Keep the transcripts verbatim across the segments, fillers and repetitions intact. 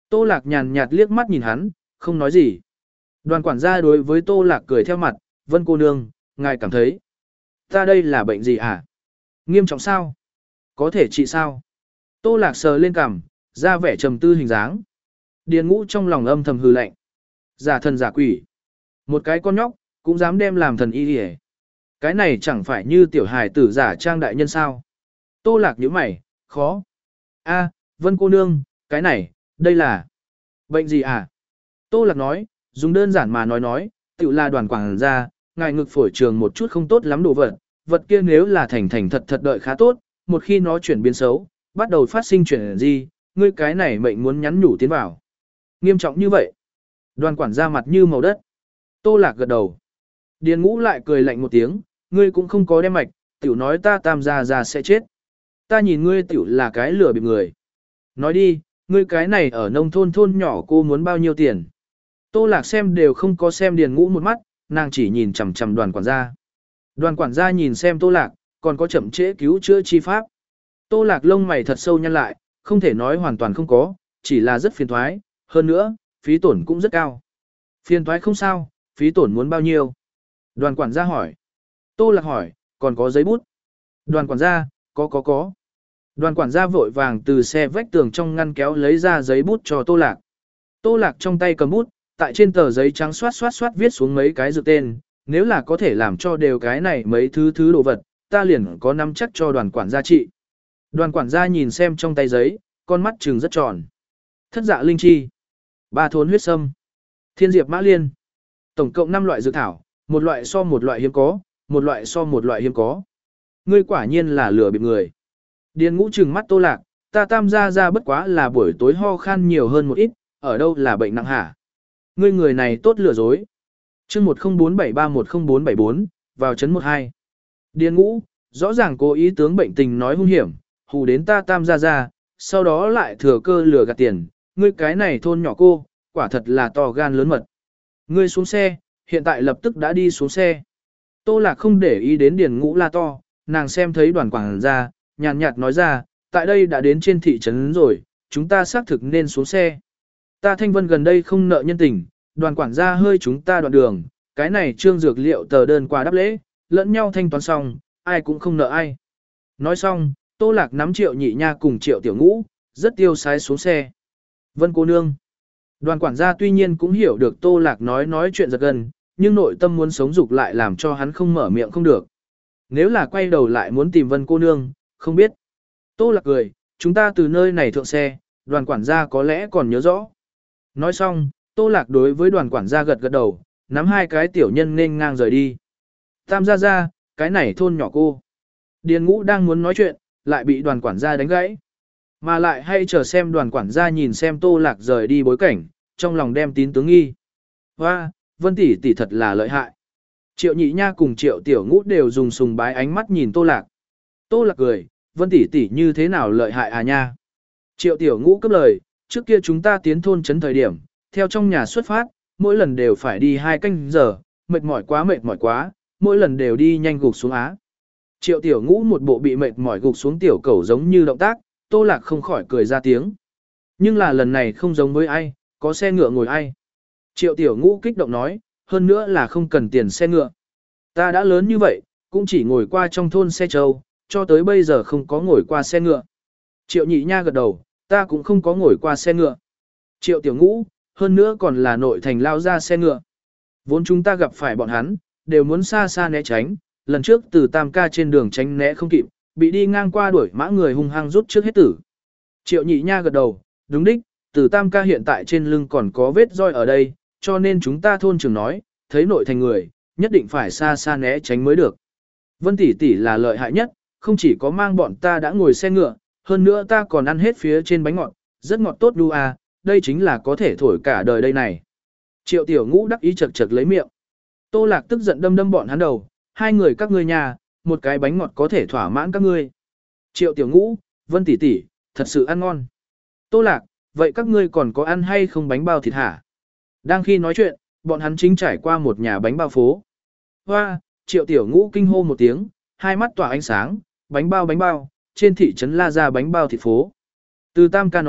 Tô Lạc nhàn nhạt liếc mắt nhìn hắn, không nói gì. Đoàn quản gia đối với Tô Lạc cười theo mặt, Vân cô nương, ngài cảm thấy. Ta đây là bệnh gì hả? Nghiêm trọng sao? Có thể trị sao? Tô Lạc sờ lên cằm, ra vẻ trầm tư hình dáng. Điền Ngũ trong lòng âm thầm hừ lạnh. Giả thần giả quỷ. Một cái con nhóc, cũng dám đem làm thần y hề. Cái này chẳng phải như tiểu hài tử giả trang đại nhân sao? Tô Lạc nhíu mày, khó. A, Vân cô nương, cái này, đây là bệnh gì à? Tô Lạc nói, dùng đơn giản mà nói nói, tự là đoàn quảng gia, ngài ngực phổi trường một chút không tốt lắm đồ vật, vật kia nếu là thành thành thật thật đợi khá tốt, một khi nó chuyển biến xấu, bắt đầu phát sinh chuyển gì, ngươi cái này mệnh muốn nhắn nhủ tiến vào. Nghiêm trọng như vậy. Đoàn quản gia mặt như màu đất. Tô Lạc gật đầu. Điền Ngũ lại cười lạnh một tiếng, ngươi cũng không có đem mạch, tiểu nói ta tam gia gia sẽ chết. Ta nhìn ngươi tiểu là cái lừa bịp người. Nói đi, ngươi cái này ở nông thôn thôn nhỏ cô muốn bao nhiêu tiền. Tô Lạc xem đều không có xem Điền Ngũ một mắt, nàng chỉ nhìn chằm chằm đoàn quản gia. Đoàn quản gia nhìn xem Tô Lạc, còn có chậm trễ cứu chữa chi pháp. Tô Lạc lông mày thật sâu nhăn lại, không thể nói hoàn toàn không có, chỉ là rất phiền thoái, hơn nữa, phí tổn cũng rất cao. Phiền thoái không sao, phí tổn muốn bao nhiêu? Đoàn quản gia hỏi. Tô Lạc hỏi, còn có giấy bút? Đoàn quản gia, có có có. Đoàn quản gia vội vàng từ xe vách tường trong ngăn kéo lấy ra giấy bút cho Tô Lạc. Tô Lạc trong tay cầm bút, tại trên tờ giấy trắng xoát xoát xoát viết xuống mấy cái dự tên, nếu là có thể làm cho đều cái này mấy thứ thứ đồ vật, ta liền có nắm chắc cho đoàn quản gia trị. Đoàn quản gia nhìn xem trong tay giấy, con mắt trừng rất tròn. Thất dạ linh chi, ba thốn huyết sâm, thiên diệp mã liên. Tổng cộng năm loại dược thảo, một loại so một loại hiếm có, một loại so một loại hiếm có. Ngươi quả nhiên là lừa bịp người. Điền Ngũ trừng mắt Tô Lạc, ta tam gia ra bất quá là buổi tối ho khan nhiều hơn một ít, ở đâu là bệnh nặng hả? Ngươi người này tốt lừa dối. Chương một không bốn bảy ba một không bốn bảy bốn, vào chấn một hai. Điền Ngũ, rõ ràng cố ý tướng bệnh tình nói hung hiểm, hù đến ta tam gia ra, sau đó lại thừa cơ lừa gạt tiền, ngươi cái này thôn nhỏ cô, quả thật là to gan lớn mật. Ngươi xuống xe, hiện tại lập tức đã đi xuống xe. Tô Lạc không để ý đến Điền Ngũ la to, nàng xem thấy đoàn quảng gia, nhàn nhạt nói ra, tại đây đã đến trên thị trấn rồi, chúng ta xác thực nên xuống xe. Ta Thanh Vân gần đây không nợ nhân tình, đoàn quản gia hơi chúng ta đoạn đường, cái này trương dược liệu tờ đơn qua đáp lễ, lẫn nhau thanh toán xong, ai cũng không nợ ai. Nói xong, Tô Lạc nắm Triệu Nhị Nha cùng Triệu Tiểu Ngũ, rất tiêu sái xuống xe. Vân cô nương. Đoàn quản gia tuy nhiên cũng hiểu được Tô Lạc nói nói chuyện giật gần, nhưng nội tâm muốn sống dục lại làm cho hắn không mở miệng không được. Nếu là quay đầu lại muốn tìm Vân cô nương, không biết. Tô Lạc cười, chúng ta từ nơi này thượng xe, đoàn quản gia có lẽ còn nhớ rõ. Nói xong, Tô Lạc đối với đoàn quản gia gật gật đầu, nắm hai cái tiểu nhân nên ngang rời đi. Tam gia gia, cái này thôn nhỏ cô. Điền Ngũ đang muốn nói chuyện, lại bị đoàn quản gia đánh gãy. Mà lại hay chờ xem đoàn quản gia nhìn xem Tô Lạc rời đi bối cảnh, trong lòng đem tín tướng nghi. Hoa, Vân tỷ tỷ thật là lợi hại. Triệu Nhị Nha cùng Triệu Tiểu Ngũ đều dùng sùng bái ánh mắt nhìn Tô Lạc. Tô Lạc cười, Vân tỷ tỷ như thế nào lợi hại à nha. Triệu Tiểu Ngũ cấp lời, trước kia chúng ta tiến thôn trấn thời điểm, theo trong nhà xuất phát, mỗi lần đều phải đi hai canh giờ, mệt mỏi quá mệt mỏi quá, mỗi lần đều đi nhanh gục xuống á. Triệu Tiểu Ngũ một bộ bị mệt mỏi gục xuống tiểu cẩu giống như động tác, Tô Lạc không khỏi cười ra tiếng. Nhưng là lần này không giống với ai, có xe ngựa ngồi ai. Triệu Tiểu Ngũ kích động nói, hơn nữa là không cần tiền xe ngựa. Ta đã lớn như vậy, cũng chỉ ngồi qua trong thôn xe trâu, cho tới bây giờ không có ngồi qua xe ngựa. Triệu Nhị Nha gật đầu, ta cũng không có ngồi qua xe ngựa. Triệu Tiểu Ngũ, hơn nữa còn là nội thành lao ra xe ngựa. Vốn chúng ta gặp phải bọn hắn, đều muốn xa xa né tránh, lần trước từ Tam Ca trên đường tránh né không kịp, bị đi ngang qua đuổi mã người hung hăng rút trước hết tử. Triệu Nhị Nha gật đầu, đúng đích, từ Tam Ca hiện tại trên lưng còn có vết roi ở đây, cho nên chúng ta thôn trưởng nói, thấy nội thành người, nhất định phải xa xa né tránh mới được. Vân tỷ tỷ là lợi hại nhất, không chỉ có mang bọn ta đã ngồi xe ngựa, hơn nữa ta còn ăn hết phía trên bánh ngọt, rất ngọt tốt đu à, đây chính là có thể thổi cả đời đây này. Triệu Tiểu Ngũ đắc ý chật chật lấy miệng. Tô Lạc tức giận đâm đâm bọn hắn đầu, hai người các ngươi nhà, một cái bánh ngọt có thể thỏa mãn các ngươi. Triệu Tiểu Ngũ, Vân tỷ tỷ, thật sự ăn ngon. Tô Lạc, vậy các ngươi còn có ăn hay không bánh bao thịt hả? Đang khi nói chuyện, bọn hắn chính trải qua một nhà bánh bao phố. Hoa, Triệu Tiểu Ngũ kinh hô một tiếng, hai mắt tỏa ánh sáng, bánh bao bánh bao, trên thị trấn La Gia bánh bao thịt phố. Từ Tam Ca nói,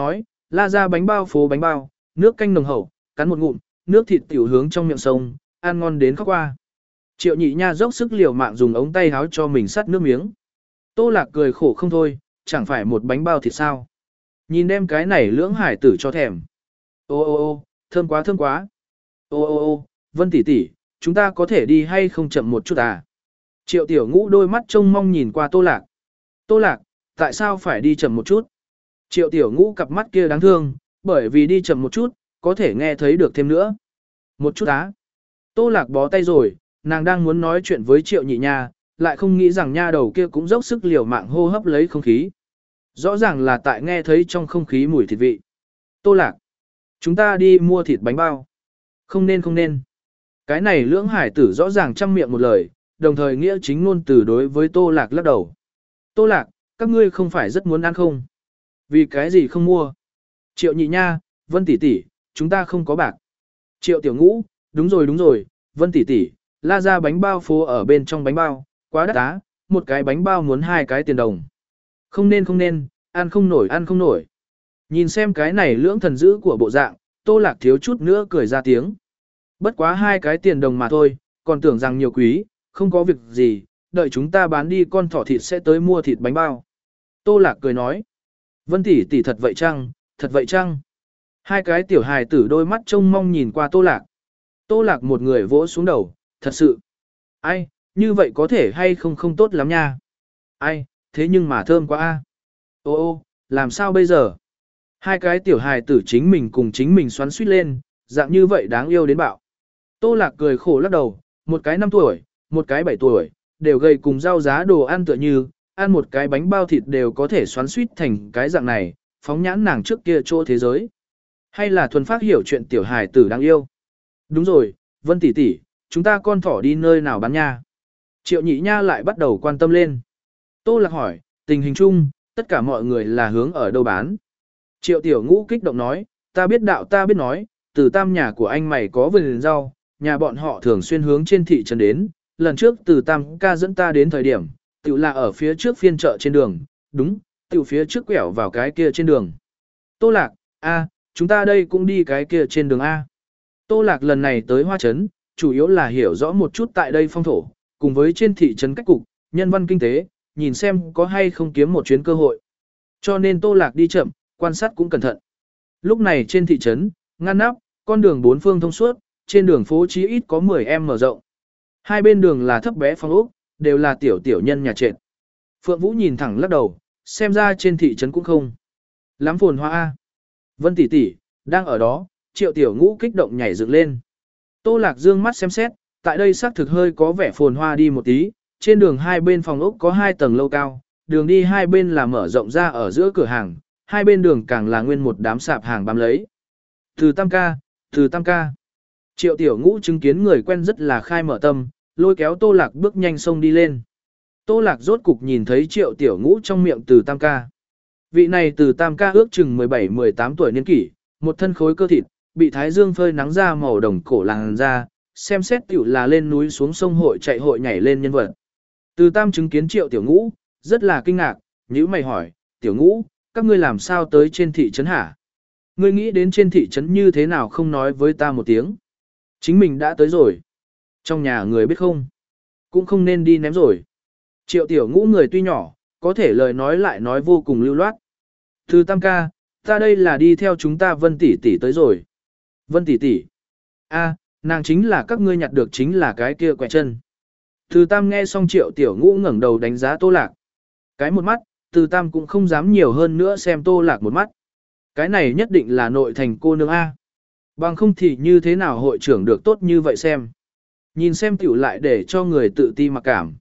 la ra bánh bao phố bánh bao, nước canh nồng hậu, cắn một ngụm, nước thịt tiểu hướng trong miệng sông, ăn ngon đến khóc qua. Triệu nhị nha dốc sức liều mạng dùng ống tay háo cho mình sắt nước miếng. Tô Lạc cười khổ không thôi, chẳng phải một bánh bao thịt sao. Nhìn đem cái này lưỡng hải tử cho thèm. Ô ô ô, thơm quá thơm quá. Ô ô ô, Vân tỷ tỷ, chúng ta có thể đi hay không chậm một chút à? Triệu tiểu ngũ đôi mắt trông mong nhìn qua Tô Lạc. Tô Lạc, tại sao phải đi chậm một chút? Triệu tiểu ngũ cặp mắt kia đáng thương, bởi vì đi chậm một chút, có thể nghe thấy được thêm nữa. Một chút á. Tô Lạc bó tay rồi, nàng đang muốn nói chuyện với Triệu nhị nha, lại không nghĩ rằng nha đầu kia cũng dốc sức liều mạng hô hấp lấy không khí. Rõ ràng là tại nghe thấy trong không khí mùi thịt vị. Tô Lạc, chúng ta đi mua thịt bánh bao. Không nên không nên. Cái này lưỡng hải tử rõ ràng trăm miệng một lời, đồng thời nghĩa chính ngôn từ đối với Tô Lạc lắc đầu. Tô Lạc, các ngươi không phải rất muốn ăn không? Vì cái gì không mua? Triệu nhị nha, Vân tỷ tỷ, chúng ta không có bạc. Triệu tiểu ngũ, đúng rồi đúng rồi, Vân tỷ tỷ, la ra bánh bao phố ở bên trong bánh bao, quá đắt á, một cái bánh bao muốn hai cái tiền đồng. Không nên không nên, ăn không nổi ăn không nổi. Nhìn xem cái này lưỡng thần dữ của bộ dạng, Tô Lạc thiếu chút nữa cười ra tiếng. Bất quá hai cái tiền đồng mà thôi, còn tưởng rằng nhiều quý, không có việc gì, đợi chúng ta bán đi con thỏ thịt sẽ tới mua thịt bánh bao. Tô Lạc cười nói. Vân tỷ tỷ thật vậy chăng, thật vậy chăng? Hai cái tiểu hài tử đôi mắt trông mong nhìn qua Tô Lạc. Tô Lạc một người vỗ xuống đầu, thật sự. Ai, như vậy có thể hay không không tốt lắm nha. Ai, thế nhưng mà thơm quá a. Ô ô, làm sao bây giờ? Hai cái tiểu hài tử chính mình cùng chính mình xoắn suýt lên, dạng như vậy đáng yêu đến bạo. Tô Lạc cười khổ lắc đầu, một cái năm tuổi, một cái bảy tuổi, đều gầy cùng rau giá đồ ăn tựa như, ăn một cái bánh bao thịt đều có thể xoắn suýt thành cái dạng này, phóng nhãn nàng trước kia chỗ thế giới. Hay là thuần phát hiểu chuyện tiểu hài tử đáng yêu. Đúng rồi, Vân tỷ tỷ, chúng ta con thỏ đi nơi nào bán nha? Triệu nhị nha lại bắt đầu quan tâm lên. Tô Lạc hỏi, tình hình chung, tất cả mọi người là hướng ở đâu bán? Triệu tiểu ngũ kích động nói, ta biết đạo ta biết nói, từ tam nhà của anh mày có vườn rau, nhà bọn họ thường xuyên hướng trên thị trấn đến, lần trước từ tam ca dẫn ta đến thời điểm, tự là ở phía trước phiên chợ trên đường, đúng, tự phía trước quẹo vào cái kia trên đường. Tô Lạc, a, chúng ta đây cũng đi cái kia trên đường A. Tô Lạc lần này tới Hoa Trấn, chủ yếu là hiểu rõ một chút tại đây phong thổ, cùng với trên thị trấn cách cục, nhân văn kinh tế, nhìn xem có hay không kiếm một chuyến cơ hội. Cho nên Tô Lạc đi chậm, quan sát cũng cẩn thận. Lúc này trên thị trấn, ngăn nắp, con đường bốn phương thông suốt, trên đường phố chí ít có mười em mở rộng. Hai bên đường là thấp bé phong ốc, đều là tiểu tiểu nhân nhà trệt. Phượng Vũ nhìn thẳng lắc đầu, xem ra trên thị trấn cũng không lắm phồn hoa a. Vân tỷ tỷ, đang ở đó, Triệu tiểu ngũ kích động nhảy dựng lên. Tô Lạc dương mắt xem xét, tại đây xác thực hơi có vẻ phồn hoa đi một tí, trên đường hai bên phòng ốc có hai tầng lâu cao, đường đi hai bên là mở rộng ra ở giữa cửa hàng, hai bên đường càng là nguyên một đám sạp hàng bám lấy. Từ tam ca, từ tam ca. Triệu tiểu ngũ chứng kiến người quen rất là khai mở tâm, lôi kéo Tô Lạc bước nhanh sông đi lên. Tô Lạc rốt cục nhìn thấy Triệu tiểu ngũ trong miệng từ tam ca. Vị này từ tam ca ước chừng mười bảy mười tám tuổi niên kỷ, một thân khối cơ thịt, bị thái dương phơi nắng ra màu đồng cổ làn da, xem xét tiểu là lên núi xuống sông hội chạy hội nhảy lên nhân vật. Từ tam chứng kiến Triệu tiểu ngũ, rất là kinh ngạc, nhíu mày hỏi, tiểu ngũ, các ngươi làm sao tới trên thị trấn hả? Ngươi nghĩ đến trên thị trấn như thế nào không nói với ta một tiếng? Chính mình đã tới rồi. Trong nhà người biết không? Cũng không nên đi ném rồi. Triệu tiểu ngũ người tuy nhỏ, có thể lời nói lại nói vô cùng lưu loát. Từ tam ca, ta đây là đi theo chúng ta Vân tỷ tỷ tới rồi. Vân tỷ tỷ. A, nàng chính là các ngươi nhặt được chính là cái kia quẹ chân. Từ tam nghe xong Triệu tiểu ngũ ngẩng đầu đánh giá Tô Lạc. Cái một mắt, từ tam cũng không dám nhiều hơn nữa xem Tô Lạc một mắt. Cái này nhất định là nội thành cô nương A. Bằng không thì như thế nào hội trưởng được tốt như vậy xem. Nhìn xem tiểu lại để cho người tự ti mặc cảm.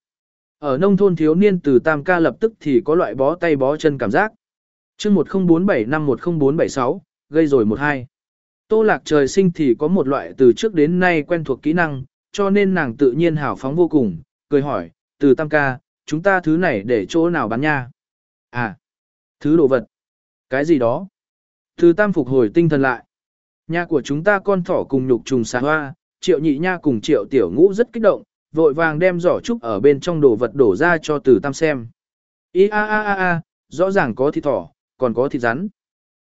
Ở nông thôn thiếu niên từ tam ca lập tức thì có loại bó tay bó chân cảm giác. chương một không bốn bảy năm một không bốn bảy sáu, gây rồi một hai. Tô Lạc trời sinh thì có một loại từ trước đến nay quen thuộc kỹ năng, cho nên nàng tự nhiên hào phóng vô cùng, cười hỏi, từ tam ca, chúng ta thứ này để chỗ nào bán nha? À, thứ đồ vật. Cái gì đó? Từ tam phục hồi tinh thần lại. Nhà của chúng ta con thỏ cùng nhục trùng xà hoa, Triệu nhị nha cùng Triệu tiểu ngũ rất kích động, vội vàng đem giỏ trúc ở bên trong đồ vật đổ ra cho từ tam xem. Ý a a a a, rõ ràng có thịt thỏ, còn có thịt rắn.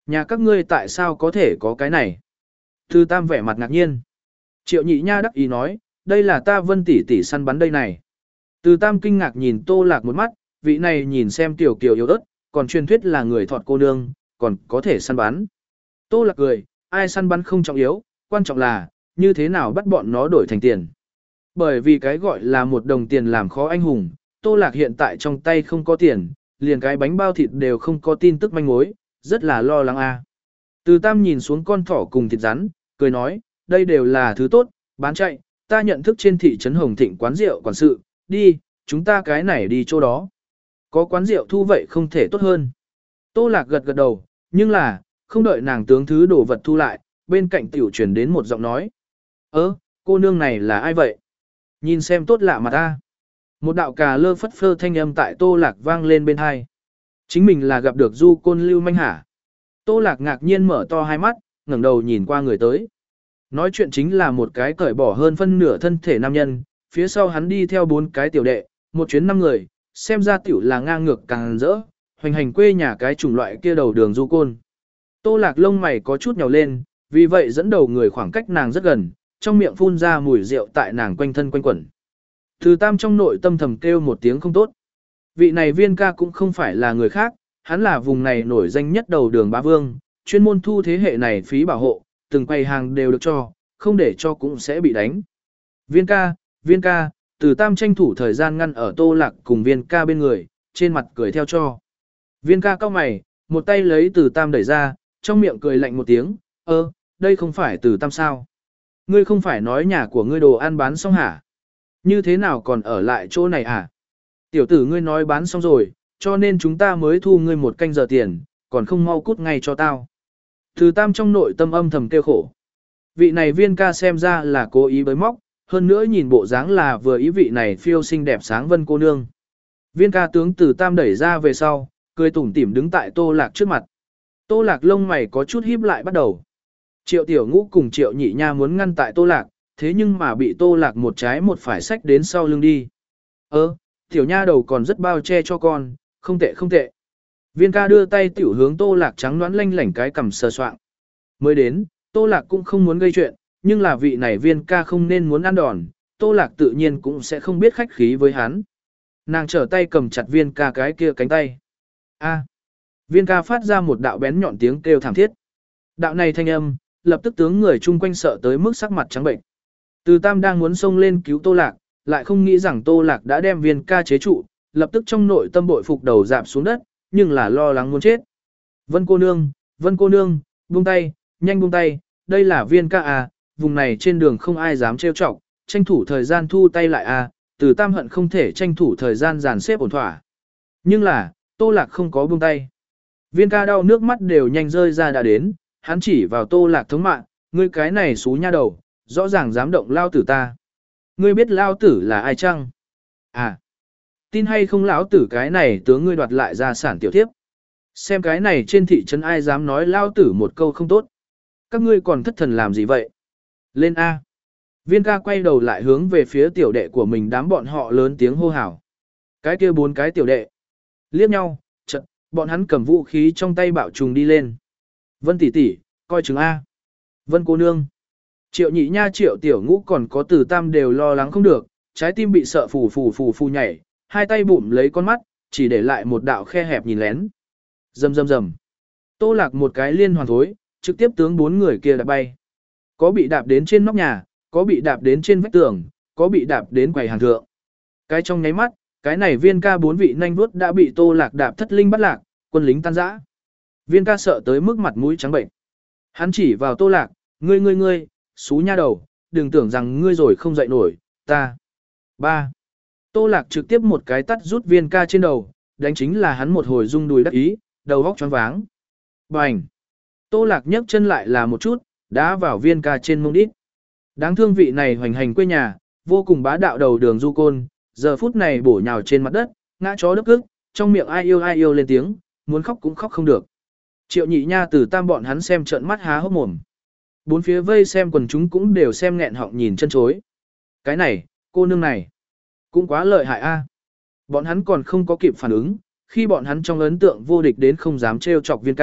Nhà các ngươi tại sao có thể có cái này? Từ Tam vẻ mặt ngạc nhiên. Triệu nhị nha đắc ý nói, đây là ta Vân tỷ tỷ săn bắn đây này. Từ Tam kinh ngạc nhìn Tô Lạc một mắt, vị này nhìn xem tiểu kiều yếu ớt, còn truyền thuyết là người thọt cô nương, còn có thể săn bắn. Tô Lạc cười, ai săn bắn không trọng yếu, quan trọng là, như thế nào bắt bọn nó đổi thành tiền. Bởi vì cái gọi là một đồng tiền làm khó anh hùng, Tô Lạc hiện tại trong tay không có tiền, liền cái bánh bao thịt đều không có tin tức manh mối, rất là lo lắng a. Từ Tam nhìn xuống con thỏ cùng thịt rắn, cười nói, đây đều là thứ tốt, bán chạy, ta nhận thức trên thị trấn Hồng Thịnh quán rượu quản sự, đi, chúng ta cái này đi chỗ đó. Có quán rượu thu vậy không thể tốt hơn. Tô Lạc gật gật đầu, nhưng là, không đợi nàng tướng thứ đồ vật thu lại, bên cạnh tiểu truyền đến một giọng nói. Ơ, cô nương này là ai vậy? Nhìn xem tốt lạ mà ta. Một đạo cà lơ phất phơ thanh âm tại Tô Lạc vang lên bên hai. Chính mình là gặp được du côn lưu manh hả? Tô Lạc ngạc nhiên mở to hai mắt, ngẩng đầu nhìn qua người tới. Nói chuyện chính là một cái cởi bỏ hơn phân nửa thân thể nam nhân, phía sau hắn đi theo bốn cái tiểu đệ, một chuyến năm người, xem ra tiểu là ngang ngược càng rỡ, hoành hành quê nhà cái chủng loại kia đầu đường du côn. Tô Lạc lông mày có chút nhào lên, vì vậy dẫn đầu người khoảng cách nàng rất gần, trong miệng phun ra mùi rượu tại nàng quanh thân quanh quẩn. Từ Tam trong nội tâm thầm kêu một tiếng không tốt. Vị này Viên ca cũng không phải là người khác, hắn là vùng này nổi danh nhất đầu đường bá vương, chuyên môn thu thế hệ này phí bảo hộ, từng quầy hàng đều được cho, không để cho cũng sẽ bị đánh. Viên ca, Viên ca, Từ Tam tranh thủ thời gian ngăn ở Tô Lạc cùng Viên ca bên người, trên mặt cười theo cho. Viên ca cau mày, một tay lấy Từ Tam đẩy ra, trong miệng cười lạnh một tiếng, ơ, đây không phải Từ Tam sao? Ngươi không phải nói nhà của ngươi đồ ăn bán xong hả? Như thế nào còn ở lại chỗ này à? Tiểu tử ngươi nói bán xong rồi, cho nên chúng ta mới thu ngươi một canh giờ tiền, còn không mau cút ngay cho tao. Từ Tam trong nội tâm âm thầm kêu khổ. Vị này Viên ca xem ra là cố ý bới móc, hơn nữa nhìn bộ dáng là vừa ý vị này phiêu xinh đẹp sáng Vân cô nương. Viên ca tướng Từ Tam đẩy ra về sau, cười tủm tỉm đứng tại Tô Lạc trước mặt. Tô Lạc lông mày có chút híp lại bắt đầu. Triệu Tiểu Ngũ cùng Triệu Nhị Nha muốn ngăn tại Tô Lạc, thế nhưng mà bị Tô Lạc một trái một phải xách đến sau lưng đi. Ơ, Tiểu Nha đầu còn rất bao che cho con, không tệ không tệ. Viên ca đưa tay tiểu hướng Tô Lạc trắng đoán lanh lảnh cái cầm sờ soạng. Mới đến, Tô Lạc cũng không muốn gây chuyện, nhưng là vị này Viên ca không nên muốn ăn đòn, Tô Lạc tự nhiên cũng sẽ không biết khách khí với hắn. Nàng trở tay cầm chặt Viên ca cái kia cánh tay. A. Viên ca phát ra một đạo bén nhọn tiếng kêu thảm thiết. Đạo này thanh âm, lập tức tướng người chung quanh sợ tới mức sắc mặt trắng bệnh. Từ Tam đang muốn xông lên cứu Tô Lạc, lại không nghĩ rằng Tô Lạc đã đem Viên ca chế trụ, lập tức trong nội tâm bội phục đầu dạp xuống đất, nhưng là lo lắng muốn chết. Vân cô nương, Vân cô nương, buông tay, nhanh buông tay, đây là Viên ca à, vùng này trên đường không ai dám trêu chọc, tranh thủ thời gian thu tay lại à, Từ Tam hận không thể tranh thủ thời gian dàn xếp ổn thỏa. Nhưng là, Tô Lạc không có buông tay. Viên ca đau nước mắt đều nhanh rơi ra đã đến, hắn chỉ vào Tô Lạc thống mạng, ngươi cái này xú nha đầu, rõ ràng dám động lao tử ta. Ngươi biết lao tử là ai chăng? À, tin hay không lão tử cái này tướng ngươi đoạt lại gia sản tiểu thiếp. Xem cái này trên thị trấn ai dám nói lao tử một câu không tốt. Các ngươi còn thất thần làm gì vậy? Lên A. Viên ca quay đầu lại hướng về phía tiểu đệ của mình đám bọn họ lớn tiếng hô hào. Cái kia bốn cái tiểu đệ. Liếc nhau, chợt, bọn hắn cầm vũ khí trong tay bạo trùng đi lên. Vân tỷ tỷ, coi chừng A. Vân cô nương. Triệu Nhị Nha Triệu Tiểu Ngũ còn có Từ Tam đều lo lắng không được, trái tim bị sợ phù phù phù phù nhảy, hai tay bụm lấy con mắt, chỉ để lại một đạo khe hẹp nhìn lén. Rầm rầm rầm. Tô Lạc một cái liên hoàn thối, trực tiếp tướng bốn người kia đạp bay. Có bị đạp đến trên nóc nhà, có bị đạp đến trên vách tường, có bị đạp đến quầy hàng thượng. Cái trong nháy mắt, cái này Viên ca bốn vị nhanh vuốt đã bị Tô Lạc đạp thất linh bắt lạc, quân lính tan rã. Viên ca sợ tới mức mặt mũi trắng bệnh. Hắn chỉ vào Tô Lạc, ngươi ngươi ngươi, xú nha đầu, đừng tưởng rằng ngươi rồi không dậy nổi, ta. Ba. Tô Lạc trực tiếp một cái tắt rút Viên ca trên đầu, đánh chính là hắn một hồi rung đùi đắc ý, đầu góc choáng váng. Bành. Tô Lạc nhấc chân lại là một chút, đá vào Viên ca trên mông đít. Đáng thương vị này hoành hành quê nhà, vô cùng bá đạo đầu đường du côn, giờ phút này bổ nhào trên mặt đất, ngã chó đất ức, trong miệng ai yêu ai yêu lên tiếng, muốn khóc cũng khóc không được. Triệu Nhị Nha Từ Tam bọn hắn xem trợn mắt há hốc mồm. Bốn phía vây xem quần chúng cũng đều xem nghẹn họng nhìn chân chối. Cái này, cô nương này, cũng quá lợi hại a. Bọn hắn còn không có kịp phản ứng, khi bọn hắn trong ấn tượng vô địch đến không dám trêu chọc Viên ca,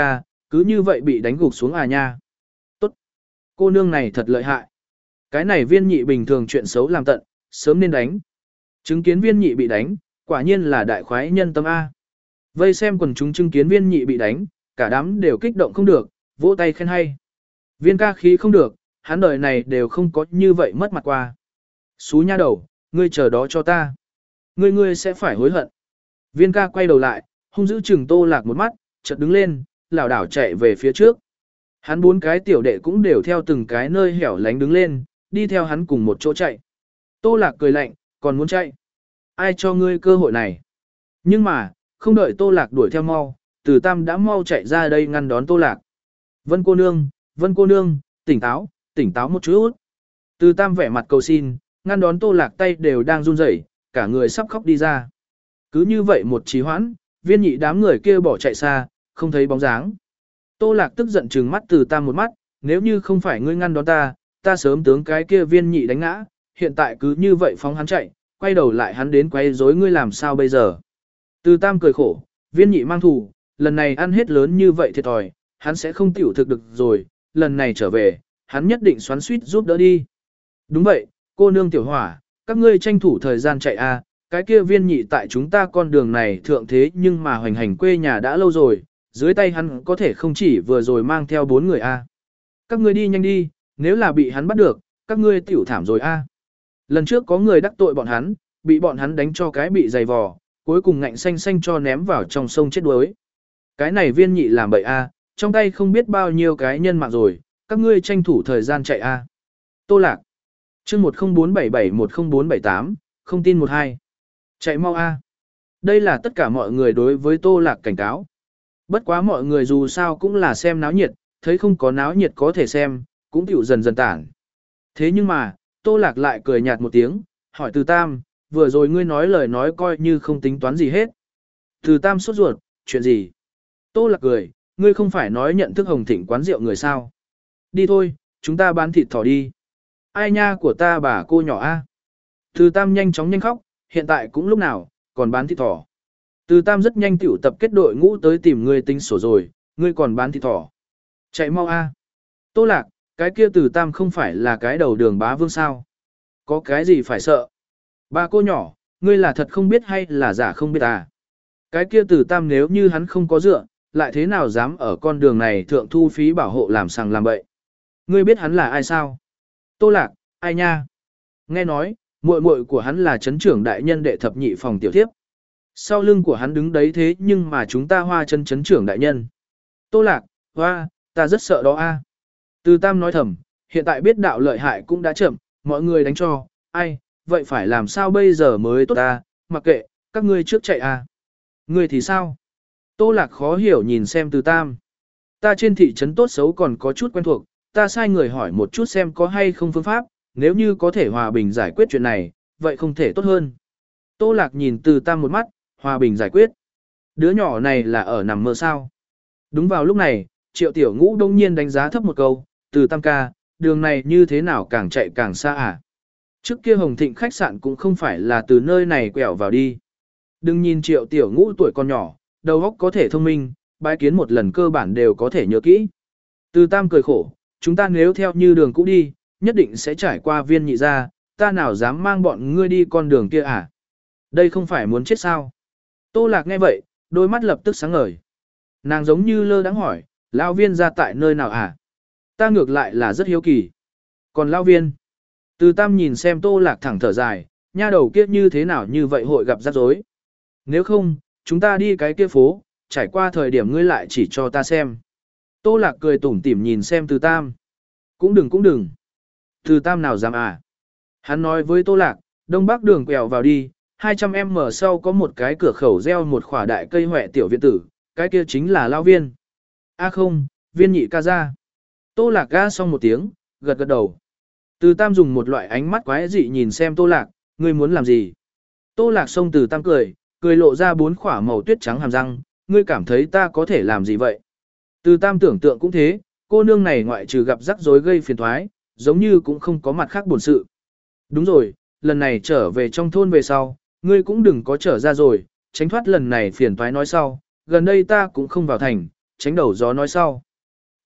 cứ như vậy bị đánh gục xuống à nha. Tốt, cô nương này thật lợi hại. Cái này viên nhị bình thường chuyện xấu làm tận, sớm nên đánh. Chứng kiến viên nhị bị đánh, quả nhiên là đại khoái nhân tâm A. Vây xem quần chúng chứng kiến viên nhị bị đánh, cả đám đều kích động không được, vỗ tay khen hay. Viên ca khí không được, hắn đời này đều không có như vậy mất mặt qua. Xú nha đầu, ngươi chờ đó cho ta. Ngươi ngươi sẽ phải hối hận. Viên ca quay đầu lại, hung dữ chừng Tô Lạc một mắt, chợt đứng lên, lảo đảo chạy về phía trước. Hắn bốn cái tiểu đệ cũng đều theo từng cái nơi hẻo lánh đứng lên, đi theo hắn cùng một chỗ chạy. Tô Lạc cười lạnh, còn muốn chạy. Ai cho ngươi cơ hội này? Nhưng mà, không đợi Tô Lạc đuổi theo mau, Từ Tam đã mau chạy ra đây ngăn đón Tô Lạc. Vân cô nương, Vân cô nương, tỉnh táo, tỉnh táo một chút. Từ Tam vẻ mặt cầu xin, ngăn đón Tô Lạc tay đều đang run rẩy, cả người sắp khóc đi ra. Cứ như vậy một trì hoãn, viên nhị đám người kia bỏ chạy xa, không thấy bóng dáng. Tô Lạc tức giận trừng mắt Từ Tam một mắt, nếu như không phải ngươi ngăn đón ta, ta sớm tướng cái kia viên nhị đánh ngã, hiện tại cứ như vậy phóng hắn chạy, quay đầu lại hắn đến quay rối ngươi làm sao bây giờ. Từ Tam cười khổ, viên nhị mang thù, lần này ăn hết lớn như vậy thiệt thòi, hắn sẽ không tiểu thực được rồi, lần này trở về, hắn nhất định xoắn suýt giúp đỡ đi. Đúng vậy, cô nương tiểu hỏa, các ngươi tranh thủ thời gian chạy a, cái kia viên nhị tại chúng ta con đường này thượng thế nhưng mà hoành hành quê nhà đã lâu rồi, dưới tay hắn có thể không chỉ vừa rồi mang theo bốn người a. Các ngươi đi nhanh đi, nếu là bị hắn bắt được, các ngươi tiểu thảm rồi a. Lần trước có người đắc tội bọn hắn, bị bọn hắn đánh cho cái bị dày vò, cuối cùng ngạnh xanh xanh cho ném vào trong sông chết đuối. Cái này viên nhị làm bậy a, trong tay không biết bao nhiêu cái nhân mạng rồi, các ngươi tranh thủ thời gian chạy a. Tô Lạc. Chương một không bốn bảy bảy một không bốn bảy tám, không tin một hai. Chạy mau a. Đây là tất cả mọi người đối với Tô Lạc cảnh cáo. Bất quá mọi người dù sao cũng là xem náo nhiệt, thấy không có náo nhiệt có thể xem, cũng tiểu dần dần tản. Thế nhưng mà, Tô Lạc lại cười nhạt một tiếng, hỏi Từ Tam, vừa rồi ngươi nói lời nói coi như không tính toán gì hết. Từ Tam sốt ruột, chuyện gì? Tô Lạc cười, ngươi không phải nói nhận thức Hồng Thịnh quán rượu người sao? Đi thôi, chúng ta bán thịt thỏ đi. Ai nha của ta bà cô nhỏ a. Từ Tam nhanh chóng nhanh khóc, hiện tại cũng lúc nào, còn bán thịt thỏ. Từ Tam rất nhanh tiểu tập kết đội ngũ tới tìm ngươi tính sổ rồi, ngươi còn bán thịt thỏ. Chạy mau a. Tô Lạc, cái kia Từ Tam không phải là cái đầu đường bá vương sao? Có cái gì phải sợ? Bà cô nhỏ, ngươi là thật không biết hay là giả không biết à? Cái kia Từ Tam nếu như hắn không có dựa, lại thế nào dám ở con đường này thượng thu phí bảo hộ làm sằng làm bậy? Ngươi biết hắn là ai sao? Tô Lạc, ai nha? Nghe nói, muội muội của hắn là trấn trưởng đại nhân đệ thập nhị phòng tiểu thiếp. Sau lưng của hắn đứng đấy thế nhưng mà chúng ta hoa chân trấn trưởng đại nhân. Tô Lạc, hoa, ta rất sợ đó a. Từ Tam nói thầm, hiện tại biết đạo lợi hại cũng đã chậm, mọi người đánh cho, ai, vậy phải làm sao bây giờ mới tốt ta, mặc kệ, các ngươi trước chạy a. Ngươi thì sao? Tô Lạc khó hiểu nhìn xem Từ Tam. Ta trên thị trấn tốt xấu còn có chút quen thuộc, ta sai người hỏi một chút xem có hay không phương pháp, nếu như có thể hòa bình giải quyết chuyện này, vậy không thể tốt hơn. Tô Lạc nhìn Từ Tam một mắt, hòa bình giải quyết. Đứa nhỏ này là ở nằm mơ sao? Đúng vào lúc này, Triệu Tiểu Ngũ đông nhiên đánh giá thấp một câu, Từ Tam ca, đường này như thế nào càng chạy càng xa à? Trước kia Hồng Thịnh khách sạn cũng không phải là từ nơi này quẹo vào đi. Đừng nhìn Triệu Tiểu Ngũ tuổi còn nhỏ, đầu óc có thể thông minh, bái kiến một lần cơ bản đều có thể nhớ kỹ. Từ Tam cười khổ, chúng ta nếu theo như đường cũ đi, nhất định sẽ trải qua viên nhị gia, ta nào dám mang bọn ngươi đi con đường kia à? Đây không phải muốn chết sao? Tô Lạc nghe vậy, đôi mắt lập tức sáng ngời. Nàng giống như lơ đãng hỏi, lão viên gia tại nơi nào à? Ta ngược lại là rất hiếu kỳ. Còn lão viên? Từ Tam nhìn xem Tô Lạc thẳng thở dài, nha đầu kia như thế nào như vậy hội gặp rắc rối. Nếu không, chúng ta đi cái kia phố, trải qua thời điểm ngươi lại chỉ cho ta xem. Tô Lạc cười tủm tỉm nhìn xem Từ Tam. Cũng đừng cũng đừng. Từ Tam nào dám à? Hắn nói với Tô Lạc, đông bắc đường quẹo vào đi, hai trăm em mở sau có một cái cửa khẩu gieo một khỏa đại cây hoẹ tiểu viện tử, cái kia chính là lão viên. A à không, viên nhị ca ra. Tô Lạc ga xong một tiếng, gật gật đầu. Từ Tam dùng một loại ánh mắt quái dị nhìn xem Tô Lạc, ngươi muốn làm gì? Tô Lạc xông Từ Tam cười, cười lộ ra bốn khỏa màu tuyết trắng hàm răng, ngươi cảm thấy ta có thể làm gì vậy? Từ Tam tưởng tượng cũng thế, cô nương này ngoại trừ gặp rắc rối gây phiền thoái, giống như cũng không có mặt khác buồn sự. Đúng rồi, lần này trở về trong thôn về sau, ngươi cũng đừng có trở ra rồi, tránh thoát lần này phiền toái nói sau, gần đây ta cũng không vào thành, tránh đầu gió nói sau.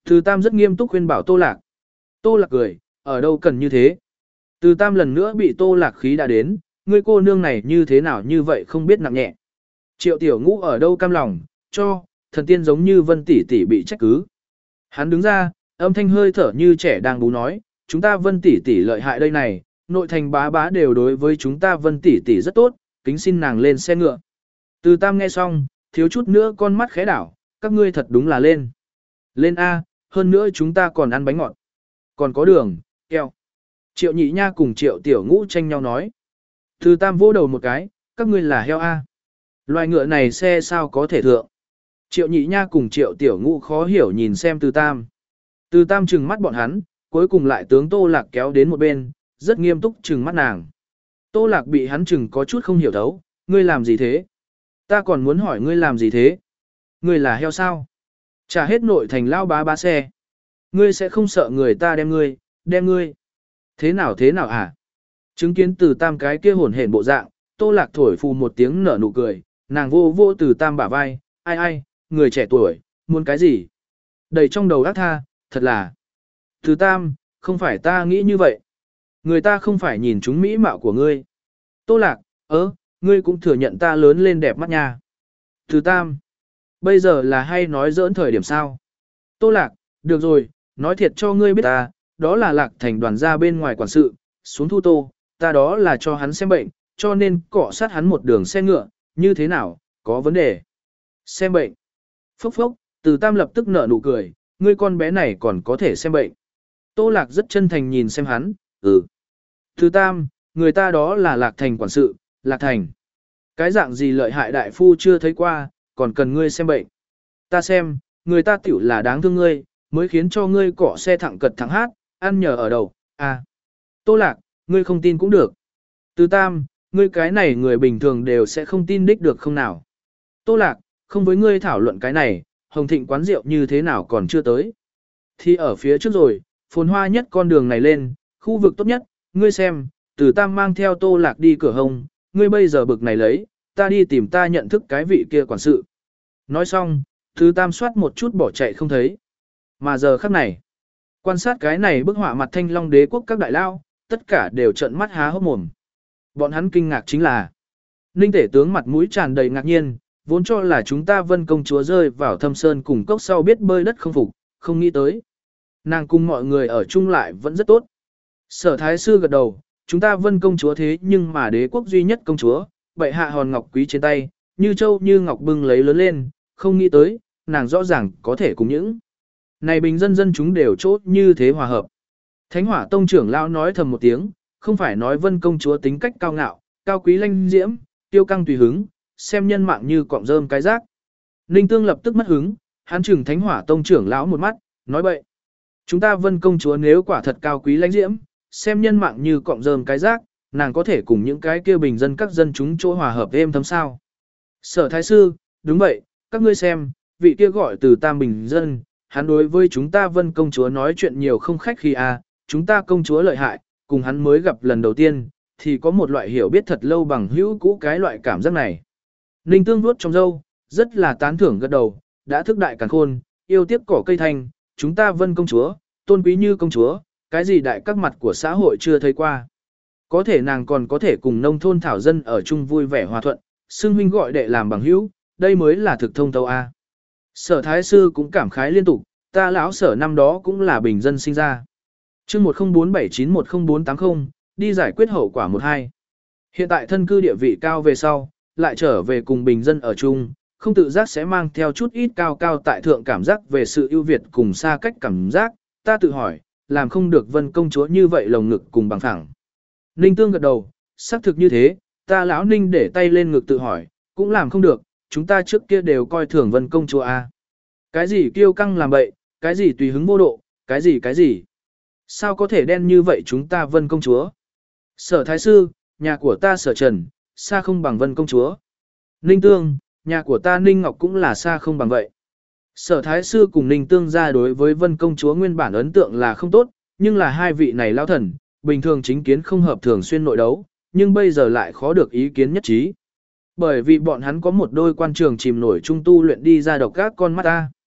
Từ Tam rất nghiêm túc khuyên bảo Tô Lạc. Tô Lạc cười, ở đâu cần như thế. Từ Tam lần nữa bị Tô Lạc khí đã đến, ngươi cô nương này như thế nào như vậy không biết nặng nhẹ. Triệu Tiểu Ngũ ở đâu cam lòng, cho, thần tiên giống như Vân tỷ tỷ bị trách cứ. Hắn đứng ra, âm thanh hơi thở như trẻ đang bú nói, chúng ta Vân tỷ tỷ lợi hại đây này, nội thành bá bá đều đối với chúng ta Vân tỷ tỷ rất tốt, kính xin nàng lên xe ngựa. Từ Tam nghe xong, thiếu chút nữa con mắt khẽ đảo, các ngươi thật đúng là lên. Lên A, hơn nữa chúng ta còn ăn bánh ngọt. Còn có đường, keo. Triệu Nhị Nha cùng Triệu Tiểu Ngũ tranh nhau nói. Từ Tam vô đầu một cái, các ngươi là heo A. Loài ngựa này xe sao có thể thượng. Triệu Nhị Nha cùng Triệu Tiểu Ngũ khó hiểu nhìn xem Từ Tam. Từ Tam trừng mắt bọn hắn, cuối cùng lại tướng Tô Lạc kéo đến một bên, rất nghiêm túc trừng mắt nàng. Tô Lạc bị hắn trừng có chút không hiểu thấu, ngươi làm gì thế? Ta còn muốn hỏi ngươi làm gì thế? Ngươi là heo sao? Trả hết nội thành lao bá bá xe. Ngươi sẽ không sợ người ta đem ngươi, đem ngươi. Thế nào thế nào hả? Chứng kiến Từ Tam cái kia hồn hển bộ dạng, Tô Lạc thổi phù một tiếng nở nụ cười, nàng vô vô Từ Tam bả vai, ai ai, người trẻ tuổi, muốn cái gì? Đầy trong đầu ác tha, thật là. Từ Tam, không phải ta nghĩ như vậy. Người ta không phải nhìn chúng mỹ mạo của ngươi. Tô Lạc, ớ, ngươi cũng thừa nhận ta lớn lên đẹp mắt nha. Từ Tam, bây giờ là hay nói giỡn thời điểm sao? Tô Lạc, được rồi, nói thiệt cho ngươi biết ta, đó là Lạc Thành đoàn gia bên ngoài quản sự, xuống thu tô, ta đó là cho hắn xem bệnh, cho nên cọ sát hắn một đường xe ngựa, như thế nào, có vấn đề. Xem bệnh. Phốc phốc, Từ Tam lập tức nở nụ cười, ngươi con bé này còn có thể xem bệnh. Tô Lạc rất chân thành nhìn xem hắn, ừ. Từ Tam, người ta đó là Lạc Thành quản sự, Lạc Thành. Cái dạng gì lợi hại đại phu chưa thấy qua, còn cần ngươi xem bệnh. Ta xem, người ta tiểu là đáng thương ngươi, mới khiến cho ngươi cọ xe thẳng cật thẳng hát, ăn nhờ ở đầu, à. Tô Lạc, ngươi không tin cũng được. Từ Tam, ngươi cái này người bình thường đều sẽ không tin đích được không nào. Tô Lạc, không với ngươi thảo luận cái này, Hồng Thịnh quán rượu như thế nào còn chưa tới. Thì ở phía trước rồi, phồn hoa nhất con đường này lên, khu vực tốt nhất, ngươi xem, Từ Tam mang theo Tô Lạc đi cửa hông, ngươi bây giờ bực này lấy, ta đi tìm ta nhận thức cái vị kia quản sự. Nói xong, Từ Tam soát một chút bỏ chạy không thấy. Mà giờ khắc này, quan sát cái này bức họa mặt Thanh Long đế quốc các đại lao, tất cả đều trợn mắt há hốc mồm. Bọn hắn kinh ngạc chính là, Ninh Tể tướng mặt mũi tràn đầy ngạc nhiên, vốn cho là chúng ta Vân công chúa rơi vào thâm sơn cùng cốc sau biết bơi đất không phục, không nghĩ tới. Nàng cùng mọi người ở chung lại vẫn rất tốt. Sở Thái Sư gật đầu, chúng ta Vân công chúa thế nhưng mà đế quốc duy nhất công chúa, bệ hạ hòn ngọc quý trên tay, như châu như ngọc bưng lấy lớn lên, không nghĩ tới, nàng rõ ràng có thể cùng những. Này bình dân dân chúng đều chốt như thế hòa hợp. Thánh Hỏa Tông trưởng lão nói thầm một tiếng, không phải nói Vân công chúa tính cách cao ngạo, cao quý lanh diễm, tiêu căng tùy hứng, xem nhân mạng như cọng rơm cái rác. Ninh Tương lập tức mất hứng, hắn chừng Thánh Hỏa Tông trưởng lão một mắt, nói bậy. Chúng ta Vân công chúa nếu quả thật cao quý lãnh diễm, xem nhân mạng như cọng rơm cái rác, nàng có thể cùng những cái kia bình dân các dân chúng chỗ hòa hợp êm thấm sao. Sở Thái Sư, đúng vậy, các ngươi xem, vị kia gọi Từ Tam bình dân, hắn đối với chúng ta Vân công chúa nói chuyện nhiều không khách khi à, chúng ta công chúa lợi hại, cùng hắn mới gặp lần đầu tiên, thì có một loại hiểu biết thật lâu bằng hữu cũ cái loại cảm giác này. Ninh Tương vuốt trong râu, rất là tán thưởng gật đầu, đã thức đại càn khôn, yêu tiếc cỏ cây thanh, chúng ta Vân công chúa, tôn quý như công chúa, cái gì đại các mặt của xã hội chưa thấy qua. Có thể nàng còn có thể cùng nông thôn thảo dân ở chung vui vẻ hòa thuận, xưng huynh gọi đệ làm bằng hữu, đây mới là thực thông tâu a. Sở Thái Sư cũng cảm khái liên tục, ta lão sở năm đó cũng là bình dân sinh ra. chương một không bốn bảy chín một không bốn tám không, đi giải quyết hậu quả một hai. Hiện tại thân cư địa vị cao về sau, lại trở về cùng bình dân ở chung, không tự giác sẽ mang theo chút ít cao cao tại thượng cảm giác về sự ưu việt cùng xa cách cảm giác, ta tự hỏi, làm không được Vân công chúa như vậy lồng ngực cùng bằng thẳng. Ninh Tương gật đầu, xác thực như thế, ta lão Ninh để tay lên ngực tự hỏi, cũng làm không được, chúng ta trước kia đều coi thường Vân công chúa a. Cái gì kiêu căng làm bậy, cái gì tùy hứng vô độ, cái gì cái gì. Sao có thể đen như vậy chúng ta Vân công chúa? Sở Thái Sư, nhà của ta Sở Trần, xa không bằng Vân công chúa. Ninh Tương, nhà của ta Ninh Ngọc cũng là xa không bằng vậy. Sở Thái Sư cùng Ninh Tương ra đối với Vân công chúa nguyên bản ấn tượng là không tốt, nhưng là hai vị này lão thần, bình thường chính kiến không hợp thường xuyên nội đấu, nhưng bây giờ lại khó được ý kiến nhất trí. Bởi vì bọn hắn có một đôi quan trường chìm nổi trung tu luyện đi ra độc các con mắt ta.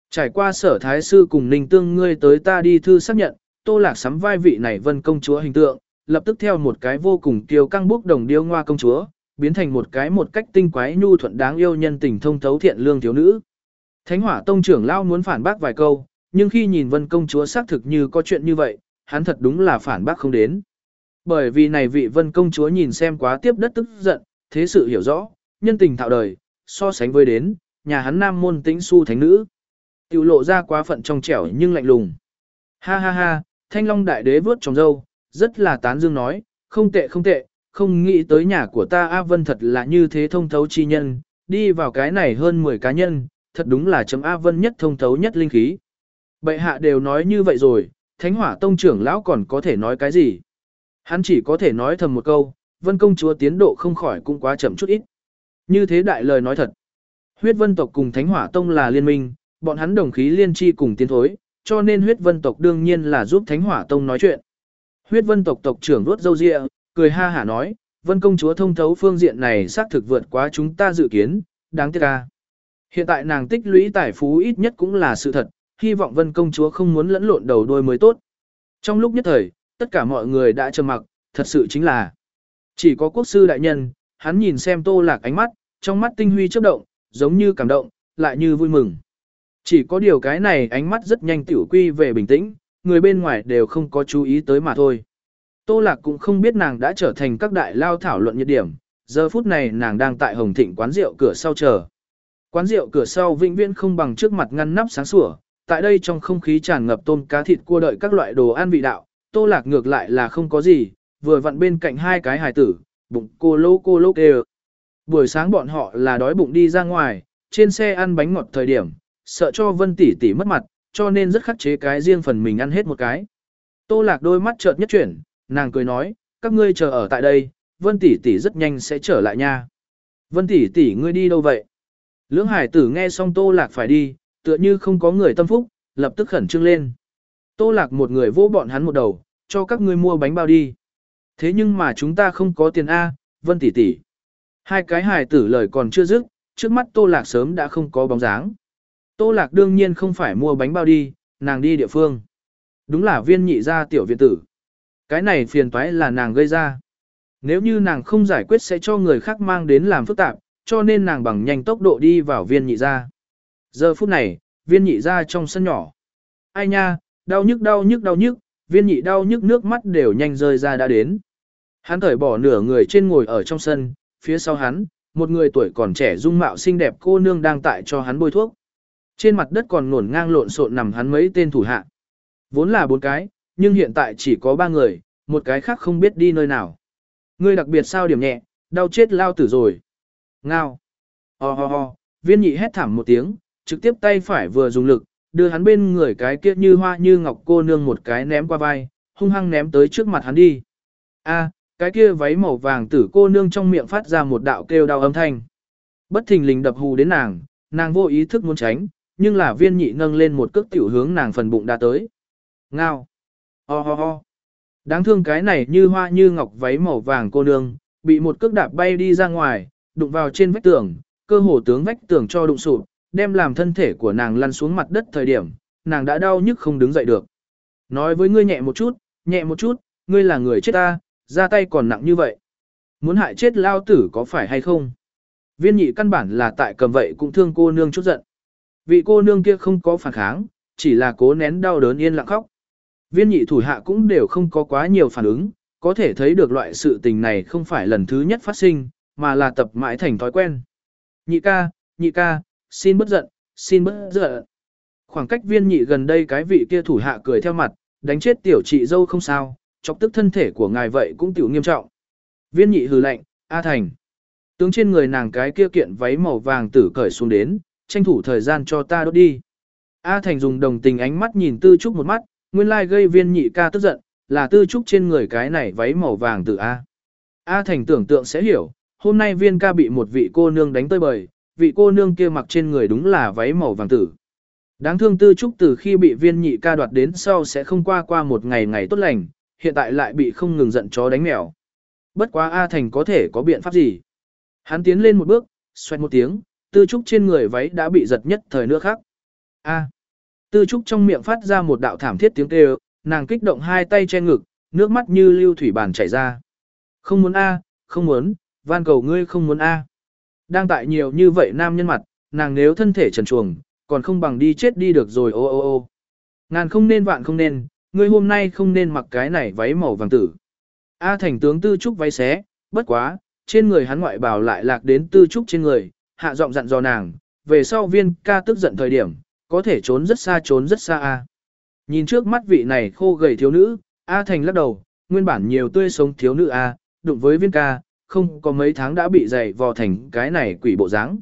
Trải qua sở thái sư cùng Ninh Tương ngươi tới ta đi thư xác nhận, Tô Lạc sắm vai vị này Vân công chúa hình tượng, lập tức theo một cái vô cùng kiêu căng bốc đồng điêu ngoa công chúa, biến thành một cái một cách tinh quái nhu thuận đáng yêu nhân tình thông thấu thiện lương thiếu nữ. Thánh Hỏa Tông trưởng lão muốn phản bác vài câu, nhưng khi nhìn Vân công chúa xác thực như có chuyện như vậy, hắn thật đúng là phản bác không đến. Bởi vì này vị Vân công chúa nhìn xem quá tiếp đất tức giận, thế sự hiểu rõ, nhân tình thạo đời, so sánh với đến, nhà hắn nam môn tĩnh su thánh nữ. Tiểu lộ ra quá phận trong trẻo nhưng lạnh lùng. Ha ha ha, Thanh Long đại đế vớt trồng dâu, rất là tán dương nói, không tệ không tệ, không nghĩ tới nhà của ta A Vân thật là như thế thông thấu chi nhân, đi vào cái này hơn mười cá nhân, thật đúng là chấm A Vân nhất thông thấu nhất linh khí. Bệ hạ đều nói như vậy rồi, Thánh Hỏa Tông trưởng lão còn có thể nói cái gì? Hắn chỉ có thể nói thầm một câu, Vân công chúa tiến độ không khỏi cũng quá chậm chút ít. Như thế đại lời nói thật. Huyết Vân tộc cùng Thánh Hỏa Tông là liên minh, bọn hắn đồng khí liên chi cùng tiến thối, cho nên Huyết Vân tộc đương nhiên là giúp Thánh Hỏa Tông nói chuyện. Huyết Vân tộc tộc trưởng vuốt râu ria, cười ha hả nói, Vân công chúa thông thấu phương diện này xác thực vượt quá chúng ta dự kiến, đáng tiếc ca. Hiện tại nàng tích lũy tài phú ít nhất cũng là sự thật, hy vọng Vân công chúa không muốn lẫn lộn đầu đuôi mới tốt. Trong lúc nhất thời, tất cả mọi người đã trầm mặc, thật sự chính là chỉ có quốc sư đại nhân, hắn nhìn xem Tô Lạc ánh mắt, trong mắt tinh huy chớp động, giống như cảm động, lại như vui mừng. Chỉ có điều cái này ánh mắt rất nhanh tiểu quy về bình tĩnh, người bên ngoài đều không có chú ý tới mà thôi. Tô Lạc cũng không biết nàng đã trở thành các đại lao thảo luận nhiệt điểm, giờ phút này nàng đang tại Hồng Thịnh quán rượu cửa sau chờ. Quán rượu cửa sau vĩnh viễn không bằng trước mặt ngăn nắp sáng sủa, tại đây trong không khí tràn ngập tôm cá thịt cua đợi các loại đồ ăn vị đạo, Tô Lạc ngược lại là không có gì, vừa vặn bên cạnh hai cái hài tử, bụng cô lô cô lô kêu. Buổi sáng bọn họ là đói bụng đi ra ngoài, trên xe ăn bánh ngọt thời điểm, sợ cho Vân tỷ tỷ mất mặt, cho nên rất khắc chế cái riêng phần mình ăn hết một cái. Tô Lạc đôi mắt chợt nhất chuyển, nàng cười nói, các ngươi chờ ở tại đây, Vân tỷ tỷ rất nhanh sẽ trở lại nha. Vân tỷ tỷ ngươi đi đâu vậy? Lưỡng hải tử nghe xong Tô Lạc phải đi, tựa như không có người tâm phúc, lập tức khẩn trương lên. Tô Lạc một người vỗ bọn hắn một đầu, cho các ngươi mua bánh bao đi. Thế nhưng mà chúng ta không có tiền A, Vân tỷ tỷ. Hai cái hài tử lời còn chưa dứt, trước mắt Tô Lạc sớm đã không có bóng dáng. Tô Lạc đương nhiên không phải mua bánh bao đi, nàng đi địa phương. Đúng là viên nhị gia tiểu viện tử. Cái này phiền toái là nàng gây ra. Nếu như nàng không giải quyết sẽ cho người khác mang đến làm phức tạp, cho nên nàng bằng nhanh tốc độ đi vào viên nhị gia. Giờ phút này, viên nhị gia trong sân nhỏ. Ai nha, đau nhức đau nhức đau nhức, viên nhị đau nhức nước mắt đều nhanh rơi ra đã đến. Hắn thởi bỏ nửa người trên ngồi ở trong sân, phía sau hắn, một người tuổi còn trẻ dung mạo xinh đẹp cô nương đang tại cho hắn bôi thuốc. Trên mặt đất còn ngổn ngang lộn xộn nằm hắn mấy tên thủ hạ. Vốn là bốn cái, nhưng hiện tại chỉ có ba người, một cái khác không biết đi nơi nào. Ngươi đặc biệt sao điểm nhẹ, đau chết lao tử rồi. Ngao. Ho ho ho, viên nhị hét thảm một tiếng, trực tiếp tay phải vừa dùng lực, đưa hắn bên người cái kia như hoa như ngọc cô nương một cái ném qua vai, hung hăng ném tới trước mặt hắn đi. A, cái kia váy màu vàng tử cô nương trong miệng phát ra một đạo kêu đau âm thanh. Bất thình lình đập hù đến nàng, nàng vô ý thức muốn tránh, nhưng là viên nhị nâng lên một cước tiểu hướng nàng phần bụng đã tới. Ngao. Ho ho ho. Đáng thương cái này như hoa như ngọc váy màu vàng cô nương, bị một cước đạp bay đi ra ngoài, đụng vào trên vách tường, cơ hồ tướng vách tường cho đụng sụp, đem làm thân thể của nàng lăn xuống mặt đất thời điểm, nàng đã đau nhức không đứng dậy được. Nói với ngươi nhẹ một chút, nhẹ một chút, ngươi là người chết ta, ra tay còn nặng như vậy. Muốn hại chết lao tử có phải hay không? Viên nhị căn bản là tại cầm vậy cũng thương cô nương chút giận. Vị cô nương kia không có phản kháng, chỉ là cố nén đau đớn yên lặng khóc. Viên nhị thủ hạ cũng đều không có quá nhiều phản ứng, có thể thấy được loại sự tình này không phải lần thứ nhất phát sinh, mà là tập mãi thành thói quen. Nhị ca, nhị ca, xin bất giận, xin bất giận. Khoảng cách viên nhị gần đây cái vị kia thủ hạ cười theo mặt, đánh chết tiểu chị dâu không sao, chọc tức thân thể của ngài vậy cũng tiểu nghiêm trọng. Viên nhị hừ lạnh, A Thành. Tướng trên người nàng cái kia kiện váy màu vàng tử cởi xuống đến, tranh thủ thời gian cho ta đốt đi. A Thành dùng đồng tình ánh mắt nhìn Tư Trúc một mắt, nguyên lai gây viên nhị ca tức giận, là Tư Trúc trên người cái này váy màu vàng tử A. A Thành tưởng tượng sẽ hiểu, hôm nay viên ca bị một vị cô nương đánh tơi bời, vị cô nương kia mặc trên người đúng là váy màu vàng tử. Đáng thương Tư Trúc từ khi bị viên nhị ca đoạt đến sau sẽ không qua qua một ngày ngày tốt lành, hiện tại lại bị không ngừng giận chó đánh mèo. Bất quá A Thành có thể có biện pháp gì? Hắn tiến lên một bước, xoẹt một tiếng, Tư Trúc trên người váy đã bị giật nhất thời nữa khác. A. Tư Trúc trong miệng phát ra một đạo thảm thiết tiếng kêu, nàng kích động hai tay che ngực, nước mắt như lưu thủy bàn chảy ra. Không muốn a, không muốn, van cầu ngươi không muốn a. Đang tại nhiều như vậy nam nhân mặt, nàng nếu thân thể trần truồng, còn không bằng đi chết đi được rồi ô ô ô. Ngàn không nên vạn không nên, ngươi hôm nay không nên mặc cái này váy màu vàng tử. A Thành tướng Tư Trúc váy xé, bất quá, trên người hắn ngoại bào lại lạc đến Tư Trúc trên người, hạ giọng dặn dò nàng, về sau Viên ca tức giận thời điểm, có thể trốn rất xa trốn rất xa a. Nhìn trước mắt vị này khô gầy thiếu nữ, A Thành lắc đầu, nguyên bản nhiều tươi sống thiếu nữ a, đụng với Viên ca, không có mấy tháng đã bị dày vò thành cái này quỷ bộ dáng.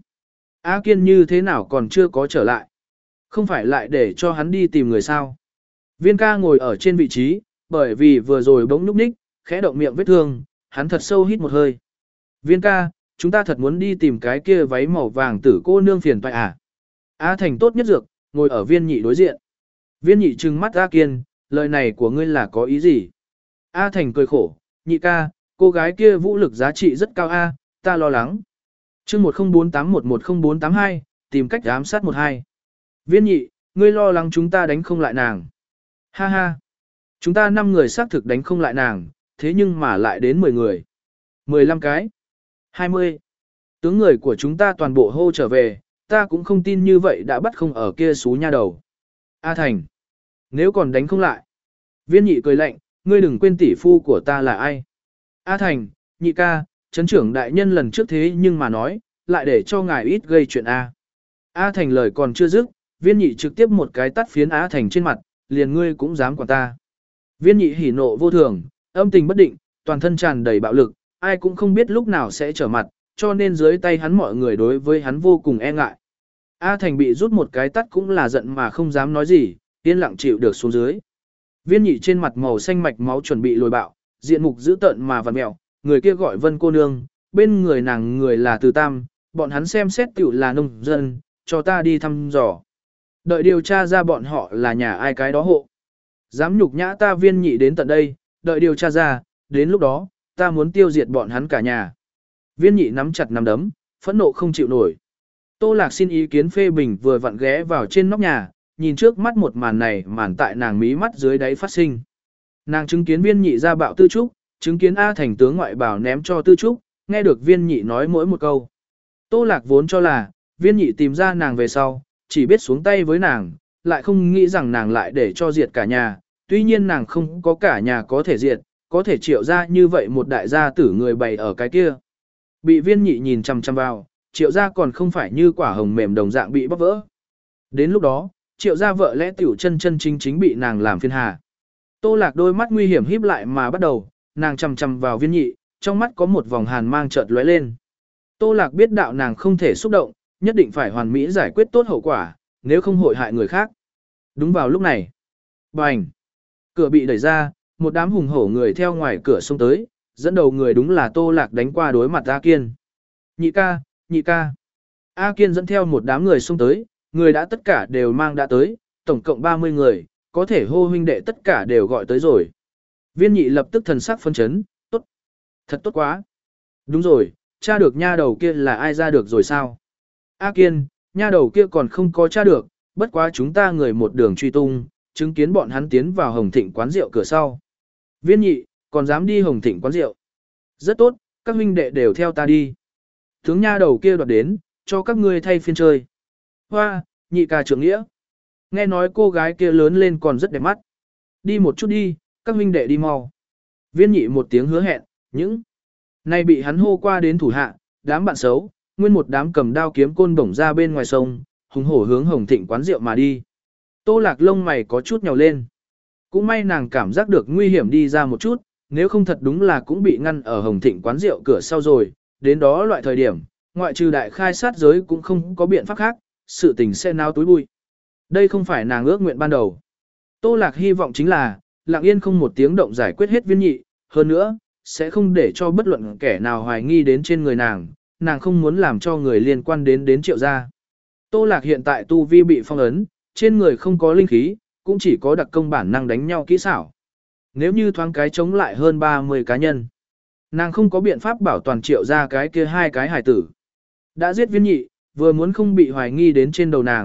A Kiên như thế nào còn chưa có trở lại? Không phải lại để cho hắn đi tìm người sao? Viên ca ngồi ở trên vị trí, bởi vì vừa rồi bỗng núp ních, khẽ động miệng vết thương, hắn thật sâu hít một hơi. Viên ca, chúng ta thật muốn đi tìm cái kia váy màu vàng tử cô nương phiền phải à? A Thành tốt nhất dược, ngồi ở viên nhị đối diện. Viên nhị trừng mắt A Kiên, lời này của ngươi là có ý gì? A Thành cười khổ, nhị ca, cô gái kia vũ lực giá trị rất cao A, ta lo lắng. chương một không bốn tám một một không bốn tám hai, tìm cách ám sát một hai. Viên nhị, ngươi lo lắng chúng ta đánh không lại nàng. Ha ha, chúng ta năm người xác thực đánh không lại nàng, thế nhưng mà lại đến mười người. mười lăm cái. hai mươi. Tướng người của chúng ta toàn bộ hô trở về, ta cũng không tin như vậy đã bắt không ở kia xú nha đầu. A Thành, nếu còn đánh không lại. Viên nhị cười lạnh, ngươi đừng quên tỷ phu của ta là ai. A Thành, nhị ca, chấn trưởng đại nhân lần trước thế nhưng mà nói, lại để cho ngài ít gây chuyện A. A Thành lời còn chưa dứt, viên nhị trực tiếp một cái tắt phiến A Thành trên mặt, liền ngươi cũng dám quản ta. Viên nhị hỉ nộ vô thường, âm tình bất định, toàn thân tràn đầy bạo lực, ai cũng không biết lúc nào sẽ trở mặt, cho nên dưới tay hắn mọi người đối với hắn vô cùng e ngại. A Thành bị rút một cái tắt cũng là giận mà không dám nói gì, yên lặng chịu được xuống dưới. Viên nhị trên mặt màu xanh mạch máu chuẩn bị lồi bạo, diện mục dữ tợn mà vằn mẹo, người kia gọi Vân cô nương, bên người nàng người là Từ Tam, bọn hắn xem xét tiểu là nông dân, cho ta đi thăm dò. Đợi điều tra ra bọn họ là nhà ai cái đó hộ. Dám nhục nhã ta viên nhị đến tận đây, đợi điều tra ra, đến lúc đó, ta muốn tiêu diệt bọn hắn cả nhà. Viên nhị nắm chặt nắm đấm, phẫn nộ không chịu nổi. Tô Lạc xin ý kiến phê bình vừa vặn ghé vào trên nóc nhà, nhìn trước mắt một màn này màn tại nàng mí mắt dưới đáy phát sinh. Nàng chứng kiến viên nhị ra bạo Tư Trúc, chứng kiến A Thành tướng ngoại bảo ném cho Tư Trúc, nghe được viên nhị nói mỗi một câu. Tô Lạc vốn cho là, viên nhị tìm ra nàng về sau, chỉ biết xuống tay với nàng, lại không nghĩ rằng nàng lại để cho diệt cả nhà, tuy nhiên nàng không có cả nhà có thể diệt, có thể triệu ra như vậy một đại gia tử người bày ở cái kia. Bị viên nhị nhìn chằm chằm vào, triệu gia còn không phải như quả hồng mềm đồng dạng bị bóc vỡ. Đến lúc đó, triệu gia vợ lẽ tiểu chân chân chính chính bị nàng làm phiền hà. Tô Lạc đôi mắt nguy hiểm híp lại mà bắt đầu, nàng chằm chằm vào viên nhị, trong mắt có một vòng hàn mang chợt lóe lên. Tô Lạc biết đạo nàng không thể xúc động, nhất định phải hoàn mỹ giải quyết tốt hậu quả, nếu không hội hại người khác. Đúng vào lúc này, bành, cửa bị đẩy ra, một đám hùng hổ người theo ngoài cửa xông tới, dẫn đầu người đúng là Tô Lạc đánh qua đối mặt A Kiên. Nhị ca, nhị ca. A Kiên dẫn theo một đám người xông tới, người đã tất cả đều mang đã tới, tổng cộng ba mươi người, có thể hô huynh đệ tất cả đều gọi tới rồi. Viên nhị lập tức thần sắc phân chấn, tốt, thật tốt quá. Đúng rồi, tra được nha đầu kia là ai ra được rồi sao? A Kiên, nha đầu kia còn không có tra được, bất quá chúng ta người một đường truy tung, chứng kiến bọn hắn tiến vào Hồng Thịnh quán rượu cửa sau. Viên nhị, còn dám đi Hồng Thịnh quán rượu. Rất tốt, các huynh đệ đều theo ta đi. Tướng nha đầu kia đoạt đến, cho các ngươi thay phiên chơi. Hoa, nhị ca trưởng nghĩa. Nghe nói cô gái kia lớn lên còn rất đẹp mắt. Đi một chút đi, các huynh đệ đi mau. Viên nhị một tiếng hứa hẹn, những nay bị hắn hô qua đến thủ hạ, đám bạn xấu, nguyên một đám cầm đao kiếm côn bổng ra bên ngoài sông, hùng hổ hướng Hồng Thịnh quán rượu mà đi. Tô Lạc lông mày có chút nhào lên. Cũng may nàng cảm giác được nguy hiểm đi ra một chút, nếu không thật đúng là cũng bị ngăn ở Hồng Thịnh quán rượu cửa sau rồi, đến đó loại thời điểm, ngoại trừ đại khai sát giới cũng không có biện pháp khác, sự tình sẽ náo túi bụi. Đây không phải nàng ước nguyện ban đầu. Tô Lạc hy vọng chính là, lặng yên không một tiếng động giải quyết hết viên nhị, hơn nữa, sẽ không để cho bất luận kẻ nào hoài nghi đến trên người nàng, nàng không muốn làm cho người liên quan đến đến triệu gia. Tô Lạc hiện tại tu vi bị phong ấn, trên người không có linh khí, cũng chỉ có đặc công bản năng đánh nhau kỹ xảo. Nếu như thoáng cái chống lại hơn ba mươi cá nhân, nàng không có biện pháp bảo toàn triệu gia cái kia hai cái hải tử. Đã giết viên nhị, vừa muốn không bị hoài nghi đến trên đầu nàng,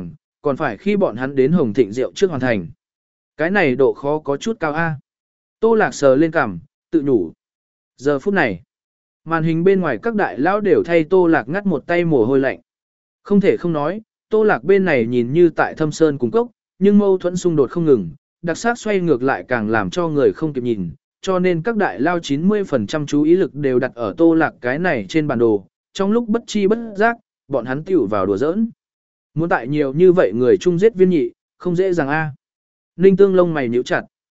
còn phải khi bọn hắn đến Hồng Thịnh Diệu trước hoàn thành. Cái này độ khó có chút cao a. Tô Lạc sờ lên cằm, tự nhủ. Giờ phút này, màn hình bên ngoài các đại lão đều thay Tô Lạc ngắt một tay mồ hôi lạnh. Không thể không nói, Tô Lạc bên này nhìn như tại Thâm Sơn cùng cốc, nhưng mâu thuẫn xung đột không ngừng, đặc sắc xoay ngược lại càng làm cho người không kịp nhìn, cho nên các đại lao chín mươi phần trăm chú ý lực đều đặt ở Tô Lạc cái này trên bản đồ, trong lúc bất chi bất giác, bọn hắn tiểu vào đùa giỡn. Muốn tại nhiều như vậy người chung giết viên nhị, không dễ dàng a. Ninh Tương lông mày nhíu chặt.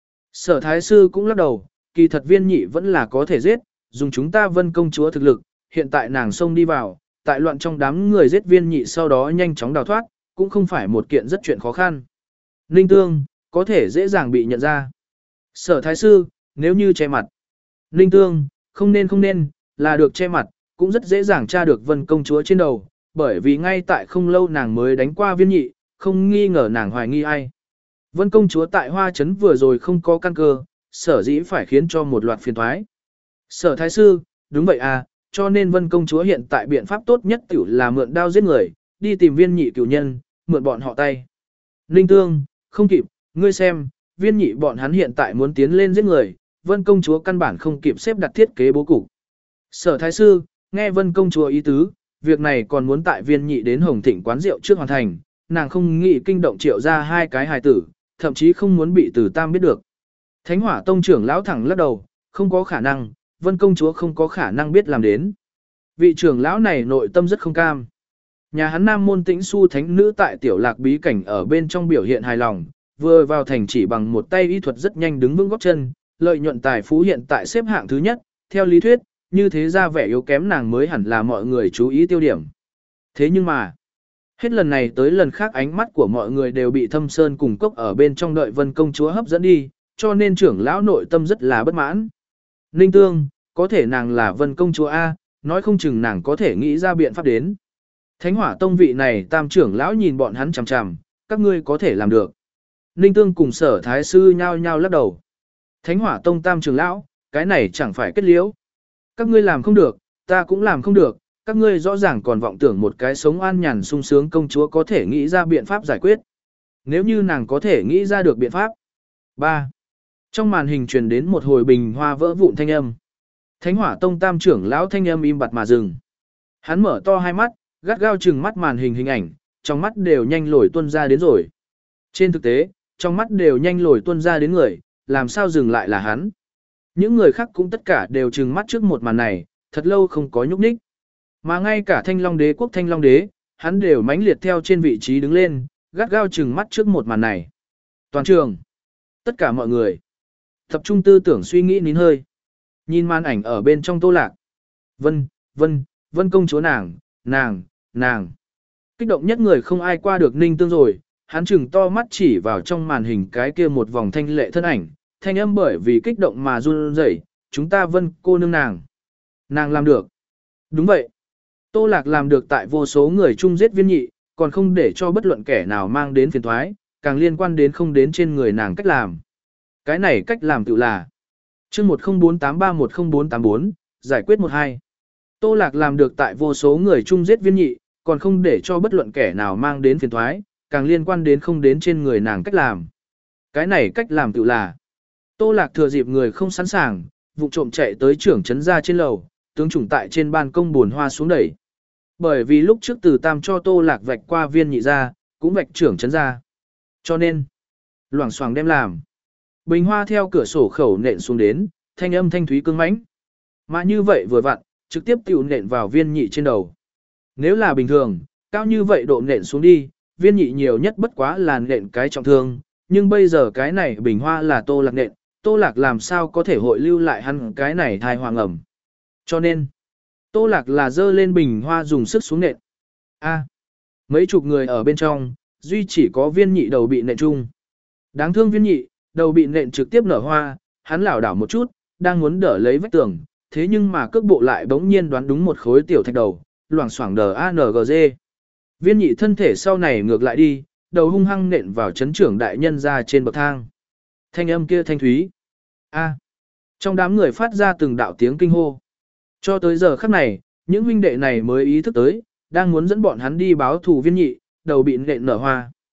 Sở Thái Sư cũng lắc đầu, kỳ thật viên nhị vẫn là có thể giết, dùng chúng ta Vân công chúa thực lực, hiện tại nàng xông đi vào, tại loạn trong đám người giết viên nhị sau đó nhanh chóng đào thoát, cũng không phải một kiện rất chuyện khó khăn. Ninh Tương, có thể dễ dàng bị nhận ra. Sở Thái Sư, nếu như che mặt. Ninh Tương, không nên không nên, là được che mặt, cũng rất dễ dàng tra được Vân công chúa trên đầu, bởi vì ngay tại không lâu nàng mới đánh qua viên nhị, không nghi ngờ nàng hoài nghi ai. Vân công chúa tại Hoa Trấn vừa rồi không có căn cơ, sở dĩ phải khiến cho một loạt phiền thoái. Sở Thái Sư, đúng vậy à, cho nên Vân công chúa hiện tại biện pháp tốt nhất tiểu là mượn đao giết người, đi tìm viên nhị cửu nhân, mượn bọn họ tay. Ninh Tương, không kịp, ngươi xem, viên nhị bọn hắn hiện tại muốn tiến lên giết người, Vân công chúa căn bản không kịp xếp đặt thiết kế bố cục. Sở Thái Sư, nghe Vân công chúa ý tứ, việc này còn muốn tại viên nhị đến Hồng Thịnh quán rượu trước hoàn thành, nàng không nghĩ kinh động triệu ra hai cái hài tử, thậm chí không muốn bị Từ Tam biết được. Thánh Hỏa Tông trưởng lão thẳng lắc đầu, không có khả năng, Vân công chúa không có khả năng biết làm đến. Vị trưởng lão này nội tâm rất không cam. Nhà hắn Nam môn Tĩnh Xu thánh nữ tại tiểu lạc bí cảnh ở bên trong biểu hiện hài lòng, vừa vào thành chỉ bằng một tay y thuật rất nhanh đứng vững gót chân, lợi nhuận tài phú hiện tại xếp hạng thứ nhất, theo lý thuyết, như thế ra vẻ yếu kém nàng mới hẳn là mọi người chú ý tiêu điểm. Thế nhưng mà, hết lần này tới lần khác ánh mắt của mọi người đều bị Thâm Sơn cùng cốc ở bên trong đợi Vân công chúa hấp dẫn đi, cho nên trưởng lão nội tâm rất là bất mãn. Ninh Tương, có thể nàng là Vân công chúa A, nói không chừng nàng có thể nghĩ ra biện pháp đến. Thánh Hỏa Tông vị này tam trưởng lão nhìn bọn hắn chằm chằm, các ngươi có thể làm được. Ninh Tương cùng Sở Thái Sư nhao nhao lắc đầu. Thánh Hỏa Tông tam trưởng lão, cái này chẳng phải kết liễu. Các ngươi làm không được, ta cũng làm không được, các ngươi rõ ràng còn vọng tưởng một cái sống an nhàn sung sướng công chúa có thể nghĩ ra biện pháp giải quyết. Nếu như nàng có thể nghĩ ra được biện pháp. ba. Trong màn hình truyền đến một hồi bình hoa vỡ vụn thanh âm. Thánh Hỏa Tông tam trưởng lão thanh âm im bặt mà dừng. Hắn mở to hai mắt, gắt gao trừng mắt màn hình hình ảnh, trong mắt đều nhanh lồi tuôn ra đến rồi. Trên thực tế, trong mắt đều nhanh lồi tuôn ra đến người, làm sao dừng lại là hắn. Những người khác cũng tất cả đều trừng mắt trước một màn này, thật lâu không có nhúc nhích. Mà ngay cả Thanh Long Đế quốc Thanh Long Đế, hắn đều mãnh liệt theo trên vị trí đứng lên, gắt gao trừng mắt trước một màn này. Toàn trường, tất cả mọi người, tập trung tư tưởng suy nghĩ nín hơi. Nhìn màn ảnh ở bên trong Tô Lạc. Vân, Vân, Vân công chúa nàng, nàng, nàng. Kích động nhất người không ai qua được Ninh Tương rồi, hắn trừng to mắt chỉ vào trong màn hình cái kia một vòng thanh lệ thân ảnh, thanh âm bởi vì kích động mà run rẩy, chúng ta Vân cô nương nàng. Nàng làm được. Đúng vậy. Tô Lạc làm được tại vô số người chung giết viên nhị, còn không để cho bất luận kẻ nào mang đến phiền thoái, càng liên quan đến không đến trên người nàng cách làm. Cái này cách làm tự là chương một không bốn tám ba một không bốn tám bốn, giải quyết một hai. Tô Lạc làm được tại vô số người chung giết viên nhị, còn không để cho bất luận kẻ nào mang đến phiền thoái, càng liên quan đến không đến trên người nàng cách làm. Cái này cách làm tự là Tô Lạc thừa dịp người không sẵn sàng, vụ trộm chạy tới trưởng trấn ra trên lầu, tướng chủng tại trên ban công buồn hoa xuống đẩy. Bởi vì lúc trước Từ Tam cho Tô Lạc vạch qua viên nhị ra, cũng vạch trưởng trấn ra. Cho nên, loảng xoảng đem làm. Bình hoa theo cửa sổ khẩu nện xuống đến, thanh âm thanh thúy cương mãnh. Mà như vậy vừa vặn, trực tiếp tiểu nện vào viên nhị trên đầu. Nếu là bình thường, cao như vậy độ nện xuống đi, viên nhị nhiều nhất bất quá là nện cái trọng thương, nhưng bây giờ cái này bình hoa là Tô Lạc nện, Tô Lạc làm sao có thể hội lưu lại hắn cái này thai hoàng ẩm. Cho nên, Tô Lạc là dơ lên bình hoa dùng sức xuống nện. A, mấy chục người ở bên trong, duy chỉ có viên nhị đầu bị nện chung. Đáng thương viên nhị, đầu bị nện trực tiếp nở hoa, hắn lảo đảo một chút, đang muốn đỡ lấy vách tường, thế nhưng mà cước bộ lại bỗng nhiên đoán đúng một khối tiểu thạch đầu, loảng xoảng đờ a en giê. Viên nhị thân thể sau này ngược lại đi, đầu hung hăng nện vào chấn trưởng đại nhân ra trên bậc thang. Thanh âm kia thanh thúy. A. Trong đám người phát ra từng đạo tiếng kinh hô. Cho tới giờ khắc này, những huynh đệ này mới ý thức tới, đang muốn dẫn bọn hắn đi báo thù viên nhị, đầu bị nện nở hoa.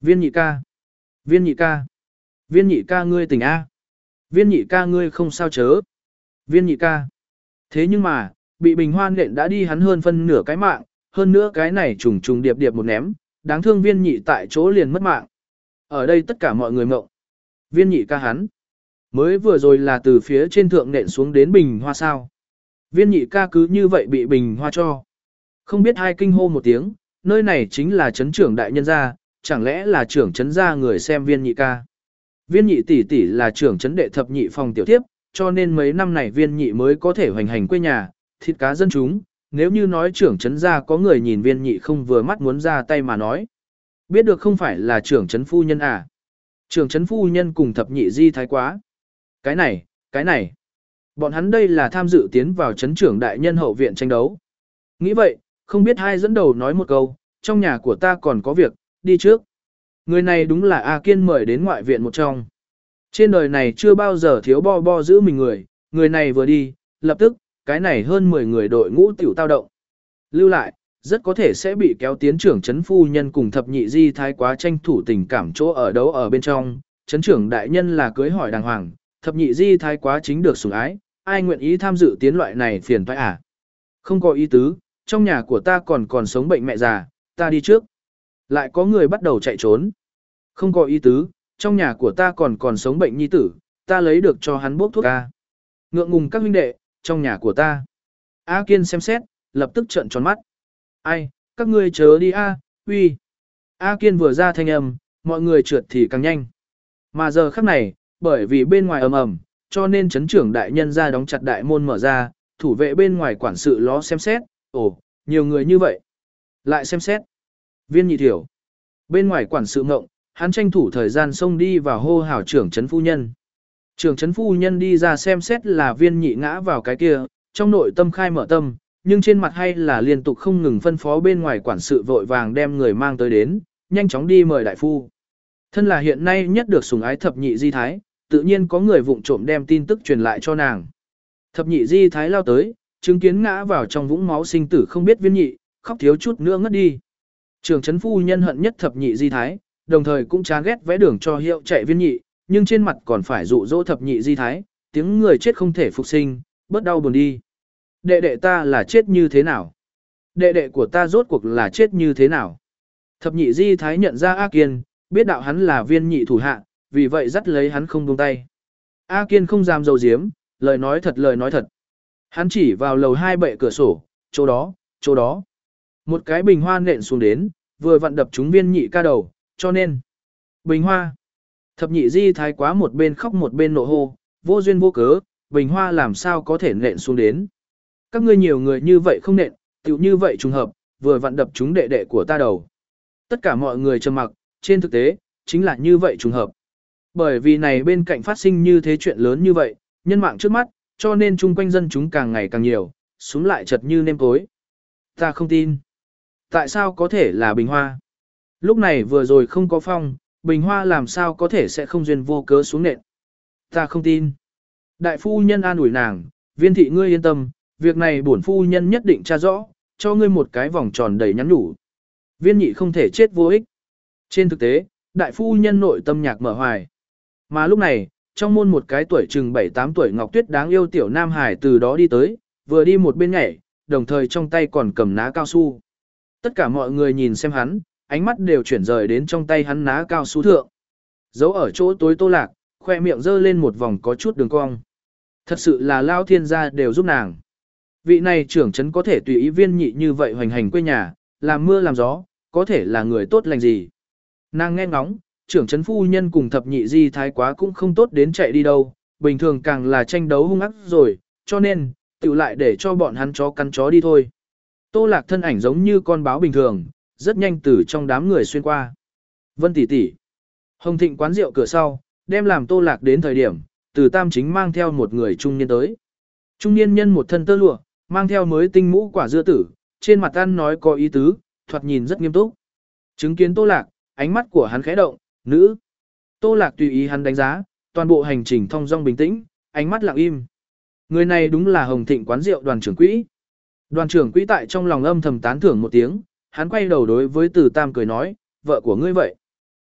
Viên nhị ca. Viên nhị ca. Viên nhị ca ngươi tỉnh A. Viên nhị ca ngươi không sao chớ. Viên nhị ca. Thế nhưng mà, bị bình hoa nện đã đi hắn hơn phân nửa cái mạng, hơn nữa cái này trùng trùng điệp điệp một ném, đáng thương viên nhị tại chỗ liền mất mạng. Ở đây tất cả mọi người mộng. Viên nhị ca hắn. Mới vừa rồi là từ phía trên thượng nện xuống đến bình hoa sao. Viên nhị ca cứ như vậy bị bình hoa cho. Không biết hai kinh hô một tiếng, nơi này chính là trấn trưởng đại nhân gia, chẳng lẽ là trưởng trấn gia người xem viên nhị ca. Viên nhị tỷ tỷ là trưởng trấn đệ thập nhị phòng tiểu tiếp, cho nên mấy năm này viên nhị mới có thể hoành hành quê nhà, thịt cá dân chúng. Nếu như nói trưởng trấn gia có người nhìn viên nhị không vừa mắt muốn ra tay mà nói. Biết được không phải là trưởng trấn phu nhân à. Trưởng trấn phu nhân cùng thập nhị di thái quá. Cái này, cái này. Bọn hắn đây là tham dự tiến vào trấn trưởng đại nhân hậu viện tranh đấu. Nghĩ vậy, không biết hai dẫn đầu nói một câu, trong nhà của ta còn có việc, đi trước. Người này đúng là A Kiên mời đến ngoại viện một trong. Trên đời này chưa bao giờ thiếu bo bo giữ mình người, người này vừa đi, lập tức, cái này hơn mười người đội ngũ tiểu tao động. Lưu lại, rất có thể sẽ bị kéo tiến trưởng trấn phu nhân cùng thập nhị di thái quá tranh thủ tình cảm chỗ ở đấu ở bên trong. Trấn trưởng đại nhân là cưới hỏi đàng hoàng, thập nhị di thái quá chính được sủng ái, ai nguyện ý tham dự tiến loại này phiền toái à? Không có ý tứ, trong nhà của ta còn còn sống bệnh mẹ già, ta đi trước. Lại có người bắt đầu chạy trốn. Không có ý tứ, trong nhà của ta còn còn sống bệnh nhi tử, ta lấy được cho hắn bốc thuốc ca. Ngượng ngùng các huynh đệ, trong nhà của ta. A Kiên xem xét, lập tức trợn tròn mắt. Ai, các ngươi chớ đi a, uy. A Kiên vừa ra thanh âm, mọi người trượt thì càng nhanh. Mà giờ khắc này, bởi vì bên ngoài ầm ầm, cho nên trấn trưởng đại nhân ra đóng chặt đại môn mở ra, thủ vệ bên ngoài quản sự ló xem xét, ồ, nhiều người như vậy. Lại xem xét. Viên nhị thiểu. Bên ngoài quản sự ngộng, hắn tranh thủ thời gian xông đi vào hô hào trưởng trấn phu nhân. Trưởng trấn phu nhân đi ra xem xét là viên nhị ngã vào cái kia, trong nội tâm khai mở tâm, nhưng trên mặt hay là liên tục không ngừng phân phó bên ngoài quản sự vội vàng đem người mang tới đến, nhanh chóng đi mời đại phu. Thân là hiện nay nhất được sủng ái thập nhị di thái, tự nhiên có người vụng trộm đem tin tức truyền lại cho nàng. Thập nhị di thái lao tới, chứng kiến ngã vào trong vũng máu sinh tử không biết viên nhị, khóc thiếu chút nữa ngất đi. Trưởng trấn phu nhân hận nhất thập nhị di thái, đồng thời cũng chán ghét vẽ đường cho hiệu chạy viên nhị, nhưng trên mặt còn phải dụ dỗ thập nhị di thái, tiếng người chết không thể phục sinh, bớt đau buồn đi. Đệ đệ ta là chết như thế nào? Đệ đệ của ta rốt cuộc là chết như thế nào? Thập nhị di thái nhận ra A Kiên, biết đạo hắn là viên nhị thủ hạ, vì vậy dắt lấy hắn không buông tay. A Kiên không dám dầu diếm, lời nói thật lời nói thật. Hắn chỉ vào lầu hai bệ cửa sổ, chỗ đó, chỗ đó. Một cái bình hoa nện xuống đến, vừa vặn đập trúng viên nhị ca đầu, cho nên. Bình hoa. Thập nhị di thái quá một bên khóc một bên nộ hô, vô duyên vô cớ, bình hoa làm sao có thể nện xuống đến. Các ngươi nhiều người như vậy không nện, tựu như vậy trùng hợp, vừa vặn đập trúng đệ đệ của ta đầu. Tất cả mọi người trầm mặc, trên thực tế, chính là như vậy trùng hợp. Bởi vì này bên cạnh phát sinh như thế chuyện lớn như vậy, nhân mạng trước mắt, cho nên chung quanh dân chúng càng ngày càng nhiều, xuống lại chật như nêm tối. Ta không tin. Tại sao có thể là bình hoa? Lúc này vừa rồi không có phong, bình hoa làm sao có thể sẽ không duyên vô cớ xuống nện. Ta không tin. Đại phu nhân an ủi nàng, viên thị ngươi yên tâm, việc này bổn phu nhân nhất định tra rõ, cho ngươi một cái vòng tròn đầy nhắn nhủ. Viên nhị không thể chết vô ích. Trên thực tế, đại phu nhân nội tâm nhạc mở hoài. Mà lúc này, trong môn một cái tuổi chừng bảy tám tuổi Ngọc Tuyết đáng yêu tiểu Nam Hải từ đó đi tới, vừa đi một bên nhảy, đồng thời trong tay còn cầm ná cao su. Tất cả mọi người nhìn xem hắn, ánh mắt đều chuyển rời đến trong tay hắn ná cao su thượng. Giấu ở chỗ tối Tô Lạc, khoe miệng dơ lên một vòng có chút đường cong. Thật sự là lao thiên gia đều giúp nàng. Vị này trưởng trấn có thể tùy ý viên nhị như vậy hoành hành quê nhà, làm mưa làm gió, có thể là người tốt lành gì. Nàng nghe ngóng, trưởng trấn phu nhân cùng thập nhị di thái quá cũng không tốt đến chạy đi đâu, bình thường càng là tranh đấu hung ác rồi, cho nên, tự lại để cho bọn hắn chó cắn chó đi thôi. Tô Lạc thân ảnh giống như con báo bình thường, rất nhanh từ trong đám người xuyên qua. Vân tỷ tỷ. Hồng Thịnh quán rượu cửa sau, đem làm Tô Lạc đến thời điểm, từ Tam Chính mang theo một người trung niên tới. Trung niên nhân một thân tơ lụa, mang theo mới tinh mũ quả dưa tử, trên mặt ăn nói có ý tứ, thoạt nhìn rất nghiêm túc. Chứng kiến Tô Lạc, ánh mắt của hắn khẽ động, nữ. Tô Lạc tùy ý hắn đánh giá, toàn bộ hành trình thong dong bình tĩnh, ánh mắt lặng im. Người này đúng là Hồng Thịnh quán rượu đoàn trưởng quỹ. Đoàn trưởng quỹ tại trong lòng âm thầm tán thưởng một tiếng, hắn quay đầu đối với Từ Tam cười nói, vợ của ngươi vậy.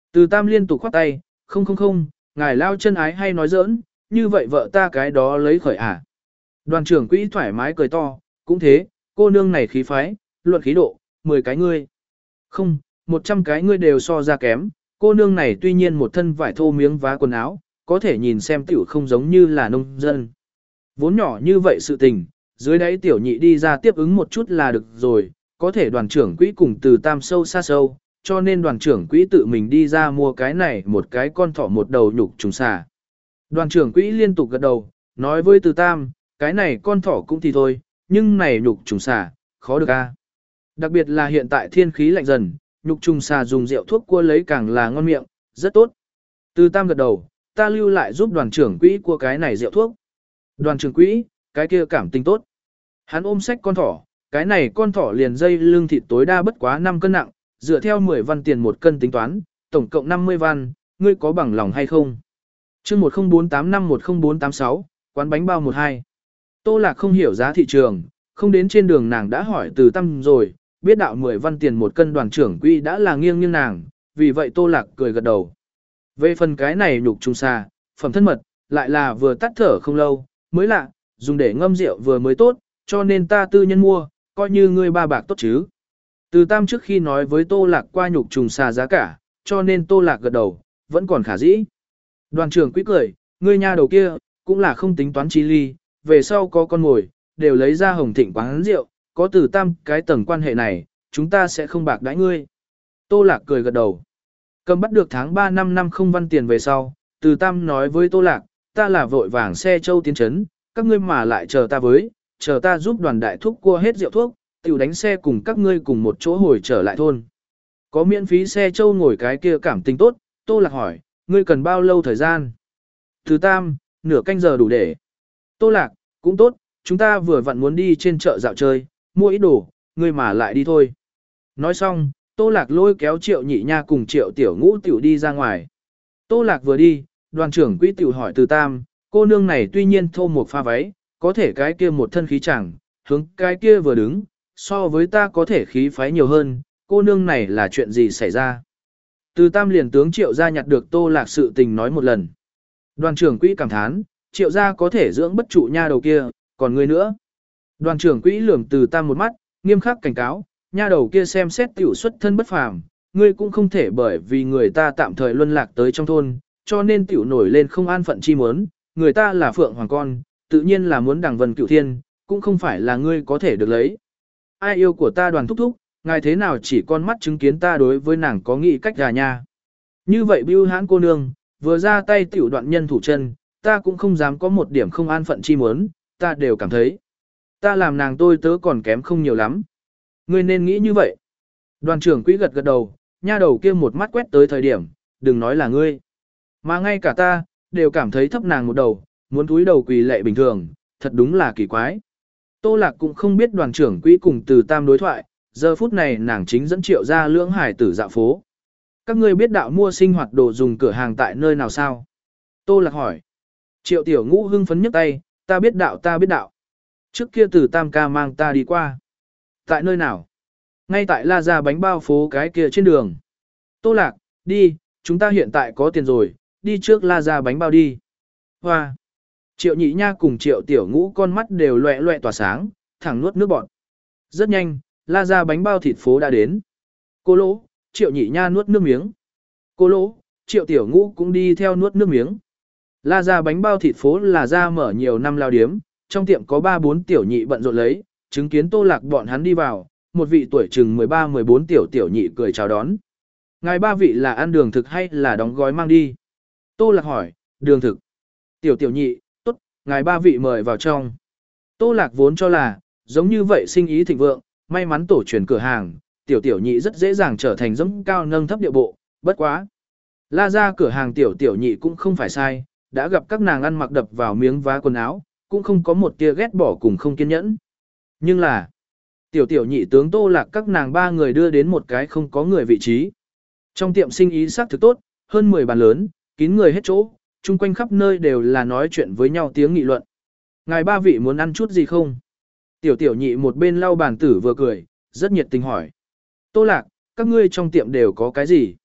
Từ Tam liên tục khoát tay, không không không, ngài lao chân ái hay nói giỡn, như vậy vợ ta cái đó lấy khởi à. Đoàn trưởng quỹ thoải mái cười to, cũng thế, cô nương này khí phái, luận khí độ, mười cái ngươi. Không, một trăm cái ngươi đều so ra kém, cô nương này tuy nhiên một thân vải thô miếng vá quần áo, có thể nhìn xem tiểu không giống như là nông dân. Vốn nhỏ như vậy sự tình, dưới đáy tiểu nhị đi ra tiếp ứng một chút là được rồi, có thể đoàn trưởng quỹ cùng từ Tam sâu xa sâu, cho nên đoàn trưởng quỹ tự mình đi ra mua cái này một cái con thỏ một đầu nhục trùng xà. Đoàn trưởng quỹ liên tục gật đầu, nói với từ Tam, cái này con thỏ cũng thì thôi, nhưng này nhục trùng xà, khó được a. Đặc biệt là hiện tại thiên khí lạnh dần, nhục trùng xà dùng rượu thuốc cua lấy càng là ngon miệng, rất tốt. Từ Tam gật đầu, ta lưu lại giúp đoàn trưởng quỹ cua cái này rượu thuốc. Đoàn trưởng quỹ, cái kia cảm tình tốt. Hắn ôm sách con thỏ, cái này con thỏ liền dây lưng thịt tối đa bất quá năm cân nặng, dựa theo mười văn tiền một cân tính toán, tổng cộng năm mươi văn, ngươi có bằng lòng hay không? Chương một không bốn tám năm một không bốn tám sáu, quán bánh bao một hai. Tô Lạc không hiểu giá thị trường, không đến trên đường nàng đã hỏi từ Tam rồi, biết đạo mười văn tiền một cân đoàn trưởng quỹ đã là nghiêng nghiêng nàng, vì vậy Tô Lạc cười gật đầu. Về phần cái này nhục trùng xà, phẩm thân mật, lại là vừa tắt thở không lâu, mới lạ, dùng để ngâm rượu vừa mới tốt, cho nên ta tư nhân mua, coi như ngươi ba bạc tốt chứ. Từ Tam trước khi nói với Tô Lạc qua nhục trùng xà giá cả, cho nên Tô Lạc gật đầu, vẫn còn khả dĩ. Đoàn trưởng quỹ cười, ngươi nha đầu kia, cũng là không tính toán chi ly, về sau có con mồi, đều lấy ra hồng thịnh quán rượu, có từ Tam cái tầng quan hệ này, chúng ta sẽ không bạc đãi ngươi. Tô Lạc cười gật đầu. Cầm bắt được tháng ba năm năm không văn tiền về sau, từ Tam nói với Tô Lạc, ta là vội vàng xe châu tiến trấn, các ngươi mà lại chờ ta với, chờ ta giúp đoàn đại thuốc cua hết rượu thuốc, tiểu đánh xe cùng các ngươi cùng một chỗ hồi trở lại thôn. Có miễn phí xe châu ngồi cái kia cảm tình tốt, Tô Lạc hỏi, ngươi cần bao lâu thời gian? Từ Tam, nửa canh giờ đủ để. Tô Lạc, cũng tốt, chúng ta vừa vặn muốn đi trên chợ dạo chơi, mua ít đồ, ngươi mà lại đi thôi. Nói xong, Tô Lạc lôi kéo Triệu Nhị Nha cùng Triệu Tiểu Ngũ tiểu đi ra ngoài. Tô Lạc vừa đi, đoàn trưởng quỹ tiểu hỏi từ Tam, cô nương này tuy nhiên thô một pha váy, có thể cái kia một thân khí chẳng, hướng cái kia vừa đứng, so với ta có thể khí phái nhiều hơn, cô nương này là chuyện gì xảy ra. Từ Tam liền tướng Triệu gia nhặt được Tô Lạc sự tình nói một lần. Đoàn trưởng quỹ cảm thán, Triệu gia có thể dưỡng bất trụ nha đầu kia, còn ngươi nữa. Đoàn trưởng quỹ lườm từ Tam một mắt, nghiêm khắc cảnh cáo, nha đầu kia xem xét tiểu xuất thân bất phàm, ngươi cũng không thể bởi vì người ta tạm thời luân lạc tới trong thôn, cho nên tiểu nổi lên không an phận chi muốn, người ta là phượng hoàng con, tự nhiên là muốn đằng vân cựu thiên, cũng không phải là ngươi có thể được lấy. Ai yêu của ta Đoàn thúc thúc, ngài thế nào chỉ con mắt chứng kiến ta đối với nàng có nghĩ cách gà nha. Như vậy bưu hãn cô nương, vừa ra tay tiểu đoạn nhân thủ chân, ta cũng không dám có một điểm không an phận chi muốn, ta đều cảm thấy. Ta làm nàng tôi tớ còn kém không nhiều lắm. Ngươi nên nghĩ như vậy. Đoàn trưởng quỹ gật gật đầu, nha đầu kia một mắt quét tới thời điểm, đừng nói là ngươi. Mà ngay cả ta, đều cảm thấy thấp nàng một đầu, muốn cúi đầu quỳ lệ bình thường, thật đúng là kỳ quái. Tô Lạc cũng không biết đoàn trưởng quỹ cùng từ Tam đối thoại, giờ phút này nàng chính dẫn Triệu ra lưỡng hải tử dạo phố. Các ngươi biết đạo mua sinh hoạt đồ dùng cửa hàng tại nơi nào sao? Tô Lạc hỏi. Triệu Tiểu Ngũ hưng phấn nhấc tay, ta biết đạo ta biết đạo. Trước kia từ Tam ca mang ta đi qua. Tại nơi nào? Ngay tại La Gia bánh bao phố cái kia trên đường. Tô Lạc, đi, chúng ta hiện tại có tiền rồi, đi trước La Gia bánh bao đi. Hoa. Triệu Nhị Nha cùng Triệu Tiểu Ngũ con mắt đều loẹ loẹ tỏa sáng, thẳng nuốt nước bọt. Rất nhanh, La Gia bánh bao thịt phố đã đến. Cô Lỗ, Triệu Nhị Nha nuốt nước miếng. Cô Lỗ, Triệu Tiểu Ngũ cũng đi theo nuốt nước miếng. La Gia bánh bao thịt phố là ra mở nhiều năm lao điếm, trong tiệm có ba bốn tiểu nhị bận rộn lấy, chứng kiến Tô Lạc bọn hắn đi vào, một vị tuổi chừng mười ba mười bốn tiểu tiểu nhị cười chào đón. Ngài ba vị là ăn đường thực hay là đóng gói mang đi? Tô Lạc hỏi, đường thực. Tiểu tiểu nhị, tốt, ngài ba vị mời vào trong. Tô Lạc vốn cho là, giống như vậy sinh ý thịnh vượng, may mắn tổ truyền cửa hàng, tiểu tiểu nhị rất dễ dàng trở thành dẫm cao nâng thấp địa bộ, bất quá. La Gia cửa hàng tiểu tiểu nhị cũng không phải sai, đã gặp các nàng ăn mặc đập vào miếng vá quần áo, cũng không có một tia ghét bỏ cùng không kiên nhẫn. Nhưng là, tiểu tiểu nhị tướng Tô Lạc các nàng ba người đưa đến một cái không có người vị trí. Trong tiệm sinh ý sắc thực tốt, hơn mười bàn lớn, kín người hết chỗ, chung quanh khắp nơi đều là nói chuyện với nhau tiếng nghị luận. Ngài ba vị muốn ăn chút gì không? Tiểu tiểu nhị một bên lau bàn tử vừa cười, rất nhiệt tình hỏi. Tô Lạc, các ngươi trong tiệm đều có cái gì?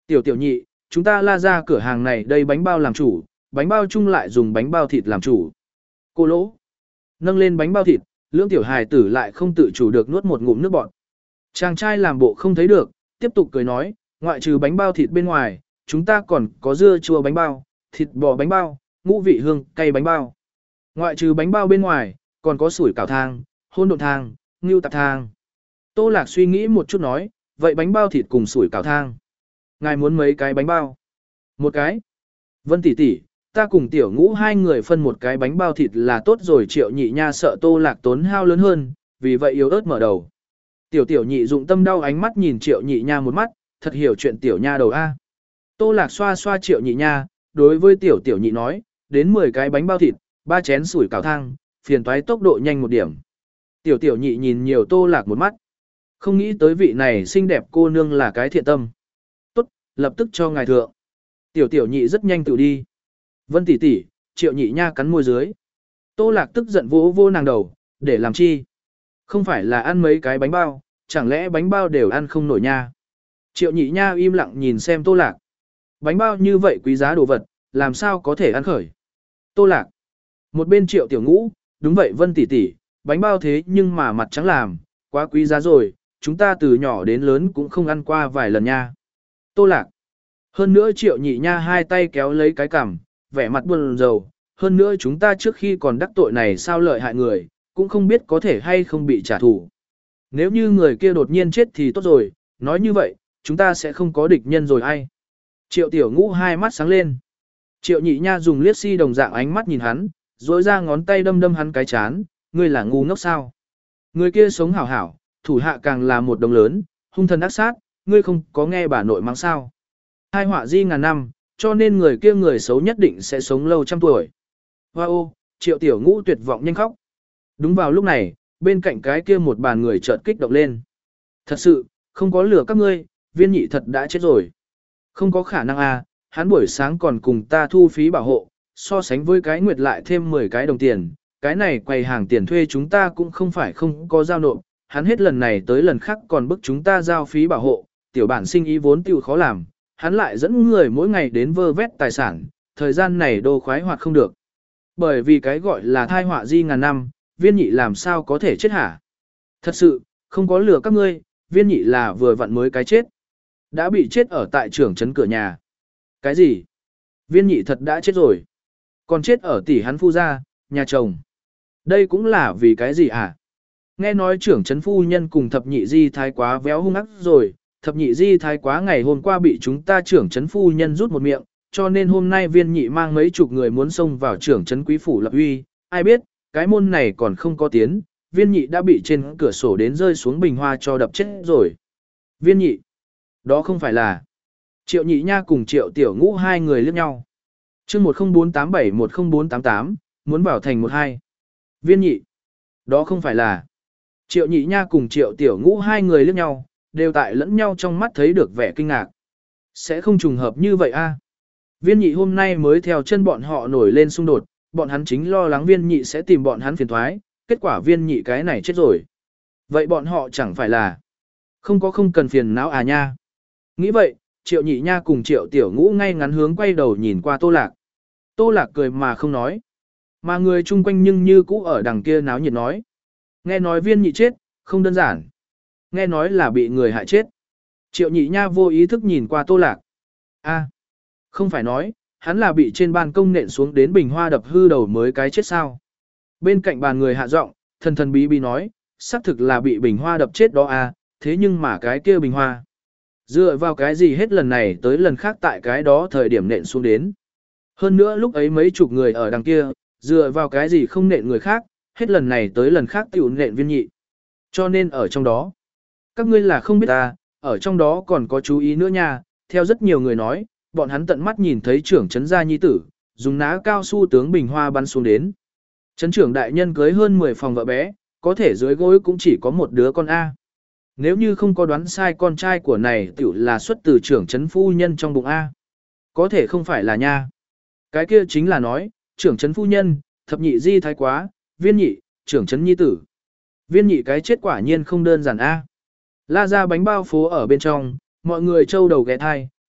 Tiểu tiểu nhị, chúng ta la ra cửa hàng này đây bánh bao làm chủ, bánh bao chung lại dùng bánh bao thịt làm chủ. Cô lỗ. Nâng lên bánh bao thịt, lưỡng tiểu hài tử lại không tự chủ được nuốt một ngụm nước bọt. Chàng trai làm bộ không thấy được, tiếp tục cười nói, ngoại trừ bánh bao thịt bên ngoài, chúng ta còn có dưa chua bánh bao, thịt bò bánh bao, ngũ vị hương, cay bánh bao. Ngoại trừ bánh bao bên ngoài, còn có sủi cảo thang, hôn độn thang, ngưu tạp thang. Tô Lạc suy nghĩ một chút nói, vậy bánh bao thịt cùng sủi cảo thang. Ngài muốn mấy cái bánh bao? Một cái. Vân tỷ tỷ, ta cùng tiểu ngũ hai người phân một cái bánh bao thịt là tốt rồi. Triệu nhị nha sợ Tô Lạc tốn hao lớn hơn, vì vậy yếu ớt mở đầu. Tiểu tiểu nhị dụng tâm đau ánh mắt nhìn triệu nhị nha một mắt, thật hiểu chuyện tiểu nha đầu A. Tô Lạc xoa xoa triệu nhị nha, đối với tiểu tiểu nhị nói, đến mười cái bánh bao thịt, ba chén sủi cảo thang, phiền toái tốc độ nhanh một điểm. Tiểu tiểu nhị nhìn nhiều Tô Lạc một mắt. Không nghĩ tới vị này xinh đẹp cô nương là cái thiện tâm. Tốt, lập tức cho ngài thượng. Tiểu tiểu nhị rất nhanh tự đi. Vân tỷ tỷ, triệu nhị nha cắn môi dưới. Tô Lạc tức giận vỗ vô nàng đầu, để làm chi? Không phải là ăn mấy cái bánh bao, chẳng lẽ bánh bao đều ăn không nổi nha? Triệu nhị nha im lặng nhìn xem Tô Lạc. Bánh bao như vậy quý giá đồ vật, làm sao có thể ăn khởi? Tô Lạc. Một bên triệu tiểu ngũ, đúng vậy Vân tỷ tỷ, bánh bao thế nhưng mà mặt trắng làm, quá quý giá rồi, chúng ta từ nhỏ đến lớn cũng không ăn qua vài lần nha. Tô Lạc. Hơn nữa triệu nhị nha hai tay kéo lấy cái cằm, vẻ mặt buồn rầu. Hơn nữa chúng ta trước khi còn đắc tội này sao lợi hại người, cũng không biết có thể hay không bị trả thù. Nếu như người kia đột nhiên chết thì tốt rồi, nói như vậy, chúng ta sẽ không có địch nhân rồi ai. Triệu tiểu ngũ hai mắt sáng lên. Triệu nhị nha dùng liếc si đồng dạng ánh mắt nhìn hắn, rồi ra ngón tay đâm đâm hắn cái chán, ngươi là ngu ngốc sao. Người kia sống hảo hảo, thủ hạ càng là một đồng lớn, hung thần ác sát, ngươi không có nghe bà nội mắng sao. Hai họa di ngàn năm, cho nên người kia người xấu nhất định sẽ sống lâu trăm tuổi. Hoa ô, triệu tiểu ngũ tuyệt vọng nhanh khóc. Đúng vào lúc này, bên cạnh cái kia một bàn người chợt kích động lên. Thật sự, không có lửa các ngươi, viên nhị thật đã chết rồi. Không có khả năng à, hắn buổi sáng còn cùng ta thu phí bảo hộ, so sánh với cái nguyệt lại thêm mười cái đồng tiền, cái này quầy hàng tiền thuê chúng ta cũng không phải không có giao nộp, hắn hết lần này tới lần khác còn bức chúng ta giao phí bảo hộ, tiểu bản sinh ý vốn tiêu khó làm, hắn lại dẫn người mỗi ngày đến vơ vét tài sản, thời gian này đô khoái hoạt không được. Bởi vì cái gọi là thai họa di ngàn năm, viên nhị làm sao có thể chết hả? Thật sự, không có lừa các ngươi, viên nhị là vừa vặn mới cái chết. Đã bị chết ở tại trưởng trấn cửa nhà. Cái gì? Viên nhị thật đã chết rồi. Còn chết ở tỷ hắn phu gia, nhà chồng. Đây cũng là vì cái gì hả? Nghe nói trưởng trấn phu nhân cùng thập nhị di thái quá véo hung ác rồi, thập nhị di thái quá ngày hôm qua bị chúng ta trưởng trấn phu nhân rút một miệng, cho nên hôm nay viên nhị mang mấy chục người muốn xông vào trưởng trấn quý phủ lập uy, ai biết, cái môn này còn không có tiến, viên nhị đã bị trên cửa sổ đến rơi xuống bình hoa cho đập chết rồi. Viên nhị, đó không phải là triệu nhị nha cùng triệu tiểu ngũ hai người liếc nhau. chương một không bốn tám bảy một không bốn tám tám, muốn vào thành một hai. Viên nhị, đó không phải là triệu nhị nha cùng triệu tiểu ngũ hai người liếc nhau, đều tại lẫn nhau trong mắt thấy được vẻ kinh ngạc. Sẽ không trùng hợp như vậy a? Viên nhị hôm nay mới theo chân bọn họ nổi lên xung đột, bọn hắn chính lo lắng viên nhị sẽ tìm bọn hắn phiền thoái, kết quả viên nhị cái này chết rồi. Vậy bọn họ chẳng phải là không có không cần phiền não à nha. Nghĩ vậy, triệu nhị nha cùng triệu tiểu ngũ ngay ngắn hướng quay đầu nhìn qua Tô Lạc. Tô Lạc cười mà không nói. Mà người chung quanh nhưng như cũ ở đằng kia náo nhiệt nói. Nghe nói viên nhị chết, không đơn giản. Nghe nói là bị người hại chết. Triệu nhị nha vô ý thức nhìn qua Tô Lạc. A, không phải nói, hắn là bị trên ban công nện xuống đến bình hoa đập hư đầu mới cái chết sao. Bên cạnh bàn người hạ giọng, thần thần bí bí nói, xác thực là bị bình hoa đập chết đó à, thế nhưng mà cái kia bình hoa. Dựa vào cái gì hết lần này tới lần khác tại cái đó thời điểm nện xuống đến. Hơn nữa lúc ấy mấy chục người ở đằng kia, dựa vào cái gì không nện người khác, hết lần này tới lần khác tiểu nện viên nhị. Cho nên ở trong đó, các ngươi là không biết ta, ở trong đó còn có chú ý nữa nha, theo rất nhiều người nói, bọn hắn tận mắt nhìn thấy trưởng trấn gia nhi tử, dùng ná cao su tướng bình hoa bắn xuống đến. Trấn trưởng đại nhân cưới hơn mười phòng vợ bé, có thể dưới gối cũng chỉ có một đứa con A. Nếu như không có đoán sai con trai của này tiểu là xuất từ trưởng trấn phu nhân trong bụng A. Có thể không phải là nha. Cái kia chính là nói, trưởng trấn phu nhân, thập nhị di thái quá, viên nhị, trưởng trấn nhi tử. Viên nhị cái chết quả nhiên không đơn giản A. La ra bánh bao phố ở bên trong, mọi người trâu đầu ghé thai,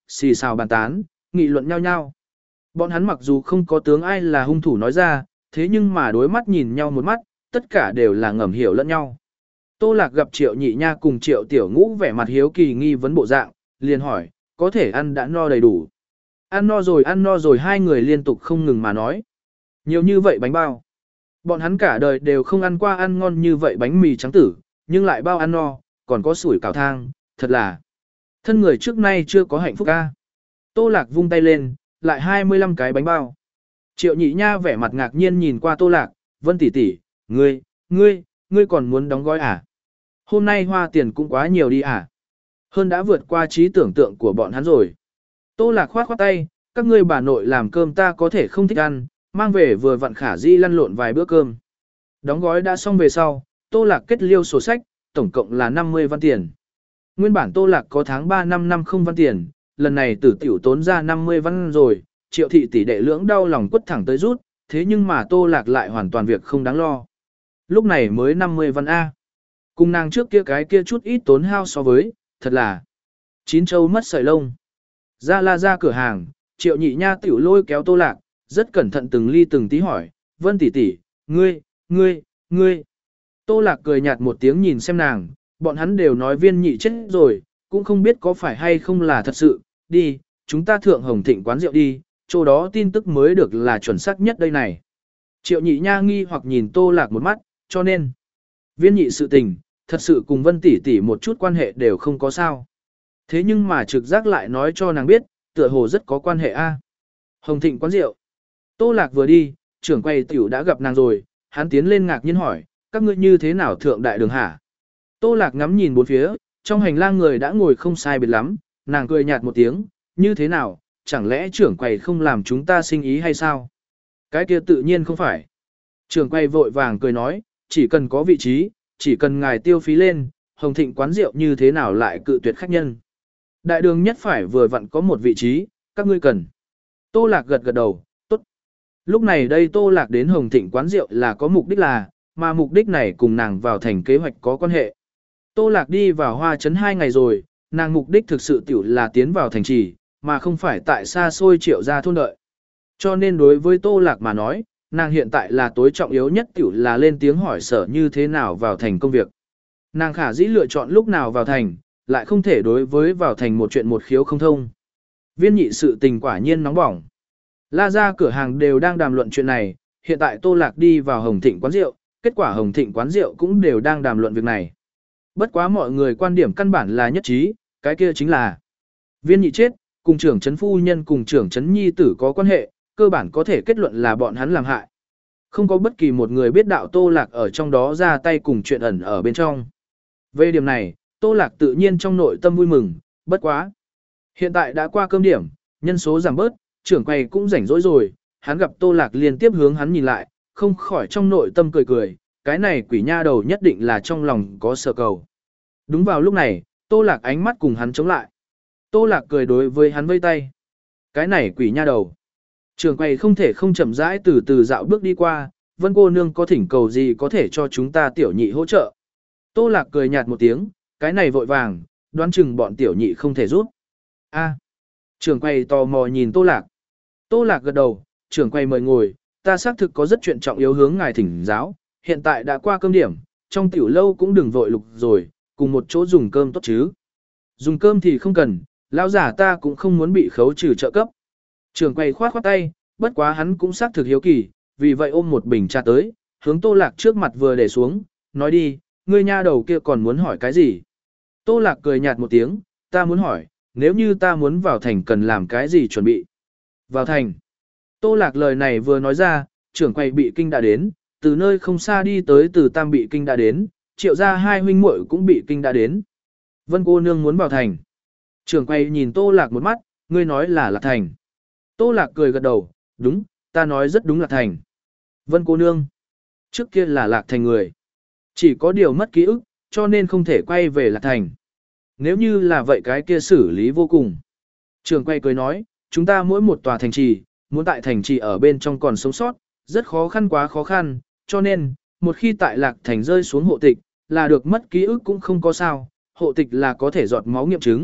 xì xào bàn tán, nghị luận nhau nhau. Bọn hắn mặc dù không có tướng ai là hung thủ nói ra, thế nhưng mà đối mắt nhìn nhau một mắt, tất cả đều là ngầm hiểu lẫn nhau. Tô Lạc gặp Triệu Nhị Nha cùng Triệu Tiểu Ngũ vẻ mặt hiếu kỳ nghi vấn bộ dạng, liền hỏi, có thể ăn đã no đầy đủ. Ăn no rồi ăn no rồi hai người liên tục không ngừng mà nói. Nhiều như vậy bánh bao. Bọn hắn cả đời đều không ăn qua ăn ngon như vậy bánh mì trắng tử, nhưng lại bao ăn no, còn có sủi cảo thang, thật là thân người trước nay chưa có hạnh phúc ca. Tô Lạc vung tay lên, lại hai mươi lăm cái bánh bao. Triệu Nhị Nha vẻ mặt ngạc nhiên nhìn qua Tô Lạc, Vân tỷ tỷ, ngươi, ngươi, ngươi còn muốn đóng gói à? Hôm nay hoa tiền cũng quá nhiều đi à? Hơn đã vượt qua trí tưởng tượng của bọn hắn rồi. Tô Lạc khoát khoát tay, các ngươi bà nội làm cơm ta có thể không thích ăn, mang về vừa vặn khả di lăn lộn vài bữa cơm. Đóng gói đã xong về sau, Tô Lạc kết liêu sổ sách, tổng cộng là năm mươi văn tiền. Nguyên bản Tô Lạc có tháng ba năm năm không văn tiền, lần này tử tiểu tốn ra năm mươi văn rồi, Triệu thị tỷ đệ lưỡng đau lòng quất thẳng tới rút, thế nhưng mà Tô Lạc lại hoàn toàn việc không đáng lo. Lúc này mới năm mươi văn A. Cùng nàng trước kia cái kia chút ít tốn hao so với, thật là chín châu mất sợi lông. Ra la ra cửa hàng, Triệu Nhị Nha tiểu lôi kéo Tô Lạc, rất cẩn thận từng ly từng tí hỏi, Vân tỷ tỷ, ngươi, ngươi, ngươi. Tô Lạc cười nhạt một tiếng nhìn xem nàng, bọn hắn đều nói Viên Nhị chết rồi, cũng không biết có phải hay không là thật sự, đi, chúng ta thượng Hồng Thịnh quán rượu đi, chỗ đó tin tức mới được là chuẩn xác nhất đây này. Triệu Nhị Nha nghi hoặc nhìn Tô Lạc một mắt, cho nên, Viên Nhị sự tình, thật sự cùng Vân tỷ tỷ một chút quan hệ đều không có sao. Thế nhưng mà trực giác lại nói cho nàng biết, tựa hồ rất có quan hệ a. Hồng Thịnh quán rượu. Tô Lạc vừa đi, trưởng quầy tiểu đã gặp nàng rồi, hắn tiến lên ngạc nhiên hỏi, các ngươi như thế nào thượng đại đường hả? Tô Lạc ngắm nhìn bốn phía, trong hành lang người đã ngồi không sai biệt lắm, nàng cười nhạt một tiếng, như thế nào, chẳng lẽ trưởng quầy không làm chúng ta sinh ý hay sao? Cái kia tự nhiên không phải. Trưởng quầy vội vàng cười nói, chỉ cần có vị trí, chỉ cần ngài tiêu phí lên, Hồng Thịnh quán rượu như thế nào lại cự tuyệt khách nhân. Đại đường nhất phải vừa vặn có một vị trí, các ngươi cần. Tô Lạc gật gật đầu, tốt. Lúc này đây Tô Lạc đến Hồng Thịnh quán rượu là có mục đích là, mà mục đích này cùng nàng vào thành kế hoạch có quan hệ. Tô Lạc đi vào Hoa Trấn hai ngày rồi, nàng mục đích thực sự tiểu là tiến vào thành trì, mà không phải tại xa xôi Triệu gia thôn đợi. Cho nên đối với Tô Lạc mà nói, nàng hiện tại là tối trọng yếu nhất tiểu là lên tiếng hỏi sở như thế nào vào thành công việc. Nàng khả dĩ lựa chọn lúc nào vào thành, lại không thể đối với vào thành một chuyện một khiếu không thông. Viên Nhị sự tình quả nhiên nóng bỏng. La ra cửa hàng đều đang đàm luận chuyện này, hiện tại Tô Lạc đi vào Hồng Thịnh quán rượu, kết quả Hồng Thịnh quán rượu cũng đều đang đàm luận việc này. Bất quá mọi người quan điểm căn bản là nhất trí, cái kia chính là Viên Nhị chết, cùng trưởng trấn phu nhân cùng trưởng trấn nhi tử có quan hệ, cơ bản có thể kết luận là bọn hắn làm hại. Không có bất kỳ một người biết đạo Tô Lạc ở trong đó ra tay cùng chuyện ẩn ở bên trong. Về điểm này, Tô Lạc tự nhiên trong nội tâm vui mừng, bất quá. Hiện tại đã qua cơm điểm, nhân số giảm bớt, trưởng quầy cũng rảnh rỗi rồi, hắn gặp Tô Lạc liên tiếp hướng hắn nhìn lại, không khỏi trong nội tâm cười cười, cái này quỷ nha đầu nhất định là trong lòng có sở cầu. Đúng vào lúc này, Tô Lạc ánh mắt cùng hắn chống lại. Tô Lạc cười đối với hắn vây tay. Cái này quỷ nha đầu. Trưởng quầy không thể không chậm rãi từ từ dạo bước đi qua, Vân cô nương có thỉnh cầu gì có thể cho chúng ta tiểu nhị hỗ trợ. Tô Lạc cười nhạt một tiếng, cái này vội vàng, đoán chừng bọn tiểu nhị không thể giúp. A. Trưởng quầy tò mò nhìn Tô Lạc. Tô Lạc gật đầu, trưởng quầy mời ngồi, ta xác thực có rất chuyện trọng yếu hướng ngài thỉnh giáo, hiện tại đã qua cơm điểm, trong tiểu lâu cũng đừng vội lục rồi, cùng một chỗ dùng cơm tốt chứ. Dùng cơm thì không cần, lão giả ta cũng không muốn bị khấu trừ trợ cấp. Trưởng quầy khoát khoát tay, bất quá hắn cũng xác thực hiếu kỳ, vì vậy ôm một bình trà tới, hướng Tô Lạc trước mặt vừa để xuống, nói đi, ngươi nha đầu kia còn muốn hỏi cái gì? Tô Lạc cười nhạt một tiếng, ta muốn hỏi, nếu như ta muốn vào thành cần làm cái gì chuẩn bị? Vào thành. Tô Lạc lời này vừa nói ra, trưởng quầy bị kinh đã đến, từ nơi không xa đi tới từ Tam bị kinh đã đến, Triệu gia hai huynh muội cũng bị kinh đã đến. Vân cô nương muốn vào thành. Trưởng quầy nhìn Tô Lạc một mắt, ngươi nói là Lạc Thành. Tô Lạc cười gật đầu, đúng, ta nói rất đúng Lạc Thành. Vân cô nương. Trước kia là Lạc Thành người. Chỉ có điều mất ký ức, cho nên không thể quay về Lạc Thành. Nếu như là vậy cái kia xử lý vô cùng. Trưởng quầy cười nói, chúng ta mỗi một tòa thành trì, muốn tại thành trì ở bên trong còn sống sót, rất khó khăn quá khó khăn, cho nên, một khi tại Lạc Thành rơi xuống hộ tịch, là được mất ký ức cũng không có sao, hộ tịch là có thể giọt máu nghiệm chứng,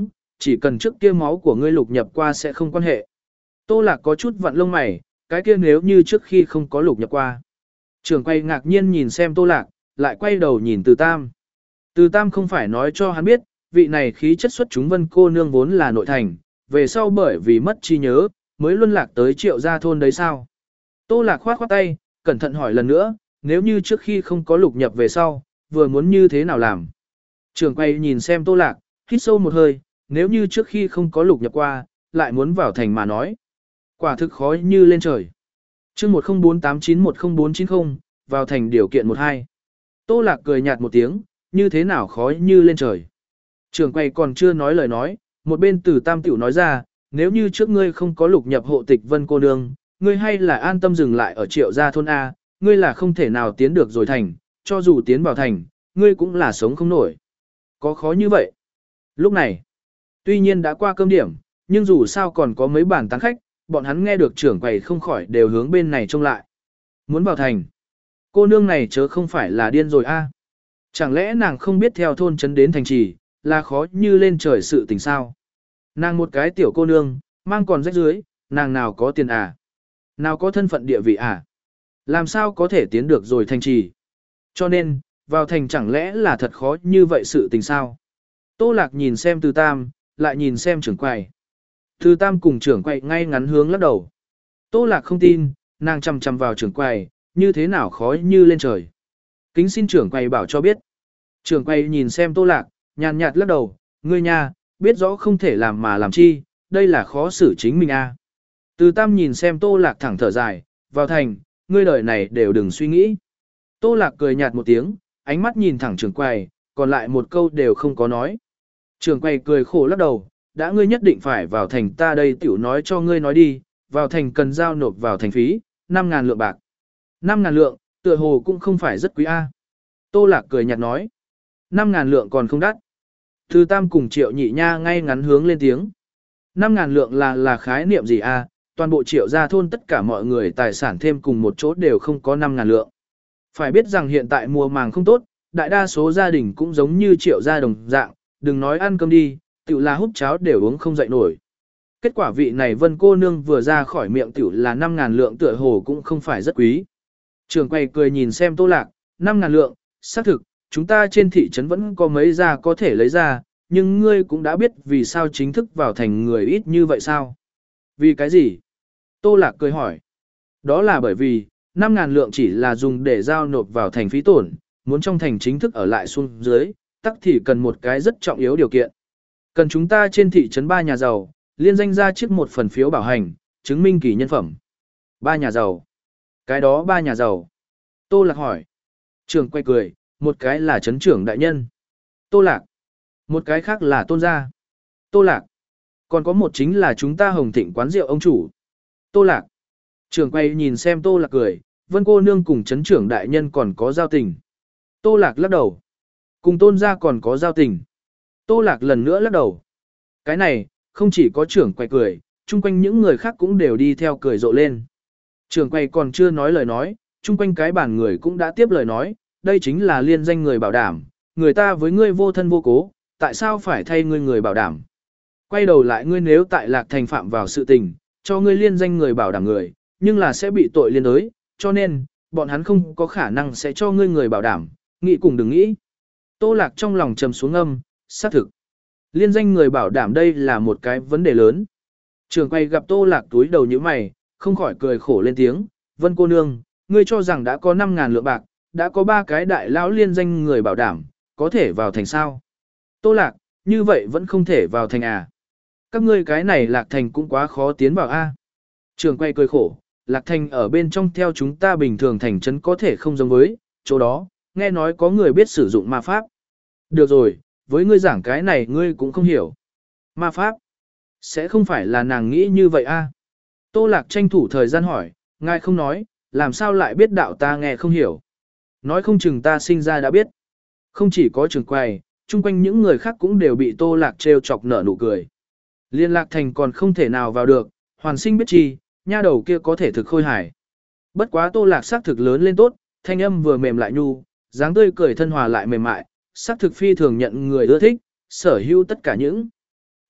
chỉ cần trước kia máu của ngươi lục nhập qua sẽ không quan hệ. Tô Lạc có chút vặn lông mày, cái kia nếu như trước khi không có lục nhập qua. Trưởng quay ngạc nhiên nhìn xem Tô Lạc, lại quay đầu nhìn Từ Tam. Từ Tam không phải nói cho hắn biết, vị này khí chất xuất chúng Vân cô nương vốn là nội thành, về sau bởi vì mất trí nhớ, mới luân lạc tới Triệu gia thôn đấy sao. Tô Lạc khoát khoát tay, cẩn thận hỏi lần nữa, nếu như trước khi không có lục nhập về sau, vừa muốn như thế nào làm. Trưởng quay nhìn xem Tô Lạc, hít sâu một hơi, nếu như trước khi không có lục nhập qua, lại muốn vào thành mà nói. Quả thực khó như lên trời. chương một không bốn tám chín một không bốn chín không, vào thành điều kiện một hai. Tô Lạc cười nhạt một tiếng, như thế nào khó như lên trời. Trưởng quay còn chưa nói lời nói, một bên Từ Tam tiểu nói ra, nếu như trước ngươi không có lục nhập hộ tịch Vân cô nương, ngươi hay là an tâm dừng lại ở Triệu gia thôn A, ngươi là không thể nào tiến được rồi thành, cho dù tiến vào thành, ngươi cũng là sống không nổi. Có khó như vậy. Lúc này, tuy nhiên đã qua cơm điểm, nhưng dù sao còn có mấy bàn tán khách, bọn hắn nghe được trưởng quầy không khỏi đều hướng bên này trông lại. Muốn vào thành. Cô nương này chớ không phải là điên rồi a? Chẳng lẽ nàng không biết theo thôn trấn đến thành trì, là khó như lên trời sự tình sao? Nàng một cái tiểu cô nương, mang còn rách dưới, nàng nào có tiền à? Nào có thân phận địa vị à? Làm sao có thể tiến được rồi thành trì? Cho nên, vào thành chẳng lẽ là thật khó như vậy sự tình sao? Tô Lạc nhìn xem Từ Tam, lại nhìn xem trưởng quầy. Từ Tam cùng trưởng quầy ngay ngắn hướng lắc đầu. Tô Lạc không tin, nàng chằm chằm vào trưởng quầy, như thế nào khó như lên trời. Kính xin trưởng quầy bảo cho biết. Trưởng quầy nhìn xem Tô Lạc, nhàn nhạt lắc đầu, ngươi nha, biết rõ không thể làm mà làm chi, đây là khó xử chính mình a. Từ Tam nhìn xem Tô Lạc thẳng thở dài, vào thành, ngươi đời này đều đừng suy nghĩ. Tô Lạc cười nhạt một tiếng, ánh mắt nhìn thẳng trưởng quầy, còn lại một câu đều không có nói. Trưởng quầy cười khổ lắc đầu, đã ngươi nhất định phải vào thành ta đây tiểu nói cho ngươi nói đi, vào thành cần giao nộp vào thành phí, năm ngàn lượng bạc. năm ngàn lượng, tựa hồ cũng không phải rất quý a. Tô Lạc cười nhạt nói, năm ngàn lượng còn không đắt. Từ Tam cùng Triệu Nhị Nha ngay ngắn hướng lên tiếng. năm ngàn lượng là là khái niệm gì a? Toàn bộ Triệu gia thôn tất cả mọi người tài sản thêm cùng một chỗ đều không có năm ngàn lượng. Phải biết rằng hiện tại mùa màng không tốt, đại đa số gia đình cũng giống như Triệu gia đồng dạng, đừng nói ăn cơm đi, tiểu là hút cháo đều uống không dậy nổi. Kết quả vị này Vân cô nương vừa ra khỏi miệng tiểu là năm ngàn lượng tựa hồ cũng không phải rất quý. Trường quay cười nhìn xem Tô Lạc, năm ngàn lượng, xác thực, chúng ta trên thị trấn vẫn có mấy gia có thể lấy ra, nhưng ngươi cũng đã biết vì sao chính thức vào thành người ít như vậy sao? Vì cái gì? Tô Lạc cười hỏi. Đó là bởi vì, năm ngàn lượng chỉ là dùng để giao nộp vào thành phí tổn, muốn trong thành chính thức ở lại xuống dưới, tắc thì cần một cái rất trọng yếu điều kiện. Cần chúng ta trên thị trấn ba nhà giàu, liên danh ra trước một phần phiếu bảo hành, chứng minh kỳ nhân phẩm. Ba nhà giàu. Cái đó ba nhà giàu. Tô Lạc hỏi. Trường quay cười, một cái là trấn trưởng đại nhân. Tô Lạc. Một cái khác là Tôn gia. Tô Lạc. Còn có một chính là chúng ta Hồng Thịnh quán rượu ông chủ. Tô Lạc. Trường quay nhìn xem Tô Lạc cười, Vân cô nương cùng trấn trưởng đại nhân còn có giao tình. Tô Lạc lắc đầu. Cùng Tôn gia còn có giao tình. Tô Lạc lần nữa lắc đầu. Cái này, không chỉ có trưởng quay cười, chung quanh những người khác cũng đều đi theo cười rộ lên. Trưởng quay còn chưa nói lời nói, chung quanh cái bàn người cũng đã tiếp lời nói, đây chính là liên danh người bảo đảm, người ta với ngươi vô thân vô cố, tại sao phải thay ngươi người bảo đảm. Quay đầu lại ngươi nếu tại Lạc Thành phạm vào sự tình, cho ngươi liên danh người bảo đảm người, nhưng là sẽ bị tội liên đới, cho nên, bọn hắn không có khả năng sẽ cho ngươi người bảo đảm, nghĩ cùng đừng nghĩ. Tô Lạc trong lòng trầm xuống âm, xác thực. Liên danh người bảo đảm đây là một cái vấn đề lớn. Trường quay gặp Tô Lạc túi đầu như mày, không khỏi cười khổ lên tiếng, Vân cô nương, ngươi cho rằng đã có năm ngàn lượng bạc, đã có ba cái đại lão liên danh người bảo đảm, có thể vào thành sao? Tô Lạc, như vậy vẫn không thể vào thành à? Các ngươi cái này Lạc Thành cũng quá khó tiến vào a. Trường quay cười khổ, Lạc Thành ở bên trong theo chúng ta bình thường thành trấn có thể không giống với, chỗ đó, nghe nói có người biết sử dụng ma pháp. Được rồi, với ngươi giảng cái này ngươi cũng không hiểu. Ma pháp, sẽ không phải là nàng nghĩ như vậy a? Tô Lạc tranh thủ thời gian hỏi, ngài không nói, làm sao lại biết đạo ta nghe không hiểu. Nói không chừng ta sinh ra đã biết. Không chỉ có trường quầy, chung quanh những người khác cũng đều bị Tô Lạc trêu chọc nở nụ cười. Liên Lạc Thành còn không thể nào vào được, hoàn sinh biết chi, nha đầu kia có thể thực khôi hài. Bất quá Tô Lạc sắc thực lớn lên tốt, thanh âm vừa mềm lại nhu, dáng tươi cười thân hòa lại mềm mại, sắc thực phi thường nhận người ưa thích, sở hữu tất cả những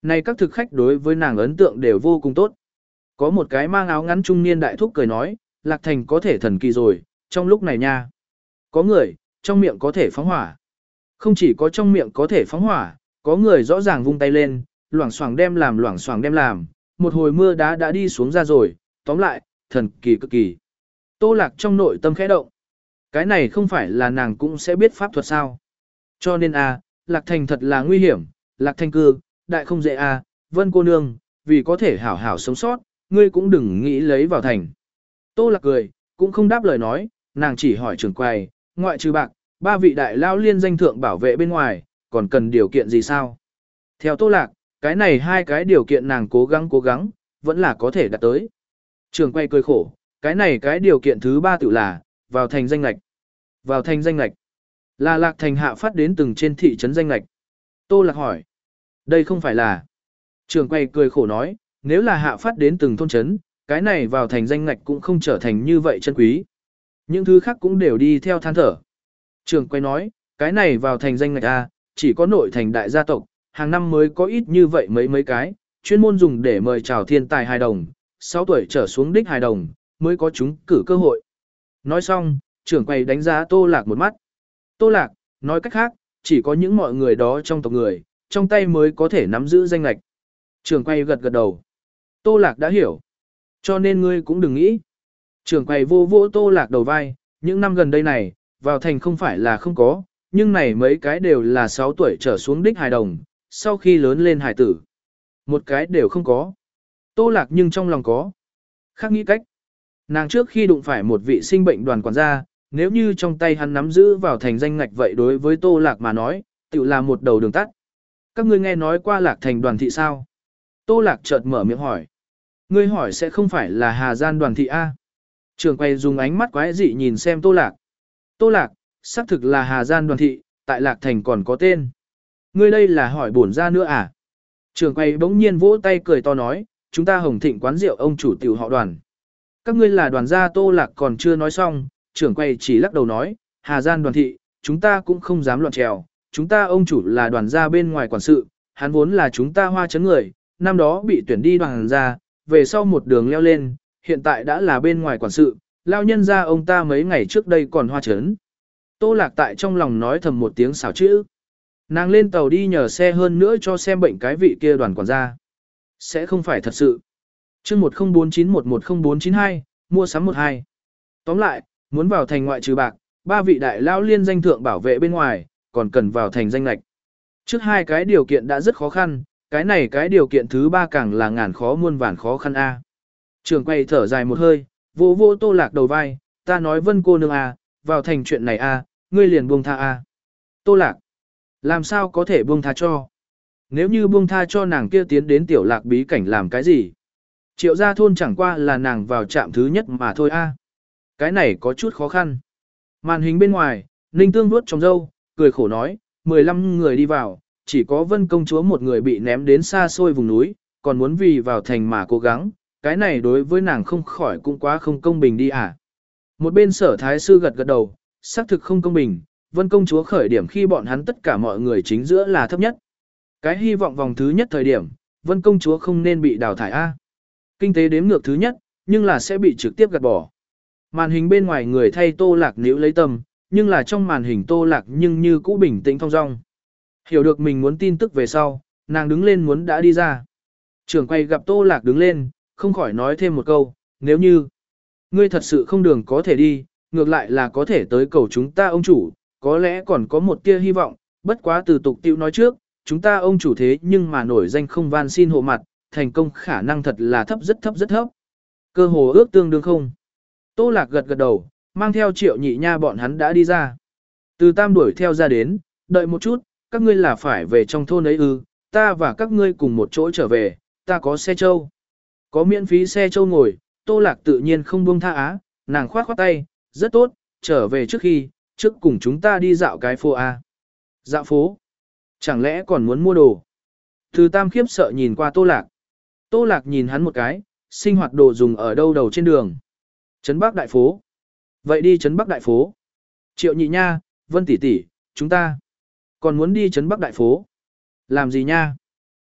Này các thực khách đối với nàng ấn tượng đều vô cùng tốt. Có một cái mang áo ngắn trung niên đại thúc cười nói, Lạc Thành có thể thần kỳ rồi, trong lúc này nha. Có người, trong miệng có thể phóng hỏa. Không chỉ có trong miệng có thể phóng hỏa, có người rõ ràng vung tay lên, loảng xoảng đem làm loảng xoảng đem làm, một hồi mưa đá đã đi xuống ra rồi, tóm lại, thần kỳ cực kỳ. Tô Lạc trong nội tâm khẽ động. Cái này không phải là nàng cũng sẽ biết pháp thuật sao. Cho nên a, Lạc Thành thật là nguy hiểm, Lạc Thành cư, đại không dễ a, Vân cô nương, vì có thể hảo hảo sống sót, ngươi cũng đừng nghĩ lấy vào thành. Tô Lạc cười, cũng không đáp lời nói, nàng chỉ hỏi trưởng quầy, ngoại trừ bạc, ba vị đại lao liên danh thượng bảo vệ bên ngoài, còn cần điều kiện gì sao? Theo Tô Lạc, cái này hai cái điều kiện nàng cố gắng cố gắng, vẫn là có thể đạt tới. Trưởng quầy cười khổ, cái này cái điều kiện thứ ba tự là, vào thành danh lạch. Vào thành danh lạch. Là Lạc Thành hạ phát đến từng trên thị trấn danh lạch. Tô Lạc hỏi, đây không phải là. Trưởng quầy cười khổ nói, nếu là hạ phát đến từng thôn trấn, cái này vào thành danh ngạch cũng không trở thành như vậy chân quý. Những thứ khác cũng đều đi theo than thở. Trưởng quay nói, cái này vào thành danh ngạch A, chỉ có nội thành đại gia tộc, hàng năm mới có ít như vậy mấy mấy cái, chuyên môn dùng để mời chào thiên tài hài đồng, sáu tuổi trở xuống đích hài đồng, mới có chúng cử cơ hội. Nói xong, trưởng quay đánh giá Tô Lạc một mắt. Tô Lạc, nói cách khác, chỉ có những mọi người đó trong tộc người, trong tay mới có thể nắm giữ danh ngạch. Trưởng quay gật gật đầu. Tô Lạc đã hiểu. Cho nên ngươi cũng đừng nghĩ. Trưởng quầy vô vô Tô Lạc đầu vai, những năm gần đây này, vào thành không phải là không có, nhưng này mấy cái đều là sáu tuổi trở xuống đích hài đồng, sau khi lớn lên hài tử. Một cái đều không có. Tô Lạc nhưng trong lòng có. Khác nghĩ cách. Nàng trước khi đụng phải một vị sinh bệnh đoàn quản gia, nếu như trong tay hắn nắm giữ vào thành danh ngạch vậy đối với Tô Lạc mà nói, tự là một đầu đường tắt. Các ngươi nghe nói qua Lạc thành đoàn thị sao? Tô Lạc chợt mở miệng hỏi. Ngươi hỏi sẽ không phải là Hà Gian đoàn thị A. Trường quay dùng ánh mắt quái dị nhìn xem Tô Lạc. Tô Lạc, xác thực là Hà Gian đoàn thị, tại Lạc Thành còn có tên. Ngươi đây là hỏi bổn ra nữa à? Trường quay bỗng nhiên vỗ tay cười to nói, chúng ta Hồng Thịnh quán rượu ông chủ tiểu họ đoàn. Các ngươi là đoàn gia. Tô Lạc còn chưa nói xong, trưởng quay chỉ lắc đầu nói, Hà Gian đoàn thị, chúng ta cũng không dám loạn trèo, chúng ta ông chủ là đoàn gia bên ngoài quản sự, hắn vốn là chúng ta Hoa Trấn người, năm đó bị tuyển đi đoàn gia, về sau một đường leo lên, hiện tại đã là bên ngoài quản sự, lao nhân ra ông ta mấy ngày trước đây còn Hoa Trấn. Tô Lạc tại trong lòng nói thầm một tiếng xảo chữ. Nàng lên tàu đi nhờ xe hơn nữa cho xem bệnh cái vị kia đoàn quản gia. Sẽ không phải thật sự. chương một không bốn chín một một không bốn chín hai, mua sắm một hai. Tóm lại, muốn vào thành ngoại trừ bạc, ba vị đại lao liên danh thượng bảo vệ bên ngoài, còn cần vào thành danh lạch. Trước hai cái điều kiện đã rất khó khăn, cái này cái điều kiện thứ ba càng là ngàn khó muôn vàn khó khăn a. Trường quay thở dài một hơi, vô vô Tô Lạc đầu vai, ta nói Vân cô nương a, vào thành chuyện này a, ngươi liền buông tha a. Tô Lạc, làm sao có thể buông tha cho? Nếu như buông tha cho nàng kia tiến đến tiểu Lạc bí cảnh làm cái gì? Triệu gia thôn chẳng qua là nàng vào trạm thứ nhất mà thôi a. Cái này có chút khó khăn. Màn hình bên ngoài, Ninh Tương vuốt trong râu, cười khổ nói, mười lăm người đi vào, chỉ có Vân công chúa một người bị ném đến xa xôi vùng núi, còn muốn vì vào thành mà cố gắng, cái này đối với nàng không khỏi cũng quá không công bình đi à. Một bên Sở thái sư gật gật đầu, xác thực không công bình, Vân công chúa khởi điểm khi bọn hắn tất cả mọi người chính giữa là thấp nhất. Cái hy vọng vòng thứ nhất thời điểm, Vân công chúa không nên bị đào thải a. Kinh tế đếm ngược thứ nhất, nhưng là sẽ bị trực tiếp gạt bỏ. Màn hình bên ngoài người thay Tô Lạc níu lấy tâm, nhưng là trong màn hình Tô Lạc nhưng như cũ bình tĩnh thong dong. Hiểu được mình muốn tin tức về sau, nàng đứng lên muốn đã đi ra. Trưởng quay gặp Tô Lạc đứng lên, không khỏi nói thêm một câu, nếu như ngươi thật sự không đường có thể đi, ngược lại là có thể tới cầu chúng ta ông chủ, có lẽ còn có một tia hy vọng, bất quá từ tục tiêu nói trước, chúng ta ông chủ thế nhưng mà nổi danh không van xin hộ mặt, thành công khả năng thật là thấp rất thấp rất thấp. Cơ hồ ước tương đương không. Tô Lạc gật gật đầu, mang theo Triệu Nhị Nha bọn hắn đã đi ra. Từ Tam đuổi theo ra đến, đợi một chút, các ngươi là phải về trong thôn ấy ư, ta và các ngươi cùng một chỗ trở về, ta có xe châu. Có miễn phí xe châu ngồi, Tô Lạc tự nhiên không buông tha á, nàng khoát khoát tay, rất tốt, trở về trước khi, trước cùng chúng ta đi dạo cái phố A. Dạo phố? Chẳng lẽ còn muốn mua đồ? Từ Tam khiếp sợ nhìn qua Tô Lạc. Tô Lạc nhìn hắn một cái, sinh hoạt đồ dùng ở đâu đầu trên đường. Trấn Bắc Đại phố. Vậy đi Trấn Bắc Đại phố. Triệu Nhị Nha, Vân tỷ tỷ, chúng ta còn muốn đi Trấn Bắc Đại phố. Làm gì nha?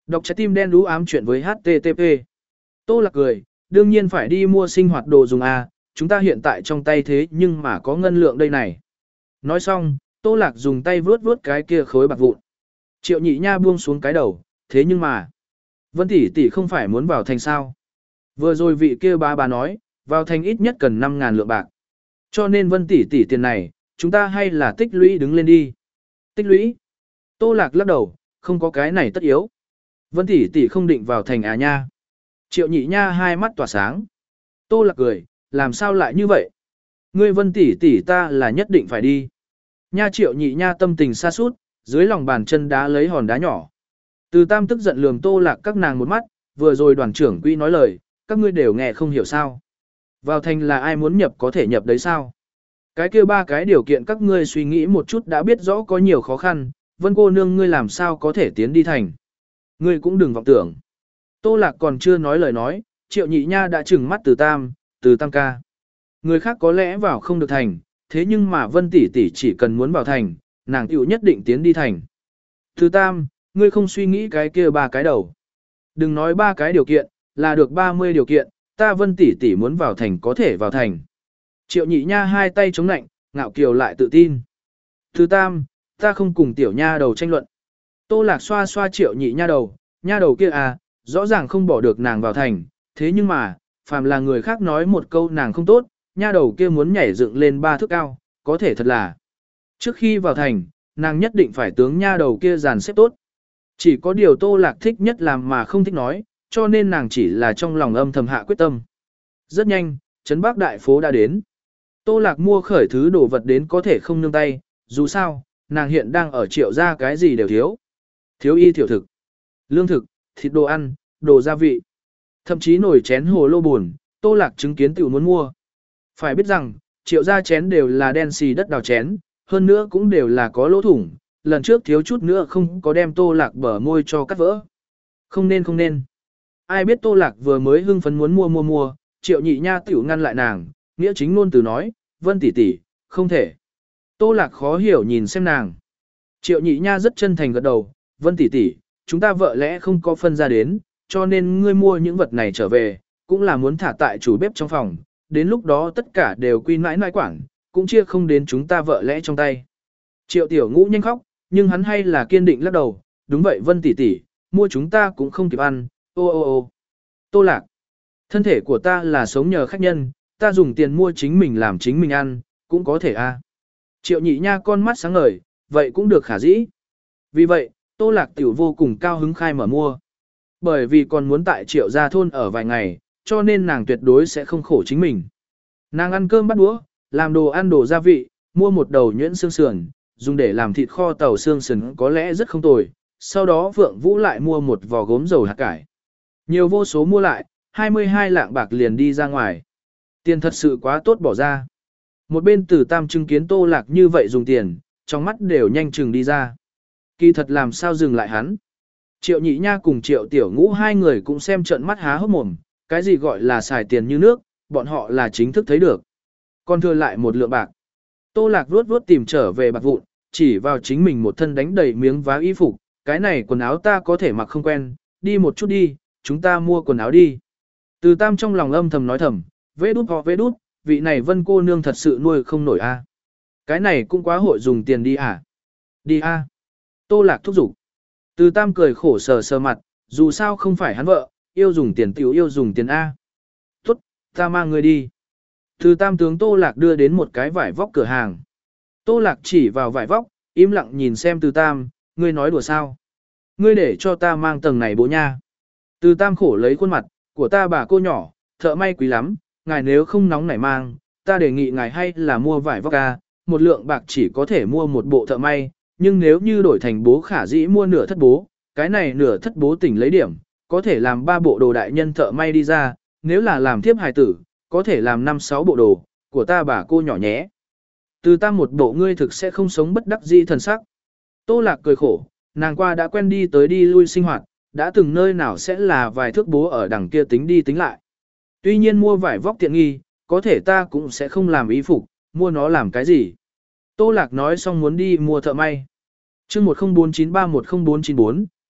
Đọc trái tim đen đú ám chuyện với hát tê tê pê. Tô Lạc cười, đương nhiên phải đi mua sinh hoạt đồ dùng à, chúng ta hiện tại trong tay thế nhưng mà có ngân lượng đây này. Nói xong, Tô Lạc dùng tay vướt vướt cái kia khối bạc vụn. Triệu Nhị Nha buông xuống cái đầu, thế nhưng mà, Vân tỷ tỷ không phải muốn vào thành sao? Vừa rồi vị kia bà bà nói, vào thành ít nhất cần năm ngàn lượng bạc. Cho nên Vân tỷ tỷ tiền này, chúng ta hay là tích lũy đứng lên đi. Tích lũy? Tô Lạc lắc đầu, không có cái này tất yếu. Vân tỷ tỷ không định vào thành à nha. Triệu Nhị Nha hai mắt tỏa sáng. Tô Lạc cười, làm sao lại như vậy? Ngươi Vân tỷ tỷ ta là nhất định phải đi. Nha Triệu Nhị Nha tâm tình xa sút, dưới lòng bàn chân đá lấy hòn đá nhỏ. Từ Tam tức giận lườm Tô Lạc các nàng một mắt, vừa rồi đoàn trưởng quy nói lời, các ngươi đều nghe không hiểu sao. Vào thành là ai muốn nhập có thể nhập đấy sao? Cái kia ba cái điều kiện các ngươi suy nghĩ một chút đã biết rõ có nhiều khó khăn, Vân cô nương ngươi làm sao có thể tiến đi thành. Ngươi cũng đừng vọng tưởng. Tô Lạc còn chưa nói lời nói, Triệu Nhị Nha đã trừng mắt Từ Tam, Từ Tam ca. Người khác có lẽ vào không được thành, thế nhưng mà Vân tỷ tỷ chỉ cần muốn vào thành, nàng tiểu nhất định tiến đi thành. Từ Tam, ngươi không suy nghĩ cái kia ba cái đầu. Đừng nói ba cái điều kiện, là được ba mươi điều kiện, ta Vân tỷ tỷ muốn vào thành có thể vào thành. Triệu Nhị Nha hai tay chống nạnh, ngạo kiều lại tự tin. Từ Tam, ta không cùng tiểu nha đầu tranh luận. Tô Lạc xoa xoa Triệu Nhị Nha đầu, nha đầu kia à, rõ ràng không bỏ được nàng vào thành, thế nhưng mà, phàm là người khác nói một câu nàng không tốt, nha đầu kia muốn nhảy dựng lên ba thước cao, có thể thật là. Trước khi vào thành, nàng nhất định phải tướng nha đầu kia dàn xếp tốt. Chỉ có điều Tô Lạc thích nhất làm mà không thích nói, cho nên nàng chỉ là trong lòng âm thầm hạ quyết tâm. Rất nhanh, Trấn Bắc Đại Phố đã đến. Tô Lạc mua khởi thứ đồ vật đến có thể không nương tay, dù sao, nàng hiện đang ở Triệu gia cái gì đều thiếu. Thiếu y thiểu thực, lương thực, thịt đồ ăn, đồ gia vị. Thậm chí nồi chén hồ lô buồn, Tô Lạc chứng kiến tiểu muốn mua. Phải biết rằng, Triệu gia chén đều là đen xì đất đào chén, hơn nữa cũng đều là có lỗ thủng, lần trước thiếu chút nữa không có đem Tô Lạc bở môi cho cắt vỡ. Không nên không nên. Ai biết Tô Lạc vừa mới hưng phấn muốn mua mua mua, Triệu Nhị Nha tiểu ngăn lại nàng, nghĩa chính ngôn từ nói, Vân tỷ tỷ, không thể. Tô Lạc khó hiểu nhìn xem nàng. Triệu Nhị Nha rất chân thành gật đầu, Vân tỷ tỷ, chúng ta vợ lẽ không có phân ra đến, cho nên ngươi mua những vật này trở về, cũng là muốn thả tại chủ bếp trong phòng, đến lúc đó tất cả đều quy mãi mãi quản, cũng chia không đến chúng ta vợ lẽ trong tay. Triệu Tiểu Ngũ nhanh khóc, nhưng hắn hay là kiên định lắc đầu, đúng vậy Vân tỷ tỷ, mua chúng ta cũng không kịp ăn, ô ô ô. Tô Lạc, thân thể của ta là sống nhờ khách nhân, ta dùng tiền mua chính mình làm chính mình ăn, cũng có thể a. À. Triệu Nhị Nha con mắt sáng ngời, vậy cũng được khả dĩ. Vì vậy, Tô Lạc tiểu vô cùng cao hứng khai mở mua. Bởi vì còn muốn tại Triệu gia thôn ở vài ngày, cho nên nàng tuyệt đối sẽ không khổ chính mình. Nàng ăn cơm bắt đũa, làm đồ ăn đồ gia vị, mua một đầu nhuyễn xương sườn, dùng để làm thịt kho tàu xương sườn có lẽ rất không tồi. Sau đó Vượng Vũ lại mua một vò gốm dầu hạt cải. Nhiều vô số mua lại, hai mươi hai lạng bạc liền đi ra ngoài. Tiền thật sự quá tốt bỏ ra. Một bên Từ Tam chứng kiến Tô Lạc như vậy dùng tiền, trong mắt đều nhanh chừng đi ra. Kỳ thật làm sao dừng lại hắn. Triệu Nhị Nha cùng Triệu Tiểu Ngũ hai người cũng xem trợn mắt há hốc mồm, cái gì gọi là xài tiền như nước, bọn họ là chính thức thấy được. Còn thừa lại một lượng bạc. Tô Lạc vuốt vuốt tìm trở về bạc vụn, chỉ vào chính mình một thân đánh đầy miếng vá y phục, cái này quần áo ta có thể mặc không quen, đi một chút đi, chúng ta mua quần áo đi. Từ Tam trong lòng âm thầm nói thầm, vế đút ho vế đút, vị này Vân cô nương thật sự nuôi không nổi a. Cái này cũng quá hội dùng tiền đi à? Đi a. À? Tô Lạc thúc giục. Từ Tam cười khổ sờ sờ mặt, dù sao không phải hắn vợ, yêu dùng tiền tiểu yêu dùng tiền a. Tốt, ta mang người đi. Từ Tam tướng Tô Lạc đưa đến một cái vải vóc cửa hàng. Tô Lạc chỉ vào vải vóc, im lặng nhìn xem Từ Tam, ngươi nói đùa sao? Ngươi để cho ta mang tầng này bố nha. Từ Tam khổ lấy khuôn mặt, của ta bà cô nhỏ, thợ may quý lắm, ngài nếu không nóng nảy mang, ta đề nghị ngài hay là mua vải vóc ca, một lượng bạc chỉ có thể mua một bộ thợ may, nhưng nếu như đổi thành bố khả dĩ mua nửa thất bố, cái này nửa thất bố tỉnh lấy điểm, có thể làm ba bộ đồ đại nhân thợ may đi ra, nếu là làm thiếp hài tử, có thể làm năm sáu bộ đồ, của ta bà cô nhỏ nhé. Từ Tam một bộ ngươi thực sẽ không sống bất đắc dĩ thần sắc. Tô Lạc cười khổ, nàng qua đã quen đi tới đi lui sinh hoạt, đã từng nơi nào sẽ là vài thước bố ở đằng kia tính đi tính lại. Tuy nhiên mua vải vóc tiện nghi, có thể ta cũng sẽ không làm y phục, mua nó làm cái gì. Tô Lạc nói xong muốn đi mua thợ may. chương một không bốn chín ba một không bốn chín bốn,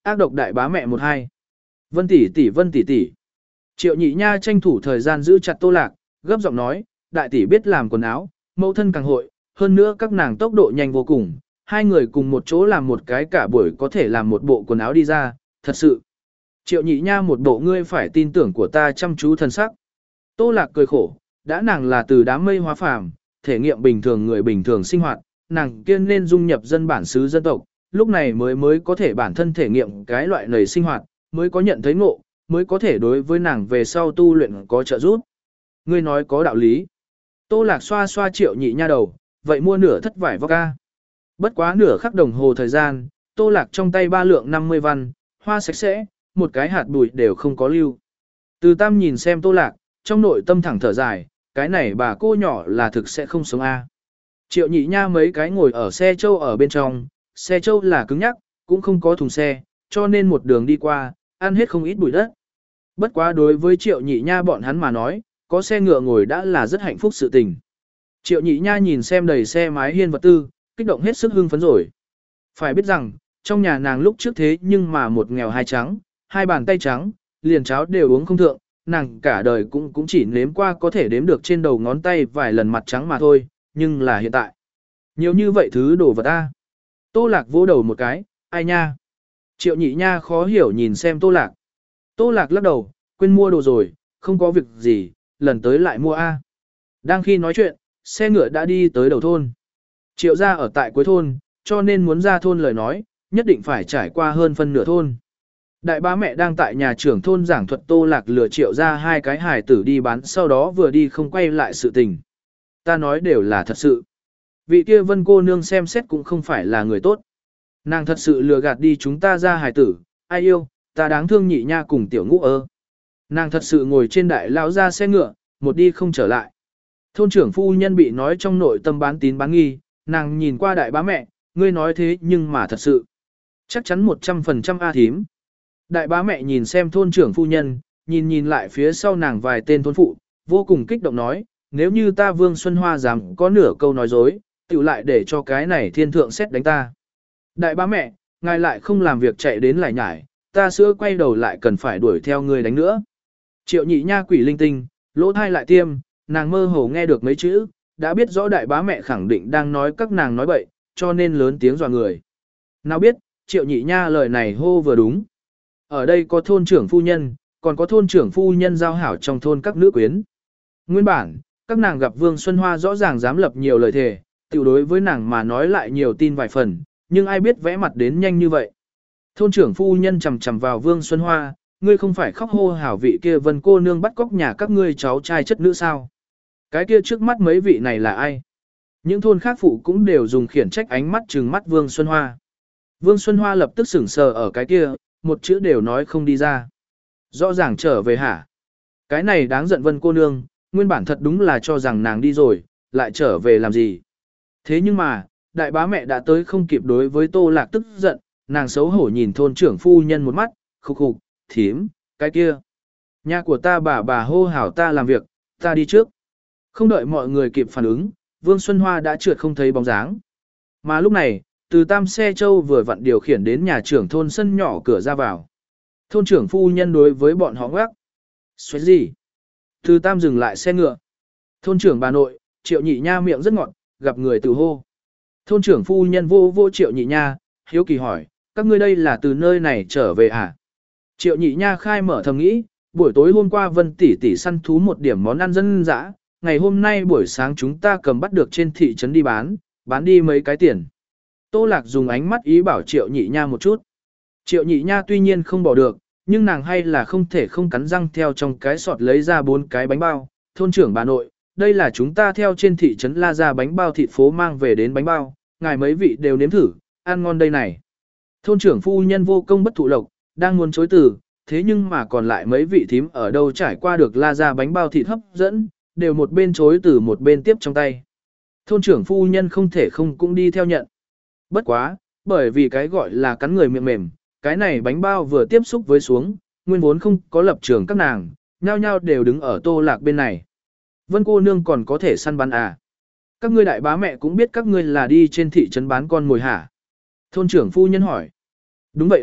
ác độc đại bá mẹ một hai. Vân tỷ tỷ Vân tỷ tỷ. Triệu nhị nha tranh thủ thời gian giữ chặt Tô Lạc, gấp giọng nói, đại tỷ biết làm quần áo, mẫu thân càng hội, hơn nữa các nàng tốc độ nhanh vô cùng, hai người cùng một chỗ làm một cái cả buổi có thể làm một bộ quần áo đi ra, thật sự. Triệu nhị nha một bộ ngươi phải tin tưởng của ta chăm chú thân sắc. Tô Lạc cười khổ, đã nàng là từ đám mây hóa phàm, thể nghiệm bình thường người bình thường sinh hoạt, nàng kiên nên dung nhập dân bản xứ dân tộc, lúc này mới mới có thể bản thân thể nghiệm cái loại này sinh hoạt, mới có nhận thấy ngộ, mới có thể đối với nàng về sau tu luyện có trợ giúp. Ngươi nói có đạo lý. Tô Lạc xoa xoa Triệu nhị nha đầu, vậy mua nửa thất vải vóc ca. Bất quá nửa khắc đồng hồ thời gian, Tô Lạc trong tay ba lượng năm mươi văn, hoa sạch sẽ, một cái hạt bụi đều không có lưu. Từ Tam nhìn xem Tô Lạc, trong nội tâm thẳng thở dài, cái này bà cô nhỏ là thực sẽ không sống a. Triệu nhị nha mấy cái ngồi ở xe châu ở bên trong, xe châu là cứng nhắc, cũng không có thùng xe, cho nên một đường đi qua, ăn hết không ít bụi đất. Bất quá đối với Triệu nhị nha bọn hắn mà nói, có xe ngựa ngồi đã là rất hạnh phúc sự tình. Triệu nhị nha nhìn xem đầy xe mái hiên vật tư, kích động hết sức hưng phấn rồi. Phải biết rằng, trong nhà nàng lúc trước thế nhưng mà một nghèo hai trắng, hai bàn tay trắng, liền cháo đều uống không thượng, nàng cả đời cũng cũng chỉ nếm qua có thể đếm được trên đầu ngón tay vài lần mặt trắng mà thôi, nhưng là hiện tại. Nhiều như vậy thứ đồ vật ta. Tô Lạc vỗ đầu một cái, ai nha. Triệu nhị nha khó hiểu nhìn xem Tô Lạc. Tô Lạc lắc đầu, quên mua đồ rồi, không có việc gì, lần tới lại mua A. Đang khi nói chuyện, xe ngựa đã đi tới đầu thôn. Triệu gia ở tại cuối thôn, cho nên muốn ra thôn lời nói, nhất định phải trải qua hơn phân nửa thôn. Đại bá mẹ đang tại nhà trưởng thôn giảng thuật Tô Lạc lừa Triệu ra hai cái hài tử đi bán, sau đó vừa đi không quay lại sự tình. Ta nói đều là thật sự. Vị kia Vân cô nương xem xét cũng không phải là người tốt. Nàng thật sự lừa gạt đi chúng ta ra hài tử, ai yêu, ta đáng thương nhị nha cùng tiểu ngũ ơ. Nàng thật sự ngồi trên đại lão ra xe ngựa, một đi không trở lại. Thôn trưởng phu nhân bị nói trong nội tâm bán tín bán nghi, nàng nhìn qua đại bá mẹ, ngươi nói thế nhưng mà thật sự. Chắc chắn một trăm phần trăm A thím. Đại bá mẹ nhìn xem thôn trưởng phu nhân, nhìn nhìn lại phía sau nàng vài tên thôn phụ, vô cùng kích động nói, nếu như ta Vương Xuân Hoa dám có nửa câu nói dối, tiểu lại để cho cái này thiên thượng xét đánh ta. Đại bá mẹ, ngài lại không làm việc chạy đến lại nhải, ta sữa quay đầu lại cần phải đuổi theo người đánh nữa. Triệu nhị nha quỷ linh tinh, lỗ thai lại tiêm, nàng mơ hồ nghe được mấy chữ, đã biết rõ đại bá mẹ khẳng định đang nói các nàng nói bậy, cho nên lớn tiếng dọa người. Nào biết, triệu nhị nha lời này hô vừa đúng. Ở đây có thôn trưởng phu nhân, còn có thôn trưởng phu nhân giao hảo trong thôn các nữ quyến. Nguyên bản, các nàng gặp Vương Xuân Hoa rõ ràng dám lập nhiều lời thề, tiểu đối với nàng mà nói lại nhiều tin vài phần, nhưng ai biết vẽ mặt đến nhanh như vậy. Thôn trưởng phu nhân chầm chầm vào Vương Xuân Hoa, ngươi không phải khóc hô hảo vị kia Vân cô nương bắt cóc nhà các ngươi cháu trai chất nữ sao? Cái kia trước mắt mấy vị này là ai? Những thôn khác phụ cũng đều dùng khiển trách ánh mắt trừng mắt Vương Xuân Hoa. Vương Xuân Hoa lập tức sững sờ ở cái kia, một chữ đều nói không đi ra. Rõ ràng trở về hả? Cái này đáng giận Vân cô nương, nguyên bản thật đúng là cho rằng nàng đi rồi, lại trở về làm gì? Thế nhưng mà, đại bá mẹ đã tới không kịp đối với Tô Lạc tức giận, nàng xấu hổ nhìn thôn trưởng phu nhân một mắt, khục khục, thím, cái kia. Nhà của ta bà bà hô hào ta làm việc, ta đi trước. Không đợi mọi người kịp phản ứng, Vương Xuân Hoa đã trượt không thấy bóng dáng. Mà lúc này, từ Tam Xe Châu vừa vặn điều khiển đến nhà trưởng thôn sân nhỏ cửa ra vào. Thôn trưởng phu nhân đối với bọn họ ngoác. Xoay gì? Từ Tam dừng lại xe ngựa. Thôn trưởng bà nội, Triệu nhị nha miệng rất ngọt, gặp người từ hô. Thôn trưởng phu nhân vô vô Triệu nhị nha, hiếu kỳ hỏi, các ngươi đây là từ nơi này trở về à? Triệu nhị nha khai mở thầm nghĩ, buổi tối hôm qua Vân tỷ tỷ săn thú một điểm món ăn dân dã, ngày hôm nay buổi sáng chúng ta cầm bắt được trên thị trấn đi bán, bán đi mấy cái tiền. Tô Lạc dùng ánh mắt ý bảo Triệu nhị nha một chút. Triệu nhị nha tuy nhiên không bỏ được, nhưng nàng hay là không thể không cắn răng theo trong cái sọt lấy ra bốn cái bánh bao. Thôn trưởng bà nội, đây là chúng ta theo trên thị trấn la ra bánh bao thịt phố mang về đến bánh bao, ngài mấy vị đều nếm thử, ăn ngon đây này. Thôn trưởng phu nhân vô công bất thụ lộc, đang muốn chối từ, thế nhưng mà còn lại mấy vị thím ở đâu trải qua được la ra bánh bao thịt hấp dẫn, đều một bên chối từ một bên tiếp trong tay. Thôn trưởng phu nhân không thể không cũng đi theo nhận. Bất quá, bởi vì cái gọi là cắn người miệng mềm, cái này bánh bao vừa tiếp xúc với xuống, nguyên vốn không có lập trường các nàng, nhao nhao đều đứng ở Tô Lạc bên này. Vân cô nương còn có thể săn bắn à? Các ngươi đại bá mẹ cũng biết các ngươi là đi trên thị trấn bán con mồi hả? Thôn trưởng phu nhân hỏi. Đúng vậy à,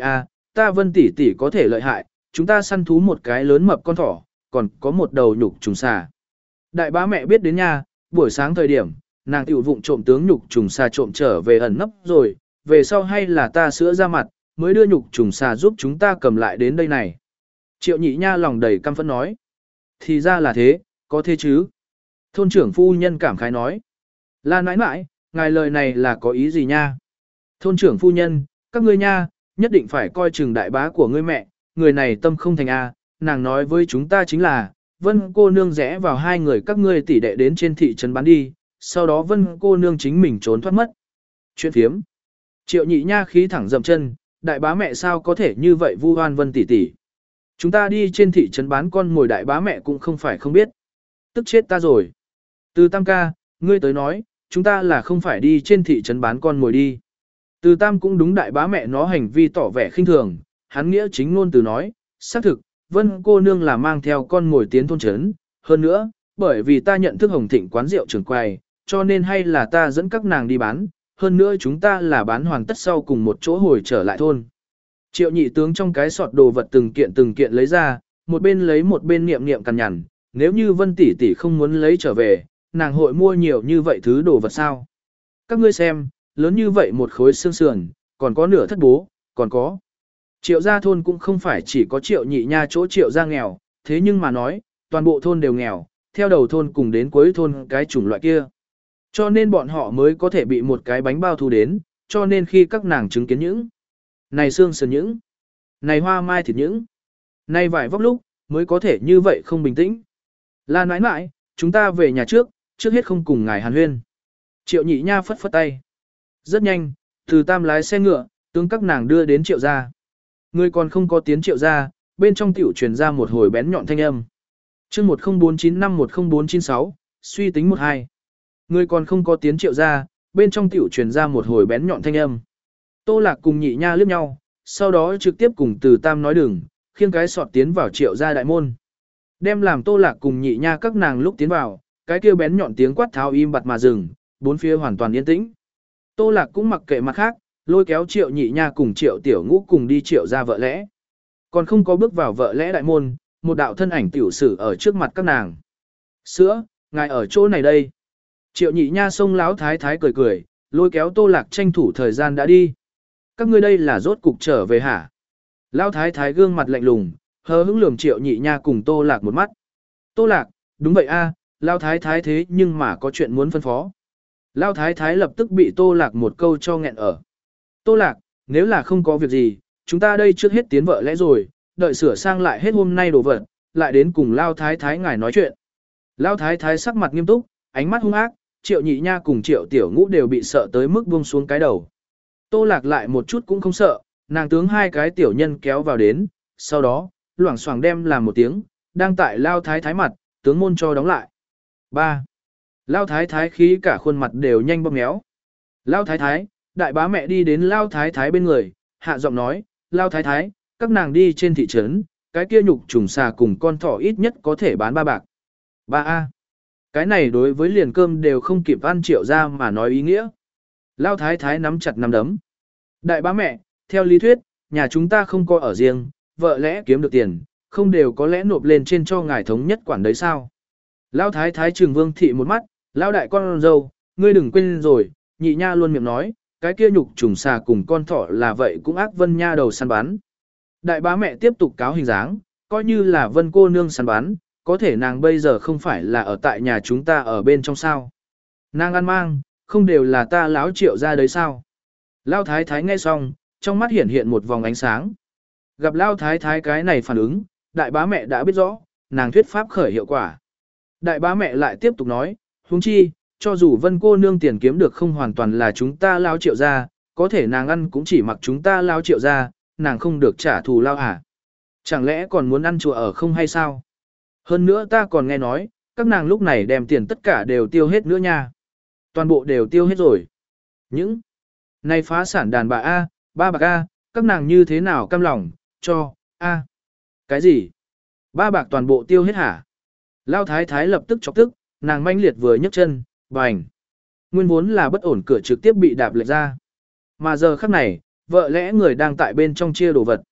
ta Vân tỷ tỷ có thể lợi hại, chúng ta săn thú một cái lớn mập con thỏ, còn có một đầu nhục trùng xà. Đại bá mẹ biết đến nha, buổi sáng thời điểm, nàng tiểu vụng trộm tướng nhục trùng xà trộm trở về ẩn nấp rồi, về sau hay là ta sữa ra mặt, mới đưa nhục trùng xà giúp chúng ta cầm lại đến đây này. Triệu nhị nha lòng đầy căm phẫn nói. Thì ra là thế, có thế chứ. Thôn trưởng phu nhân cảm khái nói. La nãi nãi, ngài lời này là có ý gì nha? Thôn trưởng phu nhân, các ngươi nha, nhất định phải coi chừng đại bá của ngươi mẹ, người này tâm không thành A, nàng nói với chúng ta chính là, Vân cô nương rẽ vào hai người các ngươi tỷ đệ đến trên thị trấn bán đi, sau đó Vân cô nương chính mình trốn thoát mất. Chuyện phiếm. Triệu nhị nha khí thẳng dậm chân, đại bá mẹ sao có thể như vậy vu oan Vân tỷ tỷ. Chúng ta đi trên thị trấn bán con mồi, đại bá mẹ cũng không phải không biết. Tức chết ta rồi. Từ Tam ca, ngươi tới nói, chúng ta là không phải đi trên thị trấn bán con mồi đi. Từ Tam cũng đúng, đại bá mẹ nó hành vi tỏ vẻ khinh thường, hắn nghĩa chính ngôn từ nói, xác thực, Vân cô nương là mang theo con mồi tiến thôn trấn, hơn nữa, bởi vì ta nhận thức Hồng Thịnh quán rượu trưởng quầy, cho nên hay là ta dẫn các nàng đi bán, hơn nữa chúng ta là bán hoàn tất sau cùng một chỗ hồi trở lại thôn. Triệu nhị tướng trong cái sọt đồ vật từng kiện từng kiện lấy ra, một bên lấy một bên niệm niệm cằn nhằn, nếu như Vân tỷ tỷ không muốn lấy trở về, nàng hội mua nhiều như vậy thứ đồ vật sao? Các ngươi xem, lớn như vậy một khối xương sườn, còn có nửa thất bố, còn có. Triệu gia thôn cũng không phải chỉ có triệu nhị nha chỗ triệu gia nghèo, thế nhưng mà nói, toàn bộ thôn đều nghèo, theo đầu thôn cùng đến cuối thôn cái chủng loại kia. Cho nên bọn họ mới có thể bị một cái bánh bao thu đến, cho nên khi các nàng chứng kiến những này xương sườn những, này hoa mai thịt những, này vải vóc lúc, mới có thể như vậy không bình tĩnh. La nãi nãi, chúng ta về nhà trước, trước hết không cùng ngài hàn huyên. Triệu nhị nha phất phất tay. Rất nhanh, Từ Tam lái xe ngựa, tướng các nàng đưa đến triệu gia. Người còn không có tiến triệu gia, bên trong tiểu truyền ra một hồi bén nhọn thanh âm. Chương một không bốn chín năm một không bốn chín sáu, suy tính một hai. Người còn không có tiến triệu gia, bên trong tiểu truyền ra một hồi bén nhọn thanh âm. Tô Lạc cùng nhị nha liếc nhau, sau đó trực tiếp cùng Từ Tam nói đừng, khiêng cái sọt tiến vào triệu gia đại môn. Đem làm Tô Lạc cùng nhị nha các nàng lúc tiến vào, cái kêu bén nhọn tiếng quát tháo im bặt mà dừng, bốn phía hoàn toàn yên tĩnh. Tô Lạc cũng mặc kệ mặt khác, lôi kéo triệu nhị nha cùng triệu tiểu ngũ cùng đi triệu gia vợ lẽ. Còn không có bước vào vợ lẽ đại môn, một đạo thân ảnh tiểu sử ở trước mặt các nàng. Sữa, ngài ở chỗ này đây. Triệu nhị nha xông láo thái thái cười cười, lôi kéo Tô Lạc tranh thủ thời gian đã đi. Các ngươi đây là rốt cục trở về hả? Lão thái thái gương mặt lạnh lùng, hờ hững lườm triệu nhị nha cùng Tô Lạc một mắt. Tô Lạc, đúng vậy a, Lão thái thái thế nhưng mà có chuyện muốn phân phó. Lão thái thái lập tức bị Tô Lạc một câu cho nghẹn ở. Tô Lạc, nếu là không có việc gì, chúng ta đây trước hết tiến vợ lẽ rồi, đợi sửa sang lại hết hôm nay đồ vật, lại đến cùng Lão thái thái ngài nói chuyện. Lão thái thái sắc mặt nghiêm túc, ánh mắt hung ác, triệu nhị nha cùng triệu tiểu ngũ đều bị sợ tới mức buông xuống cái đầu. Tô Lạc lại một chút cũng không sợ, nàng tướng hai cái tiểu nhân kéo vào đến, sau đó, loảng xoảng đem làm một tiếng, đang tại Lao thái thái mặt, tướng môn cho đóng lại. ba. Lao thái thái khí cả khuôn mặt đều nhanh bóp méo. Lao thái thái, đại bá mẹ đi đến Lao thái thái bên người, hạ giọng nói, Lao thái thái, các nàng đi trên thị trấn, cái kia nhục trùng xà cùng con thỏ ít nhất có thể bán ba bạc. ba A. Cái này đối với liền cơm đều không kịp ăn triệu ra mà nói ý nghĩa. Lao thái thái nắm chặt nắm đấm. Đại bá mẹ, theo lý thuyết, nhà chúng ta không có ở riêng, vợ lẽ kiếm được tiền, không đều có lẽ nộp lên trên cho ngài thống nhất quản đấy sao. Lao thái thái trừng Vương thị một mắt, Lao đại con dâu, ngươi đừng quên rồi, nhị nha luôn miệng nói, cái kia nhục trùng xà cùng con thỏ là vậy cũng ác Vân nha đầu săn bắn. Đại bá mẹ tiếp tục cáo hình dáng, coi như là Vân cô nương săn bắn, có thể nàng bây giờ không phải là ở tại nhà chúng ta ở bên trong sao. Nàng ăn mang, không đều là ta láo triệu ra đấy sao. Lao thái thái nghe xong, trong mắt hiện hiện một vòng ánh sáng. Gặp Lao thái thái cái này phản ứng, đại bá mẹ đã biết rõ, nàng thuyết pháp khởi hiệu quả. Đại bá mẹ lại tiếp tục nói, huống chi, cho dù Vân cô nương tiền kiếm được không hoàn toàn là chúng ta Lao triệu ra, có thể nàng ăn cũng chỉ mặc chúng ta Lao triệu ra, nàng không được trả thù Lao hả? Chẳng lẽ còn muốn ăn chùa ở không hay sao? Hơn nữa ta còn nghe nói, các nàng lúc này đem tiền tất cả đều tiêu hết nữa nha. Toàn bộ đều tiêu hết rồi. Những này phá sản đàn bà A, ba bạc A, các nàng như thế nào cam lòng, cho, A. Cái gì? Ba bạc toàn bộ tiêu hết hả? Lao thái thái lập tức chọc tức, nàng manh liệt vừa nhấc chân, bành. Nguyên vốn là bất ổn cửa trực tiếp bị đạp lệch ra. Mà giờ khắc này, vợ lẽ người đang tại bên trong chia đồ vật.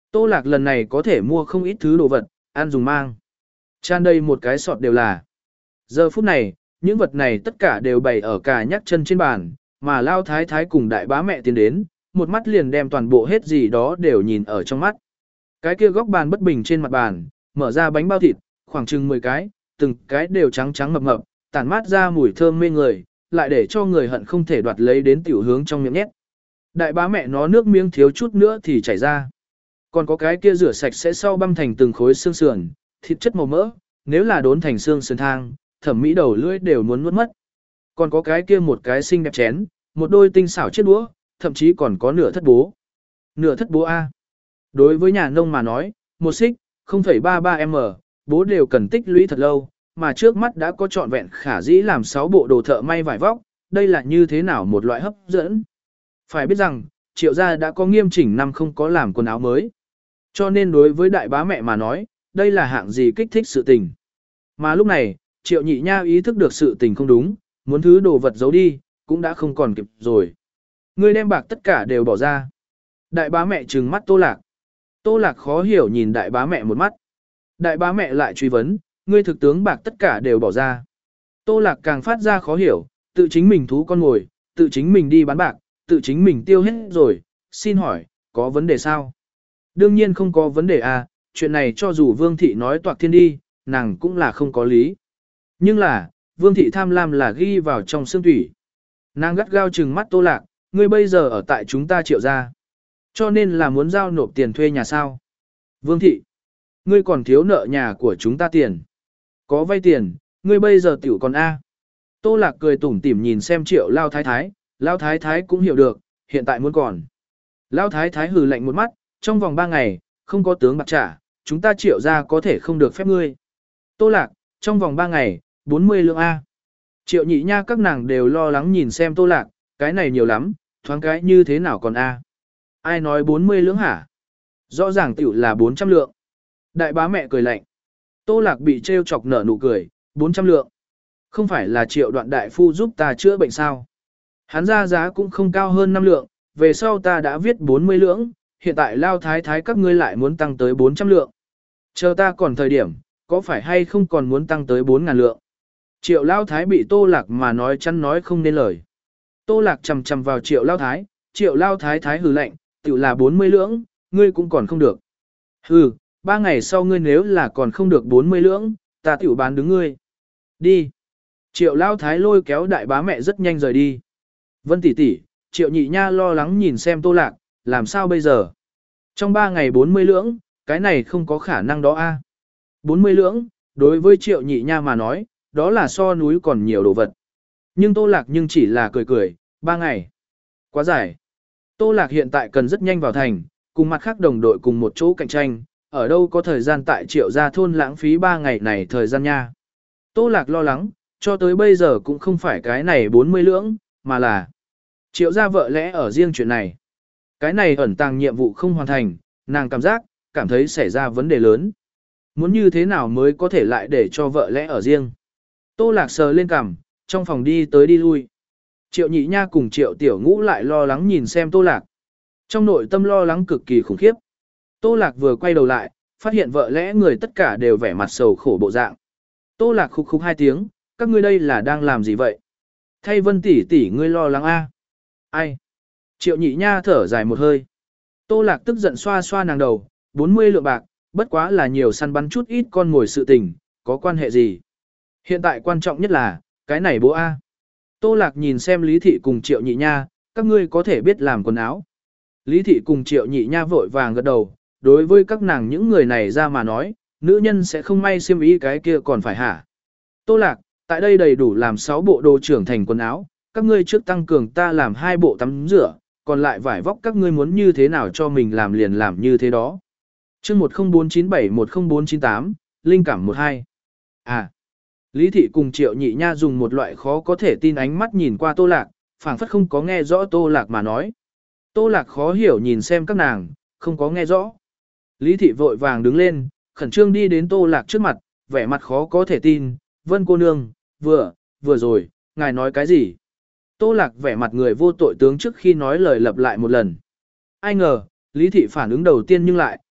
Tô Lạc lần này có thể mua không ít thứ đồ vật, ăn dùng mang. Tràn đầy một cái sọt đều là. Giờ phút này, những vật này tất cả đều bày ở cả nhắc chân trên bàn, mà Lao Thái Thái cùng đại bá mẹ tiến đến, một mắt liền đem toàn bộ hết gì đó đều nhìn ở trong mắt. Cái kia góc bàn bất bình trên mặt bàn, mở ra bánh bao thịt, khoảng chừng mười cái, từng cái đều trắng trắng mập mập, tản mát ra mùi thơm mê người, lại để cho người hận không thể đoạt lấy đến tiểu hướng trong miệng nhét. Đại bá mẹ nó nước miếng thiếu chút nữa thì chảy ra. Còn có cái kia rửa sạch sẽ sau băm thành từng khối xương sườn, thịt chất màu mỡ, nếu là đốn thành xương sườn thang, thẩm mỹ đầu lưỡi đều muốn nuốt mất. Còn có cái kia một cái xinh đẹp chén, một đôi tinh xảo chiếc đũa, thậm chí còn có nửa thất bố. Nửa thất bố A. Đối với nhà nông mà nói, một xích, không phẩy ba ba m, bố đều cần tích lũy thật lâu, mà trước mắt đã có trọn vẹn khả dĩ làm sáu bộ đồ thợ may vải vóc, đây là như thế nào một loại hấp dẫn. Phải biết rằng, Triệu gia đã có nghiêm chỉnh năm không có làm quần áo mới. Cho nên đối với đại bá mẹ mà nói, đây là hạng gì kích thích sự tình. Mà lúc này, Triệu nhị nha ý thức được sự tình không đúng, muốn thứ đồ vật giấu đi, cũng đã không còn kịp rồi. Ngươi đem bạc tất cả đều bỏ ra. Đại bá mẹ trừng mắt Tô Lạc. Tô Lạc khó hiểu nhìn đại bá mẹ một mắt. Đại bá mẹ lại truy vấn, ngươi thực tướng bạc tất cả đều bỏ ra. Tô Lạc càng phát ra khó hiểu, tự chính mình thú con ngồi, tự chính mình đi bán bạc, tự chính mình tiêu hết rồi, xin hỏi, có vấn đề sao? Đương nhiên không có vấn đề à, chuyện này cho dù Vương Thị nói toạc thiên đi, nàng cũng là không có lý. Nhưng là, Vương Thị tham lam là ghi vào trong xương thủy. Nàng gắt gao trừng mắt Tô Lạc, ngươi bây giờ ở tại chúng ta Triệu gia, cho nên là muốn giao nộp tiền thuê nhà sao? Vương Thị, ngươi còn thiếu nợ nhà của chúng ta tiền. Có vay tiền, ngươi bây giờ tiểu còn A. Tô Lạc cười tủm tỉm nhìn xem Triệu Lao Thái Thái, Lao Thái Thái cũng hiểu được, hiện tại muốn còn. Lao Thái Thái hừ lạnh một mắt, trong vòng ba ngày, không có tướng bạc trả, chúng ta Triệu gia có thể không được phép ngươi. Tô Lạc, trong vòng ba ngày, bốn mươi lượng A. Triệu nhị nha các nàng đều lo lắng nhìn xem Tô Lạc, cái này nhiều lắm, thoáng cái như thế nào còn A. Ai nói bốn mươi lượng hả? Rõ ràng tiểu là bốn trăm lượng. Đại bá mẹ cười lạnh. Tô Lạc bị trêu chọc nở nụ cười, bốn trăm lượng. Không phải là Triệu đoạn đại phu giúp ta chữa bệnh sao? Hắn ra giá cũng không cao hơn năm lượng, về sau ta đã viết bốn mươi lượng, hiện tại Lao Thái Thái các ngươi lại muốn tăng tới bốn trăm lượng. Chờ ta còn thời điểm, có phải hay không còn muốn tăng tới bốn ngàn lượng? Triệu Lao Thái bị Tô Lạc mà nói chắn nói không nên lời. Tô Lạc chầm chầm vào Triệu Lao Thái, Triệu Lao Thái Thái hừ lạnh, tự là bốn mươi lượng, ngươi cũng còn không được. Hừ, ba ngày sau ngươi nếu là còn không được bốn mươi lượng, ta tiểu bán đứng ngươi. Đi. Triệu Lao Thái lôi kéo đại bá mẹ rất nhanh rời đi. Vân tỷ tỷ, Triệu nhị nha lo lắng nhìn xem Tô Lạc, làm sao bây giờ? Trong ba ngày bốn mươi lượng, cái này không có khả năng đó a. bốn mươi lượng, đối với Triệu nhị nha mà nói, đó là so núi còn nhiều đồ vật. Nhưng Tô Lạc nhưng chỉ là cười cười, ba ngày. Quá dài. Tô Lạc hiện tại cần rất nhanh vào thành, cùng mặt khác đồng đội cùng một chỗ cạnh tranh, ở đâu có thời gian tại Triệu gia thôn lãng phí ba ngày này thời gian nha. Tô Lạc lo lắng, cho tới bây giờ cũng không phải cái này bốn mươi lượng, mà là Triệu gia vợ lẽ ở riêng chuyện này. Cái này ẩn tàng nhiệm vụ không hoàn thành, nàng cảm giác, cảm thấy xảy ra vấn đề lớn. Muốn như thế nào mới có thể lại để cho vợ lẽ ở riêng. Tô Lạc sờ lên cằm, trong phòng đi tới đi lui. Triệu nhị nha cùng Triệu tiểu ngũ lại lo lắng nhìn xem Tô Lạc. Trong nội tâm lo lắng cực kỳ khủng khiếp. Tô Lạc vừa quay đầu lại, phát hiện vợ lẽ người tất cả đều vẻ mặt sầu khổ bộ dạng. Tô Lạc khục khục hai tiếng, các ngươi đây là đang làm gì vậy? Thay Vân tỷ tỷ ngươi lo lắng a. Ai? Triệu nhị nha thở dài một hơi. Tô Lạc tức giận xoa xoa nàng đầu, bốn mươi lượng bạc, bất quá là nhiều săn bắn chút ít con ngồi sự tình, có quan hệ gì? Hiện tại quan trọng nhất là, cái này bố A. Tô Lạc nhìn xem Lý Thị cùng Triệu nhị nha, các ngươi có thể biết làm quần áo. Lý Thị cùng Triệu nhị nha vội vàng gật đầu, đối với các nàng những người này ra mà nói, nữ nhân sẽ không may xiêm y cái kia còn phải hả? Tô Lạc, tại đây đầy đủ làm sáu bộ đồ trưởng thành quần áo, các ngươi trước tăng cường ta làm hai bộ tắm rửa, còn lại vải vóc các ngươi muốn như thế nào cho mình làm liền làm như thế đó. Chương một không bốn chín bảy một không bốn chín tám, linh cảm một hai. À. Lý Thị cùng Triệu nhị nha dùng một loại khó có thể tin ánh mắt nhìn qua Tô Lạc, phảng phất không có nghe rõ Tô Lạc mà nói. Tô Lạc khó hiểu nhìn xem các nàng, không có nghe rõ. Lý Thị vội vàng đứng lên, khẩn trương đi đến Tô Lạc trước mặt, vẻ mặt khó có thể tin, Vân cô nương, vừa, vừa rồi, ngài nói cái gì? Tô Lạc vẻ mặt người vô tội tướng trước khi nói lời lặp lại một lần. Ai ngờ, Lý Thị phản ứng đầu tiên nhưng lại,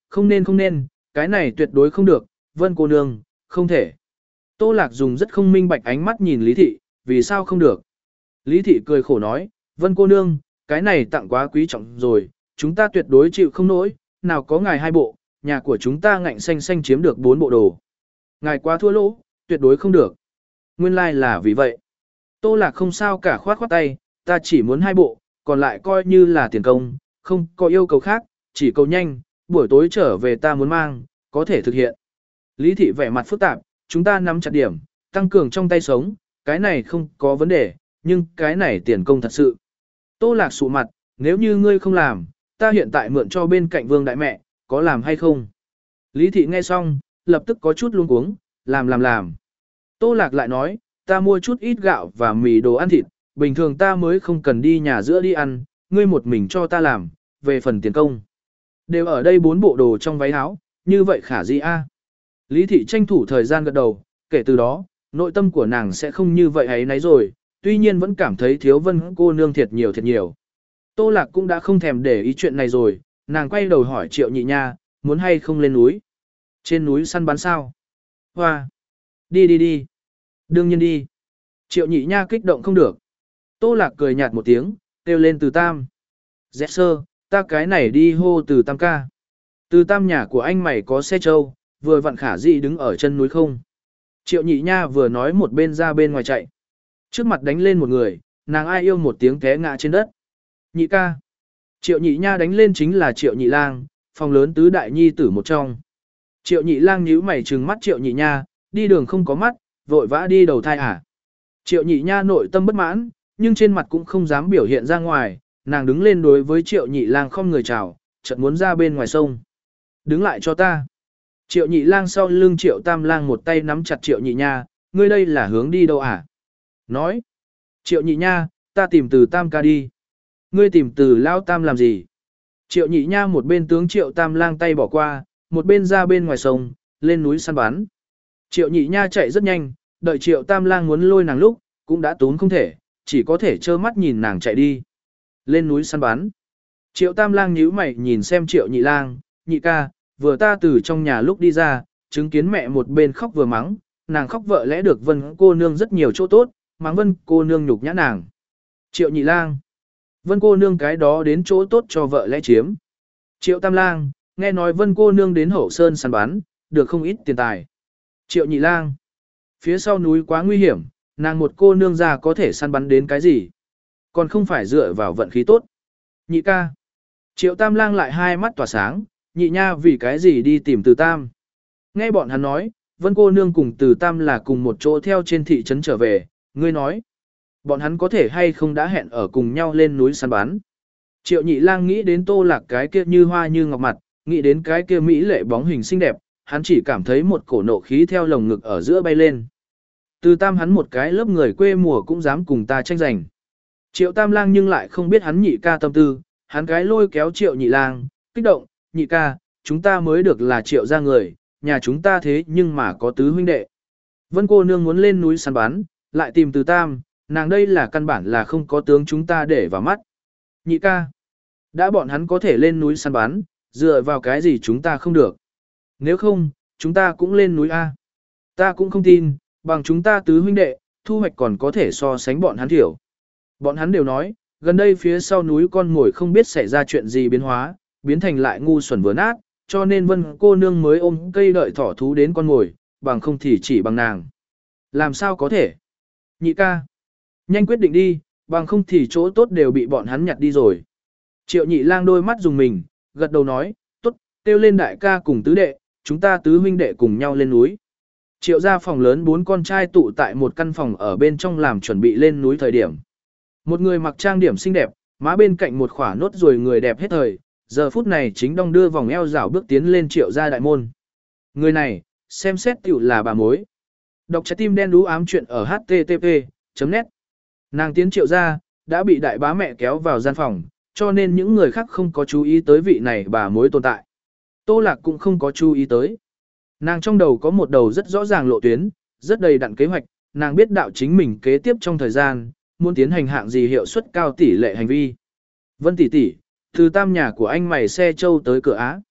không nên không nên, cái này tuyệt đối không được, Vân cô nương, không thể. Tô Lạc dùng rất không minh bạch ánh mắt nhìn Lý Thị, vì sao không được. Lý Thị cười khổ nói, Vân cô nương, cái này tặng quá quý trọng rồi, chúng ta tuyệt đối chịu không nổi, nào có ngài hai bộ, nhà của chúng ta ngạnh xanh xanh chiếm được bốn bộ đồ. Ngài quá thua lỗ, tuyệt đối không được. Nguyên lai like là vì vậy. Tô Lạc không sao cả khoát khoát tay, ta chỉ muốn hai bộ, còn lại coi như là tiền công, không có yêu cầu khác, chỉ cầu nhanh, buổi tối trở về ta muốn mang, có thể thực hiện. Lý Thị vẻ mặt phức tạp, chúng ta nắm chặt điểm, tăng cường trong tay sống, cái này không có vấn đề, nhưng cái này tiền công thật sự. Tô Lạc sụ mặt, nếu như ngươi không làm, ta hiện tại mượn cho bên cạnh Vương đại mẹ, có làm hay không? Lý Thị nghe xong, lập tức có chút luống cuống, làm làm làm. Tô Lạc lại nói, ta mua chút ít gạo và mì đồ ăn thịt, bình thường ta mới không cần đi nhà giữa đi ăn, ngươi một mình cho ta làm, về phần tiền công. Đều ở đây bốn bộ đồ trong váy áo, như vậy khả gì a? Lý Thị tranh thủ thời gian gật đầu, kể từ đó, nội tâm của nàng sẽ không như vậy ấy nấy rồi, tuy nhiên vẫn cảm thấy thiếu Vân cô nương thiệt nhiều thiệt nhiều. Tô Lạc cũng đã không thèm để ý chuyện này rồi, nàng quay đầu hỏi Triệu Nhị Nha, muốn hay không lên núi? Trên núi săn bắn sao? Hoa! Đi đi đi! Đương nhiên đi! Triệu Nhị Nha kích động không được. Tô Lạc cười nhạt một tiếng, kêu lên Từ Tam. Dẹ sơ, ta cái này đi hô Từ Tam ca. Từ Tam nhà của anh mày có xe trâu, vừa vặn khả dị đứng ở chân núi không. Triệu Nhị Nha vừa nói một bên ra bên ngoài chạy. Trước mặt đánh lên một người, nàng ai yêu một tiếng té ngã trên đất. Nhị ca. Triệu Nhị Nha đánh lên chính là Triệu Nhị Lang, phòng lớn tứ đại nhi tử một trong. Triệu Nhị Lang nhíu mày trừng mắt Triệu Nhị Nha, đi đường không có mắt, vội vã đi đầu thai à. Triệu Nhị Nha nội tâm bất mãn, nhưng trên mặt cũng không dám biểu hiện ra ngoài, nàng đứng lên đối với Triệu Nhị Lang không người chào, chợt muốn ra bên ngoài sông. Đứng lại cho ta. Triệu Nhị Lang sau lưng Triệu Tam Lang một tay nắm chặt Triệu Nhị Nha, ngươi đây là hướng đi đâu à? Nói. Triệu Nhị Nha, ta tìm Từ Tam ca đi. Ngươi tìm Từ Lao Tam làm gì? Triệu Nhị Nha một bên tướng Triệu Tam Lang tay bỏ qua, một bên ra bên ngoài sông, lên núi săn bắn. Triệu Nhị Nha chạy rất nhanh, đợi Triệu Tam Lang muốn lôi nàng lúc, cũng đã tốn không thể, chỉ có thể trơ mắt nhìn nàng chạy đi. Lên núi săn bắn. Triệu Tam Lang nhíu mày nhìn xem Triệu Nhị Lang, nhị ca, vừa ta từ trong nhà lúc đi ra, chứng kiến mẹ một bên khóc vừa mắng, nàng khóc vợ lẽ được Vân cô nương rất nhiều chỗ tốt, mắng Vân cô nương nhục nhã nàng. Triệu Nhị Lang. Vân cô nương cái đó đến chỗ tốt cho vợ lẽ chiếm. Triệu Tam Lang, nghe nói Vân cô nương đến Hậu Sơn săn bắn, được không ít tiền tài. Triệu Nhị Lang. Phía sau núi quá nguy hiểm, nàng một cô nương già có thể săn bắn đến cái gì? Còn không phải dựa vào vận khí tốt. Nhị ca. Triệu Tam Lang lại hai mắt tỏa sáng, nhị nha vì cái gì đi tìm Từ Tam. Nghe bọn hắn nói, Vân cô nương cùng Từ Tam là cùng một chỗ theo trên thị trấn trở về, ngươi nói. Bọn hắn có thể hay không đã hẹn ở cùng nhau lên núi săn bắn. Triệu Nhị Lang nghĩ đến Tô Lạc cái kia như hoa như ngọc mặt, nghĩ đến cái kia mỹ lệ bóng hình xinh đẹp, hắn chỉ cảm thấy một cổ nộ khí theo lồng ngực ở giữa bay lên. Từ Tam hắn một cái lớp người quê mùa cũng dám cùng ta tranh giành. Triệu Tam Lang nhưng lại không biết hắn nhị ca tâm tư, hắn cái lôi kéo Triệu Nhị Lang, kích động, nhị ca, chúng ta mới được là Triệu gia người, nhà chúng ta thế nhưng mà có tứ huynh đệ. Vân cô nương muốn lên núi săn bắn, lại tìm Từ Tam, nàng đây là căn bản là không có tướng chúng ta để vào mắt. Nhị ca, đã bọn hắn có thể lên núi săn bắn, dựa vào cái gì chúng ta không được. Nếu không, chúng ta cũng lên núi A. Ta cũng không tin, bằng chúng ta tứ huynh đệ, thu hoạch còn có thể so sánh bọn hắn thiểu. Bọn hắn đều nói, gần đây phía sau núi con ngồi không biết xảy ra chuyện gì biến hóa, biến thành lại ngu xuẩn vừa nát, cho nên Vân cô nương mới ôm cây đợi thỏ thú đến con ngồi, bằng không thì chỉ bằng nàng. Làm sao có thể? Nhị ca, nhanh quyết định đi, bằng không thì chỗ tốt đều bị bọn hắn nhặt đi rồi. Triệu Nhị Lang đôi mắt dùng mình, gật đầu nói, tốt, kêu lên đại ca cùng tứ đệ, chúng ta tứ huynh đệ cùng nhau lên núi. Triệu gia phòng lớn bốn con trai tụ tại một căn phòng ở bên trong làm chuẩn bị lên núi thời điểm. Một người mặc trang điểm xinh đẹp, má bên cạnh một khỏa nốt ruồi người đẹp hết thời, giờ phút này chính đong đưa vòng eo rảo bước tiến lên Triệu gia đại môn. Người này, xem xét tiểu là bà mối. Đọc trái tim đen đú ám chuyện ở H T T P chấm net. Nàng tiến Triệu gia, đã bị đại bá mẹ kéo vào gian phòng, cho nên những người khác không có chú ý tới vị này bà mối tồn tại. Tô Lạc cũng không có chú ý tới. Nàng trong đầu có một đầu rất rõ ràng lộ tuyến, rất đầy đặn kế hoạch, nàng biết đạo chính mình kế tiếp trong thời gian, muốn tiến hành hạng gì hiệu suất cao tỷ lệ hành vi. Vân tỷ tỷ, từ Tam nhà của anh mày xe châu tới cửa Á.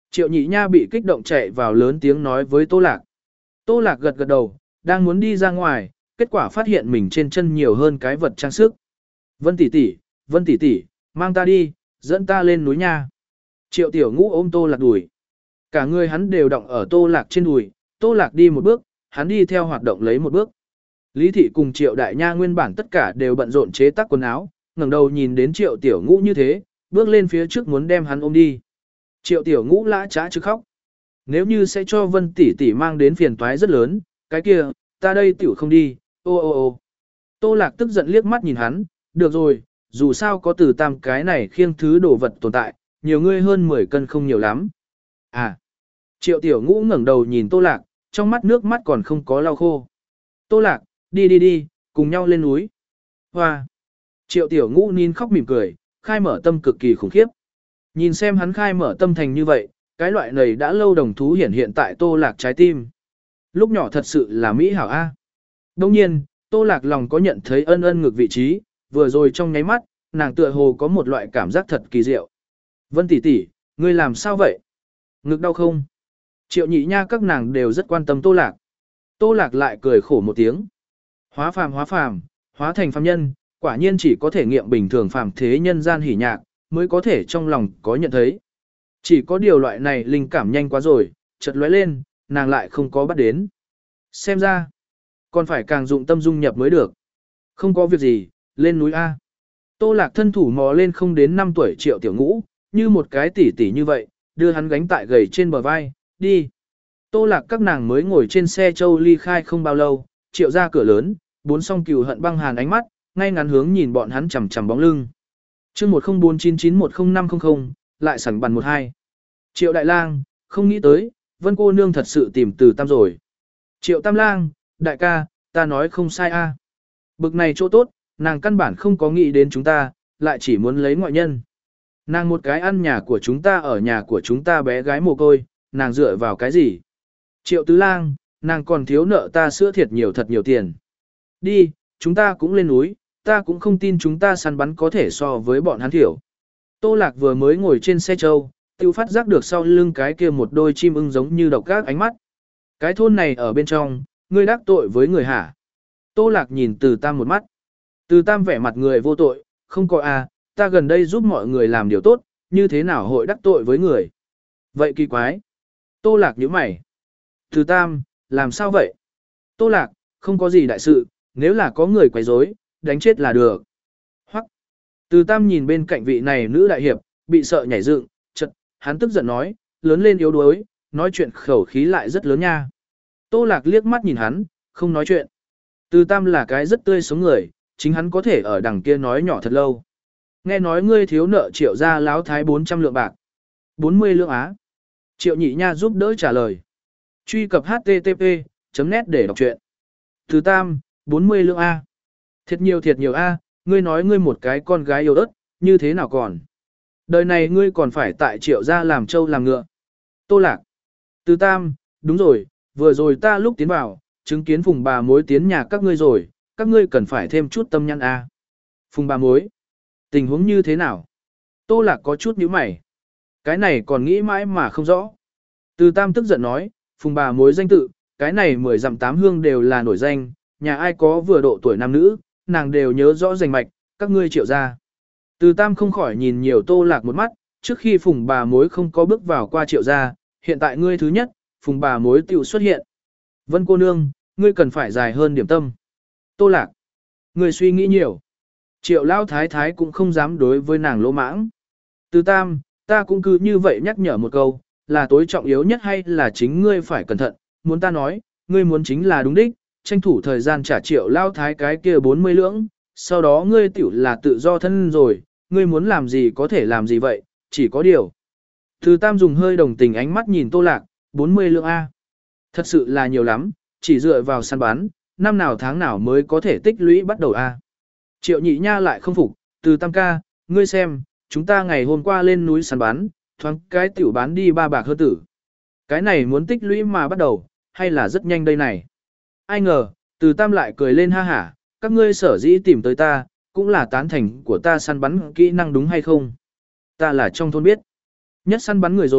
Triệu nhị nha bị kích động chạy vào lớn tiếng nói với Tô Lạc. Tô Lạc gật gật đầu, đang muốn đi ra ngoài, kết quả phát hiện mình trên chân nhiều hơn cái vật trang sức. Vân tỷ tỷ, Vân tỷ tỷ, mang ta đi, dẫn ta lên núi nha. Triệu tiểu ngũ ôm Tô Lạc đùi. Cả người hắn đều động ở Tô Lạc trên đùi, Tô Lạc đi một bước, hắn đi theo hoạt động lấy một bước. Lý thị cùng Triệu đại nha nguyên bản tất cả đều bận rộn chế tác quần áo, ngẩng đầu nhìn đến Triệu tiểu ngũ như thế, bước lên phía trước muốn đem hắn ôm đi. Triệu tiểu ngũ lã trá chứ khóc. Nếu như sẽ cho Vân tỷ tỷ mang đến phiền toái rất lớn, cái kia, ta đây tiểu không đi, ô ô ô. Tô Lạc tức giận liếc mắt nhìn hắn, được rồi, dù sao có Từ Tam cái này khiêng thứ đồ vật tồn tại, nhiều ngươi hơn mười cân không nhiều lắm. À, Triệu tiểu ngũ ngẩng đầu nhìn Tô Lạc, trong mắt nước mắt còn không có lau khô. Tô Lạc, đi đi đi, cùng nhau lên núi. Hoa. Triệu tiểu ngũ nín khóc mỉm cười, khai mở tâm cực kỳ khủng khiếp. Nhìn xem hắn khai mở tâm thành như vậy, cái loại này đã lâu đồng thú hiển hiện tại Tô Lạc trái tim. Lúc nhỏ thật sự là mỹ hảo a. Đồng nhiên, Tô Lạc lòng có nhận thấy ân ân ngược vị trí, vừa rồi trong nháy mắt, nàng tựa hồ có một loại cảm giác thật kỳ diệu. Vân tỷ tỷ, ngươi làm sao vậy? Ngực đau không? Triệu nhị nha các nàng đều rất quan tâm Tô Lạc. Tô Lạc lại cười khổ một tiếng. Hóa phàm hóa phàm, hóa thành phàm nhân, quả nhiên chỉ có thể nghiệm bình thường phàm thế nhân gian hỉ nhạc, mới có thể trong lòng có nhận thấy. Chỉ có điều loại này linh cảm nhanh quá rồi, chợt lóe lên, nàng lại không có bắt đến. Xem ra, còn phải càng dụng tâm dung nhập mới được. Không có việc gì, lên núi A. Tô Lạc thân thủ mò lên không đến năm tuổi Triệu tiểu ngũ, như một cái tỉ tỉ như vậy, đưa hắn gánh tại gầy trên bờ vai, đi. Tô Lạc các nàng mới ngồi trên xe châu ly khai không bao lâu, Triệu ra cửa lớn, bốn song cừu hận băng hàn ánh mắt, ngay ngắn hướng nhìn bọn hắn chằm chằm bóng lưng. chương một không bốn chín chín một không năm không không, lại sẵn bàn một hai. Triệu đại lang, không nghĩ tới, Vân cô nương thật sự tìm Từ Tam rồi. Triệu Tam lang, đại ca, ta nói không sai a. Bực này chỗ tốt, nàng căn bản không có nghĩ đến chúng ta, lại chỉ muốn lấy ngoại nhân. Nàng một cái ăn nhà của chúng ta ở nhà của chúng ta bé gái mồ côi, nàng dựa vào cái gì? Triệu tứ lang, nàng còn thiếu nợ ta sữa thiệt nhiều thật nhiều tiền. Đi, chúng ta cũng lên núi, ta cũng không tin chúng ta săn bắn có thể so với bọn hắn thiểu. Tô Lạc vừa mới ngồi trên xe châu, tiêu phát giác được sau lưng cái kia một đôi chim ưng giống như độc các ánh mắt. Cái thôn này ở bên trong, ngươi đắc tội với người hả? Tô Lạc nhìn Từ Tam một mắt. Từ Tam vẻ mặt người vô tội, không có à, ta gần đây giúp mọi người làm điều tốt, như thế nào hội đắc tội với người? Vậy kỳ quái. Tô Lạc nhíu mày. Từ Tam, làm sao vậy? Tô Lạc, không có gì đại sự, nếu là có người quấy rối, đánh chết là được. Hoắc. Từ Tam nhìn bên cạnh vị này nữ đại hiệp, bị sợ nhảy dựng, chợt, hắn tức giận nói, lớn lên yếu đuối, nói chuyện khẩu khí lại rất lớn nha. Tô Lạc liếc mắt nhìn hắn, không nói chuyện. Từ Tam là cái rất tươi sống người, chính hắn có thể ở đằng kia nói nhỏ thật lâu. Nghe nói ngươi thiếu nợ Triệu gia láo thái bốn trăm lượng bạc. bốn mươi lượng á. Triệu nhị nha giúp đỡ trả lời. Truy cập http chấm net để đọc truyện. Từ Tam, bốn mươi lượng A. Thiệt nhiều thiệt nhiều A, ngươi nói ngươi một cái con gái yêu ớt, như thế nào còn? Đời này ngươi còn phải tại Triệu gia làm trâu làm ngựa. Tô Lạc. Từ Tam, đúng rồi, vừa rồi ta lúc tiến vào, chứng kiến Phùng bà mối tiến nhà các ngươi rồi, các ngươi cần phải thêm chút tâm nhãn A. Phùng bà mối. Tình huống như thế nào? Tô Lạc có chút nhíu mày. Cái này còn nghĩ mãi mà không rõ. Từ Tam tức giận nói, Phùng bà mối danh tự, cái này mười dặm tám hương đều là nổi danh, nhà ai có vừa độ tuổi nam nữ, nàng đều nhớ rõ rành mạch, các ngươi Triệu gia. Từ Tam không khỏi nhìn nhiều Tô Lạc một mắt, trước khi Phùng bà mối không có bước vào qua Triệu gia, hiện tại ngươi thứ nhất, Phùng bà mối tiểu xuất hiện. Vân cô nương, ngươi cần phải dài hơn điểm tâm. Tô Lạc, ngươi suy nghĩ nhiều. Triệu Lão thái thái cũng không dám đối với nàng lỗ mãng. Từ Tam, ta cũng cứ như vậy nhắc nhở một câu, là tối trọng yếu nhất hay là chính ngươi phải cẩn thận, muốn ta nói, ngươi muốn chính là đúng đích, tranh thủ thời gian trả Triệu Lão thái cái kia bốn mươi lưỡng, sau đó ngươi tiểu là tự do thân rồi, ngươi muốn làm gì có thể làm gì vậy, chỉ có điều. Từ Tam dùng hơi đồng tình ánh mắt nhìn Tô Lạc, bốn mươi lượng A. Thật sự là nhiều lắm, chỉ dựa vào săn bán, năm nào tháng nào mới có thể tích lũy bắt đầu A. Triệu nhị nha lại không phục, Từ Tam ca, ngươi xem, chúng ta ngày hôm qua lên núi săn bán, thoáng cái tiểu bán đi ba bạc hơn tử. Cái này muốn tích lũy mà bắt đầu, hay là rất nhanh đây này. Ai ngờ, Từ Tam lại cười lên ha hả, các ngươi sở dĩ tìm tới ta, cũng là tán thành của ta săn bắn kỹ năng đúng hay không. Ta là trong thôn biết. Nhất săn bắn người rồi,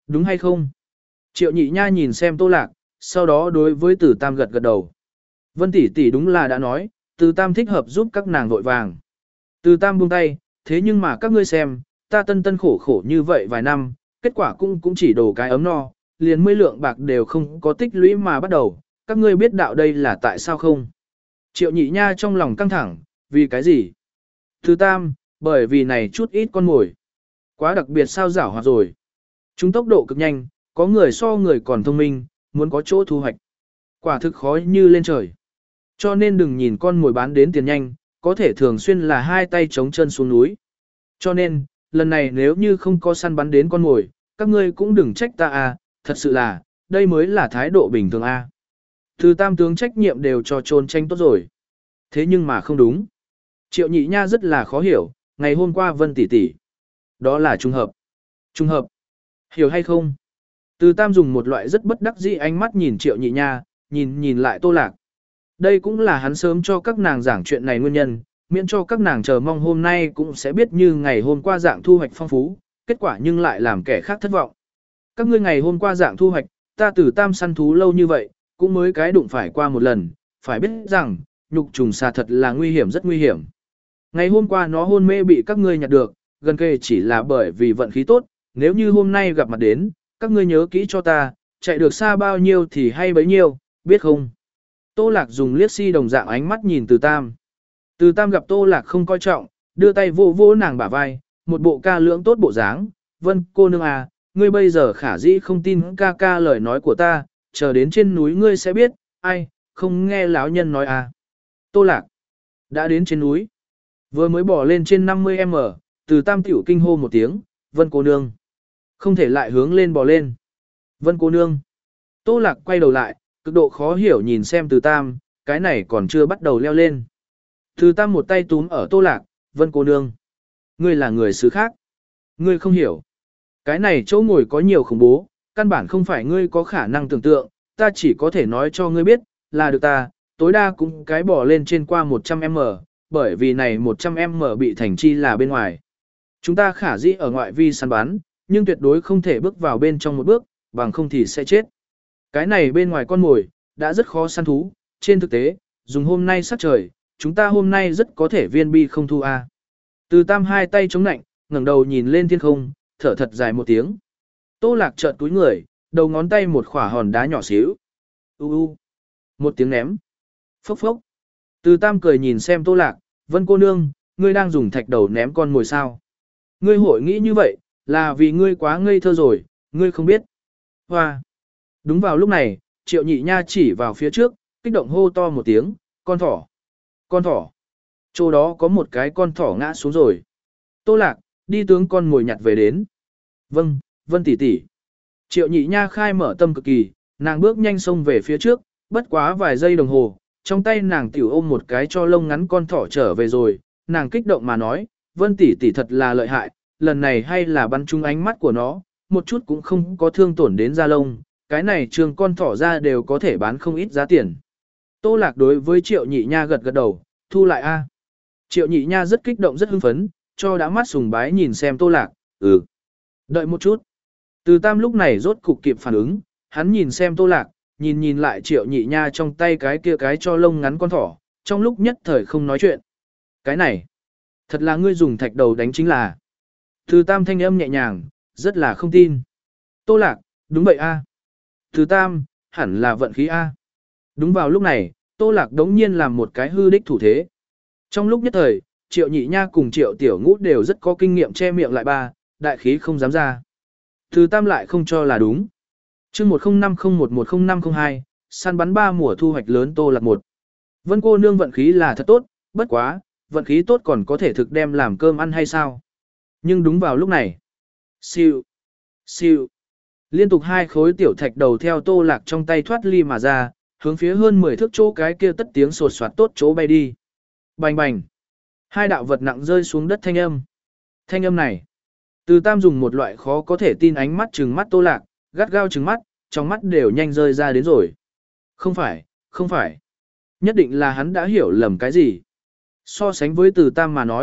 Đúng hay không? Triệu nhị nha nhìn xem Tô Lạc, sau đó đối với Từ Tam gật gật đầu. Vân tỷ tỷ đúng là đã nói, Từ Tam thích hợp giúp các nàng vội vàng. Từ Tam buông tay, thế nhưng mà các ngươi xem, ta tân tân khổ khổ như vậy vài năm, kết quả cũng cũng chỉ đổ cái ấm no, liền mươi lượng bạc đều không có tích lũy mà bắt đầu, các ngươi biết đạo đây là tại sao không? Triệu nhị nha trong lòng căng thẳng, vì cái gì? Từ Tam, bởi vì này chút ít con mồi. Quá đặc biệt sao giảo hoạt rồi. Chúng tốc độ cực nhanh, có người so người còn thông minh, muốn có chỗ thu hoạch. Quả thực khó như lên trời. Cho nên đừng nhìn con mồi bán đến tiền nhanh, có thể thường xuyên là hai tay chống chân xuống núi. Cho nên, lần này nếu như không có săn bắn đến con mồi, các ngươi cũng đừng trách ta à, thật sự là, đây mới là thái độ bình thường a. À. Từ Tam tướng trách nhiệm đều cho trôn tranh tốt rồi. Thế nhưng mà không đúng. Triệu nhị nha rất là khó hiểu, ngày hôm qua Vân tỷ tỷ. Đó là trùng hợp. Trùng hợp. Hiểu hay không? Từ Tam dùng một loại rất bất đắc dĩ ánh mắt nhìn Triệu nhị nha, nhìn nhìn lại Tô Lạc. Đây cũng là hắn sớm cho các nàng giảng chuyện này nguyên nhân, miễn cho các nàng chờ mong hôm nay cũng sẽ biết như ngày hôm qua dạng thu hoạch phong phú, kết quả nhưng lại làm kẻ khác thất vọng. Các ngươi ngày hôm qua dạng thu hoạch, ta Từ Tam săn thú lâu như vậy, cũng mới cái đụng phải qua một lần, phải biết rằng, nhục trùng xà thật là nguy hiểm rất nguy hiểm. Ngày hôm qua nó hôn mê bị các ngươi nhặt được, gần kề chỉ là bởi vì vận khí tốt, nếu như hôm nay gặp mặt đến, các ngươi nhớ kỹ cho ta, chạy được xa bao nhiêu thì hay bấy nhiêu, biết không? Tô Lạc dùng liếc si đồng dạng ánh mắt nhìn Từ Tam. Từ Tam gặp Tô Lạc không coi trọng, đưa tay vô vô nàng bả vai, một bộ ca lưỡng tốt bộ dáng. Vân cô nương à, ngươi bây giờ khả dĩ không tin ca ca lời nói của ta, chờ đến trên núi ngươi sẽ biết, ai, không nghe lão nhân nói à. Tô Lạc đã đến trên núi, vừa mới bỏ lên trên năm mươi mét, Từ Tam tiểu kinh hô một tiếng, Vân cô nương. Không thể lại hướng lên bò lên. Vân cô nương. Tô Lạc quay đầu lại, cực độ khó hiểu nhìn xem Từ Tam, cái này còn chưa bắt đầu leo lên. Từ Tam một tay túm ở Tô Lạc, Vân cô nương. Ngươi là người xứ khác. Ngươi không hiểu. Cái này chỗ ngồi có nhiều khủng bố, căn bản không phải ngươi có khả năng tưởng tượng, ta chỉ có thể nói cho ngươi biết, là được ta, tối đa cũng cái bỏ lên trên qua một trăm mét, bởi vì này một trăm mét bị thành chi là bên ngoài. Chúng ta khả dĩ ở ngoại vi săn bắn, nhưng tuyệt đối không thể bước vào bên trong một bước, bằng không thì sẽ chết. Cái này bên ngoài con mồi, đã rất khó săn thú, trên thực tế, dùng hôm nay sắc trời, chúng ta hôm nay rất có thể viên bi không thu a. Từ Tam hai tay chống nạnh, ngẩng đầu nhìn lên thiên không, thở thật dài một tiếng. Tô Lạc chợt túi người, đầu ngón tay một khỏa hòn đá nhỏ xíu. U u. Một tiếng ném. Phốc phốc. Từ Tam cười nhìn xem Tô Lạc, Vân cô nương, ngươi đang dùng thạch đầu ném con mồi sao. Ngươi hội nghĩ như vậy, là vì ngươi quá ngây thơ rồi, ngươi không biết. Hoa. Đúng vào lúc này, Triệu nhị nha chỉ vào phía trước, kích động hô to một tiếng, con thỏ. Con thỏ. Chỗ đó có một cái con thỏ ngã xuống rồi. Tô Lạc, đi tướng con mồi nhặt về đến. Vâng, Vân tỷ tỷ. Triệu nhị nha khai mở tâm cực kỳ, nàng bước nhanh xông về phía trước, bất quá vài giây đồng hồ, trong tay nàng tiểu ôm một cái cho lông ngắn con thỏ trở về rồi, nàng kích động mà nói, Vân tỷ tỷ thật là lợi hại, lần này hay là bắn trúng ánh mắt của nó, một chút cũng không có thương tổn đến da lông, cái này trường con thỏ ra đều có thể bán không ít giá tiền. Tô Lạc đối với Triệu nhị nha gật gật đầu, thu lại a. Triệu nhị nha rất kích động rất hưng phấn, cho đã mắt sùng bái nhìn xem Tô Lạc, ừ. Đợi một chút. Từ Tam lúc này rốt cục kịp phản ứng, hắn nhìn xem Tô Lạc, nhìn nhìn lại Triệu nhị nha trong tay cái kia cái cho lông ngắn con thỏ, trong lúc nhất thời không nói chuyện. Cái này, thật là ngươi dùng thạch đầu đánh chính là. Từ Tam thanh âm nhẹ nhàng, rất là không tin. Tô Lạc, đúng vậy a. Từ Tam, hẳn là vận khí a. Đúng vào lúc này, Tô Lạc đống nhiên làm một cái hư đích thủ thế. Trong lúc nhất thời, Triệu nhị nha cùng Triệu tiểu ngũ đều rất có kinh nghiệm che miệng lại ba, đại khí không dám ra. Từ Tam lại không cho là đúng. chương một không năm không một một không năm không hai, săn bắn ba mùa thu hoạch lớn Tô Lạc một. Vân cô nương vận khí là thật tốt, bất quá, vận khí tốt còn có thể thực đem làm cơm ăn hay sao? Nhưng đúng vào lúc này, siêu, siêu, liên tục hai khối tiểu thạch đầu theo Tô Lạc trong tay thoát ly mà ra, hướng phía hơn mười thước chỗ cái kia tất tiếng sột soạt tốt chỗ bay đi. Bành bành, hai đạo vật nặng rơi xuống đất thanh âm. Thanh âm này, Từ Tam dùng một loại khó có thể tin ánh mắt trừng mắt Tô Lạc, gắt gao trừng mắt, trong mắt đều nhanh rơi ra đến rồi. Không phải, không phải. Nhất định là hắn đã hiểu lầm cái gì. So sánh với Từ Tam mà nói,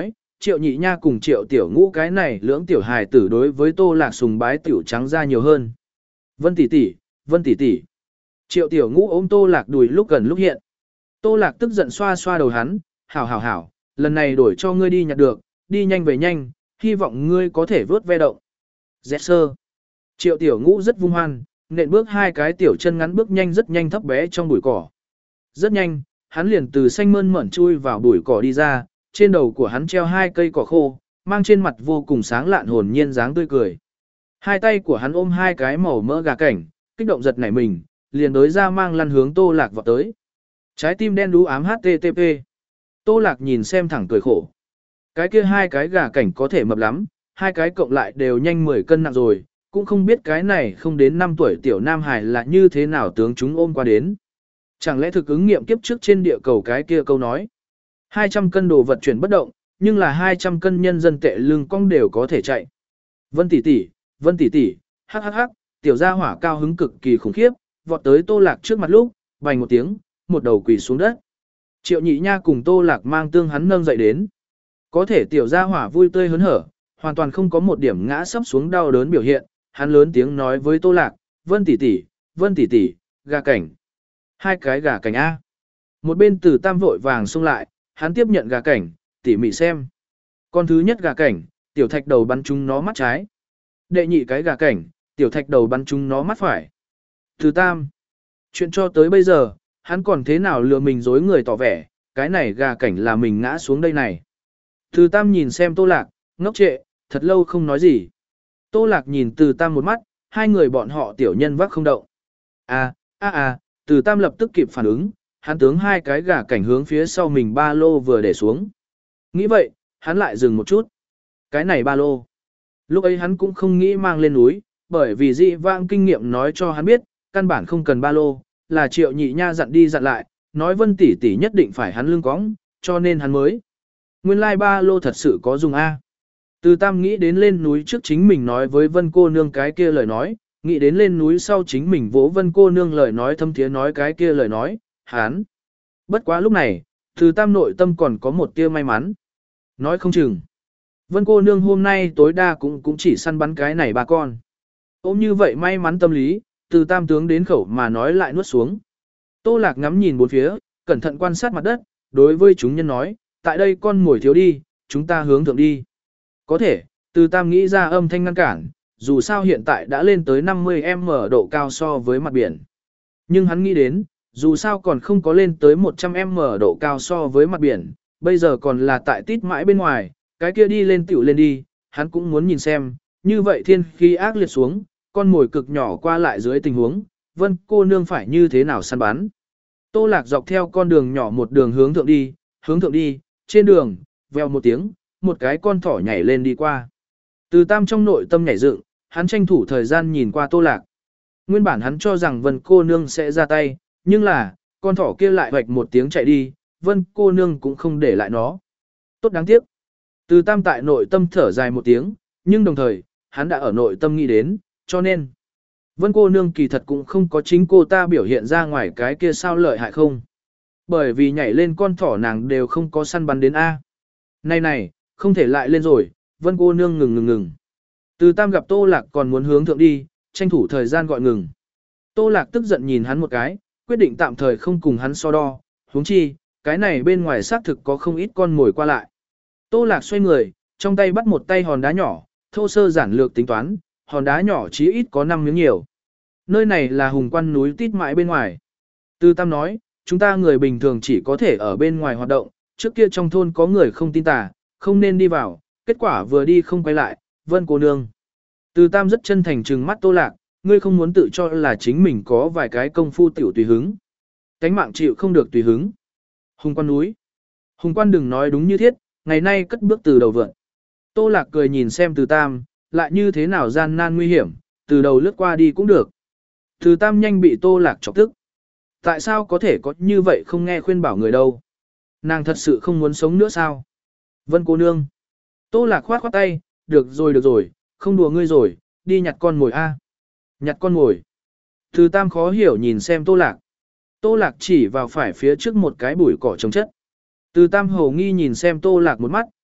Triệu Nhị Nha cùng Triệu Tiểu Ngũ cái này lưỡng tiểu hài tử đối với Tô Lạc sùng bái tiểu trắng ra nhiều hơn. Vân tỷ tỷ, Vân tỷ tỷ. Triệu Tiểu Ngũ ôm Tô Lạc đùi lúc gần lúc hiện. Tô Lạc tức giận xoa xoa đầu hắn, hảo hảo hảo, lần này đổi cho ngươi đi nhặt được, đi nhanh về nhanh, hy vọng ngươi có thể vớt ve động. Dẹt sơ. Triệu Tiểu Ngũ rất vung hoan, nện bước hai cái tiểu chân ngắn bước nhanh rất nhanh thấp bé trong bụi cỏ. Rất nhanh, hắn liền từ xanh mơn mởn chui vào bụi cỏ đi ra, trên đầu của hắn treo hai cây cỏ khô, mang trên mặt vô cùng sáng lạn hồn nhiên dáng tươi cười. Hai tay của hắn ôm hai cái màu mỡ gà cảnh, kích động giật nảy mình, liền đối ra mang lăn hướng Tô Lạc vọt tới. Trái tim đen đú ám hát tê tê pê. Tô Lạc nhìn xem thẳng cười khổ. Cái kia hai cái gà cảnh có thể mập lắm, hai cái cộng lại đều nhanh mười cân nặng rồi, cũng không biết cái này không đến năm tuổi tiểu nam hải là như thế nào tướng chúng ôm qua đến. Chẳng lẽ thực ứng nghiệm kiếp trước trên địa cầu cái kia câu nói. hai trăm cân đồ vật chuyển bất động, nhưng là hai trăm cân nhân dân tệ lưng cong đều có thể chạy. Vân tỷ tỷ, Vân tỷ tỷ, hắc hắc hắc, tiểu gia hỏa cao hứng cực kỳ khủng khiếp, vọt tới Tô Lạc trước mặt lúc, bành một tiếng, một đầu quỳ xuống đất. Triệu Nhị Nha cùng Tô Lạc mang tương hắn nâng dậy đến. Có thể tiểu gia hỏa vui tươi hớn hở, hoàn toàn không có một điểm ngã sấp xuống đau đớn biểu hiện, hắn lớn tiếng nói với Tô Lạc, Vân tỷ tỷ, Vân tỷ tỷ, gà cảnh. Hai cái gà cảnh A. Một bên Từ Tam vội vàng xông lại, hắn tiếp nhận gà cảnh, tỉ mỉ xem. Con thứ nhất gà cảnh, tiểu thạch đầu bắn trúng nó mắt trái. Đệ nhị cái gà cảnh, tiểu thạch đầu bắn trúng nó mắt phải. Từ Tam. Chuyện cho tới bây giờ, hắn còn thế nào lừa mình dối người tỏ vẻ, cái này gà cảnh là mình ngã xuống đây này. Từ Tam nhìn xem Tô Lạc, ngốc trệ, thật lâu không nói gì. Tô Lạc nhìn Từ Tam một mắt, hai người bọn họ tiểu nhân vác không động. À, à à, Từ Tam lập tức kịp phản ứng, hắn tướng hai cái gà cảnh hướng phía sau mình ba lô vừa để xuống. Nghĩ vậy, hắn lại dừng một chút. Cái này ba lô. Lúc ấy hắn cũng không nghĩ mang lên núi, bởi vì dị vãng kinh nghiệm nói cho hắn biết, căn bản không cần ba lô, là Triệu Nhị Nha dặn đi dặn lại, nói Vân tỷ tỷ nhất định phải hắn lưng cõng, cho nên hắn mới. Nguyên lai like ba lô thật sự có dùng A. Từ Tam nghĩ đến lên núi trước chính mình nói với Vân cô nương cái kia lời nói, nghĩ đến lên núi sau chính mình vỗ Vân cô nương lời nói thâm thiế nói cái kia lời nói, hắn. Bất quá lúc này, Từ Tam nội tâm còn có một tia may mắn. Nói không chừng. Vân cô nương hôm nay tối đa cũng cũng chỉ săn bắn cái này ba con. Ôm như vậy may mắn tâm lý, Từ Tam tướng đến khẩu mà nói lại nuốt xuống. Tô Lạc ngắm nhìn bốn phía, cẩn thận quan sát mặt đất, đối với chúng nhân nói, tại đây con mồi thiếu đi, chúng ta hướng thượng đi. Có thể, Từ Tam nghĩ ra âm thanh ngăn cản, dù sao hiện tại đã lên tới năm mươi mét độ cao so với mặt biển. Nhưng hắn nghĩ đến, dù sao còn không có lên tới một trăm mét độ cao so với mặt biển, bây giờ còn là tại tít mãi bên ngoài, cái kia đi lên tiểu lên đi, hắn cũng muốn nhìn xem, như vậy thiên khí ác liệt xuống, con mồi cực nhỏ qua lại dưới tình huống, Vân cô nương phải như thế nào săn bắn. Tô Lạc dọc theo con đường nhỏ một đường hướng thượng đi, hướng thượng đi, trên đường, vèo một tiếng, một cái con thỏ nhảy lên đi qua. Từ Tam trong nội tâm nhảy dựng, hắn tranh thủ thời gian nhìn qua Tô Lạc. Nguyên bản hắn cho rằng Vân cô nương sẽ ra tay, nhưng là, con thỏ kia lại hoạch một tiếng chạy đi, Vân cô nương cũng không để lại nó. Tốt đáng tiếc. Từ Tam tại nội tâm thở dài một tiếng, nhưng đồng thời, hắn đã ở nội tâm nghĩ đến, cho nên. Vân cô nương kỳ thật cũng không có chính cô ta biểu hiện ra ngoài cái kia sao lợi hại không. Bởi vì nhảy lên con thỏ nàng đều không có săn bắn đến A. Này này, không thể lại lên rồi, Vân cô nương ngừng ngừng ngừng. Từ Tam gặp Tô Lạc còn muốn hướng thượng đi, tranh thủ thời gian gọi ngừng. Tô Lạc tức giận nhìn hắn một cái, quyết định tạm thời không cùng hắn so đo, huống chi, cái này bên ngoài xác thực có không ít con mồi qua lại. Tô Lạc xoay người, trong tay bắt một tay hòn đá nhỏ, thô sơ giản lược tính toán, hòn đá nhỏ chí ít có năm miếng nhiều. Nơi này là hùng quan núi tít mãi bên ngoài. Từ Tam nói, chúng ta người bình thường chỉ có thể ở bên ngoài hoạt động, trước kia trong thôn có người không tin tà, không nên đi vào, kết quả vừa đi không quay lại, Vân cô nương. Từ Tam rất chân thành trừng mắt Tô Lạc, ngươi không muốn tự cho là chính mình có vài cái công phu tiểu tùy hứng. Cánh mạng chịu không được tùy hứng. Hùng quan núi. Hùng quan đừng nói đúng như thiết, ngày nay cất bước từ đầu vượn. Tô Lạc cười nhìn xem Từ Tam, lại như thế nào gian nan nguy hiểm, từ đầu lướt qua đi cũng được. Từ Tam nhanh bị Tô Lạc chọc tức. Tại sao có thể có như vậy không nghe khuyên bảo người đâu? Nàng thật sự không muốn sống nữa sao? Vân cô nương. Tô Lạc khoát khoát tay, được rồi được rồi, không đùa ngươi rồi, đi nhặt con mồi a. Nhặt con mồi. Từ Tam khó hiểu nhìn xem Tô Lạc. Tô Lạc chỉ vào phải phía trước một cái bụi cỏ trồng chất. Từ Tam hồ nghi nhìn xem Tô Lạc một mắt,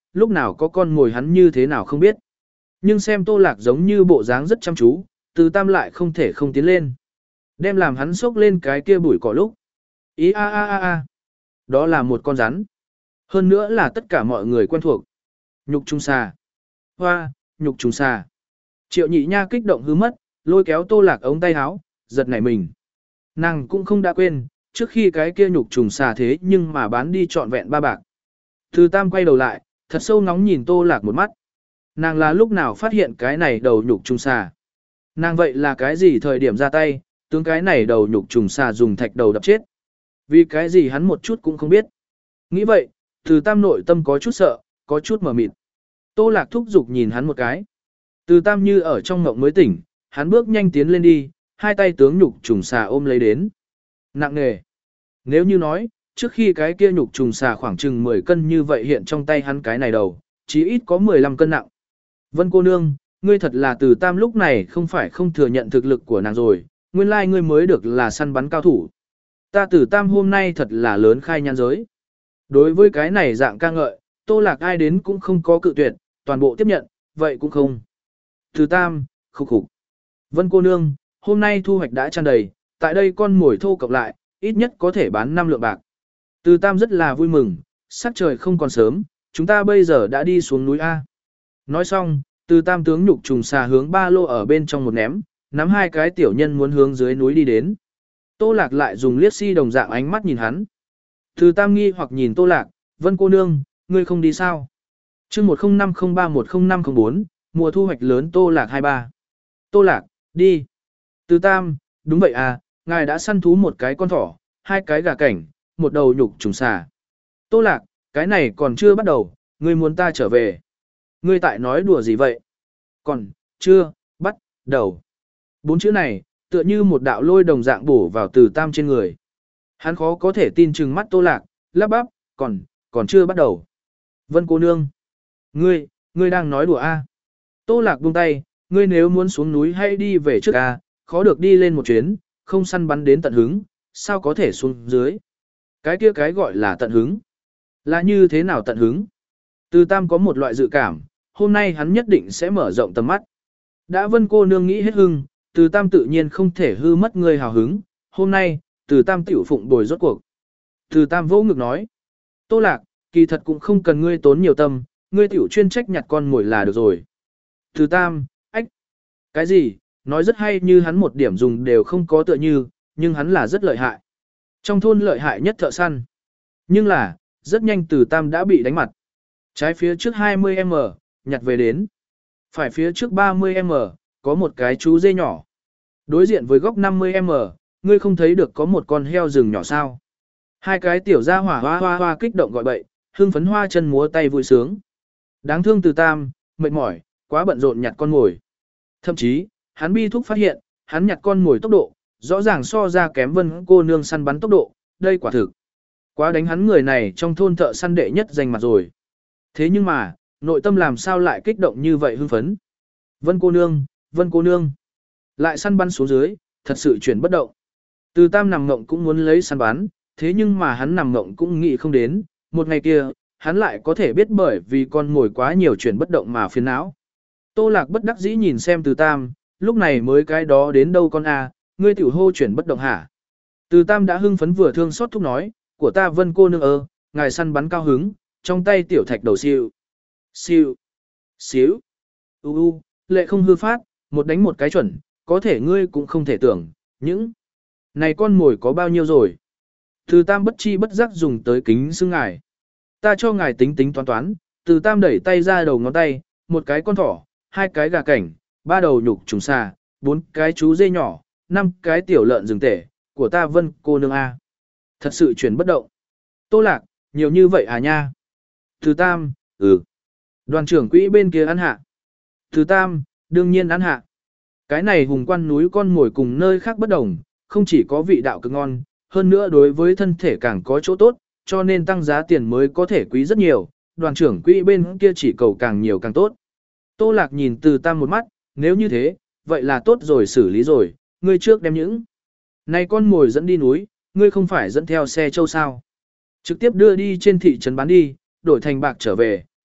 lúc nào có con ngồi hắn như thế nào không biết. Nhưng xem Tô Lạc giống như bộ dáng rất chăm chú, Từ Tam lại không thể không tiến lên. Đem làm hắn xốc lên cái kia bụi cỏ lúc. Ý a a a a. Đó là một con rắn. Hơn nữa là tất cả mọi người quen thuộc. Nhục trùng xà. Hoa, nhục trùng xà. Triệu Nhị Nha kích động hứ mất, lôi kéo Tô Lạc ống tay áo, giật nảy mình. Nàng cũng không đã quên, trước khi cái kia nhục trùng xà thế nhưng mà bán đi trọn vẹn ba bạc. Từ Tam quay đầu lại, thật sâu nóng nhìn Tô Lạc một mắt. Nàng là lúc nào phát hiện cái này đầu nhục trùng xà. Nàng vậy là cái gì thời điểm ra tay, tướng cái này đầu nhục trùng xà dùng thạch đầu đập chết. Vì cái gì hắn một chút cũng không biết. Nghĩ vậy, Từ Tam nội tâm có chút sợ, có chút mờ mịt. Tô Lạc thúc giục nhìn hắn một cái. Từ Tam như ở trong ngộng mới tỉnh, hắn bước nhanh tiến lên đi, hai tay tướng nhục trùng xà ôm lấy đến. Nặng nề. Nếu như nói, trước khi cái kia nhục trùng xà khoảng chừng mười cân như vậy hiện trong tay hắn cái này đầu, chí ít có mười lăm cân nặng. Vân cô nương, ngươi thật là Từ Tam lúc này không phải không thừa nhận thực lực của nàng rồi, nguyên lai ngươi mới được là săn bắn cao thủ. Ta Từ Tam hôm nay thật là lớn khai nhan giới. Đối với cái này dạng ca ngợi, Tô Lạc ai đến cũng không có cự tuyệt, toàn bộ tiếp nhận, vậy cũng không. Từ Tam, khục khục. Vân cô nương, hôm nay thu hoạch đã tràn đầy, tại đây con mồi thô cộng lại, ít nhất có thể bán năm lượng bạc. Từ Tam rất là vui mừng, sắc trời không còn sớm, chúng ta bây giờ đã đi xuống núi A. Nói xong, Từ Tam tướng nhục trùng xà hướng ba lô ở bên trong một ném, nắm hai cái tiểu nhân muốn hướng dưới núi đi đến. Tô Lạc lại dùng liếc si đồng dạng ánh mắt nhìn hắn. Từ Tam nghi hoặc nhìn Tô Lạc, Vân cô nương, ngươi không đi sao? chương một không năm không ba một không năm không bốn, mùa thu hoạch lớn Tô Lạc hai ba. Tô Lạc, đi. Từ Tam, đúng vậy à, ngài đã săn thú một cái con thỏ, hai cái gà cảnh, một đầu nhục trùng xà. Tô Lạc, cái này còn chưa bắt đầu, ngươi muốn ta trở về. Ngươi tại nói đùa gì vậy? Còn, chưa, bắt, đầu. Bốn chữ này, tựa như một đạo lôi đồng dạng bổ vào Từ Tam trên người. Hắn khó có thể tin chừng mắt Tô Lạc, lắp bắp, còn, còn chưa bắt đầu. Vân cô nương. Ngươi, ngươi đang nói đùa a? Tô Lạc buông tay, ngươi nếu muốn xuống núi hay đi về trước a, khó được đi lên một chuyến, không săn bắn đến tận hứng, sao có thể xuống dưới? Cái kia cái gọi là tận hứng. Là như thế nào tận hứng? Từ Tam có một loại dự cảm, hôm nay hắn nhất định sẽ mở rộng tầm mắt. Đã Vân cô nương nghĩ hết hưng, Từ Tam tự nhiên không thể hư mất ngươi hào hứng, hôm nay, Từ Tam tiểu phụng bồi rốt cuộc. Từ Tam vỗ ngực nói, Tô Lạc, kỳ thật cũng không cần ngươi tốn nhiều tâm, ngươi tiểu chuyên trách nhặt con mồi là được rồi. Từ Tam, ách, cái gì, nói rất hay như hắn một điểm dùng đều không có tựa như, nhưng hắn là rất lợi hại. Trong thôn lợi hại nhất thợ săn. Nhưng là, rất nhanh Từ Tam đã bị đánh mặt. Trái phía trước hai mươi mét, nhặt về đến. Phải phía trước ba mươi mét, có một cái chú dê nhỏ. Đối diện với góc năm mươi mét, ngươi không thấy được có một con heo rừng nhỏ sao. Hai cái tiểu gia hỏa hoa hoa hoa kích động gọi bậy, hưng phấn hoa chân múa tay vui sướng. Đáng thương Từ Tam, mệt mỏi, quá bận rộn nhặt con mồi. Thậm chí, hắn bi thúc phát hiện, hắn nhặt con mồi tốc độ, rõ ràng so ra kém Vân cô nương săn bắn tốc độ, đây quả thực. Quá đánh hắn người này trong thôn thợ săn đệ nhất danh mặt rồi. Thế nhưng mà, nội tâm làm sao lại kích động như vậy hưng phấn. Vân cô nương, Vân cô nương. Lại săn bắn xuống dưới, thật sự chuyển bất động. Từ Tam nằm ngộng cũng muốn lấy săn bắn, thế nhưng mà hắn nằm ngộng cũng nghĩ không đến, một ngày kia, hắn lại có thể biết bởi vì con ngồi quá nhiều chuyển bất động mà phiền não. Tô Lạc bất đắc dĩ nhìn xem Từ Tam, lúc này mới cái đó đến đâu con a, ngươi tiểu hô chuyển bất động hả? Từ Tam đã hưng phấn vừa thương xót thúc nói, của ta Vân cô nương ơ, ngài săn bắn cao hứng, trong tay tiểu thạch đầu siêu. Siêu. Xíu. U u, lệ không hư phát, một đánh một cái chuẩn, có thể ngươi cũng không thể tưởng, những này con mồi có bao nhiêu rồi. Từ Tam bất chi bất giác dùng tới kính xưng ngài. Ta cho ngài tính tính toán toán, Từ Tam đẩy tay ra đầu ngón tay, một cái con thỏ, hai cái gà cảnh, ba đầu nhục trùng xà, bốn cái chú dê nhỏ, năm cái tiểu lợn rừng tể, của ta Vân cô nương A. Thật sự chuyển bất động. Tô Lạc, nhiều như vậy à nha. Từ Tam, ừ. Đoàn trưởng quỹ bên kia ăn hạ. Từ Tam, đương nhiên ăn hạ. Cái này hùng quan núi con ngồi cùng nơi khác bất đồng, không chỉ có vị đạo cực ngon, hơn nữa đối với thân thể càng có chỗ tốt, cho nên tăng giá tiền mới có thể quý rất nhiều, đoàn trưởng quỹ bên kia chỉ cầu càng nhiều càng tốt. Tô Lạc nhìn Từ Tam một mắt, nếu như thế, vậy là tốt rồi xử lý rồi, ngươi trước đem những. Này con mồi dẫn đi núi, ngươi không phải dẫn theo xe châu sao. Trực tiếp đưa đi trên thị trấn bán đi, đổi thành bạc trở về,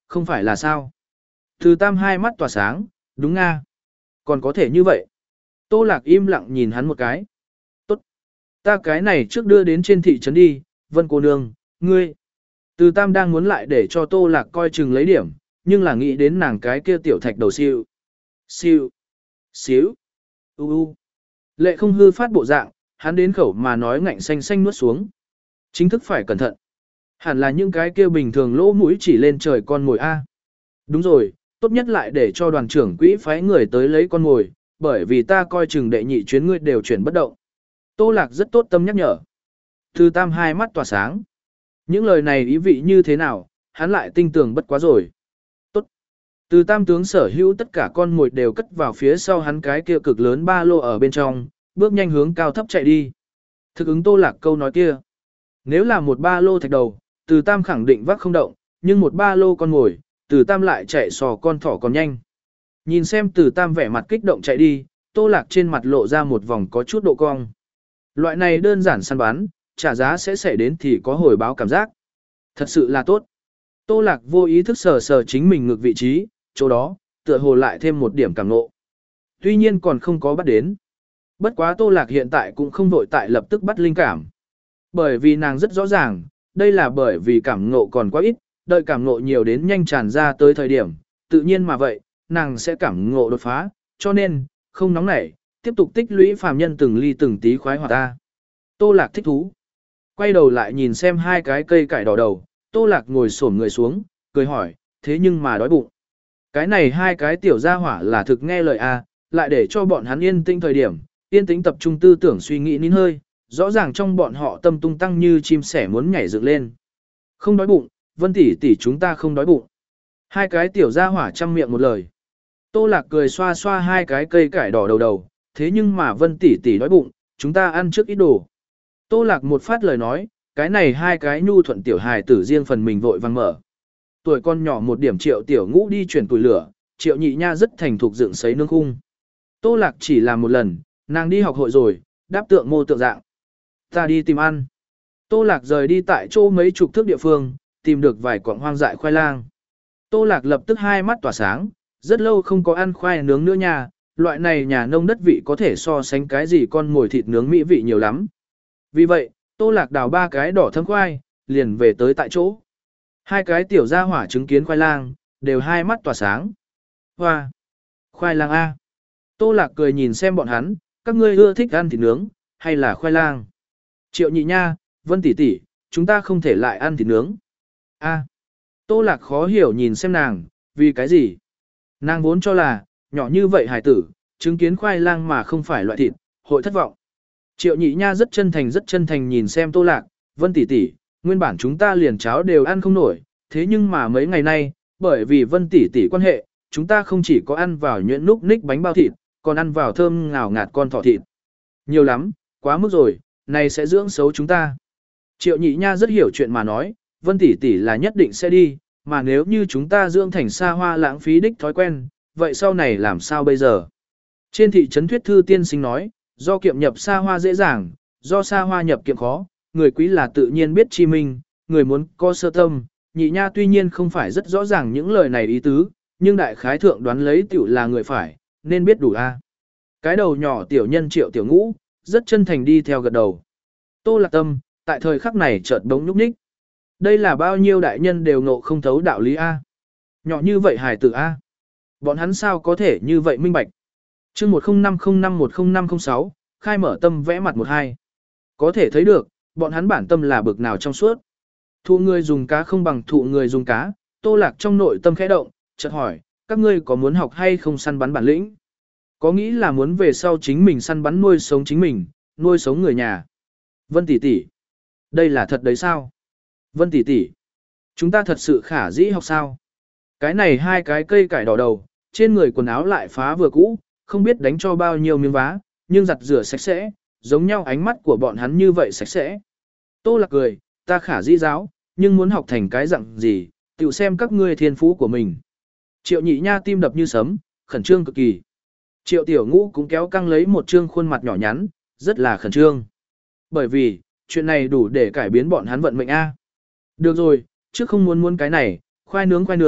không phải là sao. Từ Tam hai mắt tỏa sáng, đúng nga. Còn có thể như vậy. Tô Lạc im lặng nhìn hắn một cái. Tốt. Ta cái này trước đưa đến trên thị trấn đi, Vân cô nương, ngươi. Từ Tam đang muốn lại để cho Tô Lạc coi chừng lấy điểm, nhưng là nghĩ đến nàng cái kia tiểu thạch đầu siêu. Siêu. Xíu. U u. Lệ không hư phát bộ dạng, hắn đến khẩu mà nói ngạnh xanh xanh nuốt xuống. Chính thức phải cẩn thận. Hẳn là những cái kia bình thường lỗ mũi chỉ lên trời con ngồi A. Đúng rồi, tốt nhất lại để cho đoàn trưởng quỹ phái người tới lấy con ngồi, bởi vì ta coi chừng đệ nhị chuyến ngươi đều chuyển bất động. Tô Lạc rất tốt tâm nhắc nhở. Từ Tam hai mắt tỏa sáng. Những lời này ý vị như thế nào, hắn lại tinh tường bất quá rồi. Tốt. Từ Tam tướng sở hữu tất cả con ngồi đều cất vào phía sau hắn cái kia cực lớn ba lô ở bên trong, bước nhanh hướng cao thấp chạy đi. Thực ứng Tô Lạc câu nói kia. Nếu là một ba lô thạch đầu, Từ Tam khẳng định vác không động, nhưng một ba lô con ngồi, Từ Tam lại chạy sò con thỏ còn nhanh. Nhìn xem Từ Tam vẻ mặt kích động chạy đi, Tô Lạc trên mặt lộ ra một vòng có chút độ cong. Loại này đơn giản săn bắn, trả giá sẽ xảy đến thì có hồi báo cảm giác. Thật sự là tốt. Tô Lạc vô ý thức sờ sờ chính mình ngược vị trí, chỗ đó, tựa hồ lại thêm một điểm cảm ngộ. Tuy nhiên còn không có bắt đến. Bất quá Tô Lạc hiện tại cũng không vội tại lập tức bắt linh cảm. Bởi vì nàng rất rõ ràng, đây là bởi vì cảm ngộ còn quá ít, đợi cảm ngộ nhiều đến nhanh tràn ra tới thời điểm, tự nhiên mà vậy, nàng sẽ cảm ngộ đột phá, cho nên, không nóng nảy, tiếp tục tích lũy phàm nhân từng ly từng tí khoái hoạt ta. Tô Lạc thích thú. Quay đầu lại nhìn xem hai cái cây cải đỏ đầu, Tô Lạc ngồi xổm người xuống, cười hỏi, thế nhưng mà đói bụng. Cái này hai cái tiểu gia hỏa là thực nghe lời a, lại để cho bọn hắn yên tĩnh thời điểm, yên tĩnh tập trung tư tưởng suy nghĩ nín hơi, rõ ràng trong bọn họ tâm tung tăng như chim sẻ muốn nhảy dựng lên. Không đói bụng, Vân tỷ tỷ chúng ta không đói bụng. Hai cái tiểu gia hỏa chăm miệng một lời. Tô Lạc cười xoa xoa hai cái cây cải đỏ đầu đầu, thế nhưng mà Vân tỷ tỷ đói bụng, chúng ta ăn trước ít đồ. Tô Lạc một phát lời nói, cái này hai cái nhu thuận tiểu hài tử riêng phần mình vội vang mở. Tuổi con nhỏ một điểm Triệu tiểu ngũ đi chuyển tuổi lửa, Triệu nhị nha rất thành thục dựng sấy nương khung. Tô Lạc chỉ làm một lần, nàng đi học hội rồi, đáp tượng mô tượng dạng. Ta đi tìm ăn. Tô Lạc rời đi tại chỗ mấy chục thước địa phương, tìm được vài quặng hoang dại khoai lang. Tô Lạc lập tức hai mắt tỏa sáng, rất lâu không có ăn khoai nướng nữa nha, loại này nhà nông đất vị có thể so sánh cái gì con mồi thịt nướng mỹ vị nhiều lắm. Vì vậy, Tô Lạc đào ba cái đỏ thấm khoai, liền về tới tại chỗ. Hai cái tiểu gia hỏa chứng kiến khoai lang, đều hai mắt tỏa sáng. Hoa! Khoai lang A! Tô Lạc cười nhìn xem bọn hắn, các ngươi ưa thích ăn thịt nướng, hay là khoai lang? Triệu nhị nha, Vân tỷ tỷ, chúng ta không thể lại ăn thịt nướng. A! Tô Lạc khó hiểu nhìn xem nàng, vì cái gì? Nàng vốn cho là, nhỏ như vậy hải tử, chứng kiến khoai lang mà không phải loại thịt, hội thất vọng. Triệu nhị nha rất chân thành rất chân thành nhìn xem Tô Lạc, Vân tỷ tỷ, nguyên bản chúng ta liền cháo đều ăn không nổi, thế nhưng mà mấy ngày nay, bởi vì Vân tỷ tỷ quan hệ, chúng ta không chỉ có ăn vào nhuyễn núc ních bánh bao thịt, còn ăn vào thơm ngào ngạt con thỏ thịt. Nhiều lắm, quá mức rồi, này sẽ dưỡng xấu chúng ta. Triệu nhị nha rất hiểu chuyện mà nói, Vân tỷ tỷ là nhất định sẽ đi, mà nếu như chúng ta dưỡng thành xa hoa lãng phí đích thói quen, vậy sau này làm sao bây giờ? Trên thị trấn thuyết thư tiên sinh nói, do kiệm nhập xa hoa dễ dàng, do xa hoa nhập kiệm khó, người quý là tự nhiên biết chi minh, người muốn có sơ tâm, nhị nha tuy nhiên không phải rất rõ ràng những lời này ý tứ, nhưng đại khái thượng đoán lấy tiểu là người phải, nên biết đủ a. Cái đầu nhỏ tiểu nhân Triệu tiểu ngũ, rất chân thành đi theo gật đầu. Tô Lạc tâm, tại thời khắc này chợt đống nhúc nhích. Đây là bao nhiêu đại nhân đều ngộ không thấu đạo lý a. Nhỏ như vậy hài tử a. Bọn hắn sao có thể như vậy minh bạch. Chương một không năm không năm một không năm không sáu, khai mở tâm vẽ mặt một hai. Có thể thấy được, bọn hắn bản tâm là bực nào trong suốt. Thụ người dùng cá không bằng thụ người dùng cá, Tô Lạc trong nội tâm khẽ động, chợt hỏi, các ngươi có muốn học hay không săn bắn bản lĩnh? Có nghĩ là muốn về sau chính mình săn bắn nuôi sống chính mình, nuôi sống người nhà. Vân tỷ tỷ, đây là thật đấy sao? Vân tỷ tỷ, chúng ta thật sự khả dĩ học sao? Cái này hai cái cây cải đỏ đầu, trên người quần áo lại phá vừa cũ, không biết đánh cho bao nhiêu miếng vá, nhưng giặt rửa sạch sẽ, giống nhau ánh mắt của bọn hắn như vậy sạch sẽ. Tô Lạc cười, ta khả dĩ giáo, nhưng muốn học thành cái dạng gì, tự xem các ngươi thiên phú của mình. Triệu nhị nha tim đập như sấm, khẩn trương cực kỳ. Triệu tiểu ngũ cũng kéo căng lấy một trương khuôn mặt nhỏ nhắn, rất là khẩn trương. Bởi vì, chuyện này đủ để cải biến bọn hắn vận mệnh A. Được rồi, trước không muốn muốn cái này, khoai nướng khoai nướng,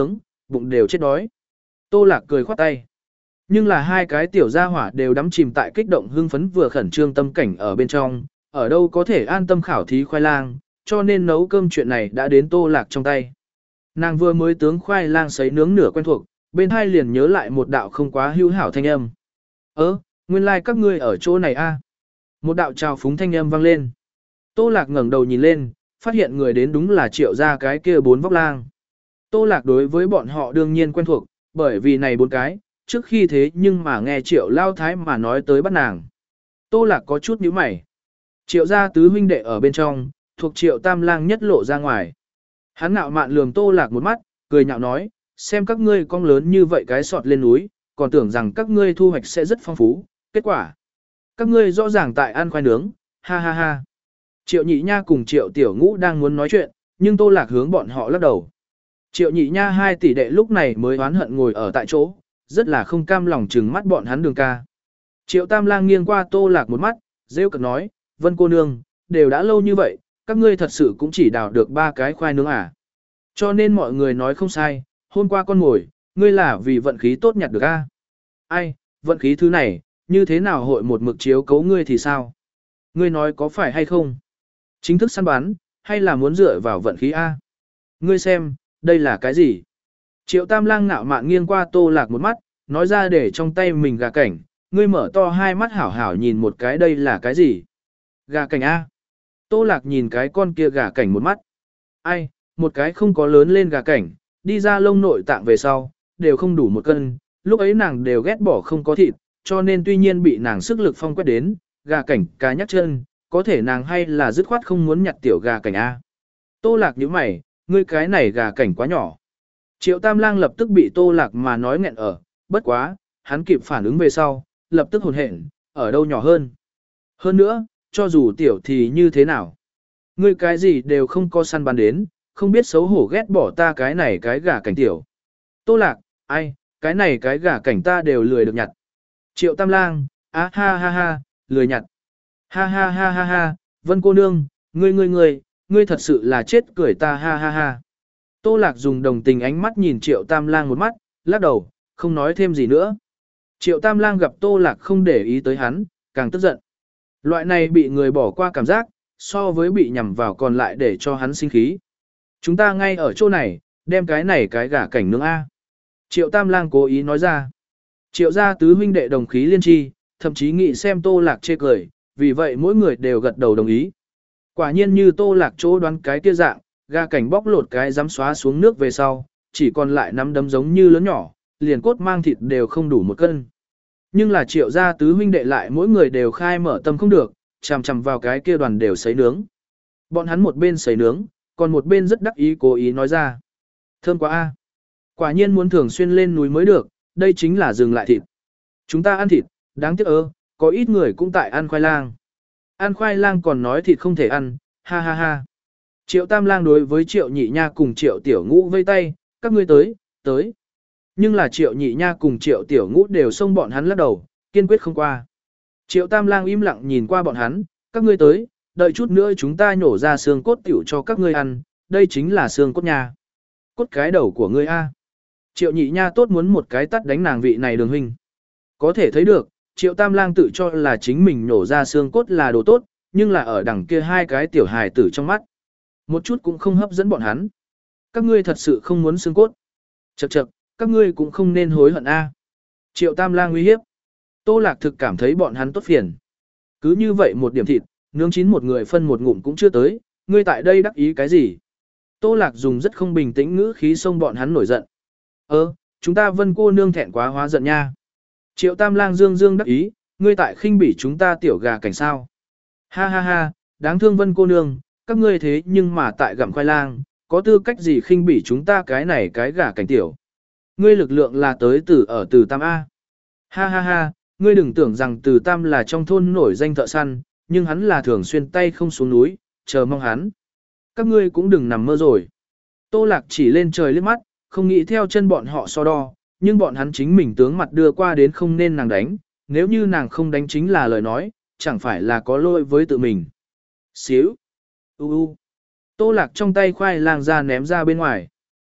bụng đều chết đói. Tô Lạc cười khoát tay. Nhưng là hai cái tiểu gia hỏa đều đắm chìm tại kích động hưng phấn vừa khẩn trương tâm cảnh ở bên trong, ở đâu có thể an tâm khảo thí khoai lang, cho nên nấu cơm chuyện này đã đến Tô Lạc trong tay. Nàng vừa mới tướng khoai lang sấy nướng nửa quen thuộc, bên hai liền nhớ lại một đạo không quá hữu hảo thanh âm. Ơ, nguyên lai like các ngươi ở chỗ này a? Một đạo trào phúng thanh âm vang lên. Tô Lạc ngẩng đầu nhìn lên, phát hiện người đến đúng là Triệu gia cái kia bốn vóc lang. Tô Lạc đối với bọn họ đương nhiên quen thuộc, bởi vì này bốn cái, trước khi thế nhưng mà nghe Triệu Lao Thái mà nói tới bắt nàng. Tô Lạc có chút nhíu mày. Triệu gia tứ huynh đệ ở bên trong, thuộc Triệu Tam Lang nhất lộ ra ngoài. Hắn ngạo mạn lườm Tô Lạc một mắt, cười nhạo nói, xem các ngươi con lớn như vậy cái sọt lên núi, còn tưởng rằng các ngươi thu hoạch sẽ rất phong phú, kết quả. Các ngươi rõ ràng tại ăn khoai nướng, ha ha ha. Triệu nhị nha cùng Triệu tiểu ngũ đang muốn nói chuyện, nhưng Tô Lạc hướng bọn họ lắc đầu. Triệu nhị nha hai tỷ đệ lúc này mới oán hận ngồi ở tại chỗ, rất là không cam lòng trừng mắt bọn hắn đường ca. Triệu Tam Lang nghiêng qua Tô Lạc một mắt, rêu cực nói, Vân cô nương, đều đã lâu như vậy, các ngươi thật sự cũng chỉ đào được ba cái khoai nướng à. Cho nên mọi người nói không sai, hôm qua con ngồi, ngươi là vì vận khí tốt nhặt được a. Ai, vận khí thứ này, như thế nào hội một mực chiếu cấu ngươi thì sao? Ngươi nói có phải hay không? Chính thức săn bắn, hay là muốn dựa vào vận khí a? Ngươi xem, đây là cái gì? Triệu Tam Lang ngạo mạn nghiêng qua Tô Lạc một mắt, nói ra để trong tay mình gà cảnh, ngươi mở to hai mắt hảo hảo nhìn một cái đây là cái gì? Gà cảnh a. Tô Lạc nhìn cái con kia gà cảnh một mắt. Ai, một cái không có lớn lên gà cảnh, đi ra lông nội tạng về sau, đều không đủ một cân, lúc ấy nàng đều ghét bỏ không có thịt, cho nên tuy nhiên bị nàng sức lực phong quét đến, gà cảnh cá nhắc chân, có thể nàng hay là dứt khoát không muốn nhặt tiểu gà cảnh A. Tô Lạc nhíu mày, ngươi cái này gà cảnh quá nhỏ. Triệu Tam Lang lập tức bị Tô Lạc mà nói nghẹn ở, bất quá, hắn kịp phản ứng về sau, lập tức hồn hển, ở đâu nhỏ hơn. Hơn nữa, cho dù tiểu thì như thế nào. Ngươi cái gì đều không có săn bắn đến, không biết xấu hổ ghét bỏ ta cái này cái gà cảnh tiểu. Tô Lạc, ai, cái này cái gà cảnh ta đều lười được nhặt. Triệu Tam Lang, á ha ha ha, lười nhặt. Ha ha ha ha ha, Vân cô nương, ngươi ngươi ngươi, ngươi thật sự là chết cười ta ha ha ha. Tô Lạc dùng đồng tình ánh mắt nhìn Triệu Tam Lang một mắt, lắc đầu, không nói thêm gì nữa. Triệu Tam Lang gặp Tô Lạc không để ý tới hắn, càng tức giận. Loại này bị người bỏ qua cảm giác, so với bị nhằm vào còn lại để cho hắn sinh khí. Chúng ta ngay ở chỗ này, đem cái này cái gà cảnh nướng A. Triệu Tam Lang cố ý nói ra. Triệu gia tứ huynh đệ đồng khí liên tri, thậm chí nghĩ xem Tô Lạc chê cười, vì vậy mỗi người đều gật đầu đồng ý. Quả nhiên như Tô Lạc chỗ đoán cái kia dạng, gà cảnh bóc lột cái dám xóa xuống nước về sau, chỉ còn lại nắm đấm giống như lớn nhỏ, liền cốt mang thịt đều không đủ một cân. Nhưng là Triệu gia tứ huynh đệ lại mỗi người đều khai mở tâm không được, chằm chằm vào cái kia đoàn đều sấy nướng. Bọn hắn một bên sấy nướng, còn một bên rất đắc ý cố ý nói ra. Thơm quá a. Quả nhiên muốn thường xuyên lên núi mới được, đây chính là dừng lại thịt. Chúng ta ăn thịt, đáng tiếc ơ, có ít người cũng tại ăn khoai lang. Ăn khoai lang còn nói thịt không thể ăn, ha ha ha. Triệu Tam Lang đối với Triệu Nhị Nha cùng Triệu Tiểu Ngũ vây tay, các ngươi tới, tới. Nhưng là Triệu Nhị Nha cùng Triệu Tiểu Ngũ đều xông bọn hắn lắc đầu, kiên quyết không qua. Triệu Tam Lang im lặng nhìn qua bọn hắn, các ngươi tới, đợi chút nữa chúng ta nhổ ra xương cốt tiểu cho các ngươi ăn, đây chính là xương cốt nha. Cốt cái đầu của ngươi a. Triệu Nhị Nha tốt muốn một cái tắt đánh nàng vị này Đường huynh. Có thể thấy được, Triệu Tam Lang tự cho là chính mình nhổ ra xương cốt là đồ tốt, nhưng là ở đằng kia hai cái tiểu hài tử trong mắt. Một chút cũng không hấp dẫn bọn hắn. Các ngươi thật sự không muốn xương cốt. Chậc chậc, các ngươi cũng không nên hối hận a. Triệu Tam Lang uy hiếp. Tô Lạc thực cảm thấy bọn hắn tốt phiền. Cứ như vậy một điểm thịt, nướng chín một người phân một ngụm cũng chưa tới, ngươi tại đây đắc ý cái gì? Tô Lạc dùng rất không bình tĩnh ngữ khí xông bọn hắn nổi giận. Ơ, chúng ta Vân cô nương thẹn quá hóa giận nha. Triệu Tam Lang dương dương đắc ý, ngươi tại khinh bỉ chúng ta tiểu gà cảnh sao? Ha ha ha, đáng thương Vân cô nương, các ngươi thế nhưng mà tại gặm khoai lang, có tư cách gì khinh bỉ chúng ta cái này cái gà cảnh tiểu? Ngươi lực lượng là tới từ ở từ Tam A. Ha ha ha, ngươi đừng tưởng rằng từ Tam là trong thôn nổi danh thợ săn, nhưng hắn là thường xuyên tay không xuống núi, chờ mong hắn. Các ngươi cũng đừng nằm mơ rồi. Tô Lạc chỉ lên trời liếc mắt, không nghĩ theo chân bọn họ so đo, nhưng bọn hắn chính mình tướng mặt đưa qua đến không nên nàng đánh, nếu như nàng không đánh chính là lời nói, chẳng phải là có lỗi với tự mình. Xíu. U u. Tô Lạc trong tay khoai lang ra ném ra bên ngoài.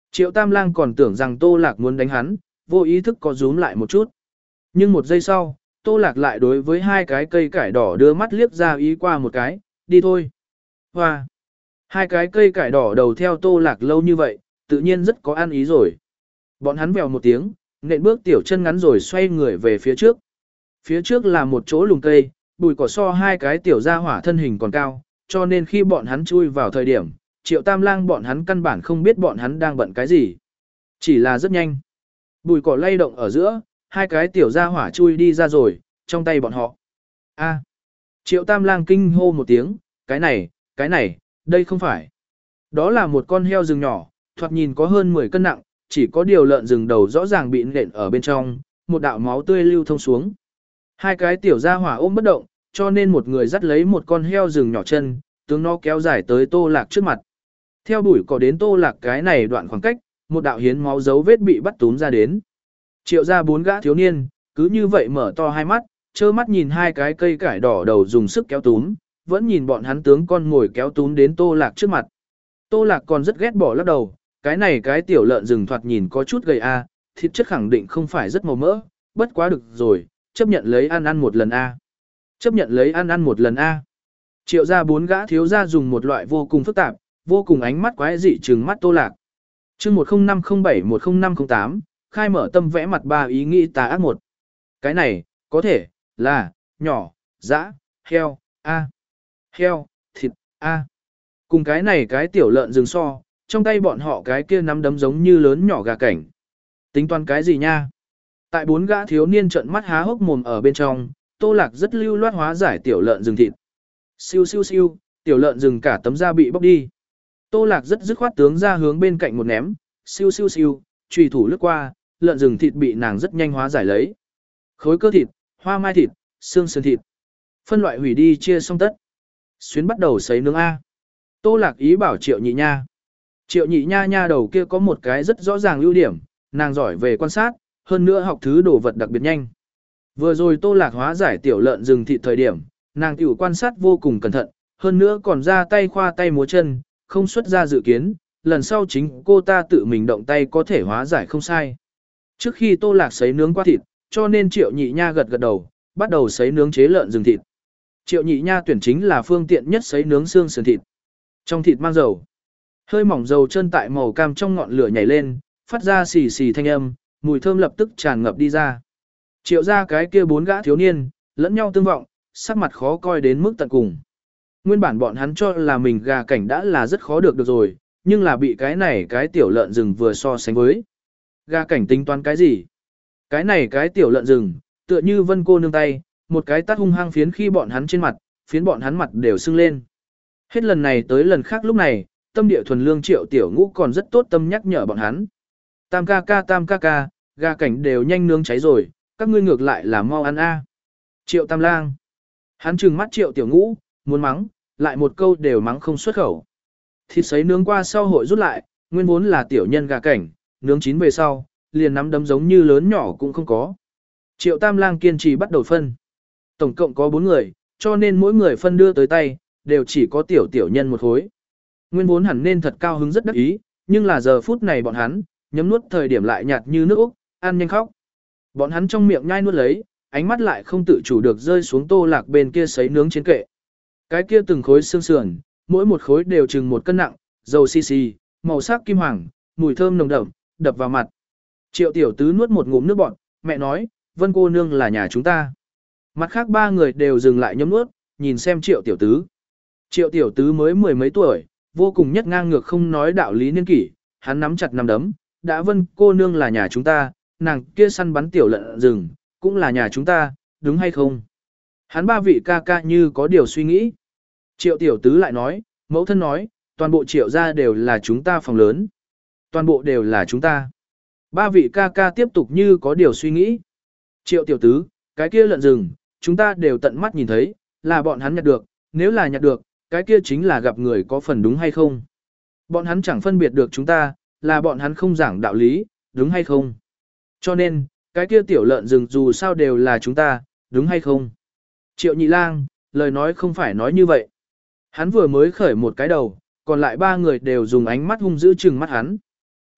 Triệu Tam Lang còn tưởng rằng Tô Lạc muốn đánh hắn, vô ý thức có rúm lại một chút. Nhưng một giây sau, Tô Lạc lại đối với hai cái cây cải đỏ đưa mắt liếc ra ý qua một cái, đi thôi. Hoa! Hai cái cây cải đỏ đầu theo Tô Lạc lâu như vậy, tự nhiên rất có ăn ý rồi. Bọn hắn vèo một tiếng, nện bước tiểu chân ngắn rồi xoay người về phía trước. Phía trước là một chỗ lùm cây, bùi cỏ so hai cái tiểu gia hỏa thân hình còn cao, cho nên khi bọn hắn chui vào thời điểm, Triệu Tam Lang bọn hắn căn bản không biết bọn hắn đang bận cái gì. Chỉ là rất nhanh. Bùi cỏ lay động ở giữa, hai cái tiểu gia hỏa chui đi ra rồi, trong tay bọn họ. A. Triệu Tam Lang kinh hô một tiếng, cái này, cái này, đây không phải. Đó là một con heo rừng nhỏ, thoạt nhìn có hơn mười cân nặng, chỉ có điều lợn rừng đầu rõ ràng bị nện ở bên trong, một đạo máu tươi lưu thông xuống. Hai cái tiểu gia hỏa ôm bất động, cho nên một người dắt lấy một con heo rừng nhỏ chân, tướng nó kéo dài tới Tô Lạc trước mặt. Theo bụi cỏ đến Tô Lạc cái này đoạn khoảng cách, một đạo hiến máu dấu vết bị bắt túm ra đến. Triệu ra bốn gã thiếu niên, cứ như vậy mở to hai mắt, trơ mắt nhìn hai cái cây cải đỏ đầu dùng sức kéo túm, vẫn nhìn bọn hắn tướng con ngồi kéo túm đến Tô Lạc trước mặt. Tô Lạc còn rất ghét bỏ lắc đầu, cái này cái tiểu lợn rừng thoạt nhìn có chút gầy a, thịt chất khẳng định không phải rất màu mỡ, bất quá được rồi, chấp nhận lấy ăn ăn một lần a. Chấp nhận lấy ăn ăn một lần a. Triệu ra bốn gã thiếu gia dùng một loại vô cùng phức tạp, vô cùng ánh mắt quái dị trừng mắt Tô Lạc. Chương một không năm không bảy một không năm không tám, khai mở tâm vẽ mặt ba ý nghĩ tà ác một. Cái này, có thể, là, nhỏ, dã, heo, a. Heo, thịt, a. Cùng cái này cái tiểu lợn rừng so, trong tay bọn họ cái kia nắm đấm giống như lớn nhỏ gà cảnh. Tính toán cái gì nha? Tại bốn gã thiếu niên trợn mắt há hốc mồm ở bên trong, Tô Lạc rất lưu loát hóa giải tiểu lợn rừng thịt. Siêu siêu siêu, tiểu lợn rừng cả tấm da bị bóc đi. Tô Lạc rất dứt khoát tướng ra hướng bên cạnh một ném, siêu siêu siêu, chùy thủ lướt qua, lợn rừng thịt bị nàng rất nhanh hóa giải lấy. Khối cơ thịt, hoa mai thịt, xương sườn thịt. Phân loại hủy đi chia xong tất. Xuyến bắt đầu sấy nướng A. Tô Lạc ý bảo Triệu Nhị Nha. Triệu Nhị Nha nha đầu kia có một cái rất rõ ràng ưu điểm, nàng giỏi về quan sát, hơn nữa học thứ đồ vật đặc biệt nhanh. Vừa rồi Tô Lạc hóa giải tiểu lợn rừng thịt thời điểm, nàng tiểu quan sát vô cùng cẩn thận, hơn nữa còn ra tay khoa tay múa chân, không xuất ra dự kiến, lần sau chính cô ta tự mình động tay có thể hóa giải không sai. Trước khi Tô Lạc sấy nướng qua thịt, cho nên Triệu Nhị Nha gật gật đầu, bắt đầu sấy nướng chế lợn rừng thịt. Triệu Nhị Nha tuyển chính là phương tiện nhất sấy nướng xương sườn thịt. Trong thịt mang dầu, hơi mỏng dầu chân tại màu cam trong ngọn lửa nhảy lên, phát ra xì xì thanh âm, mùi thơm lập tức tràn ngập đi ra. Triệu ra cái kia bốn gã thiếu niên, lẫn nhau tương vọng, sắc mặt khó coi đến mức tận cùng. Nguyên bản bọn hắn cho là mình gà cảnh đã là rất khó được được rồi, nhưng là bị cái này cái tiểu lợn rừng vừa so sánh với. Gà cảnh tính toán cái gì? Cái này cái tiểu lợn rừng, tựa như Vân cô nương tay, một cái tát hung hăng phiến khi bọn hắn trên mặt, phiến bọn hắn mặt đều sưng lên. Hết lần này tới lần khác lúc này, tâm địa thuần lương Triệu Tiểu Ngũ còn rất tốt tâm nhắc nhở bọn hắn. Tam ca ca tam ca ca, gà cảnh đều nhanh nướng cháy rồi, các ngươi ngược lại là mau ăn a. Triệu Tam Lang. Hắn trừng mắt Triệu Tiểu Ngũ, muốn mắng, lại một câu đều mắng không xuất khẩu. Thịt sấy nướng qua sau hội rút lại, nguyên vốn là tiểu nhân gà cảnh, nướng chín về sau, liền nắm đấm giống như lớn nhỏ cũng không có. Triệu Tam Lang kiên trì bắt đầu phân. Tổng cộng có bốn người, cho nên mỗi người phân đưa tới tay, đều chỉ có tiểu tiểu nhân một khối. Nguyên vốn hẳn nên thật cao hứng rất đắc ý, nhưng là giờ phút này bọn hắn, nhấm nuốt thời điểm lại nhạt như nước Úc, ăn nhanh khóc. Bọn hắn trong miệng nhai nuốt lấy, ánh mắt lại không tự chủ được rơi xuống Tô Lạc bên kia sấy nướng trên kệ. Cái kia từng khối xương sườn, mỗi một khối đều chừng một cân nặng, dầu xì xì, màu sắc kim hoàng, mùi thơm nồng đậm, đập vào mặt. Triệu tiểu tứ nuốt một ngụm nước bọt, mẹ nói, Vân cô nương là nhà chúng ta. Mặt khác ba người đều dừng lại nhấm nuốt, nhìn xem triệu tiểu tứ. Triệu tiểu tứ mới mười mấy tuổi, vô cùng nhất ngang ngược không nói đạo lý niên kỷ, hắn nắm chặt nắm đấm, đã Vân cô nương là nhà chúng ta, nàng kia săn bắn tiểu lợn rừng, cũng là nhà chúng ta, đúng hay không? Hắn ba vị ca ca như có điều suy nghĩ. Triệu tiểu tứ lại nói, mẫu thân nói, toàn bộ triệu gia đều là chúng ta phòng lớn. Toàn bộ đều là chúng ta. Ba vị ca ca tiếp tục như có điều suy nghĩ. Triệu tiểu tứ, cái kia lợn rừng, chúng ta đều tận mắt nhìn thấy, là bọn hắn nhặt được, nếu là nhặt được, cái kia chính là gặp người có phần đúng hay không. Bọn hắn chẳng phân biệt được chúng ta, là bọn hắn không giảng đạo lý, đúng hay không. Cho nên, cái kia tiểu lợn rừng dù sao đều là chúng ta, đúng hay không. Triệu Nhị Lang, lời nói không phải nói như vậy. Hắn vừa mới khởi một cái đầu, còn lại ba người đều dùng ánh mắt hung dữ chừng mắt hắn.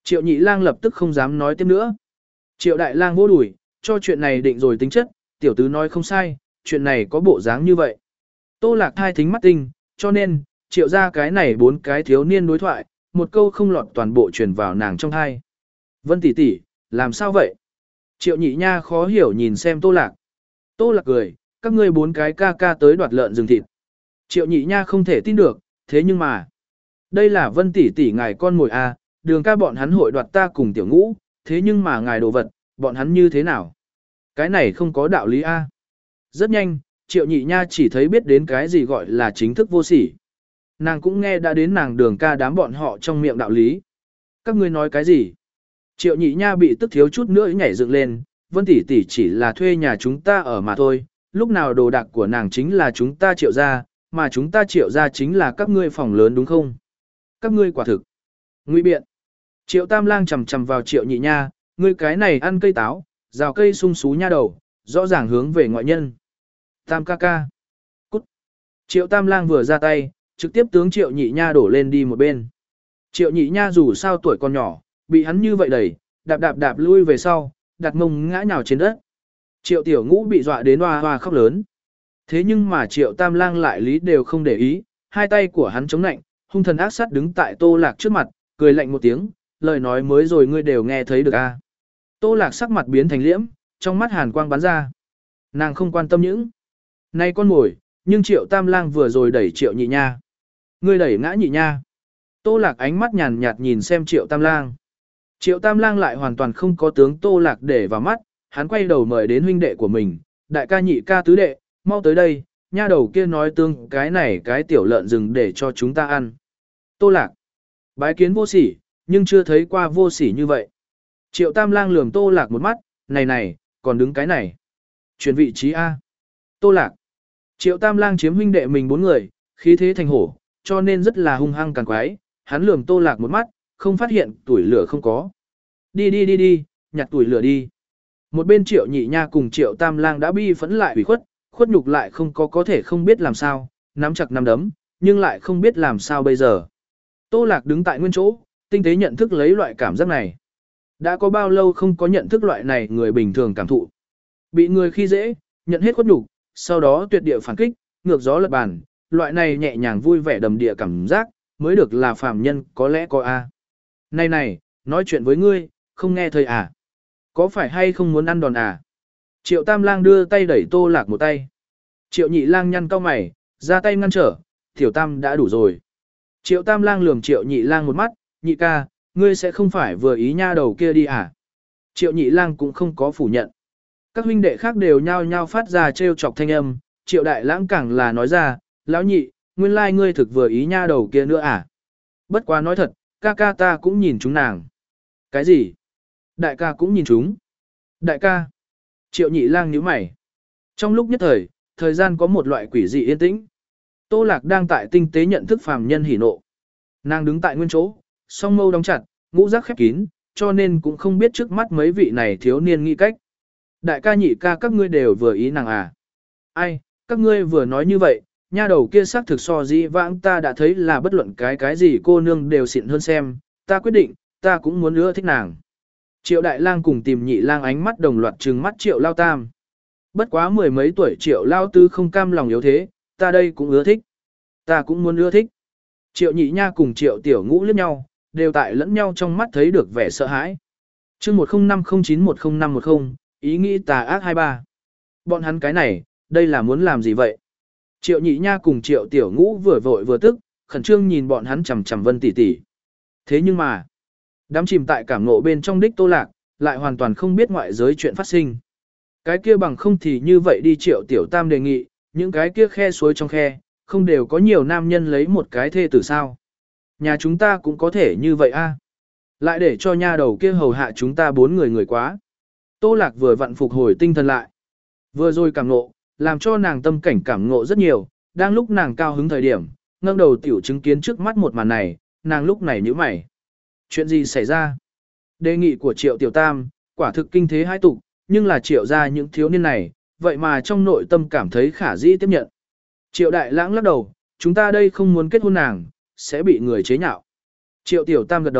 Triệu nhị lang lập tức không dám nói tiếp nữa. Triệu đại lang vô đuổi, cho chuyện này định rồi tính chất, tiểu tứ nói không sai, chuyện này có bộ dáng như vậy. Tô lạc thai thính mắt tinh, cho nên, triệu ra cái này bốn cái thiếu niên đối thoại, một câu không lọt toàn bộ truyền vào nàng trong thai. Vân tỷ tỷ, làm sao vậy? Triệu nhị nha khó hiểu nhìn xem tô lạc. Tô lạc cười, các ngươi bốn cái ca ca tới đoạt lợn rừng thịt. Triệu nhị nha không thể tin được, thế nhưng mà, đây là Vân tỷ tỷ ngài con mồi à, đường ca bọn hắn hội đoạt ta cùng tiểu ngũ, thế nhưng mà ngài đồ vật, bọn hắn như thế nào? Cái này không có đạo lý a. À. Rất nhanh, triệu nhị nha chỉ thấy biết đến cái gì gọi là chính thức vô sỉ. Nàng cũng nghe đã đến nàng đường ca đám bọn họ trong miệng đạo lý. Các ngươi nói cái gì? Triệu nhị nha bị tức thiếu chút nữa nhảy dựng lên, Vân tỷ tỷ chỉ là thuê nhà chúng ta ở mà thôi, lúc nào đồ đạc của nàng chính là chúng ta triệu ra, mà chúng ta triệu ra chính là các ngươi phòng lớn đúng không? Các ngươi quả thực. Ngụy biện. Triệu tam lang chầm chầm vào triệu nhị nha, ngươi cái này ăn cây táo, rào cây sung sú nha đầu, rõ ràng hướng về ngoại nhân. Tam ca ca. Cút. Triệu tam lang vừa ra tay, trực tiếp tướng triệu nhị nha đổ lên đi một bên. Triệu nhị nha dù sao tuổi còn nhỏ, bị hắn như vậy đẩy, đạp đạp đạp lui về sau, đặt mông ngã nhào trên đất. Triệu tiểu ngũ bị dọa đến hoa hoa khóc lớn. Thế nhưng mà triệu tam lang lại lý đều không để ý, hai tay của hắn chống nạnh, hung thần ác sát đứng tại tô lạc trước mặt, cười lạnh một tiếng, lời nói mới rồi ngươi đều nghe thấy được a. À. Tô lạc sắc mặt biến thành liễm, trong mắt hàn quang bắn ra. Nàng không quan tâm những này con mồi, nhưng triệu tam lang vừa rồi đẩy triệu nhị nha. Ngươi đẩy ngã nhị nha. Tô lạc ánh mắt nhàn nhạt nhìn xem triệu tam lang. Triệu tam lang lại hoàn toàn không có tướng tô lạc để vào mắt, hắn quay đầu mời đến huynh đệ của mình, đại ca nhị ca tứ đệ, mau tới đây, nha đầu kia nói tương cái này cái tiểu lợn rừng để cho chúng ta ăn. Tô lạc, bái kiến vô sỉ, nhưng chưa thấy qua vô sỉ như vậy. Triệu tam lang lườm tô lạc một mắt, này này, còn đứng cái này. Chuyển vị trí A. Tô lạc. Triệu tam lang chiếm huynh đệ mình bốn người, khí thế thành hổ, cho nên rất là hung hăng càng quái, hắn lườm tô lạc một mắt, không phát hiện tuổi lửa không có. Đi đi đi đi, nhặt tuổi lửa đi. Một bên triệu nhị nha cùng triệu tam lang đã bi phẫn lại ủy khuất, khuất nhục lại không có có thể không biết làm sao, nắm chặt nắm đấm, nhưng lại không biết làm sao bây giờ. Tô lạc đứng tại nguyên chỗ, tinh tế nhận thức lấy loại cảm giác này. Đã có bao lâu không có nhận thức loại này người bình thường cảm thụ. Bị người khi dễ, nhận hết khuất nhục, sau đó tuyệt địa phản kích, ngược gió lật bàn, loại này nhẹ nhàng vui vẻ đầm địa cảm giác, mới được là phàm nhân có lẽ có a. Này này, nói chuyện với ngươi, không nghe thầy à? Có phải hay không muốn ăn đòn à? Triệu tam lang đưa tay đẩy tô lạc một tay. Triệu nhị lang nhăn cau mày, ra tay ngăn trở, tiểu tam đã đủ rồi. Triệu tam lang lườm triệu nhị lang một mắt, nhị ca, ngươi sẽ không phải vừa ý nha đầu kia đi à? Triệu nhị lang cũng không có phủ nhận. Các huynh đệ khác đều nhao nhao phát ra trêu chọc thanh âm, triệu đại lãng càng là nói ra, lão nhị, nguyên lai ngươi thực vừa ý nha đầu kia nữa à? Bất quá nói thật, ca ca ta cũng nhìn chúng nàng. Cái gì? Đại ca cũng nhìn chúng. Đại ca. Triệu nhị lang nhíu mày. Trong lúc nhất thời, thời gian có một loại quỷ dị yên tĩnh. Tô lạc đang tại tinh tế nhận thức phàm nhân hỉ nộ. Nàng đứng tại nguyên chỗ, song mâu đóng chặt, ngũ giác khép kín, cho nên cũng không biết trước mắt mấy vị này thiếu niên nghĩ cách. Đại ca nhị ca các ngươi đều vừa ý nàng à? Ai, các ngươi vừa nói như vậy, nha đầu kia xác thực so dĩ vãng ta đã thấy là bất luận cái cái gì cô nương đều xịn hơn xem, ta quyết định, ta cũng muốn ưa thích nàng. Triệu đại lang cùng tìm nhị lang ánh mắt đồng loạt trừng mắt triệu lao tam. Bất quá mười mấy tuổi triệu lao tứ không cam lòng yếu thế, ta đây cũng ưa thích. Ta cũng muốn ưa thích. Triệu nhị nha cùng triệu tiểu ngũ liếc nhau, đều tại lẫn nhau trong mắt thấy được vẻ sợ hãi. chương một không năm không chín một không năm một không, ý nghĩ tà ác hai ba. Bọn hắn cái này, đây là muốn làm gì vậy? Triệu nhị nha cùng triệu tiểu ngũ vừa vội vừa tức, khẩn trương nhìn bọn hắn chằm chằm Vân tỷ tỷ. Thế nhưng mà, đám chìm tại cảm ngộ bên trong đích tô lạc, lại hoàn toàn không biết ngoại giới chuyện phát sinh. Cái kia bằng không thì như vậy đi triệu tiểu tam đề nghị, những cái kia khe suối trong khe, không đều có nhiều nam nhân lấy một cái thê tử sao. Nhà chúng ta cũng có thể như vậy a. Lại để cho nha đầu kia hầu hạ chúng ta bốn người người quá. Tô lạc vừa vặn phục hồi tinh thần lại. Vừa rồi cảm ngộ, làm cho nàng tâm cảnh cảm ngộ rất nhiều, đang lúc nàng cao hứng thời điểm, ngẩng đầu tiểu chứng kiến trước mắt một màn này, nàng lúc này nhíu mày. Chuyện gì xảy ra? Đề nghị của triệu tiểu tam, quả thực kinh thế hai tục, nhưng là triệu ra những thiếu niên này, vậy mà trong nội tâm cảm thấy khả dĩ tiếp nhận. Triệu đại lãng lắc đầu, chúng ta đây không muốn kết hôn nàng, sẽ bị người chế nhạo. Triệu tiểu tam gật đầu,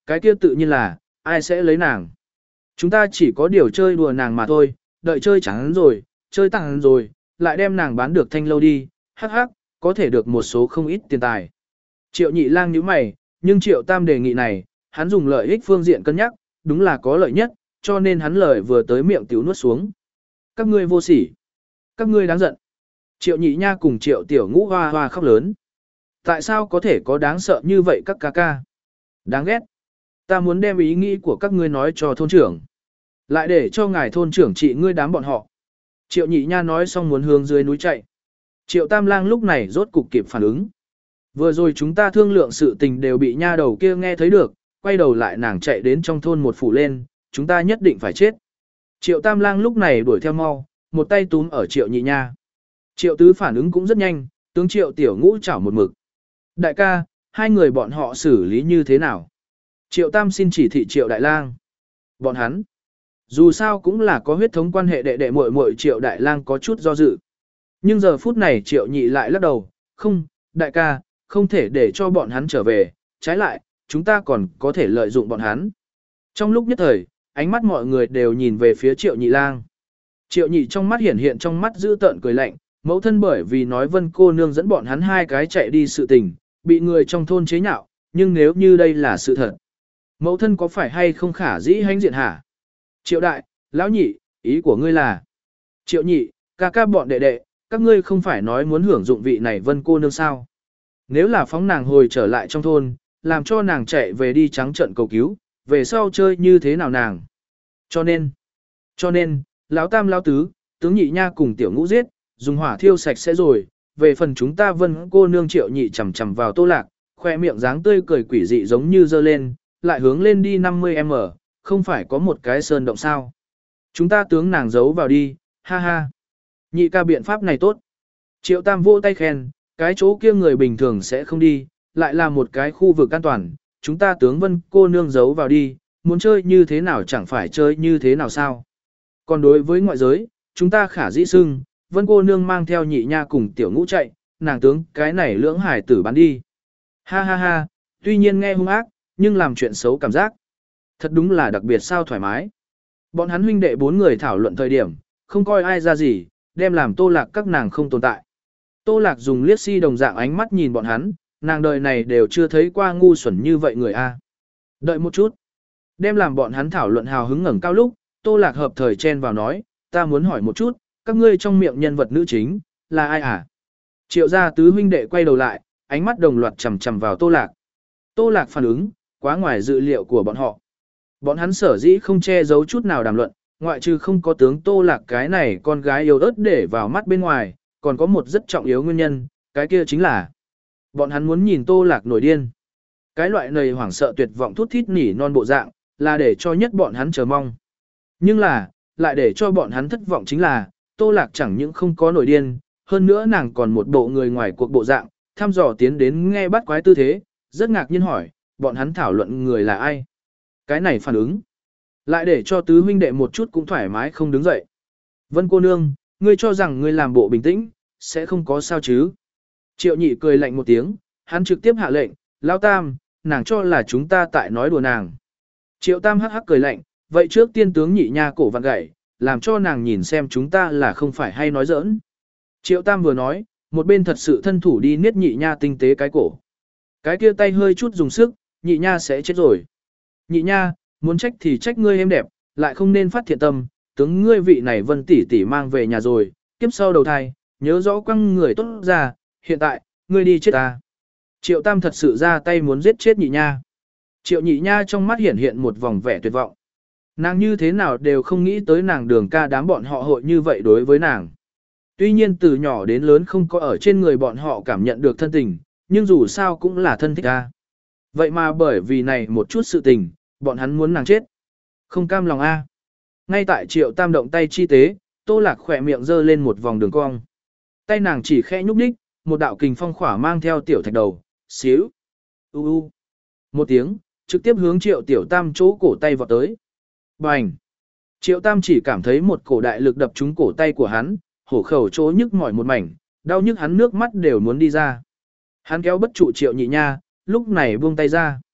Cái kia tự nhiên là, ai sẽ lấy nàng. Chúng ta chỉ có điều chơi đùa nàng mà thôi, đợi chơi chẳng rồi, chơi tặng rồi, lại đem nàng bán được thanh lâu đi, hắc hắc, có thể được một số không ít tiền tài. Triệu nhị lang nhíu mày, nhưng triệu tam đề nghị này, hắn dùng lợi ích phương diện cân nhắc, đúng là có lợi nhất, cho nên hắn lời vừa tới miệng tiểu nuốt xuống. Các ngươi vô sỉ, các ngươi đáng giận. Triệu nhị nha cùng triệu tiểu ngũ hoa hoa khóc lớn. Tại sao có thể có đáng sợ như vậy các ca ca? Đáng ghét. Ta muốn đem ý nghĩ của các ngươi nói cho thôn trưởng. Lại để cho ngài thôn trưởng trị ngươi đám bọn họ. Triệu nhị nha nói xong muốn hướng dưới núi chạy. Triệu tam lang lúc này rốt cục kịp phản ứng. Vừa rồi chúng ta thương lượng sự tình đều bị nha đầu kia nghe thấy được, quay đầu lại nàng chạy đến trong thôn một phủ lên, chúng ta nhất định phải chết. Triệu tam lang lúc này đuổi theo mau, một tay túm ở triệu nhị nha. Triệu tứ phản ứng cũng rất nhanh, tướng triệu tiểu ngũ chảo một mực. Đại ca, hai người bọn họ xử lý như thế nào? Triệu tam xin chỉ thị triệu đại lang. Bọn hắn, dù sao cũng là có huyết thống quan hệ đệ đệ muội muội triệu đại lang có chút do dự. Nhưng giờ phút này triệu nhị lại lắc đầu, không, đại ca, không thể để cho bọn hắn trở về, trái lại, chúng ta còn có thể lợi dụng bọn hắn. Trong lúc nhất thời, ánh mắt mọi người đều nhìn về phía triệu nhị lang. Triệu nhị trong mắt hiển hiện trong mắt giữ tợn cười lạnh, mẫu thân bởi vì nói vân cô nương dẫn bọn hắn hai cái chạy đi sự tình, bị người trong thôn chế nhạo, nhưng nếu như đây là sự thật, mẫu thân có phải hay không khả dĩ hãnh diện hả? Triệu đại, lão nhị, ý của ngươi là, triệu nhị, ca ca bọn đệ đệ, các ngươi không phải nói muốn hưởng dụng vị này vân cô nương sao? Nếu là phóng nàng hồi trở lại trong thôn, làm cho nàng chạy về đi trắng trận cầu cứu, về sau chơi như thế nào nàng? Cho nên, cho nên, lão tam lão tứ, tướng nhị nha cùng tiểu ngũ giết, dùng hỏa thiêu sạch sẽ rồi, về phần chúng ta vân cô nương triệu nhị chầm chầm vào tô lạc, khoe miệng dáng tươi cười quỷ dị giống như dơ lên, lại hướng lên đi năm mươi mét, không phải có một cái sơn động sao. Chúng ta tướng nàng giấu vào đi, ha ha. Nhị ca biện pháp này tốt. Triệu tam vỗ tay khen, cái chỗ kia người bình thường sẽ không đi, lại là một cái khu vực an toàn, chúng ta tướng vân cô nương giấu vào đi, muốn chơi như thế nào chẳng phải chơi như thế nào sao. Còn đối với ngoại giới, chúng ta khả dĩ sưng, vân cô nương mang theo nhị nha cùng tiểu ngũ chạy, nàng tướng cái này lưỡng hải tử bán đi. Ha ha ha, tuy nhiên nghe hung ác, nhưng làm chuyện xấu cảm giác. Thật đúng là đặc biệt sao thoải mái. Bọn hắn huynh đệ bốn người thảo luận thời điểm, không coi ai ra gì, đem làm tô lạc các nàng không tồn tại. Tô lạc dùng liếc si đồng dạng ánh mắt nhìn bọn hắn, nàng đời này đều chưa thấy qua ngu xuẩn như vậy người a. Đợi một chút. Đem làm bọn hắn thảo luận hào hứng ngẩng cao lúc, tô lạc hợp thời chen vào nói, ta muốn hỏi một chút, các ngươi trong miệng nhân vật nữ chính, là ai à? Triệu gia tứ huynh đệ quay đầu lại, ánh mắt đồng loạt chầm chầm vào tô lạc. Tô lạc phản ứng, quá ngoài dự liệu của bọn họ. Bọn hắn sở dĩ không che giấu chút nào đàm luận, ngoại trừ không có tướng tô lạc cái này con gái yếu ớt để vào mắt bên ngoài, còn có một rất trọng yếu nguyên nhân, cái kia chính là bọn hắn muốn nhìn tô lạc nổi điên. Cái loại này hoảng sợ tuyệt vọng thút thít nỉ non bộ dạng, là để cho nhất bọn hắn chờ mong. Nhưng là, lại để cho bọn hắn thất vọng chính là, tô lạc chẳng những không có nổi điên, hơn nữa nàng còn một bộ người ngoài cuộc bộ dạng, thăm dò tiến đến nghe bắt quái tư thế, rất ngạc nhiên hỏi, bọn hắn thảo luận người là ai. Cái này phản ứng, lại để cho tứ huynh đệ một chút cũng thoải mái không đứng dậy. Vân cô nương, ngươi cho rằng ngươi làm bộ bình tĩnh, sẽ không có sao chứ. Triệu nhị cười lạnh một tiếng, hắn trực tiếp hạ lệnh, lão tam, nàng cho là chúng ta tại nói đùa nàng. Triệu tam hắc hắc cười lạnh, vậy trước tiên tướng nhị nha cổ vặn gãy, làm cho nàng nhìn xem chúng ta là không phải hay nói giỡn. Triệu tam vừa nói, một bên thật sự thân thủ đi niết nhị nha tinh tế cái cổ. Cái kia tay hơi chút dùng sức, nhị nha sẽ chết rồi. Nhị nha, muốn trách thì trách ngươi em đẹp, lại không nên phát thiện tâm, tướng ngươi vị này vân tỷ tỷ mang về nhà rồi, kiếp sau đầu thai, nhớ rõ quăng người tốt ra, hiện tại, ngươi đi chết ta. Triệu tam thật sự ra tay muốn giết chết nhị nha. Triệu nhị nha trong mắt hiện hiện một vòng vẻ tuyệt vọng. Nàng như thế nào đều không nghĩ tới nàng đường ca đám bọn họ hội như vậy đối với nàng. Tuy nhiên từ nhỏ đến lớn không có ở trên người bọn họ cảm nhận được thân tình, nhưng dù sao cũng là thân thích ta. Vậy mà bởi vì này một chút sự tình, bọn hắn muốn nàng chết. Không cam lòng a. Ngay tại triệu tam động tay chi tế, tô lạc khỏe miệng giơ lên một vòng đường cong. Tay nàng chỉ khẽ nhúc đích, một đạo kình phong khỏa mang theo tiểu thạch đầu, xíu. U u. Một tiếng, trực tiếp hướng triệu tiểu tam chỗ cổ tay vọt tới. Bành. Triệu tam chỉ cảm thấy một cổ đại lực đập trúng cổ tay của hắn, hổ khẩu chỗ nhức mỏi một mảnh, đau nhức hắn nước mắt đều muốn đi ra. Hắn kéo bất trụ triệu nhị nha, lúc này buông tay ra.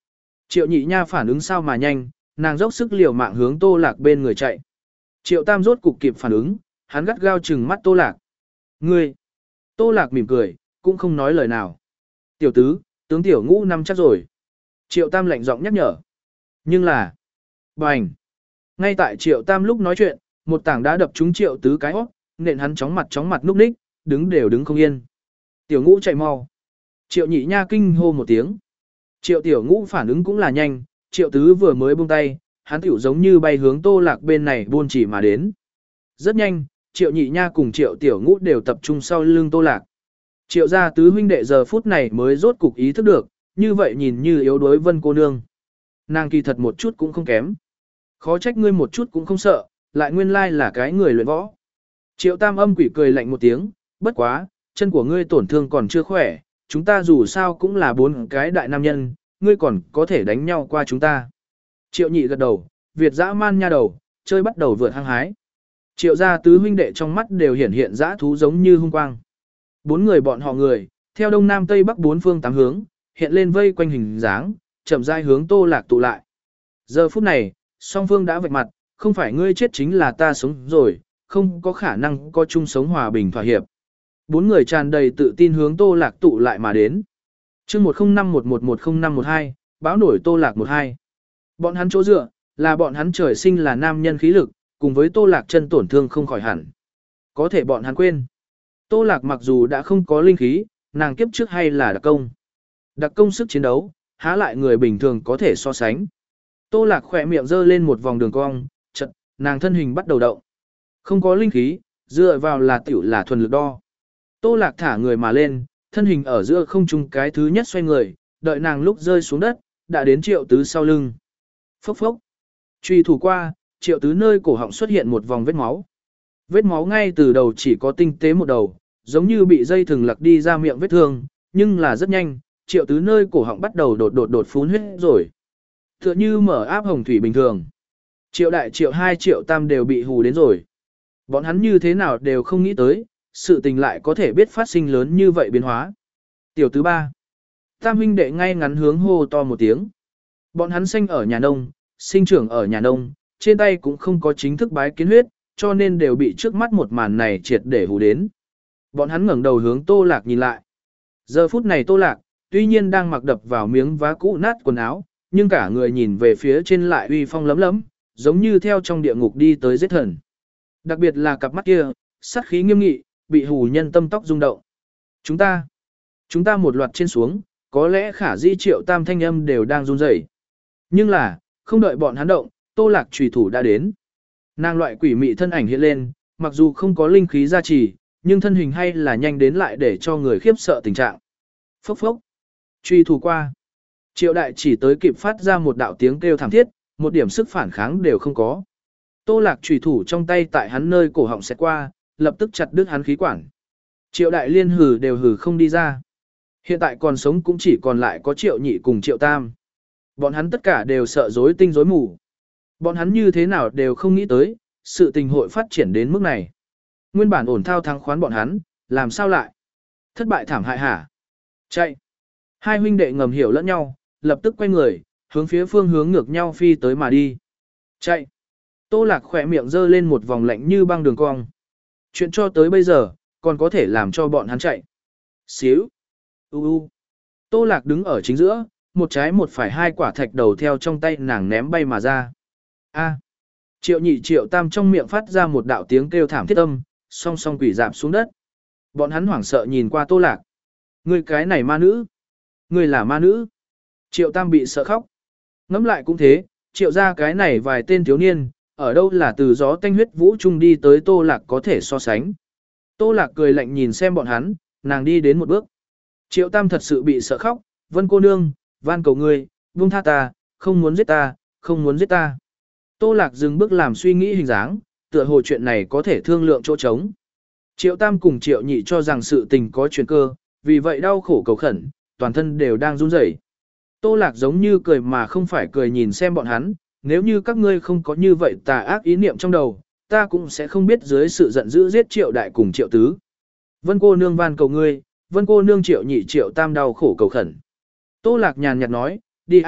Triệu nhị nha phản ứng sao mà nhanh, nàng dốc sức liều mạng hướng Tô Lạc bên người chạy. Triệu Tam rốt cục kịp phản ứng, hắn gắt gao trừng mắt Tô Lạc. Ngươi! Tô Lạc mỉm cười, cũng không nói lời nào. Tiểu tứ, tướng tiểu ngũ năm chắc rồi. Triệu Tam lạnh giọng nhắc nhở. Nhưng là... Bành! Ngay tại Triệu Tam lúc nói chuyện, một tảng đá đập trúng Triệu tứ cái hót, nện hắn chóng mặt chóng mặt núp ních, đứng đều đứng không yên. Tiểu ngũ chạy mau. Triệu nhị nha kinh hô một tiếng. Triệu tiểu ngũ phản ứng cũng là nhanh, Triệu tứ vừa mới buông tay, hắn tiểu giống như bay hướng Tô Lạc bên này buôn chỉ mà đến. Rất nhanh, Triệu nhị nha cùng Triệu tiểu ngũ đều tập trung sau lưng Tô Lạc. Triệu gia tứ huynh đệ giờ phút này mới rốt cục ý thức được, như vậy nhìn như yếu đuối Vân cô nương. Nàng kỳ thật một chút cũng không kém. Khó trách ngươi một chút cũng không sợ, lại nguyên lai là cái người luyện võ. Triệu Tam âm quỷ cười lạnh một tiếng, bất quá, chân của ngươi tổn thương còn chưa khỏe, chúng ta dù sao cũng là bốn cái đại nam nhân, ngươi còn có thể đánh nhau qua chúng ta. Triệu nhị gật đầu, Việt dã man nha đầu, chơi bắt đầu vượt hăng hái. Triệu gia tứ huynh đệ trong mắt đều hiển hiện dã thú giống như hung quang. Bốn người bọn họ người, theo đông nam tây bắc bốn phương tám hướng, hiện lên vây quanh hình dáng, chậm rãi hướng Tô Lạc tụ lại. Giờ phút này, song phương đã vạch mặt, không phải ngươi chết chính là ta sống rồi, không có khả năng có chung sống hòa bình thỏa hiệp. Bốn người tràn đầy tự tin hướng Tô Lạc tụ lại mà đến. Chương một không năm một một một không năm một hai, báo nổi Tô Lạc một hai. Bọn hắn chỗ dựa, là bọn hắn trời sinh là nam nhân khí lực, cùng với Tô Lạc chân tổn thương không khỏi hẳn. Có thể bọn hắn quên. Tô Lạc mặc dù đã không có linh khí, nàng kiếp trước hay là đặc công. Đặc công sức chiến đấu, há lại người bình thường có thể so sánh. Tô Lạc khỏe miệng giơ lên một vòng đường cong, chợt, nàng thân hình bắt đầu động. Không có linh khí, dựa vào là tiểu là thuần lực đo. Tô Lạc thả người mà lên, thân hình ở giữa không trung cái thứ nhất xoay người, đợi nàng lúc rơi xuống đất, đã đến Triệu tứ sau lưng. Phốc phốc. Truy thủ qua, Triệu tứ nơi cổ họng xuất hiện một vòng vết máu. Vết máu ngay từ đầu chỉ có tinh tế một đầu, giống như bị dây thừng lặc đi ra miệng vết thương, nhưng là rất nhanh, Triệu tứ nơi cổ họng bắt đầu đột đột đột phun huyết rồi. Tựa như mở áp hồng thủy bình thường. Triệu đại triệu hai triệu tam đều bị hù đến rồi. Bọn hắn như thế nào đều không nghĩ tới, sự tình lại có thể biết phát sinh lớn như vậy biến hóa. Tiểu tứ ba. Tam huynh đệ ngay ngắn hướng hô to một tiếng. Bọn hắn sinh ở nhà nông, sinh trưởng ở nhà nông, trên tay cũng không có chính thức bái kiến huyết, cho nên đều bị trước mắt một màn này triệt để hù đến. Bọn hắn ngẩng đầu hướng Tô Lạc nhìn lại. Giờ phút này Tô Lạc, tuy nhiên đang mặc đập vào miếng vá cũ nát quần áo, nhưng cả người nhìn về phía trên lại uy phong lấm lấm, giống như theo trong địa ngục đi tới giết thần. Đặc biệt là cặp mắt kia, sát khí nghiêm nghị, bị hù nhân tâm tóc rung động. Chúng ta, chúng ta một loạt trên xuống, có lẽ khả di Triệu tam thanh âm đều đang run rẩy. Nhưng là, không đợi bọn hắn động, Tô Lạc chủy thủ đã đến. Nàng loại quỷ mị thân ảnh hiện lên, mặc dù không có linh khí gia trì, nhưng thân hình hay là nhanh đến lại để cho người khiếp sợ tình trạng. Phốc phốc. Truy thủ qua. Triệu đại chỉ tới kịp phát ra một đạo tiếng kêu thảm thiết, một điểm sức phản kháng đều không có. Tô Lạc chủy thủ trong tay tại hắn nơi cổ họng xẹt qua, lập tức chặt đứt hắn khí quản. Triệu đại liên hừ đều hừ không đi ra. Hiện tại còn sống cũng chỉ còn lại có Triệu nhị cùng Triệu tam. Bọn hắn tất cả đều sợ rối tinh rối mù. Bọn hắn như thế nào đều không nghĩ tới, sự tình hội phát triển đến mức này. Nguyên bản ổn thao thắng khoán bọn hắn, làm sao lại? Thất bại thảm hại hả? Chạy! Hai huynh đệ ngầm hiểu lẫn nhau, lập tức quay người, hướng phía phương hướng ngược nhau phi tới mà đi. Chạy! Tô Lạc khỏe miệng giơ lên một vòng lạnh như băng đường cong. Chuyện cho tới bây giờ, còn có thể làm cho bọn hắn chạy. Xíu! U u! Tô Lạc đứng ở chính giữa, một trái một phải hai quả thạch đầu theo trong tay nàng ném bay mà ra. A! Triệu nhị Triệu tam trong miệng phát ra một đạo tiếng kêu thảm thiết âm, song song quỷ dạp xuống đất. Bọn hắn hoảng sợ nhìn qua Tô Lạc. Ngươi cái này ma nữ! Ngươi là ma nữ! Triệu tam bị sợ khóc. Ngẫm lại cũng thế, Triệu ra cái này vài tên thiếu niên, ở đâu là từ gió tanh huyết vũ trung đi tới Tô Lạc có thể so sánh. Tô Lạc cười lạnh nhìn xem bọn hắn, nàng đi đến một bước. Triệu tam thật sự bị sợ khóc, Vân cô nương, van cầu ngươi, buông tha ta, không muốn giết ta, không muốn giết ta. Tô Lạc dừng bước làm suy nghĩ hình dáng, tựa hồ chuyện này có thể thương lượng chỗ trống. Triệu tam cùng Triệu nhị cho rằng sự tình có chuyển cơ, vì vậy đau khổ cầu khẩn, toàn thân đều đang run rẩy. Tô Lạc giống như cười mà không phải cười nhìn xem bọn hắn, nếu như các ngươi không có như vậy tà ác ý niệm trong đầu, ta cũng sẽ không biết dưới sự giận dữ giết Triệu đại cùng Triệu tứ. Vân cô nương van cầu ngươi, Vân cô nương Triệu nhị Triệu tam đau khổ cầu khẩn. Tô Lạc nhàn nhạt nói, đi a,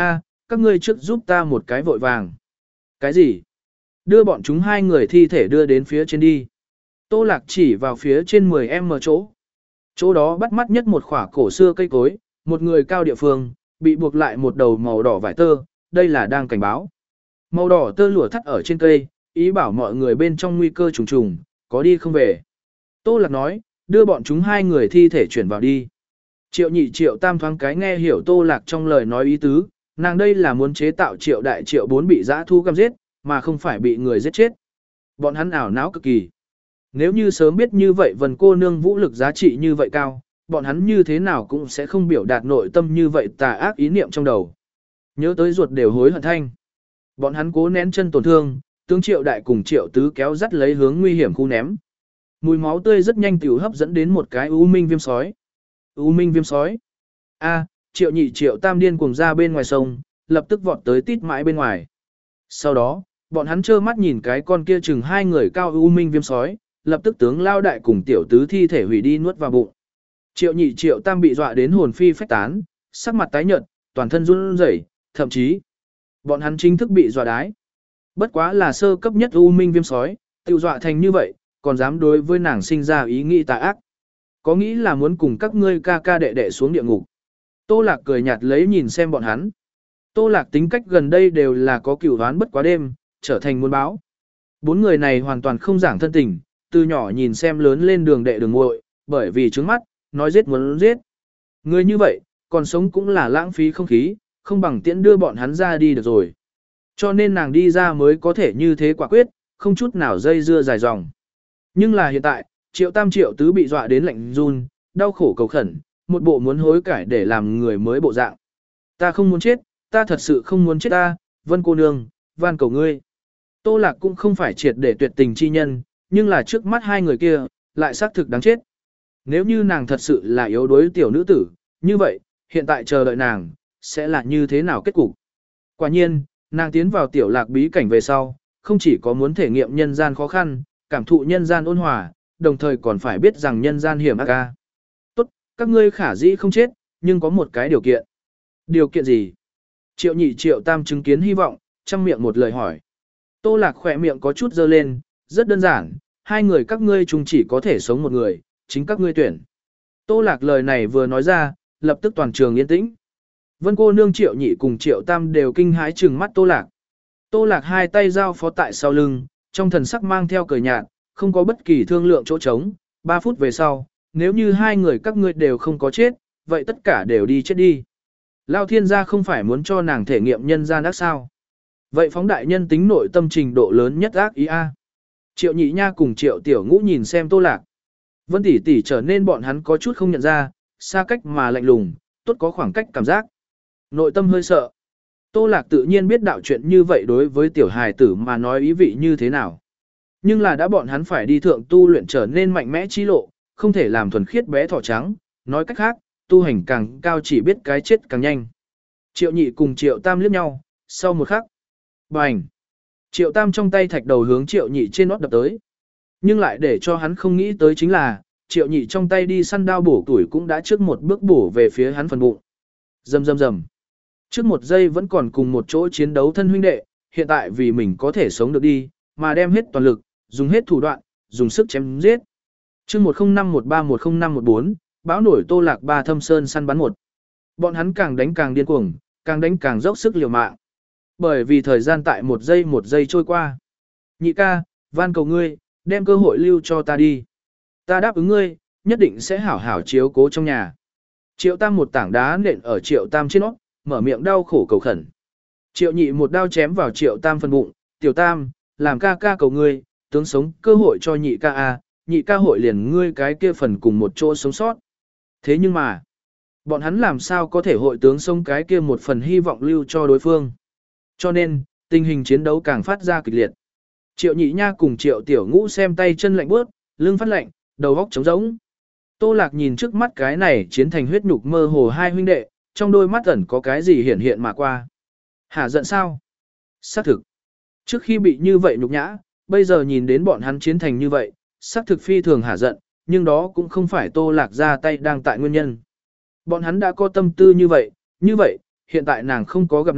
các ngươi trước giúp ta một cái vội vàng. Cái gì? Đưa bọn chúng hai người thi thể đưa đến phía trên đi. Tô Lạc chỉ vào phía trên mười em chỗ. Chỗ đó bắt mắt nhất một khỏa cổ xưa cây cối, một người cao địa phương, bị buộc lại một đầu màu đỏ vải tơ, đây là đang cảnh báo. Màu đỏ tơ lụa thắt ở trên cây, ý bảo mọi người bên trong nguy cơ trùng trùng, có đi không về. Tô Lạc nói, đưa bọn chúng hai người thi thể chuyển vào đi. Triệu nhị triệu tam thoáng cái nghe hiểu Tô Lạc trong lời nói ý tứ, nàng đây là muốn chế tạo triệu đại triệu bốn bị dã thu găm giết, mà không phải bị người giết chết. Bọn hắn ảo não cực kỳ. Nếu như sớm biết như vậy Vân cô nương vũ lực giá trị như vậy cao, bọn hắn như thế nào cũng sẽ không biểu đạt nội tâm như vậy tà ác ý niệm trong đầu. Nhớ tới ruột đều hối hận thanh. Bọn hắn cố nén chân tổn thương, tướng triệu đại cùng triệu tứ kéo dắt lấy hướng nguy hiểm khu ném. Mùi máu tươi rất nhanh tiểu hấp dẫn đến một cái u minh viêm sói. U minh viêm sói. A, triệu nhị triệu tam điên cuồng ra bên ngoài sông, lập tức vọt tới tít mãi bên ngoài. Sau đó, bọn hắn trơ mắt nhìn cái con kia chừng hai người cao u minh viêm sói, lập tức tướng lao đại cùng tiểu tứ thi thể hủy đi nuốt vào bụng. Triệu nhị triệu tam bị dọa đến hồn phi phách tán, sắc mặt tái nhợt, toàn thân run rẩy, thậm chí bọn hắn chính thức bị dọa đái. Bất quá là sơ cấp nhất u minh viêm sói, tiêu dọa thành như vậy, còn dám đối với nàng sinh ra ý nghĩ tà ác. Có nghĩ là muốn cùng các ngươi ca ca đệ đệ xuống địa ngục. Tô Lạc cười nhạt lấy nhìn xem bọn hắn. Tô Lạc tính cách gần đây đều là có cửu đoán bất quá đêm, trở thành muôn báo. Bốn người này hoàn toàn không giảng thân tình, từ nhỏ nhìn xem lớn lên đường đệ đường muội, bởi vì trứng mắt, nói giết muốn giết. Người như vậy, còn sống cũng là lãng phí không khí, không bằng tiễn đưa bọn hắn ra đi được rồi. Cho nên nàng đi ra mới có thể như thế quả quyết, không chút nào dây dưa dài dòng. Nhưng là hiện tại, triệu tam triệu tứ bị dọa đến lạnh run, đau khổ cầu khẩn, một bộ muốn hối cải để làm người mới bộ dạng. Ta không muốn chết, ta thật sự không muốn chết ta, Vân cô nương, van cầu ngươi. Tô Lạc cũng không phải triệt để tuyệt tình chi nhân, nhưng là trước mắt hai người kia, lại xác thực đáng chết. Nếu như nàng thật sự là yếu đuối tiểu nữ tử, như vậy, hiện tại chờ đợi nàng, sẽ là như thế nào kết cục. Quả nhiên, nàng tiến vào tiểu lạc bí cảnh về sau, không chỉ có muốn thể nghiệm nhân gian khó khăn, cảm thụ nhân gian ôn hòa, đồng thời còn phải biết rằng nhân gian hiểm ác ca. Tốt, các ngươi khả dĩ không chết, nhưng có một cái điều kiện. Điều kiện gì? Triệu nhị triệu tam chứng kiến hy vọng, chăm miệng một lời hỏi. Tô Lạc khỏe miệng có chút dơ lên, rất đơn giản, hai người các ngươi chung chỉ có thể sống một người, chính các ngươi tuyển. Tô Lạc lời này vừa nói ra, lập tức toàn trường yên tĩnh. Vân cô nương triệu nhị cùng triệu tam đều kinh hãi trừng mắt Tô Lạc. Tô Lạc hai tay giao phó tại sau lưng, trong thần sắc mang theo cười nhạt, không có bất kỳ thương lượng chỗ trống. Ba phút về sau, nếu như hai người các ngươi đều không có chết, vậy tất cả đều đi chết đi. Lao thiên gia không phải muốn cho nàng thể nghiệm nhân gian ác sao. Vậy phóng đại nhân tính nội tâm trình độ lớn nhất ác ý a. Triệu nhị nha cùng triệu tiểu ngũ nhìn xem Tô Lạc. Vân tỷ tỷ trở nên bọn hắn có chút không nhận ra, xa cách mà lạnh lùng, tốt có khoảng cách cảm giác. Nội tâm hơi sợ. Tô Lạc tự nhiên biết đạo chuyện như vậy đối với tiểu hài tử mà nói ý vị như thế nào. Nhưng là đã bọn hắn phải đi thượng tu luyện trở nên mạnh mẽ trí lộ, không thể làm thuần khiết bé thỏ trắng, nói cách khác, tu hành càng cao chỉ biết cái chết càng nhanh. Triệu nhị cùng triệu tam liếc nhau, sau một khắc. Bành! Triệu tam trong tay thạch đầu hướng triệu nhị trên nót đập tới. Nhưng lại để cho hắn không nghĩ tới chính là, triệu nhị trong tay đi săn đao bổ tuổi cũng đã trước một bước bổ về phía hắn phần bụng. Rầm rầm rầm. Trước một giây vẫn còn cùng một chỗ chiến đấu thân huynh đệ, hiện tại vì mình có thể sống được đi, mà đem hết toàn lực, dùng hết thủ đoạn, dùng sức chém giết. Chương một không năm một ba một không năm một bốn, báo nổi Tô Lạc ba thâm sơn săn bắn một. Bọn hắn càng đánh càng điên cuồng, càng đánh càng dốc sức liều mạng. Bởi vì thời gian tại một giây một giây trôi qua. Nhị ca, van cầu ngươi, đem cơ hội lưu cho ta đi. Ta đáp ứng ngươi, nhất định sẽ hảo hảo chiếu cố trong nhà. Triệu tam một tảng đá nện ở triệu tam trên nót, mở miệng đau khổ cầu khẩn. Triệu nhị một đao chém vào triệu tam phần bụng, tiểu tam, làm ca ca cầu ngươi, tướng sống cơ hội cho nhị ca a, nhị ca hội liền ngươi cái kia phần cùng một chỗ sống sót. Thế nhưng mà, bọn hắn làm sao có thể hội tướng sống cái kia một phần hy vọng lưu cho đối phương. Cho nên, tình hình chiến đấu càng phát ra kịch liệt. Triệu nhị nha cùng triệu tiểu ngũ xem tay chân lạnh bước, lưng phát lạnh, đầu óc trống rỗng. Tô Lạc nhìn trước mắt cái này chiến thành huyết nhục mơ hồ hai huynh đệ, trong đôi mắt ẩn có cái gì hiển hiện mà qua. Hả giận sao? Xác thực. Trước khi bị như vậy nhục nhã, bây giờ nhìn đến bọn hắn chiến thành như vậy, xác thực phi thường hả giận, nhưng đó cũng không phải Tô Lạc ra tay đang tại nguyên nhân. Bọn hắn đã có tâm tư như vậy, như vậy, hiện tại nàng không có gặp nạn,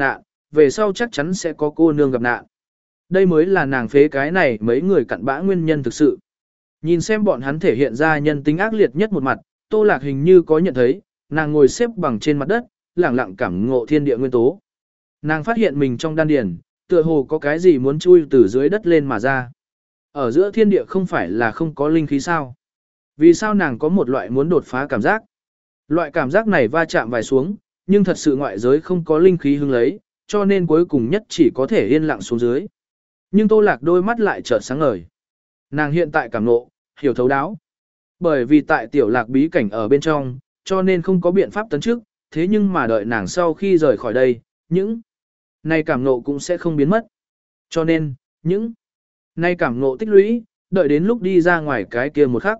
về sau chắc chắn sẽ có cô nương gặp nạn. Đây mới là nàng phế cái này mấy người cặn bã nguyên nhân thực sự. Nhìn xem bọn hắn thể hiện ra nhân tính ác liệt nhất một mặt, Tô Lạc hình như có nhận thấy, nàng ngồi xếp bằng trên mặt đất, lẳng lặng cảm ngộ thiên địa nguyên tố. Nàng phát hiện mình trong đan điền, tựa hồ có cái gì muốn chui từ dưới đất lên mà ra. Ở giữa thiên địa không phải là không có linh khí sao? Vì sao nàng có một loại muốn đột phá cảm giác? Loại cảm giác này va chạm vài xuống, nhưng thật sự ngoại giới không có linh khí hưng lấy, cho nên cuối cùng nhất chỉ có thể yên lặng xuống dưới. Nhưng Tô Lạc đôi mắt lại chợt sáng ngời. Nàng hiện tại cảm ngộ, hiểu thấu đáo. Bởi vì tại tiểu lạc bí cảnh ở bên trong, cho nên không có biện pháp tấn trước, thế nhưng mà đợi nàng sau khi rời khỏi đây, những này cảm ngộ cũng sẽ không biến mất. Cho nên, những này cảm ngộ tích lũy, đợi đến lúc đi ra ngoài cái kia một khắc.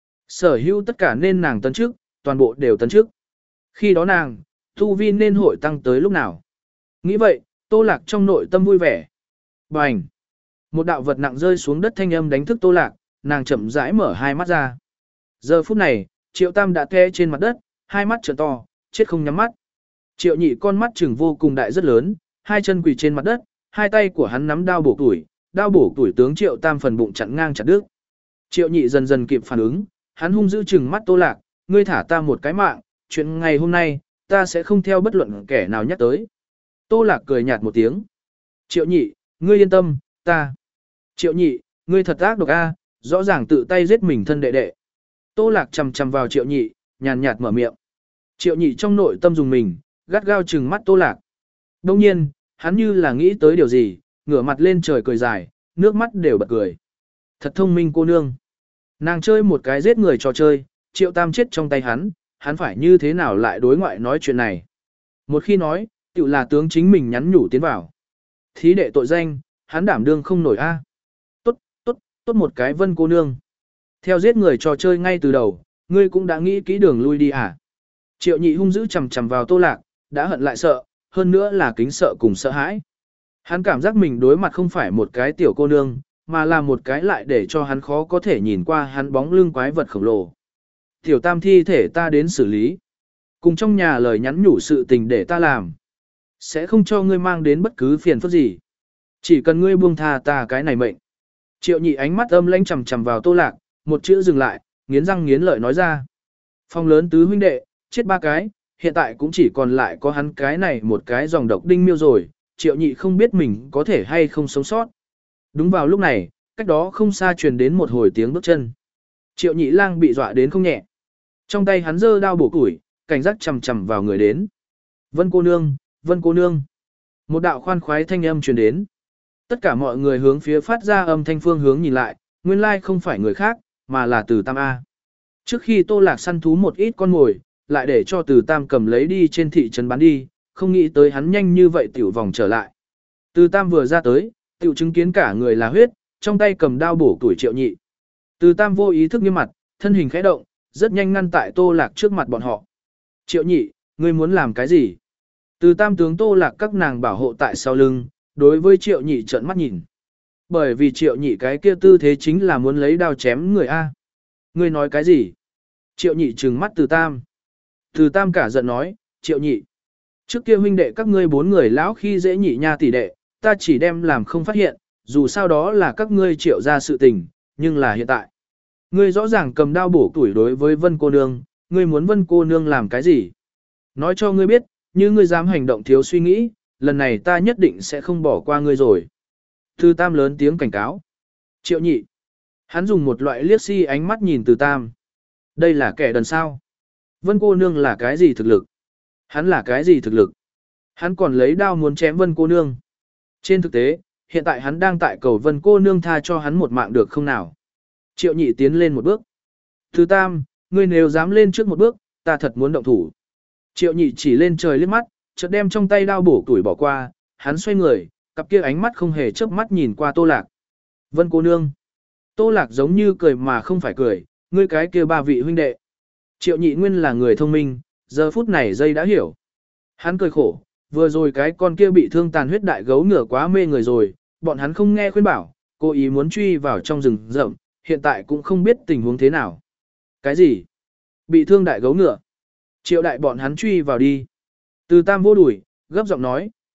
Sở hữu tất cả nên nàng tấn trước, toàn bộ đều tấn trước. Khi đó nàng, tu vi nên hội tăng tới lúc nào. Nghĩ vậy, Tô Lạc trong nội tâm vui vẻ. Bành! Một đạo vật nặng rơi xuống đất thanh âm đánh thức Tô Lạc, nàng chậm rãi mở hai mắt ra. Giờ phút này, Triệu Tam đã té trên mặt đất, hai mắt trợn to, chết không nhắm mắt. Triệu Nhị con mắt trừng vô cùng đại rất lớn, hai chân quỳ trên mặt đất, hai tay của hắn nắm đao bổ tuổi, đao bổ tuổi tướng Triệu Tam phần bụng chặn ngang chặt đứt. Triệu Nhị dần dần kịp phản ứng, hắn hung dữ trừng mắt Tô Lạc, ngươi thả ta một cái mạng, chuyện ngày hôm nay, ta sẽ không theo bất luận kẻ nào nhắc tới. Tô Lạc cười nhạt một tiếng. Triệu Nhị, ngươi yên tâm, ta. Triệu Nhị, ngươi thật ác độc a, rõ ràng tự tay giết mình thân đệ đệ. Tô Lạc chằm chằm vào Triệu Nhị, nhàn nhạt mở miệng. Triệu Nhị trong nội tâm dùng mình, gắt gao trừng mắt Tô Lạc. Đông nhiên, hắn như là nghĩ tới điều gì, ngửa mặt lên trời cười dài, nước mắt đều bật cười. Thật thông minh cô nương. Nàng chơi một cái giết người trò chơi, Triệu Tam chết trong tay hắn, hắn phải như thế nào lại đối ngoại nói chuyện này. Một khi nói, tự là tướng chính mình nhắn nhủ tiến vào. Thí đệ tội danh, hắn đảm đương không nổi a. Tốt, tốt, tốt một cái Vân cô nương. Theo giết người trò chơi ngay từ đầu, ngươi cũng đã nghĩ kỹ đường lui đi à. Triệu Nhị hung dữ chằm chằm vào Tô Lạc, đã hận lại sợ, hơn nữa là kính sợ cùng sợ hãi. Hắn cảm giác mình đối mặt không phải một cái tiểu cô nương, mà là một cái lại để cho hắn khó có thể nhìn qua hắn bóng lưng quái vật khổng lồ. Tiểu Tam thi thể ta đến xử lý. Cùng trong nhà lời nhắn nhủ sự tình để ta làm. Sẽ không cho ngươi mang đến bất cứ phiền phức gì. Chỉ cần ngươi buông tha ta cái này mệnh. Triệu Nhị ánh mắt âm lãnh chằm chằm vào Tô Lạc, một chữ dừng lại, nghiến răng nghiến lợi nói ra. Phong lớn tứ huynh đệ, chết ba cái, hiện tại cũng chỉ còn lại có hắn cái này một cái dòng độc đinh miêu rồi, Triệu Nhị không biết mình có thể hay không sống sót. Đúng vào lúc này, cách đó không xa truyền đến một hồi tiếng bước chân. Triệu Nhị lang bị dọa đến không nhẹ. Trong tay hắn giơ đao bổ củi, cảnh giác chằm chằm vào người đến. Vân cô nương, Vân cô nương. Một đạo khoan khoái thanh âm truyền đến. Tất cả mọi người hướng phía phát ra âm thanh phương hướng nhìn lại, nguyên lai không phải người khác, mà là Từ Tam A. Trước khi Tô Lạc săn thú một ít con mồi, lại để cho Từ Tam cầm lấy đi trên thị trấn bán đi, không nghĩ tới hắn nhanh như vậy tiểu vòng trở lại. Từ Tam vừa ra tới, tiểu chứng kiến cả người là huyết, trong tay cầm đao bổ tuổi Triệu Nhị. Từ Tam vô ý thức nghiêm mặt, thân hình khẽ động, rất nhanh ngăn tại Tô Lạc trước mặt bọn họ. Triệu Nhị, ngươi muốn làm cái gì? Từ Tam tướng Tô Lạc các nàng bảo hộ tại sau lưng, đối với Triệu Nhị trợn mắt nhìn. Bởi vì Triệu Nhị cái kia tư thế chính là muốn lấy đao chém người A. Ngươi nói cái gì? Triệu Nhị trừng mắt Từ Tam. Từ Tam cả giận nói, Triệu Nhị. Trước kia huynh đệ các ngươi bốn người lão khi dễ nhị nha tỷ đệ, ta chỉ đem làm không phát hiện, dù sao đó là các ngươi Triệu ra sự tình, nhưng là hiện tại. Ngươi rõ ràng cầm đao bổ tuổi đối với Vân cô nương, ngươi muốn Vân cô nương làm cái gì? Nói cho ngươi biết, như ngươi dám hành động thiếu suy nghĩ, lần này ta nhất định sẽ không bỏ qua ngươi rồi. Từ Tam lớn tiếng cảnh cáo. Triệu Nhị. Hắn dùng một loại liếc si ánh mắt nhìn Từ Tam. Đây là kẻ đần sao? Vân cô nương là cái gì thực lực? Hắn là cái gì thực lực? Hắn còn lấy đao muốn chém Vân cô nương. Trên thực tế, hiện tại hắn đang tại cầu Vân cô nương tha cho hắn một mạng được không nào? Triệu Nhị tiến lên một bước. Từ Tam, ngươi nếu dám lên trước một bước, ta thật muốn động thủ. Triệu Nhị chỉ lên trời liếc mắt, chợt đem trong tay đao bổ tuổi bỏ qua, hắn xoay người, cặp kia ánh mắt không hề chớp mắt nhìn qua Tô Lạc. Vân cô nương. Tô Lạc giống như cười mà không phải cười, ngươi cái kia ba vị huynh đệ. Triệu Nhị nguyên là người thông minh, giờ phút này dây đã hiểu. Hắn cười khổ, vừa rồi cái con kia bị thương tàn huyết đại gấu ngựa quá mê người rồi, bọn hắn không nghe khuyên bảo, cố ý muốn truy vào trong rừng rậm, hiện tại cũng không biết tình huống thế nào. Cái gì? Bị thương đại gấu ngựa. Triệu đại bọn hắn truy vào đi. Từ Tam vô đuổi, gấp giọng nói,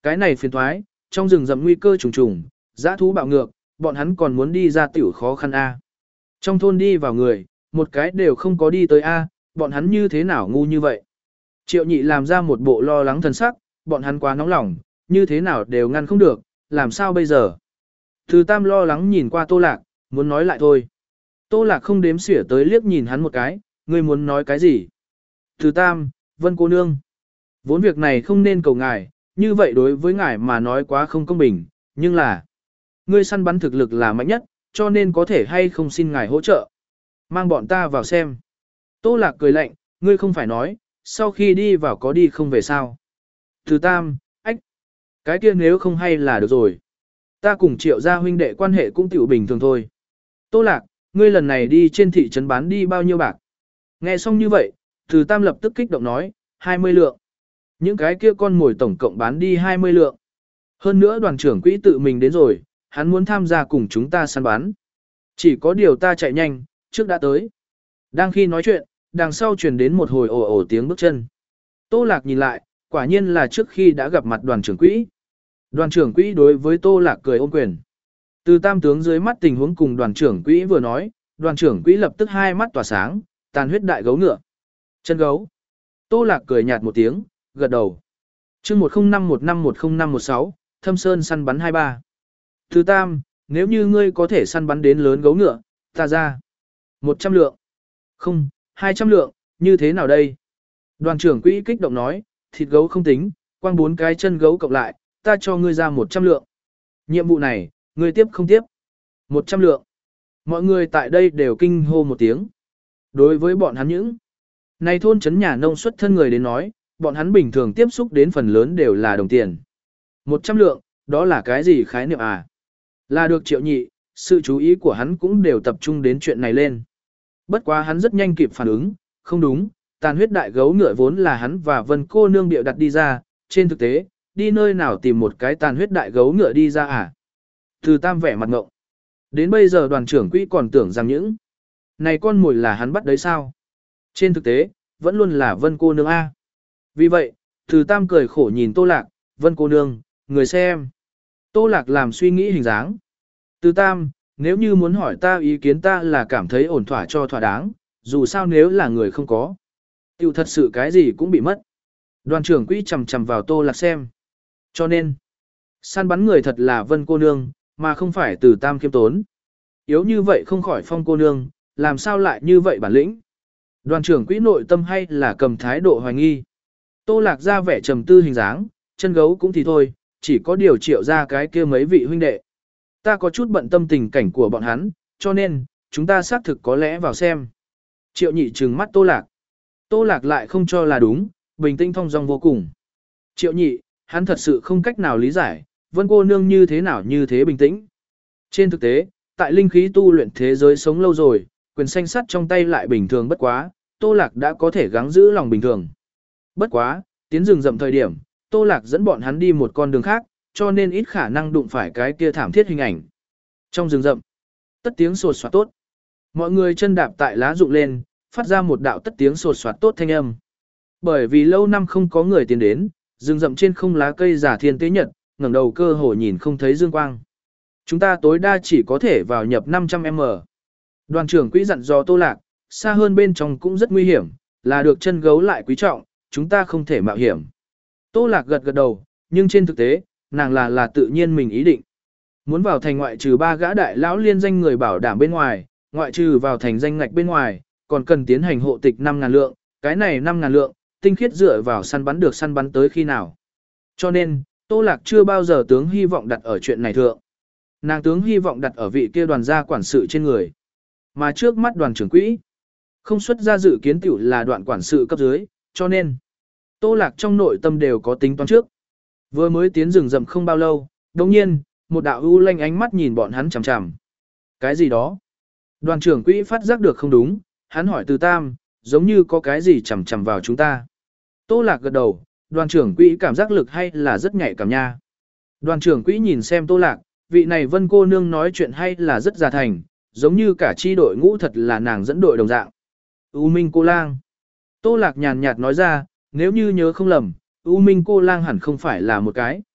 Cái này phiền thoái, trong rừng rậm nguy cơ trùng trùng, dã thú bạo ngược, bọn hắn còn muốn đi ra tiểu khó khăn A. Trong thôn đi vào người, một cái đều không có đi tới A, bọn hắn như thế nào ngu như vậy. Triệu nhị làm ra một bộ lo lắng thần sắc, bọn hắn quá nóng lòng, như thế nào đều ngăn không được, làm sao bây giờ. Từ Tam lo lắng nhìn qua Tô Lạc, muốn nói lại thôi. Tô Lạc không đếm xỉa tới liếc nhìn hắn một cái, ngươi muốn nói cái gì? Từ Tam, Vân cô nương. Vốn việc này không nên cầu ngài, như vậy đối với ngài mà nói quá không công bình, nhưng là ngươi săn bắn thực lực là mạnh nhất, cho nên có thể hay không xin ngài hỗ trợ. Mang bọn ta vào xem. Tô Lạc cười lạnh, ngươi không phải nói, sau khi đi vào có đi không về sao. Từ Tam, ách, cái kia nếu không hay là được rồi. Ta cùng Triệu gia huynh đệ quan hệ cũng tiểu bình thường thôi. Tô Lạc, ngươi lần này đi trên thị trấn bán đi bao nhiêu bạc? Nghe xong như vậy, Từ Tam lập tức kích động nói, hai mươi lượng. Những cái kia con mồi tổng cộng bán đi hai mươi lượng. Hơn nữa đoàn trưởng quỹ tự mình đến rồi, hắn muốn tham gia cùng chúng ta săn bắn. Chỉ có điều ta chạy nhanh, trước đã tới. Đang khi nói chuyện, đằng sau truyền đến một hồi ồ ồ tiếng bước chân. Tô Lạc nhìn lại, quả nhiên là trước khi đã gặp mặt đoàn trưởng quỹ. Đoàn trưởng quỹ đối với Tô Lạc cười ôm quyền. Từ Tam tướng dưới mắt tình huống cùng đoàn trưởng quỹ vừa nói, đoàn trưởng quỹ lập tức hai mắt tỏa sáng, tàn huyết đại gấu ngựa. Chân gấu. Tô Lạc cười nhạt một tiếng, gật đầu. chương một không năm một năm một không năm một sáu, Thâm Sơn săn bắn hai ba. Từ Tam, nếu như ngươi có thể săn bắn đến lớn gấu ngựa, ta ra. một trăm lượng. Không, hai trăm lượng, như thế nào đây? Đoàn trưởng quỹ kích động nói, thịt gấu không tính, quang bốn cái chân gấu cộng lại, ta cho ngươi ra một trăm lượng. Nhiệm vụ này, ngươi tiếp không tiếp? một trăm lượng. Mọi người tại đây đều kinh hô một tiếng. Đối với bọn hắn những này thôn trấn nhà nông xuất thân người đến nói, bọn hắn bình thường tiếp xúc đến phần lớn đều là đồng tiền. một trăm lượng, đó là cái gì khái niệm à? Là được Triệu nhị, sự chú ý của hắn cũng đều tập trung đến chuyện này lên. Bất quá hắn rất nhanh kịp phản ứng, không đúng, tàn huyết đại gấu ngựa vốn là hắn và Vân cô nương bịa đặt đi ra, trên thực tế, đi nơi nào tìm một cái tàn huyết đại gấu ngựa đi ra à? Từ Tam vẻ mặt ngộng. Đến bây giờ đoàn trưởng quỹ còn tưởng rằng những này con mồi là hắn bắt đấy sao? Trên thực tế, vẫn luôn là Vân cô nương A. Vì vậy, Từ Tam cười khổ nhìn Tô Lạc, Vân cô nương, người xem. Tô Lạc làm suy nghĩ hình dáng. Từ Tam, nếu như muốn hỏi ta ý kiến ta là cảm thấy ổn thỏa cho thỏa đáng, dù sao nếu là người không có. Tiểu thật sự cái gì cũng bị mất. Đoàn trưởng quỹ chầm chầm vào Tô Lạc xem. Cho nên, săn bắn người thật là Vân cô nương, mà không phải Từ Tam khiêm tốn. Yếu như vậy không khỏi Phong cô nương, làm sao lại như vậy bản lĩnh. Đoàn trưởng quỹ nội tâm hay là cầm thái độ hoài nghi. Tô Lạc ra vẻ trầm tư hình dáng, chân gấu cũng thì thôi, chỉ có điều Triệu ra cái kia mấy vị huynh đệ. Ta có chút bận tâm tình cảnh của bọn hắn, cho nên, chúng ta xác thực có lẽ vào xem. Triệu nhị trừng mắt Tô Lạc. Tô Lạc lại không cho là đúng, bình tĩnh thong dong vô cùng. Triệu nhị, hắn thật sự không cách nào lý giải, Vân cô nương như thế nào như thế bình tĩnh. Trên thực tế, tại linh khí tu luyện thế giới sống lâu rồi, quyền xanh sắt trong tay lại bình thường bất quá, Tô Lạc đã có thể gắng giữ lòng bình thường. Bất quá, tiến rừng rậm thời điểm, Tô Lạc dẫn bọn hắn đi một con đường khác, cho nên ít khả năng đụng phải cái kia thảm thiết hình ảnh. Trong rừng rậm, tất tiếng sột soạt tốt. Mọi người chân đạp tại lá rụng lên, phát ra một đạo tất tiếng sột soạt tốt thanh âm. Bởi vì lâu năm không có người tiến đến, rừng rậm trên không lá cây giả thiên tế nhật, ngẩng đầu cơ hồ nhìn không thấy dương quang. Chúng ta tối đa chỉ có thể vào nhập năm trăm mét. Đoàn trưởng quỹ dặn dò Tô Lạc, xa hơn bên trong cũng rất nguy hiểm, là được chân gấu lại quý trọng, chúng ta không thể mạo hiểm. Tô Lạc gật gật đầu, nhưng trên thực tế, nàng là là tự nhiên mình ý định. Muốn vào thành ngoại trừ ba gã đại lão liên danh người bảo đảm bên ngoài, ngoại trừ vào thành danh ngạch bên ngoài, còn cần tiến hành hộ tịch năm ngàn lượng, cái này năm ngàn lượng, tinh khiết dựa vào săn bắn được săn bắn tới khi nào. Cho nên, Tô Lạc chưa bao giờ tướng hy vọng đặt ở chuyện này thượng. Nàng tướng hy vọng đặt ở vị kia đoàn gia quản sự trên người. Mà trước mắt đoàn trưởng quỹ, không xuất ra dự kiến tiểu là đoạn quản sự cấp dưới, cho nên, Tô Lạc trong nội tâm đều có tính toán trước. Vừa mới tiến rừng rậm không bao lâu, đồng nhiên, một đạo u lanh ánh mắt nhìn bọn hắn chằm chằm. Cái gì đó? Đoàn trưởng quỹ phát giác được không đúng, hắn hỏi Từ Tam, giống như có cái gì chằm chằm vào chúng ta. Tô Lạc gật đầu, đoàn trưởng quỹ cảm giác lực hay là rất nhạy cảm nha. Đoàn trưởng quỹ nhìn xem Tô Lạc, vị này Vân cô nương nói chuyện hay là rất già thành, giống như cả chi đội ngũ thật là nàng dẫn đội đồng dạng. U Minh cô lang. Tô Lạc nhàn nhạt nói ra, nếu như nhớ không lầm, U Minh cô lang hẳn không phải là một cái.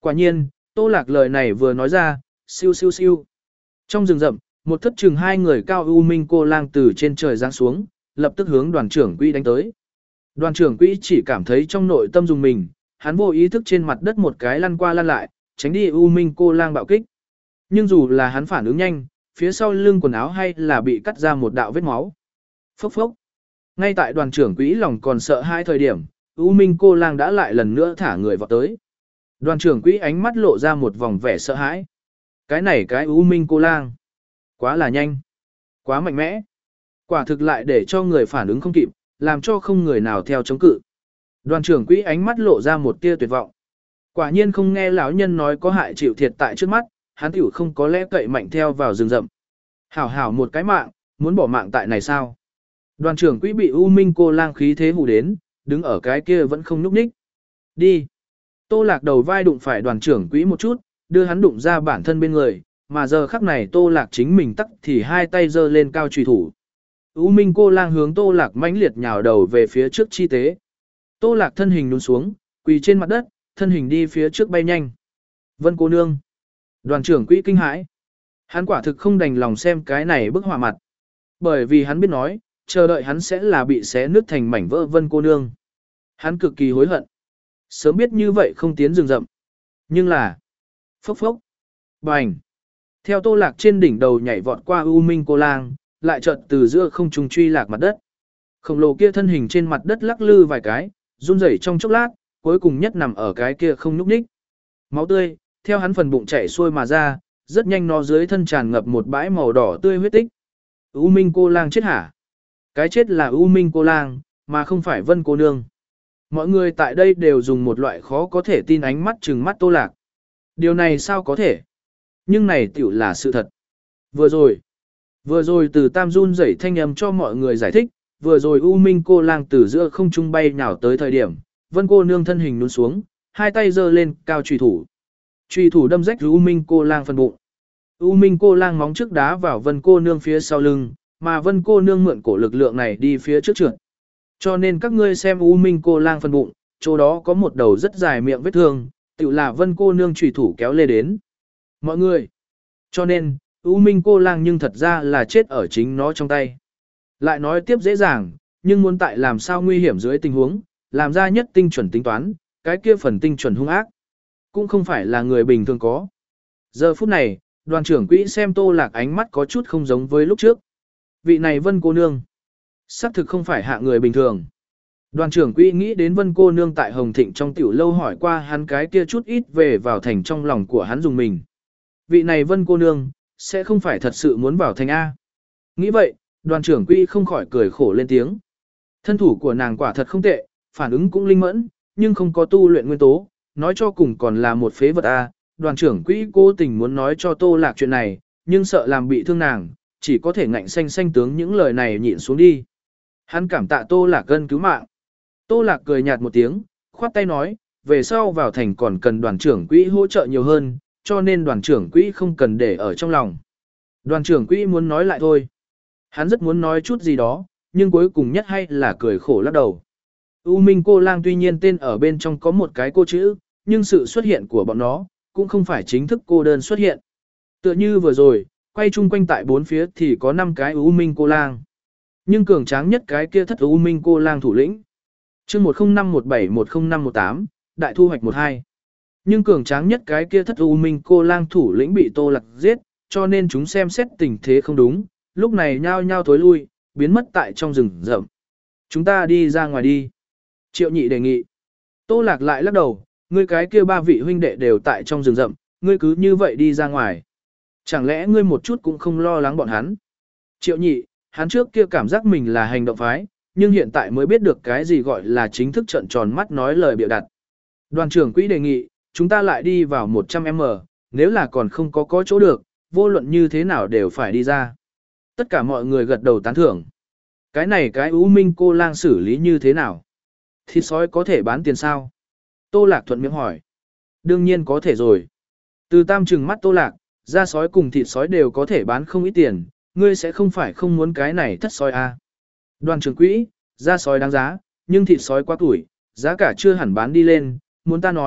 Quả nhiên, Tô Lạc lời này vừa nói ra, siêu siêu siêu. Trong rừng rậm, một thất chừng hai người cao u minh cô lang từ trên trời giáng xuống, lập tức hướng đoàn trưởng quỹ đánh tới. Đoàn trưởng quỹ chỉ cảm thấy trong nội tâm dùng mình, hắn vô ý thức trên mặt đất một cái lăn qua lăn lại, tránh đi u minh cô lang bạo kích. Nhưng dù là hắn phản ứng nhanh, phía sau lưng quần áo hay là bị cắt ra một đạo vết máu. Phốc phốc. Ngay tại đoàn trưởng quỹ lòng còn sợ hai thời điểm, u minh cô lang đã lại lần nữa thả người vào tới. Đoàn trưởng quỹ ánh mắt lộ ra một vòng vẻ sợ hãi. Cái này cái u minh cô lang. Quá là nhanh. Quá mạnh mẽ. Quả thực lại để cho người phản ứng không kịp, làm cho không người nào theo chống cự. Đoàn trưởng quỹ ánh mắt lộ ra một tia tuyệt vọng. Quả nhiên không nghe lão nhân nói có hại chịu thiệt tại trước mắt, hắn tiểu không có lẽ cậy mạnh theo vào rừng rậm. Hảo hảo một cái mạng, muốn bỏ mạng tại này sao? Đoàn trưởng quỹ bị u minh cô lang khí thế hù đến, đứng ở cái kia vẫn không nhúc nhích. Đi. Tô Lạc đầu vai đụng phải đoàn trưởng quỹ một chút, đưa hắn đụng ra bản thân bên người, mà giờ khắc này Tô Lạc chính mình tắc thì hai tay giơ lên cao chùy thủ. U minh cô lang hướng Tô Lạc mãnh liệt nhào đầu về phía trước chi tế. Tô Lạc thân hình nhún xuống, quỳ trên mặt đất, thân hình đi phía trước bay nhanh. Vân cô nương. Đoàn trưởng quỹ kinh hãi. Hắn quả thực không đành lòng xem cái này bức họa mặt. Bởi vì hắn biết nói, chờ đợi hắn sẽ là bị xé nứt thành mảnh vỡ Vân cô nương. Hắn cực kỳ hối hận. Sớm biết như vậy không tiến rừng rậm. Nhưng là... Phốc phốc. Bành. Theo Tô Lạc trên đỉnh đầu nhảy vọt qua u minh cô lang, lại chợt từ giữa không trung truy lạc mặt đất. Khổng lồ kia thân hình trên mặt đất lắc lư vài cái, run rẩy trong chốc lát, cuối cùng nhất nằm ở cái kia không nhúc nhích. Máu tươi, theo hắn phần bụng chảy xuôi mà ra, rất nhanh nó dưới thân tràn ngập một bãi màu đỏ tươi huyết tích. U minh cô lang chết hả? Cái chết là U minh cô lang, mà không phải Vân cô nương. Mọi người tại đây đều dùng một loại khó có thể tin ánh mắt trừng mắt Tô Lạc. Điều này sao có thể? Nhưng này tiểu là sự thật. Vừa rồi, vừa rồi từ tam run rẩy thanh âm cho mọi người giải thích, vừa rồi U minh cô lang từ giữa không trung bay nhào tới thời điểm, Vân cô nương thân hình nhún xuống, hai tay giơ lên cao chùy thủ. Chùy thủ đâm rách U minh cô lang phần bụng. U minh cô lang móng trước đá vào Vân cô nương phía sau lưng, mà Vân cô nương mượn cổ lực lượng này đi phía trước trượt. Cho nên các ngươi xem U minh cô lang phần bụng, chỗ đó có một đầu rất dài miệng vết thương, tự là Vân cô nương chùy thủ kéo lê đến. Mọi người. Cho nên, U minh cô lang nhưng thật ra là chết ở chính nó trong tay. Lại nói tiếp dễ dàng, nhưng muốn tại làm sao nguy hiểm dưới tình huống, làm ra nhất tinh chuẩn tính toán, cái kia phần tinh chuẩn hung ác, cũng không phải là người bình thường có. Giờ phút này, đoàn trưởng quỹ xem Tô Lạc ánh mắt có chút không giống với lúc trước. Vị này Vân cô nương, xác thực không phải hạ người bình thường. Đoàn trưởng quỹ nghĩ đến Vân cô nương tại Hồng Thịnh trong tiểu lâu hỏi qua hắn cái kia chút ít về vào thành trong lòng của hắn dùng mình. Vị này Vân cô nương, sẽ không phải thật sự muốn vào thành A. Nghĩ vậy, đoàn trưởng quỹ không khỏi cười khổ lên tiếng. Thân thủ của nàng quả thật không tệ, phản ứng cũng linh mẫn, nhưng không có tu luyện nguyên tố, nói cho cùng còn là một phế vật A. Đoàn trưởng quỹ cố tình muốn nói cho Tô Lạc chuyện này, nhưng sợ làm bị thương nàng, chỉ có thể ngạnh xanh xanh tướng những lời này nhịn xuống đi. Hắn cảm tạ Tô Lạc ân cứu mạng. Tô Lạc cười nhạt một tiếng, khoát tay nói, về sau vào thành còn cần đoàn trưởng quỹ hỗ trợ nhiều hơn, cho nên đoàn trưởng quỹ không cần để ở trong lòng. Đoàn trưởng quỹ muốn nói lại thôi. Hắn rất muốn nói chút gì đó, nhưng cuối cùng nhất hay là cười khổ lắc đầu. U minh cô lang tuy nhiên tên ở bên trong có một cái cô chữ, nhưng sự xuất hiện của bọn nó, cũng không phải chính thức cô đơn xuất hiện. Tựa như vừa rồi, quay chung quanh tại bốn phía thì có năm cái U minh cô lang. Nhưng cường tráng nhất cái kia thất U minh cô lang thủ lĩnh. chương một không năm một bảy một không năm một tám, đại thu hoạch một hai. Nhưng cường tráng nhất cái kia thất U minh cô lang thủ lĩnh bị Tô Lạc giết, cho nên chúng xem xét tình thế không đúng, lúc này nhao nhao thối lui, biến mất tại trong rừng rậm. Chúng ta đi ra ngoài đi. Triệu Nhị đề nghị. Tô Lạc lại lắc đầu, ngươi cái kia ba vị huynh đệ đều tại trong rừng rậm, ngươi cứ như vậy đi ra ngoài. Chẳng lẽ ngươi một chút cũng không lo lắng bọn hắn? Triệu Nhị, hắn trước kia cảm giác mình là hành động phái, nhưng hiện tại mới biết được cái gì gọi là chính thức trợn tròn mắt nói lời bịa đặt. Đoàn trưởng quỹ đề nghị, chúng ta lại đi vào một trăm mét, nếu là còn không có có chỗ được, vô luận như thế nào đều phải đi ra. Tất cả mọi người gật đầu tán thưởng. Cái này cái U minh cô lang xử lý như thế nào? Thịt sói có thể bán tiền sao? Tô Lạc thuận miệng hỏi. Đương nhiên có thể rồi. Từ tam trừng mắt Tô Lạc, da sói cùng thịt sói đều có thể bán không ít tiền, ngươi sẽ không phải không muốn cái này thất sói à. Đoàn trưởng quỹ, da sói đáng giá, nhưng thịt sói quá tuổi, giá cả chưa hẳn bán đi lên, muốn ta nói,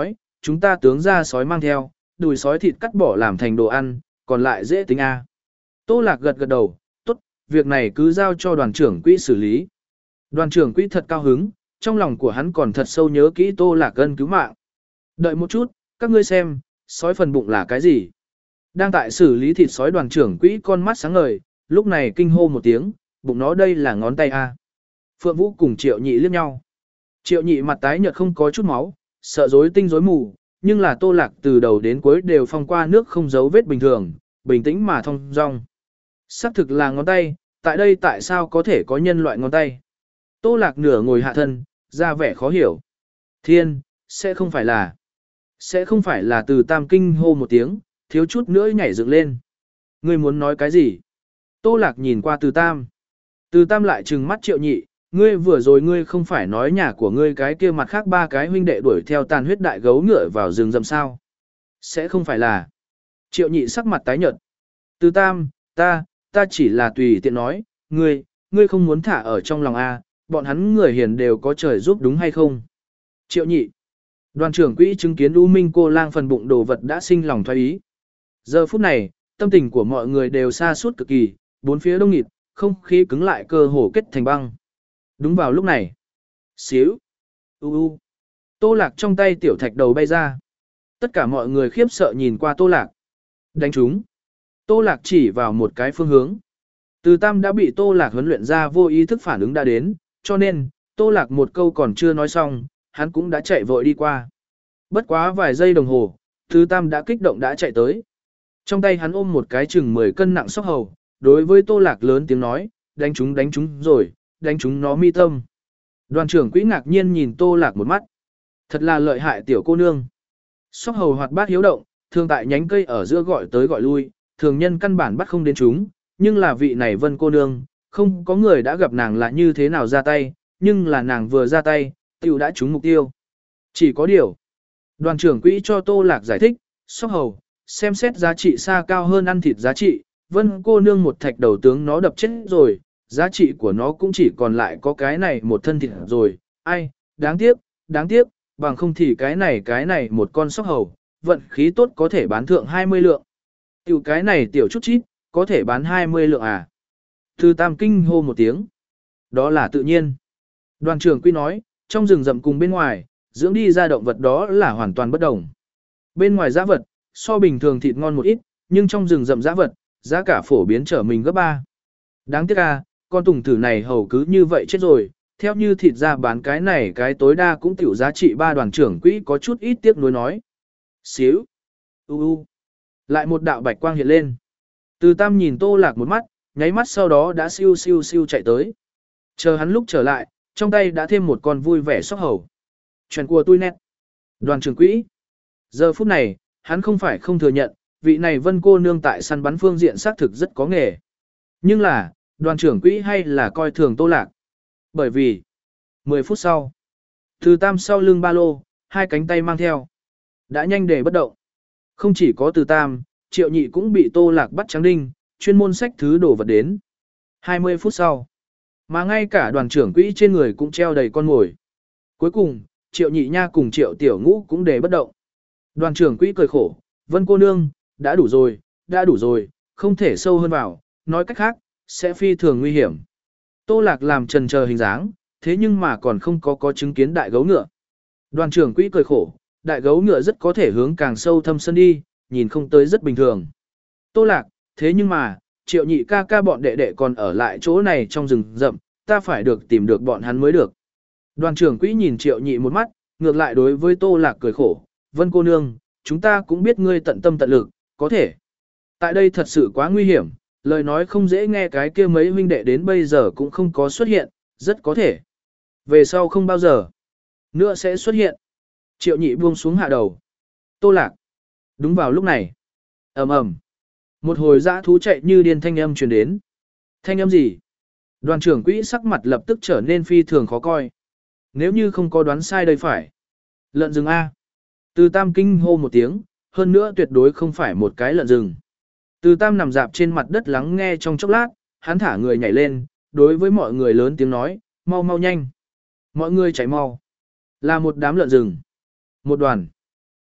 chúng ta tướng ra sói mang theo, đùi sói thịt cắt bỏ làm thành đồ ăn, còn lại dễ tính a. Tô Lạc gật gật đầu, tốt, việc này cứ giao cho đoàn trưởng quỹ xử lý. Đoàn trưởng quỹ thật cao hứng, trong lòng của hắn còn thật sâu nhớ kỹ Tô Lạc ân cứu mạng. Đợi một chút, các ngươi xem, sói phần bụng là cái gì? Đang tại xử lý thịt sói đoàn trưởng quỹ con mắt sáng ngời, lúc này kinh hô một tiếng, bụng nó đây là ngón tay a. Phượng Vũ cùng Triệu Nhị liếc nhau. Triệu Nhị mặt tái nhợt không có chút máu, sợ rối tinh rối mù, nhưng là Tô Lạc từ đầu đến cuối đều phong qua nước không dấu vết bình thường, bình tĩnh mà thong dong. Xác thực là ngón tay, tại đây tại sao có thể có nhân loại ngón tay? Tô Lạc nửa ngồi hạ thân, ra vẻ khó hiểu. Thiên, sẽ không phải là... Sẽ không phải là Từ Tam kinh hô một tiếng, thiếu chút nữa nhảy dựng lên. Ngươi muốn nói cái gì? Tô Lạc nhìn qua Từ Tam. Từ Tam lại trừng mắt Triệu Nhị, ngươi vừa rồi ngươi không phải nói nhà của ngươi cái kia mặt khác ba cái huynh đệ đuổi theo tàn huyết đại gấu ngựa vào rừng rậm sao? Sẽ không phải là... Triệu Nhị sắc mặt tái nhợt. Từ Tam, ta, ta chỉ là tùy tiện nói, ngươi, ngươi không muốn thả ở trong lòng a, bọn hắn người hiền đều có trời giúp đúng hay không? Triệu Nhị. Đoàn trưởng quỹ chứng kiến U Minh cô lang phần bụng đồ vật đã sinh lòng thoái ý. Giờ phút này, tâm tình của mọi người đều xa suốt cực kỳ, bốn phía đông nghịt, không khí cứng lại cơ hồ kết thành băng. Đúng vào lúc này. Xíu. U u. Tô Lạc trong tay tiểu thạch đầu bay ra. Tất cả mọi người khiếp sợ nhìn qua Tô Lạc. Đánh chúng. Tô Lạc chỉ vào một cái phương hướng. Từ Tam đã bị Tô Lạc huấn luyện ra vô ý thức phản ứng đã đến, cho nên, Tô Lạc một câu còn chưa nói xong, hắn cũng đã chạy vội đi qua. Bất quá vài giây đồng hồ, Từ Tam đã kích động đã chạy tới. Trong tay hắn ôm một cái chừng mười cân nặng sóc hầu, đối với Tô Lạc lớn tiếng nói, đánh chúng đánh chúng rồi, đánh chúng nó mi tâm. Đoàn trưởng quỹ ngạc nhiên nhìn Tô Lạc một mắt. Thật là lợi hại tiểu cô nương. Sóc hầu hoạt bát hiếu động, thường tại nhánh cây ở giữa gọi tới gọi lui, thường nhân căn bản bắt không đến chúng, nhưng là vị này Vân cô nương, không có người đã gặp nàng là như thế nào ra tay, nhưng là nàng vừa ra tay, tiểu đã trúng mục tiêu. Chỉ có điều. Đoàn trưởng quỹ cho Tô Lạc giải thích, sóc hầu, xem xét giá trị xa cao hơn ăn thịt giá trị, Vân cô nương một thạch đầu tướng nó đập chết rồi, giá trị của nó cũng chỉ còn lại có cái này một thân thịt rồi, ai, đáng tiếc, đáng tiếc, bằng không thì cái này cái này một con sóc hầu, vận khí tốt có thể bán thượng hai mươi lượng. Tiểu cái này tiểu chút chít, có thể bán hai mươi lượng à. Từ Tam kinh hô một tiếng. Đó là tự nhiên. Đoàn trưởng quy nói, trong rừng rậm cùng bên ngoài, dưỡng đi ra động vật đó là hoàn toàn bất đồng. Bên ngoài giá vật, so bình thường thịt ngon một ít, nhưng trong rừng rậm giá vật, giá cả phổ biến trở mình gấp ba. Đáng tiếc à, con tùng thử này hầu cứ như vậy chết rồi, theo như thịt ra bán cái này cái tối đa cũng tiểu giá trị ba. Đoàn trưởng quỹ có chút ít tiếc nuối nói. Xíu. U u. Lại một đạo bạch quang hiện lên. Từ Tam nhìn Tô Lạc một mắt, nháy mắt sau đó đã siêu siêu siêu chạy tới. Chờ hắn lúc trở lại, trong tay đã thêm một con vui vẻ sóc hầu. Chuyện của tôi nét. Đoàn trưởng quỹ. Giờ phút này, hắn không phải không thừa nhận, vị này Vân cô nương tại săn bắn phương diện xác thực rất có nghề. Nhưng là, đoàn trưởng quỹ hay là coi thường Tô Lạc. Bởi vì, mười phút sau, Từ Tam sau lưng ba lô, hai cánh tay mang theo. Đã nhanh để bất động. Không chỉ có Từ Tam, Triệu Nhị cũng bị Tô Lạc bắt trắng đinh, chuyên môn xách thứ đổ vật đến. hai mươi phút sau, mà ngay cả đoàn trưởng quỹ trên người cũng treo đầy con ngồi. Cuối cùng, Triệu Nhị nha cùng Triệu Tiểu Ngũ cũng để bất động. Đoàn trưởng quỹ cười khổ, Vân cô nương, đã đủ rồi, đã đủ rồi, không thể sâu hơn vào, nói cách khác, sẽ phi thường nguy hiểm. Tô Lạc làm trần chờ hình dáng, thế nhưng mà còn không có có chứng kiến đại gấu ngựa. Đoàn trưởng quỹ cười khổ, đại gấu ngựa rất có thể hướng càng sâu thâm sân đi, nhìn không tới rất bình thường. Tô Lạc, thế nhưng mà, Triệu Nhị ca ca bọn đệ đệ còn ở lại chỗ này trong rừng rậm, ta phải được tìm được bọn hắn mới được. Đoàn trưởng quỹ nhìn Triệu Nhị một mắt, ngược lại đối với Tô Lạc cười khổ, Vân cô nương, chúng ta cũng biết ngươi tận tâm tận lực, có thể. Tại đây thật sự quá nguy hiểm, lời nói không dễ nghe, cái kia mấy huynh đệ đến bây giờ cũng không có xuất hiện, rất có thể. Về sau không bao giờ nữa sẽ xuất hiện. Triệu Nhị buông xuống hạ đầu. Tô Lạc. Đúng vào lúc này. Ầm ầm. Một hồi dã thú chạy như điên thanh âm truyền đến. Thanh âm gì? Đoàn trưởng quỹ sắc mặt lập tức trở nên phi thường khó coi. Nếu như không có đoán sai đây phải. Lợn rừng A. Từ Tam kinh hô một tiếng, hơn nữa tuyệt đối không phải một cái lợn rừng. Từ Tam nằm dạp trên mặt đất lắng nghe trong chốc lát, hắn thả người nhảy lên, đối với mọi người lớn tiếng nói, mau mau nhanh. Mọi người chạy mau. Là một đám lợn rừng. Một đoàn.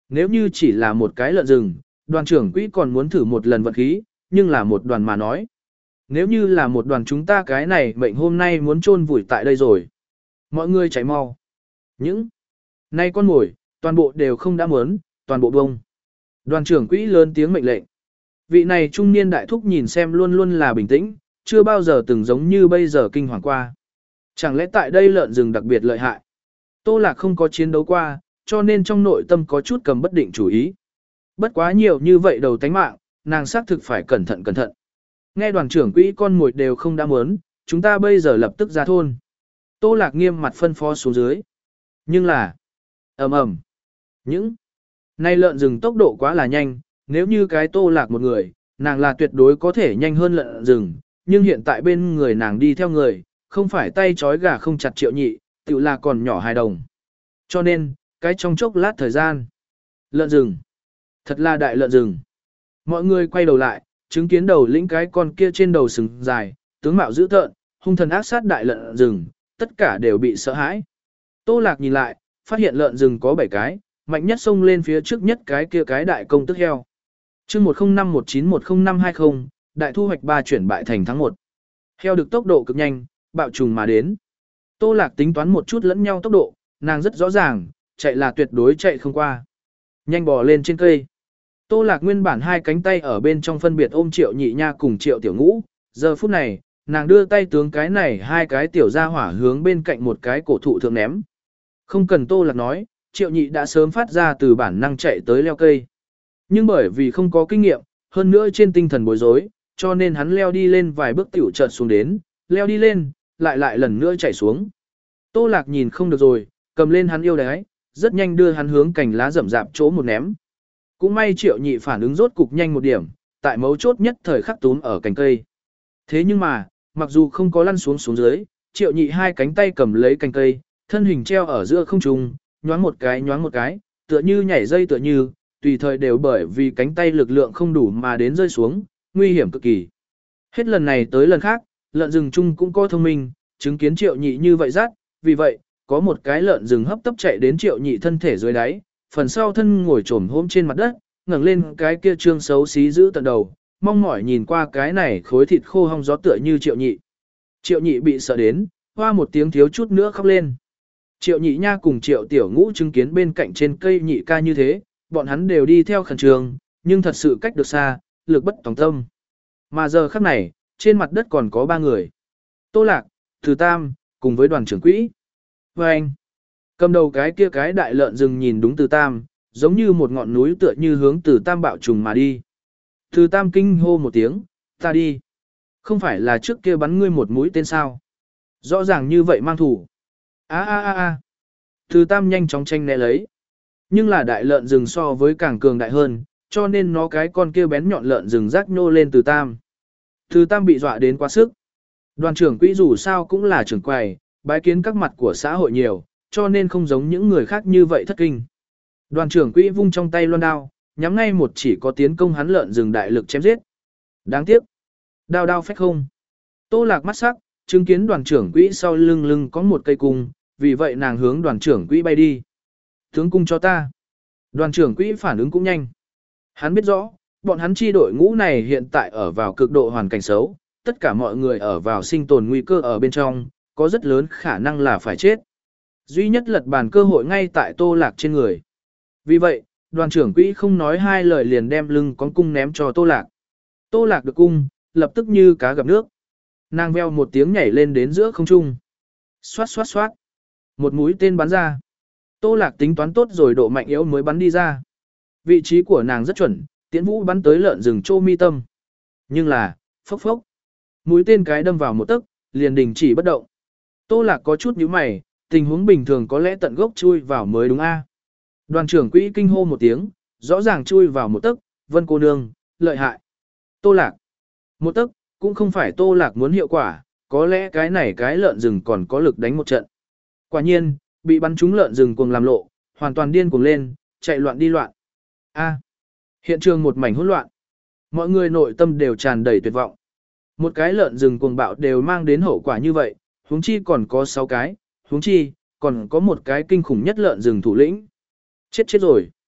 Nếu như chỉ là một cái lợn rừng, đoàn trưởng quỹ còn muốn thử một lần vận khí, nhưng là một đoàn mà nói. Nếu như là một đoàn chúng ta cái này mệnh hôm nay muốn chôn vùi tại đây rồi. Mọi người chạy mau. Những nay con mồi, toàn bộ đều không đã muốn, toàn bộ bông. Đoàn trưởng quỹ lớn tiếng mệnh lệnh. Vị này trung niên đại thúc nhìn xem luôn luôn là bình tĩnh, chưa bao giờ từng giống như bây giờ kinh hoàng qua. Chẳng lẽ tại đây lợn rừng đặc biệt lợi hại? Tô Lạc không có chiến đấu qua, cho nên trong nội tâm có chút cầm bất định chủ ý. Bất quá nhiều như vậy đầu tánh mạng, nàng xác thực phải cẩn thận cẩn thận. Nghe đoàn trưởng quỹ con mồi đều không đã muốn, chúng ta bây giờ lập tức ra thôn. Tô Lạc nghiêm mặt phân phó xuống dưới. Nhưng là, ầm ầm, những nay lợn rừng tốc độ quá là nhanh, nếu như cái Tô Lạc một người, nàng là tuyệt đối có thể nhanh hơn lợn rừng, nhưng hiện tại bên người nàng đi theo người, không phải tay trói gà không chặt Triệu Nhị, tự là còn nhỏ hài đồng. Cho nên, cái trong chốc lát thời gian, lợn rừng, thật là đại lợn rừng. Mọi người quay đầu lại, chứng kiến đầu lĩnh cái con kia trên đầu sừng dài, tướng mạo dữ tợn, hung thần ác sát đại lợn rừng, tất cả đều bị sợ hãi. Tô Lạc nhìn lại, phát hiện lợn rừng có bảy cái, mạnh nhất xông lên phía trước nhất cái kia cái đại công tức heo. Chương một không năm một chín một không năm hai không, đại thu hoạch ba chuyển bại thành thắng một. Heo được tốc độ cực nhanh, bạo trùng mà đến. Tô Lạc tính toán một chút lẫn nhau tốc độ, nàng rất rõ ràng, chạy là tuyệt đối chạy không qua. Nhanh bò lên trên cây. Tô Lạc nguyên bản hai cánh tay ở bên trong phân biệt ôm Triệu Nhị Nha cùng Triệu Tiểu Ngũ, giờ phút này, nàng đưa tay tướng cái này hai cái tiểu ra hỏa hướng bên cạnh một cái cổ thụ thượng ném. Không cần Tô Lạc nói, Triệu Nhị đã sớm phát ra từ bản năng chạy tới leo cây. Nhưng bởi vì không có kinh nghiệm, hơn nữa trên tinh thần bối rối, cho nên hắn leo đi lên vài bước tiểu chợt xuống đến, leo đi lên, lại lại lần nữa chạy xuống. Tô Lạc nhìn không được rồi, cầm lên hắn yêu đái, rất nhanh đưa hắn hướng cành lá rậm rạp chỗ một ném. Cũng may Triệu Nhị phản ứng rốt cục nhanh một điểm, tại mấu chốt nhất thời khắc túm ở cành cây. Thế nhưng mà, mặc dù không có lăn xuống xuống dưới, Triệu Nhị hai cánh tay cầm lấy cành cây, thân hình treo ở giữa không trung, nhoáng một cái nhoáng một cái, tựa như nhảy dây tựa như, tùy thời đều bởi vì cánh tay lực lượng không đủ mà đến rơi xuống, nguy hiểm cực kỳ. Hết lần này tới lần khác, lợn rừng chung cũng có thông minh, chứng kiến Triệu Nhị như vậy rát, vì vậy, có một cái lợn rừng hấp tấp chạy đến Triệu Nhị thân thể dưới đáy, phần sau thân ngồi trồm hôm trên mặt đất, ngẩng lên cái kia trương xấu xí giữ tận đầu, mong mỏi nhìn qua cái này khối thịt khô hong gió tựa như Triệu Nhị. Triệu Nhị bị sợ đến, hoa một tiếng thiếu chút nữa khóc lên. Triệu Nhị Nha cùng Triệu Tiểu Ngũ chứng kiến bên cạnh trên cây nhị ca như thế, bọn hắn đều đi theo khẩn trương, nhưng thật sự cách được xa, lực bất tòng tâm. Mà giờ khắc này, trên mặt đất còn có ba người. Tô Lạc, Từ Tam, cùng với đoàn trưởng quỹ. Và anh, cầm đầu cái kia cái đại lợn rừng nhìn đúng Từ Tam, giống như một ngọn núi tựa như hướng Từ Tam bạo trùng mà đi. Từ Tam kinh hô một tiếng, ta đi. Không phải là trước kia bắn ngươi một mũi tên sao. Rõ ràng như vậy mang thủ. a a a a Từ Tam nhanh chóng tranh né lấy. Nhưng là đại lợn rừng so với càng cường đại hơn, cho nên nó cái con kia bén nhọn lợn rừng rác nhô lên Từ Tam. Từ Tam bị dọa đến quá sức. Đoàn trưởng quỹ dù sao cũng là trưởng quầy, bái kiến các mặt của xã hội nhiều, cho nên không giống những người khác như vậy thất kinh. Đoàn trưởng quỹ vung trong tay loan đao, nhắm ngay một chỉ có tiến công hắn lợn rừng đại lực chém giết. Đáng tiếc, đao đao phách không. Tô Lạc mắt sắc, chứng kiến đoàn trưởng quỹ sau lưng lưng có một cây cung, vì vậy nàng hướng đoàn trưởng quỹ bay đi. Tướng cung cho ta. Đoàn trưởng quỹ phản ứng cũng nhanh. Hắn biết rõ, bọn hắn chi đội ngũ này hiện tại ở vào cực độ hoàn cảnh xấu, tất cả mọi người ở vào sinh tồn nguy cơ ở bên trong, có rất lớn khả năng là phải chết. Duy nhất lật bàn cơ hội ngay tại Tô Lạc trên người. Vì vậy, đoàn trưởng quỹ không nói hai lời liền đem lưng con cung ném cho Tô Lạc. Tô Lạc được cung, lập tức như cá gặp nước. Nàng veo một tiếng nhảy lên đến giữa không trung. Xoát xoát xoát. Một mũi tên bắn ra. Tô Lạc tính toán tốt rồi độ mạnh yếu mới bắn đi ra. Vị trí của nàng rất chuẩn, tiễn vũ bắn tới lợn rừng chô mi tâm. Nhưng là, phốc phốc. Mũi tên cái đâm vào một tấc, liền đình chỉ bất động. Tô Lạc có chút nhíu mày, tình huống bình thường có lẽ tận gốc chui vào mới đúng a. Đoàn trưởng quỹ kinh hô một tiếng, rõ ràng chui vào một tấc, Vân cô nương, lợi hại. Tô Lạc. Một tấc, cũng không phải Tô Lạc muốn hiệu quả, có lẽ cái này cái lợn rừng còn có lực đánh một trận. Quả nhiên, bị bắn trúng lợn rừng cuồng làm lộ, hoàn toàn điên cuồng lên, chạy loạn đi loạn. A. Hiện trường một mảnh hỗn loạn. Mọi người nội tâm đều tràn đầy tuyệt vọng. Một cái lợn rừng cuồng bạo đều mang đến hậu quả như vậy, huống chi còn có sáu cái, huống chi còn có một cái kinh khủng nhất lợn rừng thủ lĩnh. Chết chết rồi.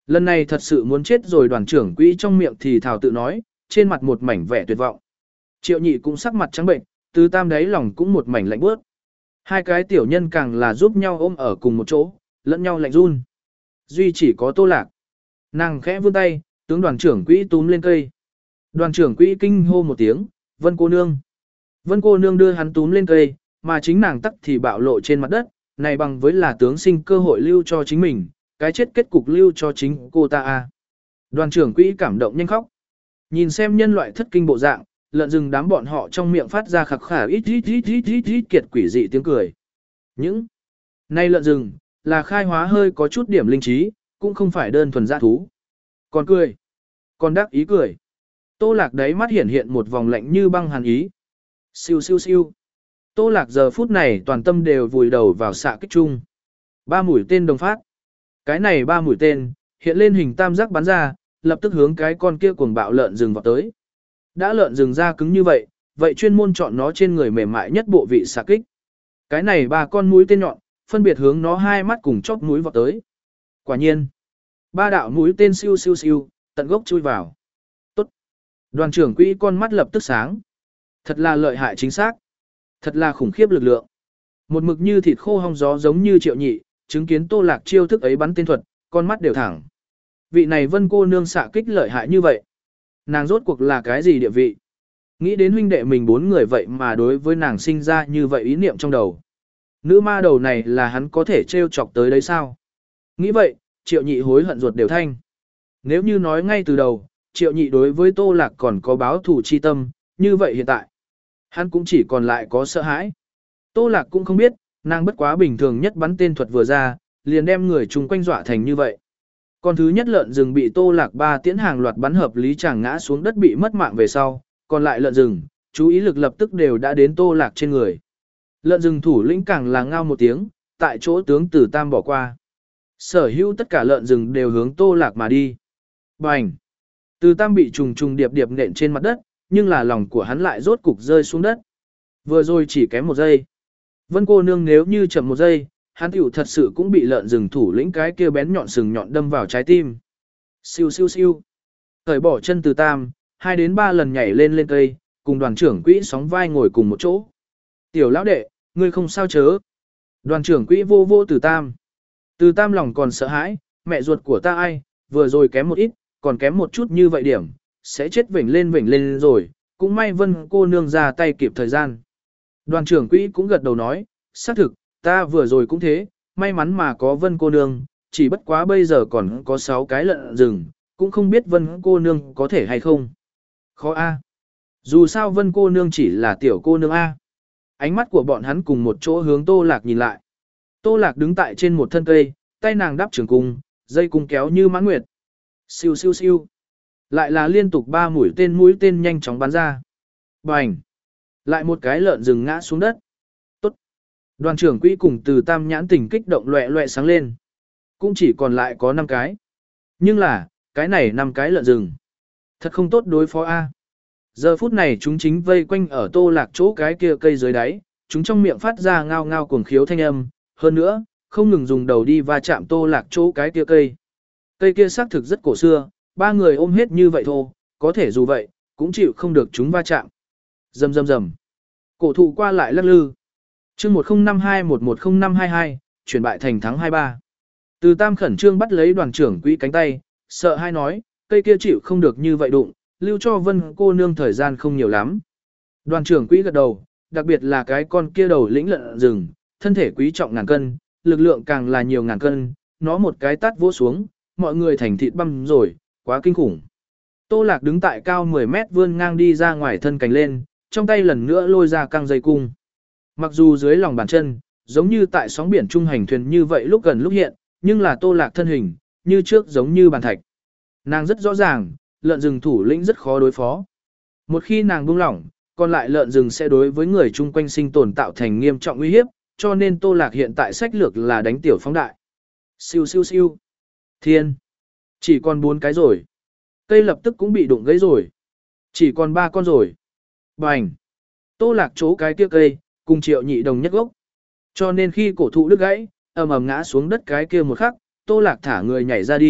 Lần này thật sự muốn chết rồi, đoàn trưởng quỹ trong miệng thì thào tự nói, trên mặt một mảnh vẻ tuyệt vọng. Triệu nhị cũng sắc mặt trắng bệnh, Từ Tam đáy lòng cũng một mảnh lạnh bước. Hai cái tiểu nhân càng là giúp nhau ôm ở cùng một chỗ, lẫn nhau lạnh run. Duy chỉ có Tô Lạc. Nàng khẽ vươn tay, tướng đoàn trưởng quỹ túm lên cây. Đoàn trưởng quỹ kinh hô một tiếng, Vân cô nương. Vân cô nương đưa hắn túm lên cây, mà chính nàng tắc thì bạo lộ trên mặt đất, này bằng với là tướng sinh cơ hội lưu cho chính mình, cái chết kết cục lưu cho chính cô ta a. Đoàn trưởng quỹ cảm động nhanh khóc. Nhìn xem nhân loại thất kinh bộ dạng, lợn rừng đám bọn họ trong miệng phát ra khạc khả ít ít ít ít ít ít kiệt quỷ dị tiếng cười. Những nay lợn rừng là khai hóa hơi có chút điểm linh trí, cũng không phải đơn thuần dã thú. Còn cười, còn đắc ý cười. Tô Lạc đấy mắt hiện hiện một vòng lạnh như băng hàn ý. Siêu siêu siêu. Tô Lạc giờ phút này toàn tâm đều vùi đầu vào xạ kích chung. Ba mũi tên đồng phát. Cái này ba mũi tên, hiện lên hình tam giác bắn ra, lập tức hướng cái con kia cuồng bạo lợn rừng vào tới. Đã lợn rừng ra cứng như vậy, vậy chuyên môn chọn nó trên người mềm mại nhất bộ vị xạ kích. Cái này ba con mũi tên nhọn, phân biệt hướng nó hai mắt cùng chóp mũi vào tới. Quả nhiên, ba đạo mũi tên siêu siêu siêu, tận gốc chui vào. Tốt. Đoàn trưởng quỹ con mắt lập tức sáng. Thật là lợi hại chính xác. Thật là khủng khiếp lực lượng. Một mực như thịt khô hong gió giống như Triệu Nhị, chứng kiến Tô Lạc chiêu thức ấy bắn tên thuật, con mắt đều thẳng. Vị này Vân cô nương xạ kích lợi hại như vậy. Nàng rốt cuộc là cái gì địa vị? Nghĩ đến huynh đệ mình bốn người vậy mà đối với nàng sinh ra như vậy ý niệm trong đầu. Nữ ma đầu này là hắn có thể trêu chọc tới đấy sao? Nghĩ vậy, Triệu Nhị hối hận ruột đều thanh. Nếu như nói ngay từ đầu, Triệu Nhị đối với Tô Lạc còn có báo thù chi tâm, như vậy hiện tại, hắn cũng chỉ còn lại có sợ hãi. Tô Lạc cũng không biết, nàng bất quá bình thường nhất bắn tên thuật vừa ra, liền đem người chung quanh dọa thành như vậy. Con thứ nhất lợn rừng bị Tô Lạc ba tiễn hàng loạt bắn hợp lý chàng ngã xuống đất bị mất mạng về sau, còn lại lợn rừng, chú ý lực lập tức đều đã đến Tô Lạc trên người. Lợn rừng thủ lĩnh càng là ngao một tiếng, tại chỗ tướng Từ Tam bỏ qua. Sở hữu tất cả lợn rừng đều hướng Tô Lạc mà đi. Bành! Từ Tam bị trùng trùng điệp điệp nện trên mặt đất, nhưng là lòng của hắn lại rốt cục rơi xuống đất. Vừa rồi chỉ kém một giây. Vân cô nương nếu như chậm một giây, hắn tiểu thật sự cũng bị lợn rừng thủ lĩnh cái kia bén nhọn sừng nhọn đâm vào trái tim. Siêu siêu siêu. Thời bỏ chân Từ Tam, hai đến ba lần nhảy lên lên cây, cùng đoàn trưởng quỹ sóng vai ngồi cùng một chỗ. Tiểu lão đệ, ngươi không sao chớ. Đoàn trưởng quỹ vô vô Từ Tam. Từ Tam lòng còn sợ hãi, mẹ ruột của ta ai, vừa rồi kém một ít, còn kém một chút như vậy điểm, sẽ chết vểnh lên vểnh lên rồi, cũng may Vân cô nương ra tay kịp thời gian. Đoàn trưởng quỹ cũng gật đầu nói, xác thực, ta vừa rồi cũng thế, may mắn mà có Vân cô nương, chỉ bất quá bây giờ còn có sáu cái lợn rừng, cũng không biết Vân cô nương có thể hay không. Khó a. Dù sao Vân cô nương chỉ là tiểu cô nương a. Ánh mắt của bọn hắn cùng một chỗ hướng Tô Lạc nhìn lại. Tô Lạc đứng tại trên một thân cây, tay nàng đắp trường cung, dây cung kéo như mãn nguyệt. Siêu siêu siêu. Lại là liên tục ba mũi tên mũi tên nhanh chóng bắn ra. Bành. Lại một cái lợn rừng ngã xuống đất. Tốt. Đoàn trưởng quỹ cùng Từ Tam nhãn tình kích động loẹ loẹ sáng lên. Cũng chỉ còn lại có năm cái. Nhưng là, cái này năm cái lợn rừng. Thật không tốt đối phó A. Giờ phút này chúng chính vây quanh ở Tô Lạc chỗ cái kia cây dưới đáy. Chúng trong miệng phát ra ngao ngao cuồng khiếu thanh âm. Hơn nữa, không ngừng dùng đầu đi va chạm Tô Lạc chỗ cái kia cây. Cây kia xác thực rất cổ xưa, ba người ôm hết như vậy thôi, có thể dù vậy, cũng chịu không được chúng va chạm. Rầm rầm rầm. Cổ thụ qua lại lắc lư. Chương một không năm hai một một không năm hai hai, chuyển bại thành thắng hai ba. Từ Tam khẩn trương bắt lấy đoàn trưởng quỹ cánh tay, sợ hai nói, cây kia chịu không được như vậy đụng, lưu cho Vân cô nương thời gian không nhiều lắm. Đoàn trưởng quỹ gật đầu, đặc biệt là cái con kia đầu lĩnh lợn rừng, thân thể quý trọng ngàn cân, lực lượng càng là nhiều ngàn cân, nó một cái tát vỗ xuống, mọi người thành thịt băm rồi, quá kinh khủng. Tô Lạc đứng tại cao mười mét vươn ngang đi ra ngoài thân cánh lên, trong tay lần nữa lôi ra căng dây cung. Mặc dù dưới lòng bàn chân, giống như tại sóng biển trung hành thuyền như vậy lúc gần lúc hiện, nhưng là Tô Lạc thân hình, như trước giống như bàn thạch. Nàng rất rõ ràng, lợn rừng thủ lĩnh rất khó đối phó. Một khi nàng buông lỏng, còn lại lợn rừng sẽ đối với người chung quanh sinh tồn tạo thành nghiêm trọng uy hiếp, cho nên Tô Lạc hiện tại sách lược là đánh tiểu phóng đại. Siêu siêu siêu. Thiên. Chỉ còn bốn cái rồi. Cây lập tức cũng bị đụng gãy rồi. Chỉ còn ba con rồi. Bành. Tô Lạc chỗ cái kia cây, cùng Triệu Nhị đồng nhất gốc. Cho nên khi cổ thụ đứt gãy, ầm ầm ngã xuống đất cái kia một khắc, Tô Lạc thả người nhảy ra đi,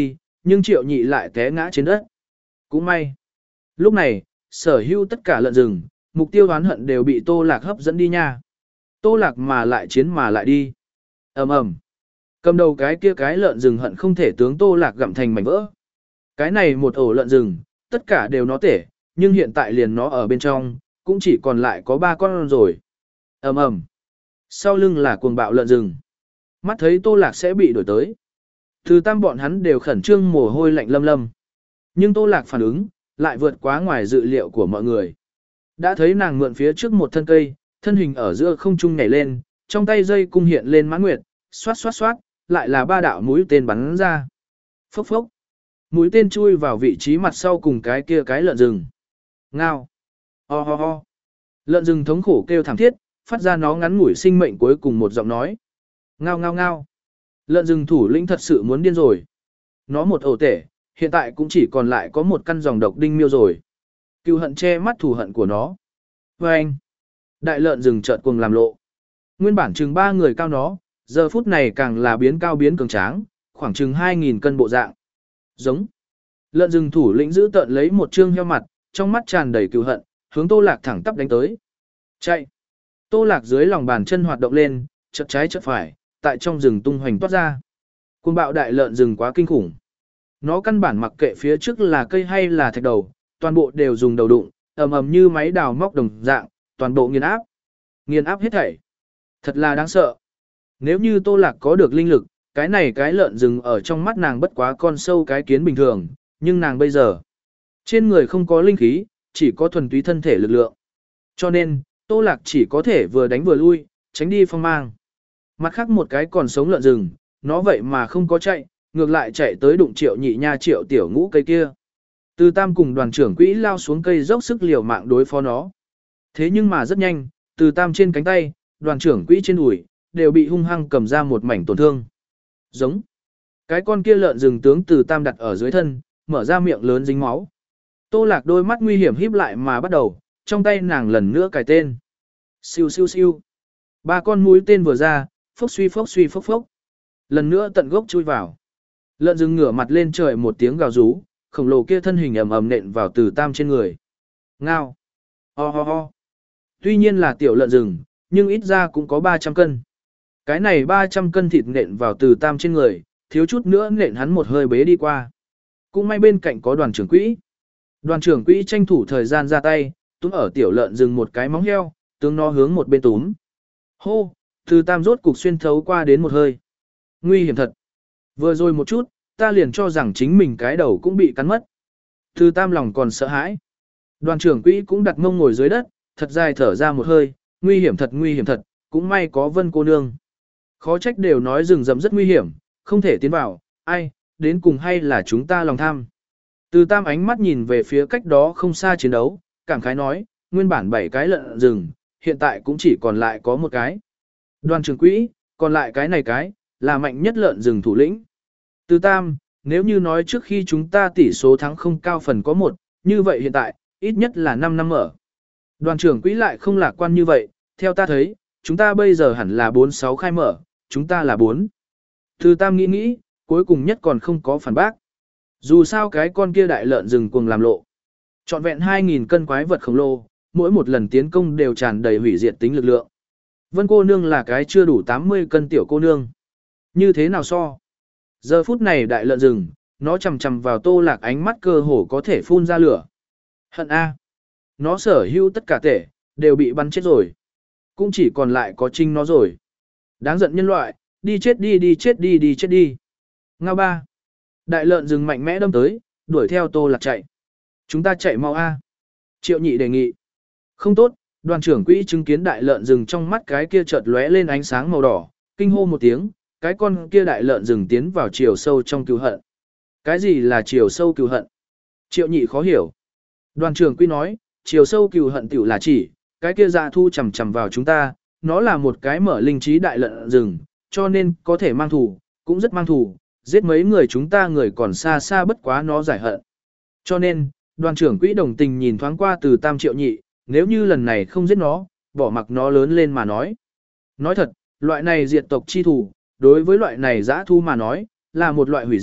nhưng triệu nhị lại té ngã trên đất. Cũng may. Lúc này, sở hữu tất cả lợn rừng, mục tiêu oán hận đều bị Tô Lạc hấp dẫn đi nha. Tô Lạc mà lại chiến mà lại đi. Ầm ầm. Cầm đầu cái kia cái lợn rừng hận không thể tướng Tô Lạc gặm thành mảnh vỡ. Cái này một ổ lợn rừng, tất cả đều nó tể, nhưng hiện tại liền nó ở bên trong, cũng chỉ còn lại có ba con rồi. Ầm ầm. Sau lưng là cuồng bạo lợn rừng. Mắt thấy Tô Lạc sẽ bị đuổi tới. Từ tam bọn hắn đều khẩn trương mồ hôi lạnh lâm lâm. Nhưng Tô Lạc phản ứng, lại vượt quá ngoài dự liệu của mọi người. Đã thấy nàng mượn phía trước một thân cây, thân hình ở giữa không trung nhảy lên, trong tay dây cung hiện lên mãn nguyệt, xoát xoát xoát, lại là ba đạo mũi tên bắn ra. Phốc phốc. Mũi tên chui vào vị trí mặt sau cùng cái kia cái lợn rừng. Ngao. Ho ho ho. Lợn rừng thống khổ kêu thảm thiết, phát ra nó ngắn ngủi sinh mệnh cuối cùng một giọng nói. Ngao ngao ngao. Lợn rừng thủ lĩnh thật sự muốn điên rồi. Nó một ổ tể, hiện tại cũng chỉ còn lại có một căn dòng độc đinh miêu rồi. Cừu hận che mắt thù hận của nó. Và anh. Đại lợn rừng chợt cuồng làm lộ. Nguyên bản chừng ba người cao nó, giờ phút này càng là biến cao biến cường tráng, khoảng chừng hai nghìn cân bộ dạng. Giống. Lợn rừng thủ lĩnh giữ tợn lấy một trương heo mặt, trong mắt tràn đầy cừu hận, hướng Tô Lạc thẳng tắp đánh tới. Chạy. Tô Lạc dưới lòng bàn chân hoạt động lên, chợt trái chợt phải, tại trong rừng tung hoành toát ra. Cuồng bạo đại lợn rừng quá kinh khủng. Nó căn bản mặc kệ phía trước là cây hay là thạch đầu, toàn bộ đều dùng đầu đụng, ầm ầm như máy đào móc đồng dạng, toàn bộ nghiền áp. Nghiền áp hết thảy. Thật là đáng sợ. Nếu như Tô Lạc có được linh lực, cái này cái lợn rừng ở trong mắt nàng bất quá con sâu cái kiến bình thường, nhưng nàng bây giờ, trên người không có linh khí, chỉ có thuần túy thân thể lực lượng. Cho nên, Tô Lạc chỉ có thể vừa đánh vừa lui, tránh đi phong mang. Mặt khác một cái còn sống lợn rừng, nó vậy mà không có chạy, ngược lại chạy tới đụng Triệu Nhị Nha Triệu Tiểu Ngũ cây kia. Từ Tam cùng đoàn trưởng quỹ lao xuống cây dốc sức liều mạng đối phó nó. Thế nhưng mà rất nhanh, Từ Tam trên cánh tay, đoàn trưởng quỹ trên đùi, đều bị hung hăng cầm ra một mảnh tổn thương. Giống. Cái con kia lợn rừng tướng Từ Tam đặt ở dưới thân, mở ra miệng lớn dính máu. Tô Lạc đôi mắt nguy hiểm híp lại mà bắt đầu, trong tay nàng lần nữa cài tên. Siêu siêu siêu. Ba con mũi tên vừa ra, phốc suy phốc suy phốc phốc. Lần nữa tận gốc chui vào. Lợn rừng ngửa mặt lên trời một tiếng gào rú, khổng lồ kia thân hình ầm ầm nện vào Từ Tam trên người. Ngao. Ho ho ho. Tuy nhiên là tiểu lợn rừng, nhưng ít ra cũng có ba trăm cân. Cái này ba trăm cân thịt nện vào Từ Tam trên người, thiếu chút nữa nện hắn một hơi bế đi qua. Cũng may bên cạnh có đoàn trưởng quỹ. Đoàn trưởng quỹ tranh thủ thời gian ra tay, túm ở tiểu lợn rừng một cái móng heo, tướng nó hướng một bên túm. Hô, Từ Tam rốt cục xuyên thấu qua đến một hơi. Nguy hiểm thật. Vừa rồi một chút, ta liền cho rằng chính mình cái đầu cũng bị cắn mất. Từ Tam lòng còn sợ hãi. Đoàn trưởng quỹ cũng đặt mông ngồi dưới đất, thật dài thở ra một hơi, nguy hiểm thật nguy hiểm thật, cũng may có Vân cô nương. Khó trách đều nói rừng rậm rất nguy hiểm, không thể tiến vào, ai, đến cùng hay là chúng ta lòng tham. Từ Tam ánh mắt nhìn về phía cách đó không xa chiến đấu, cảm khái nói, nguyên bản bảy cái lợn rừng, hiện tại cũng chỉ còn lại có một cái. Đoàn trưởng quỹ, còn lại cái này cái, là mạnh nhất lợn rừng thủ lĩnh. Từ Tam, nếu như nói trước khi chúng ta tỷ số thắng không cao phần có một, như vậy hiện tại, ít nhất là năm năm ở. Đoàn trưởng quỹ lại không lạc quan như vậy, theo ta thấy, chúng ta bây giờ hẳn là bốn sáu khai mở, chúng ta là bốn. Từ Tam nghĩ nghĩ, cuối cùng nhất còn không có phản bác. Dù sao cái con kia đại lợn rừng cuồng làm lộ. Trọn vẹn hai nghìn cân quái vật khổng lồ, mỗi một lần tiến công đều tràn đầy hủy diệt tính lực lượng. Vân cô nương là cái chưa đủ tám mươi cân tiểu cô nương. Như thế nào so? Giờ phút này đại lợn rừng, nó chầm chầm vào Tô Lạc ánh mắt cơ hồ có thể phun ra lửa. Hận A. Nó sở hữu tất cả tể, đều bị bắn chết rồi. Cũng chỉ còn lại có Trinh nó rồi. Đáng giận nhân loại, đi chết đi đi chết đi đi chết đi. Ngao ba. Đại lợn rừng mạnh mẽ đâm tới, đuổi theo Tô Lạc chạy. Chúng ta chạy mau A. Triệu Nhị đề nghị. Không tốt, đoàn trưởng quỹ chứng kiến đại lợn rừng trong mắt cái kia chợt lóe lên ánh sáng màu đỏ, kinh hô một tiếng, cái con kia đại lợn rừng tiến vào chiều sâu trong cừu hận. Cái gì là chiều sâu cừu hận? Triệu Nhị khó hiểu. Đoàn trưởng quỹ nói, chiều sâu cừu hận tiểu là chỉ, cái kia dạ thu chầm chầm vào chúng ta, nó là một cái mở linh trí đại lợn rừng, cho nên có thể mang thù, cũng rất mang thù, giết mấy người chúng ta người còn xa xa bất quá nó giải hận. Cho nên, đoàn trưởng quỹ đồng tình nhìn thoáng qua Từ Tam Triệu Nhị, nếu như lần này không giết nó, bỏ mặc nó lớn lên mà nói. Nói thật, loại này diệt tộc chi thủ, đối với loại này dã thu mà nói, là một loại hủy diệt,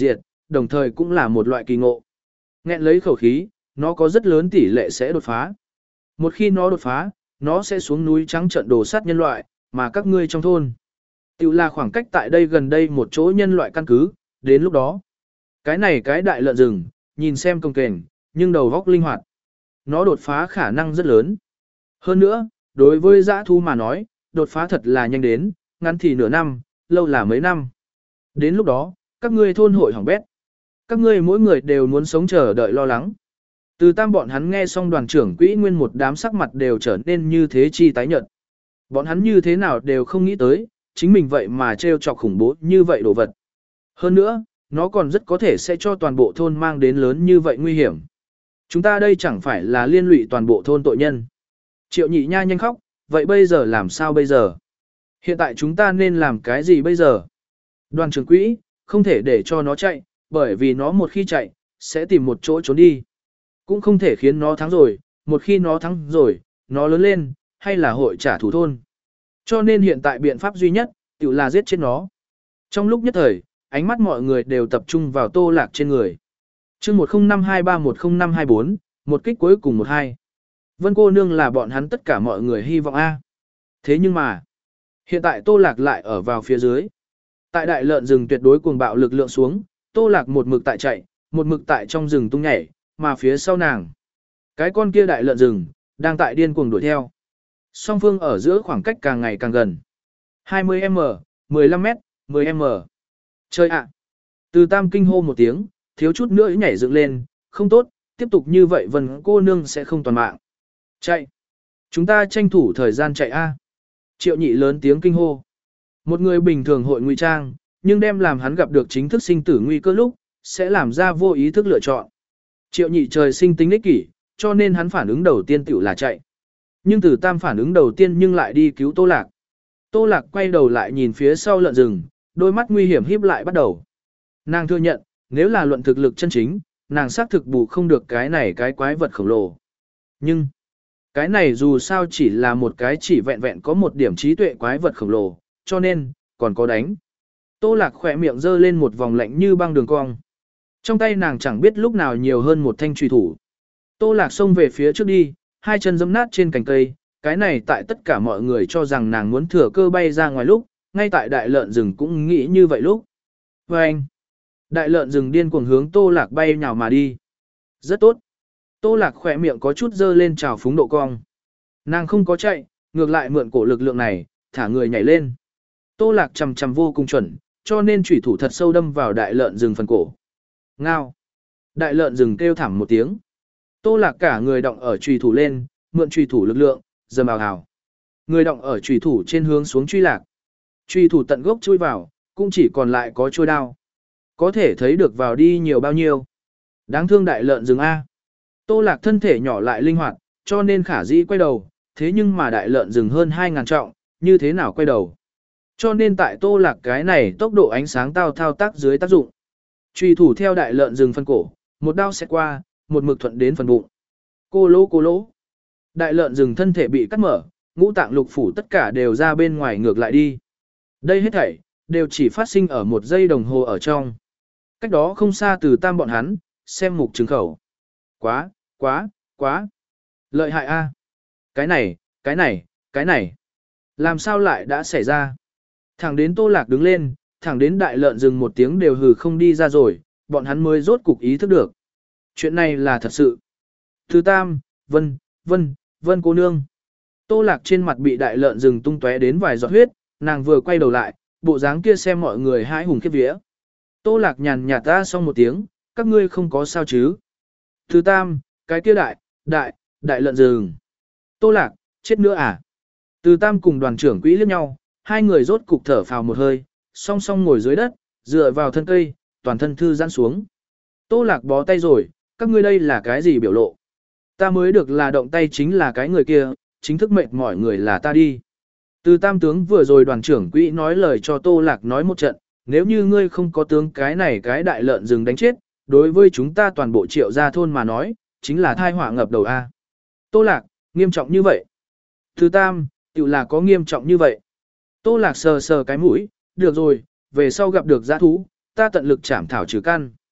đồng thời cũng là một loại kỳ ngộ. Nghẹn lấy khẩu khí, nó có rất lớn tỷ lệ sẽ đột phá. Một khi nó đột phá, nó sẽ xuống núi trắng trận đổ sát nhân loại, mà các ngươi trong thôn. Tiểu là khoảng cách tại đây gần đây một chỗ nhân loại căn cứ, đến lúc đó. Cái này cái đại lợn rừng, nhìn xem công kềnh, nhưng đầu góc linh hoạt. Nó đột phá khả năng rất lớn. Hơn nữa, đối với dã thú mà nói, đột phá thật là nhanh đến, ngắn thì nửa năm, lâu là mấy năm. Đến lúc đó, các ngươi thôn hội hỏng bét. Các ngươi mỗi người đều muốn sống chờ đợi lo lắng. Từ tam bọn hắn nghe xong đoàn trưởng quỹ nguyên một đám sắc mặt đều trở nên như thế chi tái nhợt. Bọn hắn như thế nào đều không nghĩ tới, chính mình vậy mà trêu chọc khủng bố như vậy đồ vật. Hơn nữa, nó còn rất có thể sẽ cho toàn bộ thôn mang đến lớn như vậy nguy hiểm. Chúng ta đây chẳng phải là liên lụy toàn bộ thôn tội nhân. Triệu nhị nha nhanh khóc, vậy bây giờ làm sao bây giờ? Hiện tại chúng ta nên làm cái gì bây giờ? Đoàn trưởng quỹ, không thể để cho nó chạy, bởi vì nó một khi chạy, sẽ tìm một chỗ trốn đi. Cũng không thể khiến nó thắng rồi, một khi nó thắng rồi, nó lớn lên, hay là hội trả thù thôn. Cho nên hiện tại biện pháp duy nhất, tự là giết chết nó. Trong lúc nhất thời, ánh mắt mọi người đều tập trung vào Tô Lạc trên người. chương một không năm hai ba một không năm hai bốn, một kích cuối cùng một hai. Vân cô nương là bọn hắn tất cả mọi người hy vọng A. Thế nhưng mà, hiện tại Tô Lạc lại ở vào phía dưới. Tại đại lợn rừng tuyệt đối cuồng bạo lực lượng xuống, Tô Lạc một mực tại chạy, một mực tại trong rừng tung nhảy, mà phía sau nàng. Cái con kia đại lợn rừng, đang tại điên cuồng đuổi theo. Song phương ở giữa khoảng cách càng ngày càng gần. hai mươi mét, mười lăm mét, mười mét. Chơi ạ! Từ tam kinh hô một tiếng, thiếu chút nữa nhảy dựng lên, không tốt, tiếp tục như vậy Vân cô nương sẽ không toàn mạng. Chạy! Chúng ta tranh thủ thời gian chạy A. Triệu nhị lớn tiếng kinh hô. Một người bình thường hội ngụy trang, nhưng đem làm hắn gặp được chính thức sinh tử nguy cơ lúc, sẽ làm ra vô ý thức lựa chọn. Triệu nhị trời sinh tính ích kỷ, cho nên hắn phản ứng đầu tiên tiểu là chạy. Nhưng từ tam phản ứng đầu tiên nhưng lại đi cứu Tô Lạc. Tô Lạc quay đầu lại nhìn phía sau lợn rừng, đôi mắt nguy hiểm híp lại bắt đầu. Nàng thừa nhận, nếu là luận thực lực chân chính, nàng xác thực bù không được cái này cái quái vật khổng lồ. Nhưng, cái này dù sao chỉ là một cái chỉ vẹn vẹn có một điểm trí tuệ quái vật khổng lồ, cho nên, còn có đánh. Tô Lạc khỏe miệng giơ lên một vòng lạnh như băng đường cong. Trong tay nàng chẳng biết lúc nào nhiều hơn một thanh truy thủ. Tô Lạc xông về phía trước đi, hai chân giẫm nát trên cành cây, cái này tại tất cả mọi người cho rằng nàng muốn thừa cơ bay ra ngoài lúc, ngay tại đại lợn rừng cũng nghĩ như vậy lúc. Và anh, đại lợn rừng điên cuồng hướng Tô Lạc bay nhào mà đi. Rất tốt. Tô Lạc khỏe miệng có chút dơ lên trào phúng độ cong. Nàng không có chạy, ngược lại mượn cổ lực lượng này, thả người nhảy lên. Tô Lạc chầm chầm vô cùng chuẩn, cho nên chủy thủ thật sâu đâm vào đại lợn rừng phần cổ. Ngao. Đại lợn rừng kêu thảm một tiếng. Tô Lạc cả người động ở chủy thủ lên, mượn chủy thủ lực lượng, dầm ào ào. Người động ở chủy thủ trên hướng xuống truy lạc. Chủy thủ tận gốc chui vào, cũng chỉ còn lại có trôi đao. Có thể thấy được vào đi nhiều bao nhiêu. Đáng thương đại lợn rừng A. Tô Lạc thân thể nhỏ lại linh hoạt, cho nên khả dĩ quay đầu, thế nhưng mà đại lợn rừng hơn hai ngàn trọng, như thế nào quay đầu. Cho nên tại Tô Lạc cái này tốc độ ánh sáng tao thao tác dưới tác dụng. Truy thủ theo đại lợn rừng phân cổ, một đao xẹt qua, một mực thuận đến phần bụng. Cô lỗ cô lỗ. Đại lợn rừng thân thể bị cắt mở, ngũ tạng lục phủ tất cả đều ra bên ngoài ngược lại đi. Đây hết thảy, đều chỉ phát sinh ở một giây đồng hồ ở trong. Cách đó không xa từ tam bọn hắn, xem mục trứng khẩu. Quá, quá, quá. Lợi hại a. Cái này, cái này, cái này. Làm sao lại đã xảy ra? Thẳng đến Tô Lạc đứng lên, thẳng đến đại lợn rừng một tiếng đều hừ không đi ra rồi, bọn hắn mới rốt cục ý thức được. Chuyện này là thật sự. Thứ tam, Vân, Vân, Vân cô nương. Tô Lạc trên mặt bị đại lợn rừng tung tóe đến vài giọt huyết, nàng vừa quay đầu lại, bộ dáng kia xem mọi người hãi hùng khiếp vía. Tô Lạc nhàn nhạt ra xong một tiếng, các ngươi không có sao chứ. Thứ tam, cái kia đại, đại, đại lợn rừng. Tô Lạc, chết nữa à? Từ tam cùng đoàn trưởng quỹ liếc nhau, hai người rốt cục thở phào một hơi, song song ngồi dưới đất, dựa vào thân cây, toàn thân thư giãn xuống. Tô Lạc bó tay rồi, các ngươi đây là cái gì biểu lộ? Ta mới được là động tay chính là cái người kia, chính thức mệt mỏi người là ta đi. Từ tam tướng vừa rồi đoàn trưởng quỹ nói lời cho Tô Lạc nói một trận, nếu như ngươi không có tướng cái này cái đại lợn rừng đánh chết, đối với chúng ta toàn bộ triệu gia thôn mà nói, chính là thai họa ngập đầu A. Tô Lạc, nghiêm trọng như vậy. Từ tam, tự là có nghiêm trọng như vậy. Tô Lạc sờ sờ cái mũi, được rồi, về sau gặp được giã thú, ta tận lực chảm thảo trừ căn.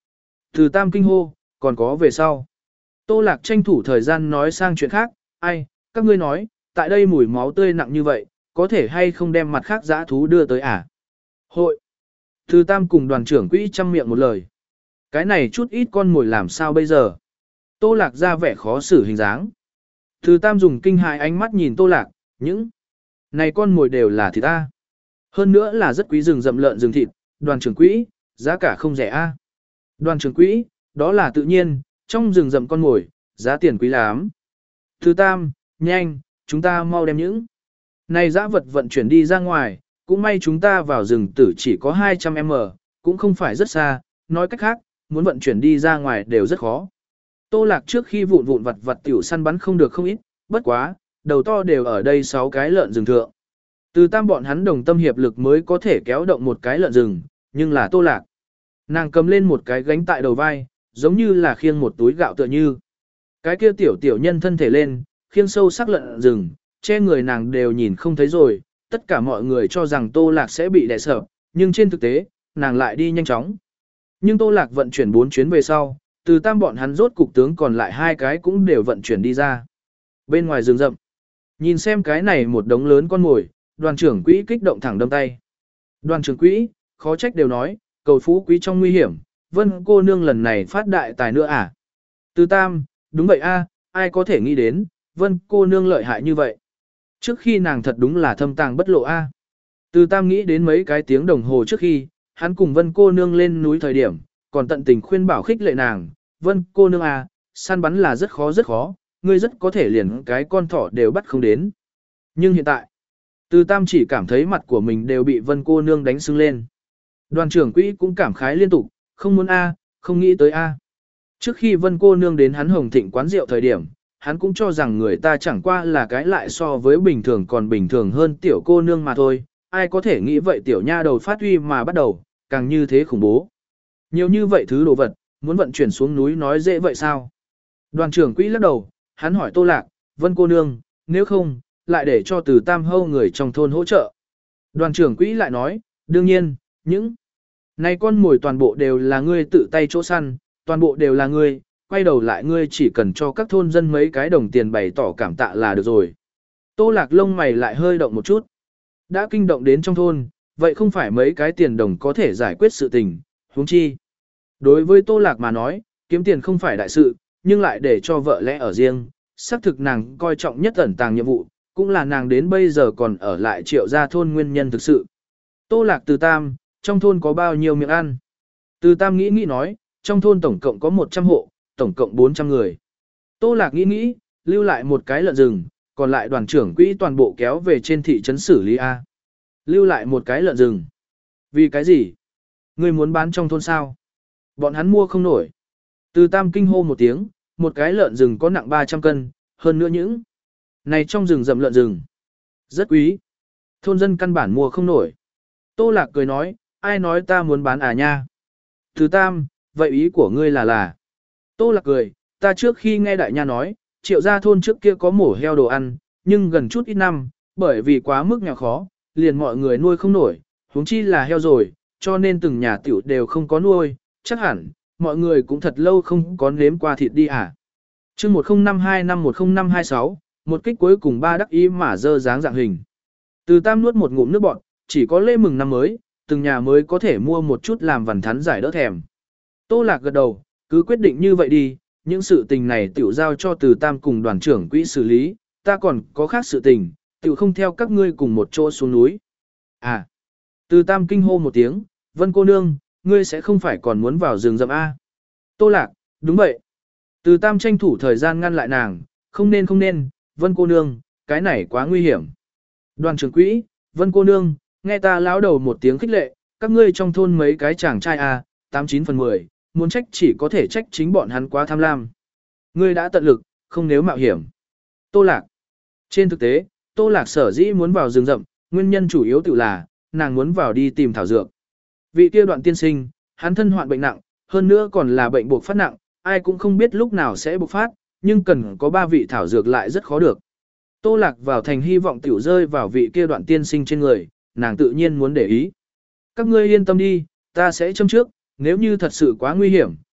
Từ Tam kinh hô, còn có về sau. Tô Lạc tranh thủ thời gian nói sang chuyện khác, ai, các ngươi nói, tại đây mùi máu tươi nặng như vậy, có thể hay không đem mặt khác dã thú đưa tới à? Hội. Từ Tam cùng đoàn trưởng quỹ chăm miệng một lời. Cái này chút ít con mồi làm sao bây giờ? Tô Lạc ra vẻ khó xử hình dáng. Từ Tam dùng kinh hại ánh mắt nhìn Tô Lạc, những này con mồi đều là thịt ta. Hơn nữa là rất quý rừng rậm lợn rừng thịt, đoàn trưởng quỹ, giá cả không rẻ a. Đoàn trưởng quỹ, đó là tự nhiên, trong rừng rậm con mồi, giá tiền quý lắm. Từ Tam, nhanh, chúng ta mau đem những này dã vật vận chuyển đi ra ngoài, cũng may chúng ta vào rừng tử chỉ có hai trăm mét, cũng không phải rất xa, nói cách khác, muốn vận chuyển đi ra ngoài đều rất khó. Tô Lạc trước khi vụn vụn vặt vặt tiểu săn bắn không được không ít, bất quá, đầu to đều ở đây sáu cái lợn rừng thượng. Từ Tam bọn hắn đồng tâm hiệp lực mới có thể kéo động một cái lợn rừng, nhưng là Tô Lạc. Nàng cầm lên một cái gánh tại đầu vai, giống như là khiêng một túi gạo tựa như. Cái kia tiểu tiểu nhân thân thể lên, khiêng sâu sắc lợn rừng, che người nàng đều nhìn không thấy rồi, tất cả mọi người cho rằng Tô Lạc sẽ bị đè sợ, nhưng trên thực tế, nàng lại đi nhanh chóng. Nhưng Tô Lạc vận chuyển bốn chuyến về sau, Từ Tam bọn hắn rốt cục tướng còn lại hai cái cũng đều vận chuyển đi ra. Bên ngoài rừng rậm, nhìn xem cái này một đống lớn con mồi, đoàn trưởng quỹ kích động thẳng đâm tay. Đoàn trưởng quỹ, khó trách đều nói, cầu phú quý trong nguy hiểm, Vân cô nương lần này phát đại tài nữa à? Từ Tam, đúng vậy a, ai có thể nghĩ đến, Vân cô nương lợi hại như vậy. Trước khi nàng thật đúng là thâm tàng bất lộ a. Từ Tam nghĩ đến mấy cái tiếng đồng hồ trước khi, hắn cùng Vân cô nương lên núi thời điểm, còn tận tình khuyên bảo khích lệ nàng, Vân cô nương à, săn bắn là rất khó rất khó, ngươi rất có thể liền cái con thỏ đều bắt không đến. Nhưng hiện tại, Từ Tam chỉ cảm thấy mặt của mình đều bị Vân cô nương đánh sưng lên. Đoàn trưởng quỹ cũng cảm khái liên tục, không muốn a, không nghĩ tới a. Trước khi Vân cô nương đến hắn Hồng Thịnh quán rượu thời điểm, hắn cũng cho rằng người ta chẳng qua là cái lại so với bình thường còn bình thường hơn tiểu cô nương mà thôi, ai có thể nghĩ vậy tiểu nha đầu phát huy mà bắt đầu, càng như thế khủng bố. Nhiều như vậy thứ đồ vật, muốn vận chuyển xuống núi nói dễ vậy sao? Đoàn trưởng quỹ lắc đầu, hắn hỏi Tô Lạc, Vân cô nương, nếu không, lại để cho Từ Tam hâu người trong thôn hỗ trợ. Đoàn trưởng quỹ lại nói, đương nhiên, những này con mồi toàn bộ đều là ngươi tự tay chỗ săn, toàn bộ đều là ngươi, quay đầu lại ngươi chỉ cần cho các thôn dân mấy cái đồng tiền bày tỏ cảm tạ là được rồi. Tô Lạc lông mày lại hơi động một chút. Đã kinh động đến trong thôn, vậy không phải mấy cái tiền đồng có thể giải quyết sự tình, huống chi. Đối với Tô Lạc mà nói, kiếm tiền không phải đại sự, nhưng lại để cho vợ lẽ ở riêng, xác thực nàng coi trọng nhất ẩn tàng nhiệm vụ, cũng là nàng đến bây giờ còn ở lại Triệu gia thôn nguyên nhân thực sự. Tô Lạc Từ Tam, trong thôn có bao nhiêu miệng ăn? Từ Tam nghĩ nghĩ nói, trong thôn tổng cộng có một trăm hộ, tổng cộng bốn trăm người. Tô Lạc nghĩ nghĩ, lưu lại một cái lợn rừng, còn lại đoàn trưởng quỹ toàn bộ kéo về trên thị trấn xử lý A. Lưu lại một cái lợn rừng. Vì cái gì? Người muốn bán trong thôn sao? Bọn hắn mua không nổi. Từ Tam kinh hô một tiếng, một cái lợn rừng có nặng ba trăm cân, hơn nữa những này trong rừng rậm lợn rừng. Rất quý. Thôn dân căn bản mua không nổi. Tô Lạc cười nói, ai nói ta muốn bán à nha? Từ Tam, vậy ý của ngươi là là. Tô Lạc cười, ta trước khi nghe đại nha nói, Triệu gia thôn trước kia có mổ heo đồ ăn, nhưng gần chút ít năm, bởi vì quá mức nghèo khó, liền mọi người nuôi không nổi, huống chi là heo rồi, cho nên từng nhà tiểu đều không có nuôi, chắc hẳn, mọi người cũng thật lâu không có nếm qua thịt đi à. chương một không năm hai năm một không năm hai sáu, một kích cuối cùng ba đắc ý mà dơ dáng dạng hình. Từ Tam nuốt một ngụm nước bọt, chỉ có lễ mừng năm mới, từng nhà mới có thể mua một chút làm vằn thắn giải đỡ thèm. Tô Lạc gật đầu, cứ quyết định như vậy đi, những sự tình này tiểu giao cho Từ Tam cùng đoàn trưởng quỹ xử lý, ta còn có khác sự tình, tiểu không theo các ngươi cùng một chỗ xuống núi. À, Từ Tam kinh hô một tiếng, Vân cô nương, ngươi sẽ không phải còn muốn vào rừng rậm A. Tô Lạc, đúng vậy. Từ Tam tranh thủ thời gian ngăn lại nàng, không nên không nên, Vân cô nương, cái này quá nguy hiểm. Đoàn trưởng quỹ, Vân cô nương, nghe ta lão đầu một tiếng khích lệ, các ngươi trong thôn mấy cái chàng trai A, tám chín phần mười, muốn trách chỉ có thể trách chính bọn hắn quá tham lam. Ngươi đã tận lực, không nếu mạo hiểm. Tô Lạc. Trên thực tế, Tô Lạc sở dĩ muốn vào rừng rậm, nguyên nhân chủ yếu tự là, nàng muốn vào đi tìm thảo dược. Vị kia Đoạn tiên sinh, hắn thân hoạn bệnh nặng, hơn nữa còn là bệnh buộc phát nặng, ai cũng không biết lúc nào sẽ bộc phát, nhưng cần có ba vị thảo dược lại rất khó được. Tô Lạc vào thành hy vọng tiểu rơi vào vị kia Đoạn tiên sinh trên người, nàng tự nhiên muốn để ý. Các ngươi yên tâm đi, ta sẽ châm trước, nếu như thật sự quá nguy hiểm,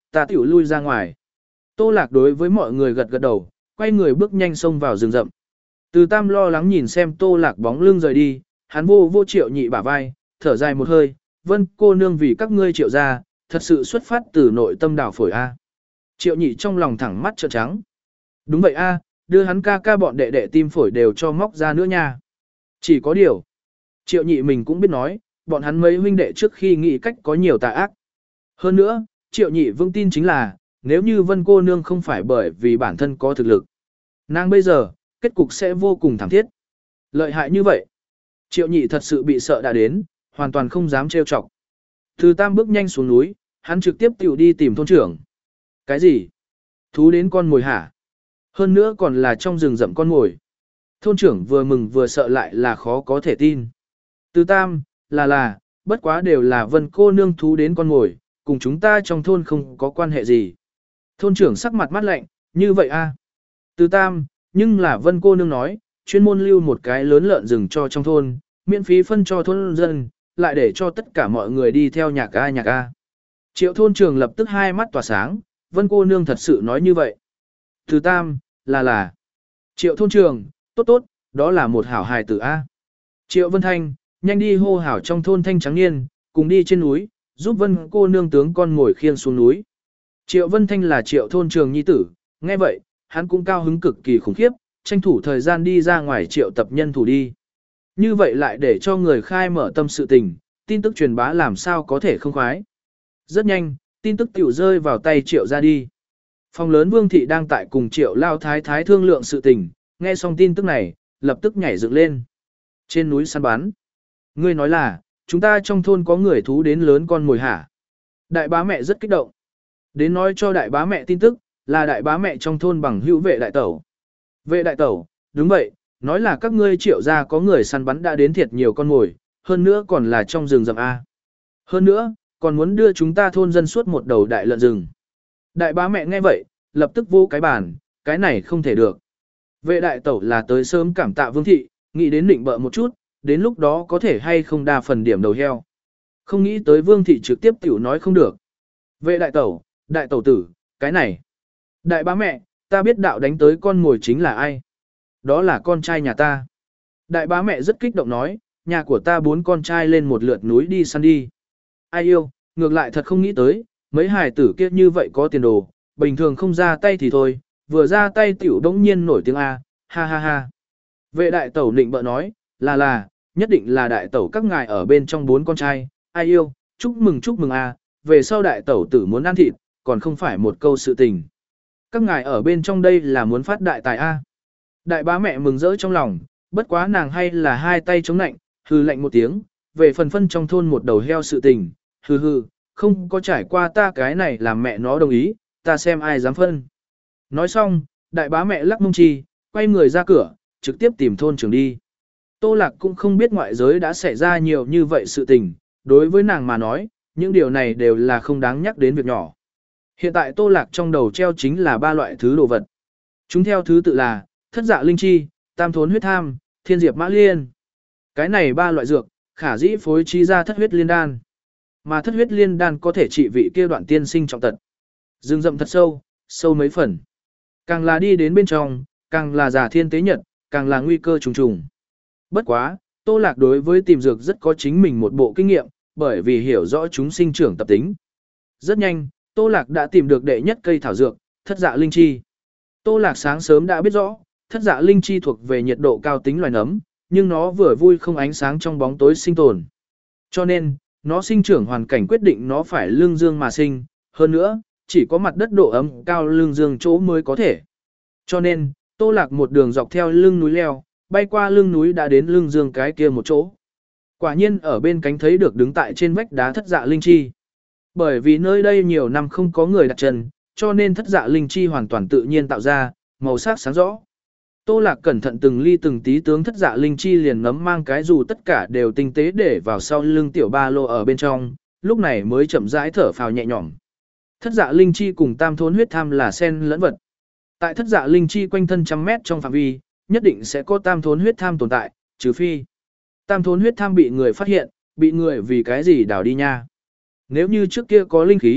ta tiểu lui ra ngoài. Tô Lạc đối với mọi người gật gật đầu, quay người bước nhanh xông vào rừng rậm. Từ Tam lo lắng nhìn xem Tô Lạc bóng lưng rời đi, hắn vô vô Triệu Nhị bả vai, thở dài một hơi, Vân cô nương vì các ngươi Triệu gia, thật sự xuất phát từ nội tâm đảo phổi a. Triệu Nhị trong lòng thẳng mắt trợn trắng. Đúng vậy a, đưa hắn ca ca bọn đệ đệ tim phổi đều cho móc ra nữa nha. Chỉ có điều, Triệu Nhị mình cũng biết nói, bọn hắn mấy huynh đệ trước khi nghĩ cách có nhiều tà ác. Hơn nữa, Triệu Nhị vững tin chính là, nếu như Vân cô nương không phải bởi vì bản thân có thực lực, nàng bây giờ, kết cục sẽ vô cùng thảm thiết. Lợi hại như vậy. Triệu Nhị thật sự bị sợ đã đến, hoàn toàn không dám trêu chọc. Từ Tam bước nhanh xuống núi, hắn trực tiếp tiểu đi tìm thôn trưởng. Cái gì? Thú đến con mồi hả? Hơn nữa còn là trong rừng rậm con mồi. Thôn trưởng vừa mừng vừa sợ lại là khó có thể tin. Từ Tam, là là, bất quá đều là Vân cô nương thú đến con mồi, cùng chúng ta trong thôn không có quan hệ gì. Thôn trưởng sắc mặt mắt lạnh, như vậy a? Từ Tam, nhưng là Vân cô nương nói, chuyên môn lưu một cái lớn lợn rừng cho trong thôn, miễn phí phân cho thôn dân, lại để cho tất cả mọi người đi theo nhạc a nhạc a. Triệu thôn trưởng lập tức hai mắt tỏa sáng, Vân cô nương thật sự nói như vậy. Từ Tam, là là. Triệu thôn trưởng, tốt tốt, đó là một hảo hài tử a. Triệu Vân Thanh, nhanh đi hô hảo trong thôn Thanh Trắng Niên, cùng đi trên núi, giúp Vân cô nương tướng con ngồi khiêng xuống núi. Triệu Vân Thanh là Triệu thôn trưởng nhi tử, nghe vậy, hắn cũng cao hứng cực kỳ khủng khiếp, tranh thủ thời gian đi ra ngoài triệu tập nhân thủ đi. Như vậy lại để cho người khai mở tâm sự tình, tin tức truyền bá làm sao có thể không khoái. Rất nhanh, tin tức tiểu rơi vào tay triệu ra đi. Phòng lớn Vương Thị đang tại cùng triệu lao thái thái thương lượng sự tình, nghe xong tin tức này, lập tức nhảy dựng lên. Trên núi săn bắn. Ngươi nói là, chúng ta trong thôn có người thú đến lớn con mồi hả? Đại bá mẹ rất kích động. Đến nói cho đại bá mẹ tin tức, là đại bá mẹ trong thôn bằng hữu vệ đại tẩu. Vệ đại tẩu, đúng vậy, nói là các ngươi triệu gia có người săn bắn đã đến thiệt nhiều con mồi, hơn nữa còn là trong rừng rậm A. Hơn nữa, còn muốn đưa chúng ta thôn dân suốt một đầu đại lợn rừng. Đại bá mẹ nghe vậy, lập tức vô cái bàn, cái này không thể được. Vệ đại tẩu là tới sớm cảm tạ Vương Thị, nghĩ đến định bợ một chút, đến lúc đó có thể hay không đa phần điểm đầu heo. Không nghĩ tới Vương Thị trực tiếp tiểu nói không được. Vệ đại tẩu, đại tẩu tử, cái này. Đại bá mẹ, ta biết đạo đánh tới con mồi chính là ai. Đó là con trai nhà ta. Đại bá mẹ rất kích động nói, nhà của ta bốn con trai lên một lượt núi đi săn đi. Ai yêu, ngược lại thật không nghĩ tới, mấy hài tử kia như vậy có tiền đồ, bình thường không ra tay thì thôi, vừa ra tay tiểu đống nhiên nổi tiếng A, ha ha ha. Vệ đại tẩu định bợ nói, là là, nhất định là đại tẩu các ngài ở bên trong bốn con trai, ai yêu, chúc mừng chúc mừng A, về sau đại tẩu tử muốn ăn thịt, còn không phải một câu sự tình. Các ngài ở bên trong đây là muốn phát đại tài A. Đại bá mẹ mừng rỡ trong lòng, bất quá nàng hay là hai tay chống nạnh, hư lạnh một tiếng, về phần phân trong thôn một đầu heo sự tình, hư hư, không có trải qua ta cái này làm mẹ nó đồng ý, ta xem ai dám phân. Nói xong, đại bá mẹ lắc mông chi, quay người ra cửa, trực tiếp tìm thôn trưởng đi. Tô Lạc cũng không biết ngoại giới đã xảy ra nhiều như vậy sự tình, đối với nàng mà nói, những điều này đều là không đáng nhắc đến việc nhỏ. Hiện tại Tô Lạc trong đầu treo chính là ba loại thứ đồ vật. Chúng theo thứ tự là, thất dạ linh chi, tam thốn huyết tham, thiên diệp mã liên. Cái này ba loại dược, khả dĩ phối trí ra thất huyết liên đan. Mà thất huyết liên đan có thể trị vị kia đoạn tiên sinh trọng tật. Rừng rậm thật sâu, sâu mấy phần. Càng là đi đến bên trong, càng là giả thiên tế nhật, càng là nguy cơ trùng trùng. Bất quá, Tô Lạc đối với tìm dược rất có chính mình một bộ kinh nghiệm, bởi vì hiểu rõ chúng sinh trưởng tập tính. Rất nhanh, Tô Lạc đã tìm được đệ nhất cây thảo dược, thất dạ linh chi. Tô Lạc sáng sớm đã biết rõ, thất dạ linh chi thuộc về nhiệt độ cao tính loài nấm, nhưng nó vừa vui không ánh sáng trong bóng tối sinh tồn. Cho nên, nó sinh trưởng hoàn cảnh quyết định nó phải lương dương mà sinh, hơn nữa, chỉ có mặt đất độ ấm cao lương dương chỗ mới có thể. Cho nên, Tô Lạc một đường dọc theo lưng núi leo, bay qua lưng núi đã đến lưng dương cái kia một chỗ. Quả nhiên ở bên cánh thấy được đứng tại trên vách đá thất dạ linh chi. Bởi vì nơi đây nhiều năm không có người đặt chân, cho nên thất dạ linh chi hoàn toàn tự nhiên tạo ra, màu sắc sáng rõ. Tô Lạc cẩn thận từng ly từng tí tướng thất dạ linh chi liền nấm mang cái dù tất cả đều tinh tế để vào sau lưng tiểu ba lô ở bên trong, lúc này mới chậm rãi thở phào nhẹ nhõm. Thất dạ linh chi cùng tam thốn huyết tham là sen lẫn vật. Tại thất dạ linh chi quanh thân trăm mét trong phạm vi, nhất định sẽ có tam thốn huyết tham tồn tại, trừ phi tam thốn huyết tham bị người phát hiện, bị người vì cái gì đào đi nha. Nếu như trước kia có linh khí,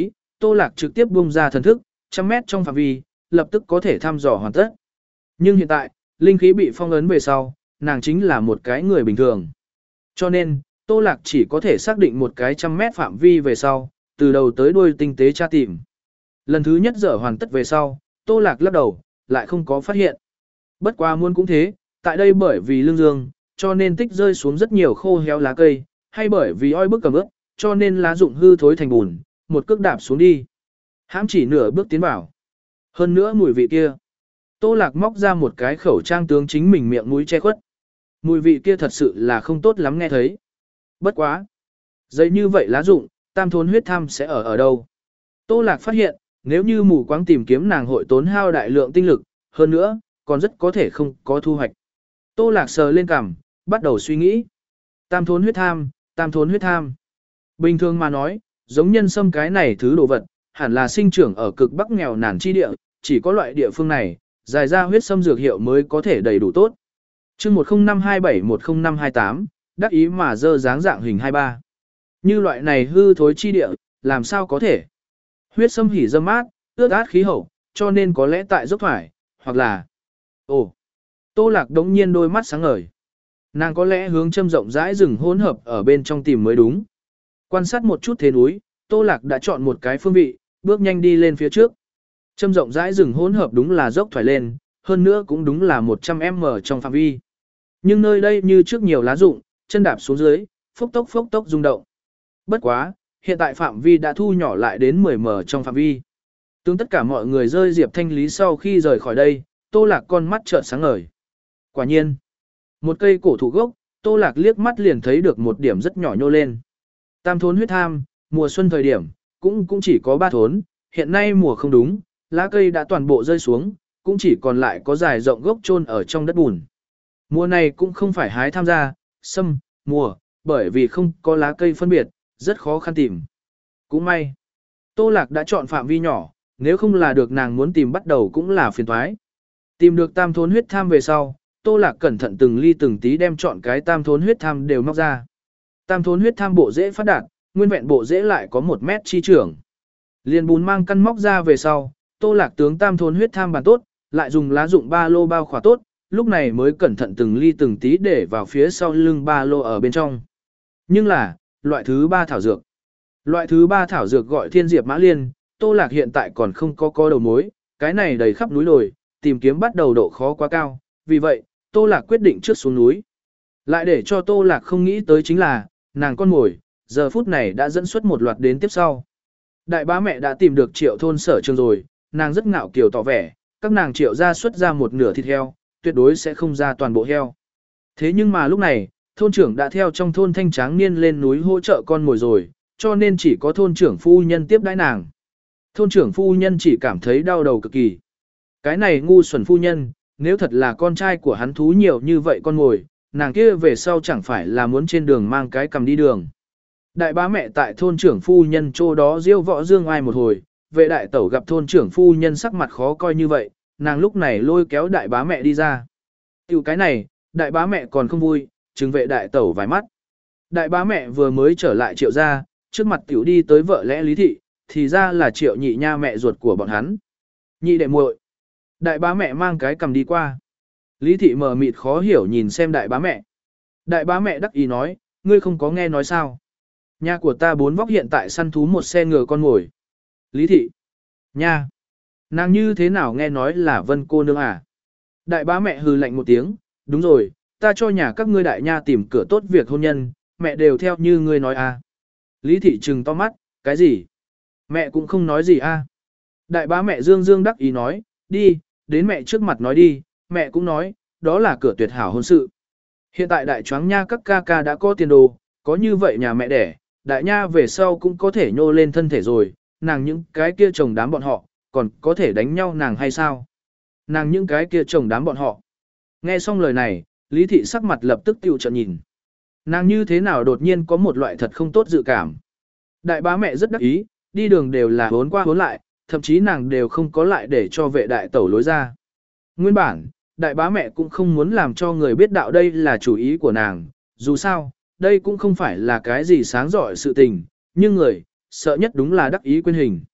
Tô Lạc trực tiếp bung ra thần thức, trăm mét trong phạm vi, lập tức có thể thăm dò hoàn tất. Nhưng hiện tại, linh khí bị phong ấn về sau, nàng chính là một cái người bình thường. Cho nên, Tô Lạc chỉ có thể xác định một cái trăm mét phạm vi về sau, từ đầu tới đuôi tinh tế tra tìm. Lần thứ nhất dở hoàn tất về sau, Tô Lạc lắc đầu, lại không có phát hiện. Bất quá muốn cũng thế, tại đây bởi vì lương dương, cho nên tích rơi xuống rất nhiều khô héo lá cây, hay bởi vì oi bức cầm ướp, cho nên lá rụng hư thối thành bùn, một cước đạp xuống đi. Hãm chỉ nửa bước tiến vào. Hơn nữa mùi vị kia. Tô Lạc móc ra một cái khẩu trang tướng chính mình miệng mũi che khuất. Mùi vị kia thật sự là không tốt lắm nghe thấy. Bất quá. Giấy như vậy lá rụng, tam thốn huyết tham sẽ ở ở đâu? Tô Lạc phát hiện, nếu như mù quáng tìm kiếm nàng hội tốn hao đại lượng tinh lực, hơn nữa, còn rất có thể không có thu hoạch. Tô Lạc sờ lên cằm, bắt đầu suy nghĩ. Tam thốn huyết tham, tam thốn huyết tham. Bình thường mà nói, giống nhân sâm cái này thứ đồ vật, hẳn là sinh trưởng ở cực bắc nghèo nàn chi địa, chỉ có loại địa phương này, dài ra huyết sâm dược hiệu mới có thể đầy đủ tốt. Chương một không năm hai bảy một không năm hai tám, đắc ý mà dơ dáng dạng hình hai ba. Như loại này hư thối chi địa, làm sao có thể? Huyết sâm hỉ dâm mát, ướt át khí hậu, cho nên có lẽ tại dốc thoải, hoặc là... Ồ! Tô Lạc đống nhiên đôi mắt sáng ngời. Nàng có lẽ hướng châm rộng rãi rừng hỗn hợp ở bên trong tìm mới đúng. Quan sát một chút thế núi, Tô Lạc đã chọn một cái phương vị, bước nhanh đi lên phía trước. Châm rộng rãi rừng hỗn hợp đúng là dốc thoải lên, hơn nữa cũng đúng là một trăm mét trong phạm vi. Nhưng nơi đây như trước nhiều lá rụng, chân đạp xuống dưới, phốc tốc phốc tốc rung động. Bất quá, hiện tại phạm vi đã thu nhỏ lại đến mười mét trong phạm vi. Tướng tất cả mọi người rơi Diệp Thanh Lý sau khi rời khỏi đây, Tô Lạc con mắt trợn sáng ngời. Quả nhiên, một cây cổ thụ gốc, Tô Lạc liếc mắt liền thấy được một điểm rất nhỏ nhô lên. Tam thốn huyết tham, mùa xuân thời điểm, cũng cũng chỉ có ba thốn, hiện nay mùa không đúng, lá cây đã toàn bộ rơi xuống, cũng chỉ còn lại có dài rộng gốc chôn ở trong đất bùn. Mùa này cũng không phải hái tham gia, sâm, mùa, bởi vì không có lá cây phân biệt, rất khó khăn tìm. Cũng may, Tô Lạc đã chọn phạm vi nhỏ, nếu không là được nàng muốn tìm bắt đầu cũng là phiền toái. Tìm được tam thốn huyết tham về sau, Tô Lạc cẩn thận từng ly từng tí đem chọn cái tam thốn huyết tham đều móc ra. Tam thốn huyết tham bộ rễ phát đạt, nguyên vẹn bộ rễ lại có một mét chi trưởng. Liền bùn mang căn móc ra về sau, Tô Lạc tướng tam thốn huyết tham bàn tốt, lại dùng lá dụng ba lô bao khỏa tốt, lúc này mới cẩn thận từng ly từng tí để vào phía sau lưng ba lô ở bên trong. Nhưng là, loại thứ ba thảo dược. Loại thứ ba thảo dược gọi thiên diệp mã liên, Tô Lạc hiện tại còn không có có đầu mối, cái này đầy khắp núi đồi, tìm kiếm bắt đầu độ khó quá cao, vì vậy, Tô Lạc quyết định trước xuống núi. Lại để cho Tô Lạc không nghĩ tới chính là, nàng con mồi, giờ phút này đã dẫn xuất một loạt đến tiếp sau. Đại bá mẹ đã tìm được triệu thôn sở trường rồi, nàng rất ngạo kiều tỏ vẻ, các nàng triệu ra xuất ra một nửa thịt heo, tuyệt đối sẽ không ra toàn bộ heo. Thế nhưng mà lúc này, thôn trưởng đã theo trong thôn thanh tráng niên lên núi hỗ trợ con mồi rồi, cho nên chỉ có thôn trưởng phu nhân tiếp đãi nàng. Thôn trưởng phu nhân chỉ cảm thấy đau đầu cực kỳ. Cái này ngu xuẩn phu nhân, nếu thật là con trai của hắn thú nhiều như vậy con mồi, nàng kia về sau chẳng phải là muốn trên đường mang cái cầm đi đường. Đại bá mẹ tại thôn trưởng phu nhân chỗ đó diêu võ dương ai một hồi, vệ đại tẩu gặp thôn trưởng phu nhân sắc mặt khó coi như vậy, nàng lúc này lôi kéo đại bá mẹ đi ra. Tiểu cái này, đại bá mẹ còn không vui, chứng vệ đại tẩu vài mắt. Đại bá mẹ vừa mới trở lại triệu gia, trước mặt tiểu đi tới vợ lẽ Lý Thị, thì ra là triệu nhị nha mẹ ruột của bọn hắn. Nhị đệ muội. Đại bá mẹ mang cái cầm đi qua. Lý Thị mờ mịt khó hiểu nhìn xem đại bá mẹ. Đại bá mẹ đắc ý nói, ngươi không có nghe nói sao. Nhà của ta bốn vóc hiện tại săn thú một xe ngựa con ngồi. Lý Thị. Nha. Nàng như thế nào nghe nói là Vân cô nương à? Đại bá mẹ hừ lạnh một tiếng, đúng rồi, ta cho nhà các ngươi đại nha tìm cửa tốt việc hôn nhân, mẹ đều theo như ngươi nói à. Lý Thị trừng to mắt, cái gì? Mẹ cũng không nói gì à. Đại bá mẹ dương dương đắc ý nói, đi, đến mẹ trước mặt nói đi, mẹ cũng nói, đó là cửa tuyệt hảo hôn sự. Hiện tại đại choáng nha các ca ca đã có tiền đồ, có như vậy nhà mẹ đẻ, đại nha về sau cũng có thể nhô lên thân thể rồi, nàng những cái kia chồng đám bọn họ, còn có thể đánh nhau nàng hay sao? Nàng những cái kia chồng đám bọn họ. Nghe xong lời này, Lý Thị sắc mặt lập tức tiêu trợn nhìn. Nàng như thế nào đột nhiên có một loại thật không tốt dự cảm. Đại bá mẹ rất đắc ý, đi đường đều là hốn qua hốn lại, thậm chí nàng đều không có lại để cho vệ đại tẩu lối ra. Nguyên bản, đại bá mẹ cũng không muốn làm cho người biết đạo đây là chủ ý của nàng, dù sao, đây cũng không phải là cái gì sáng giỏi sự tình, nhưng người, sợ nhất đúng là đắc ý quên hình.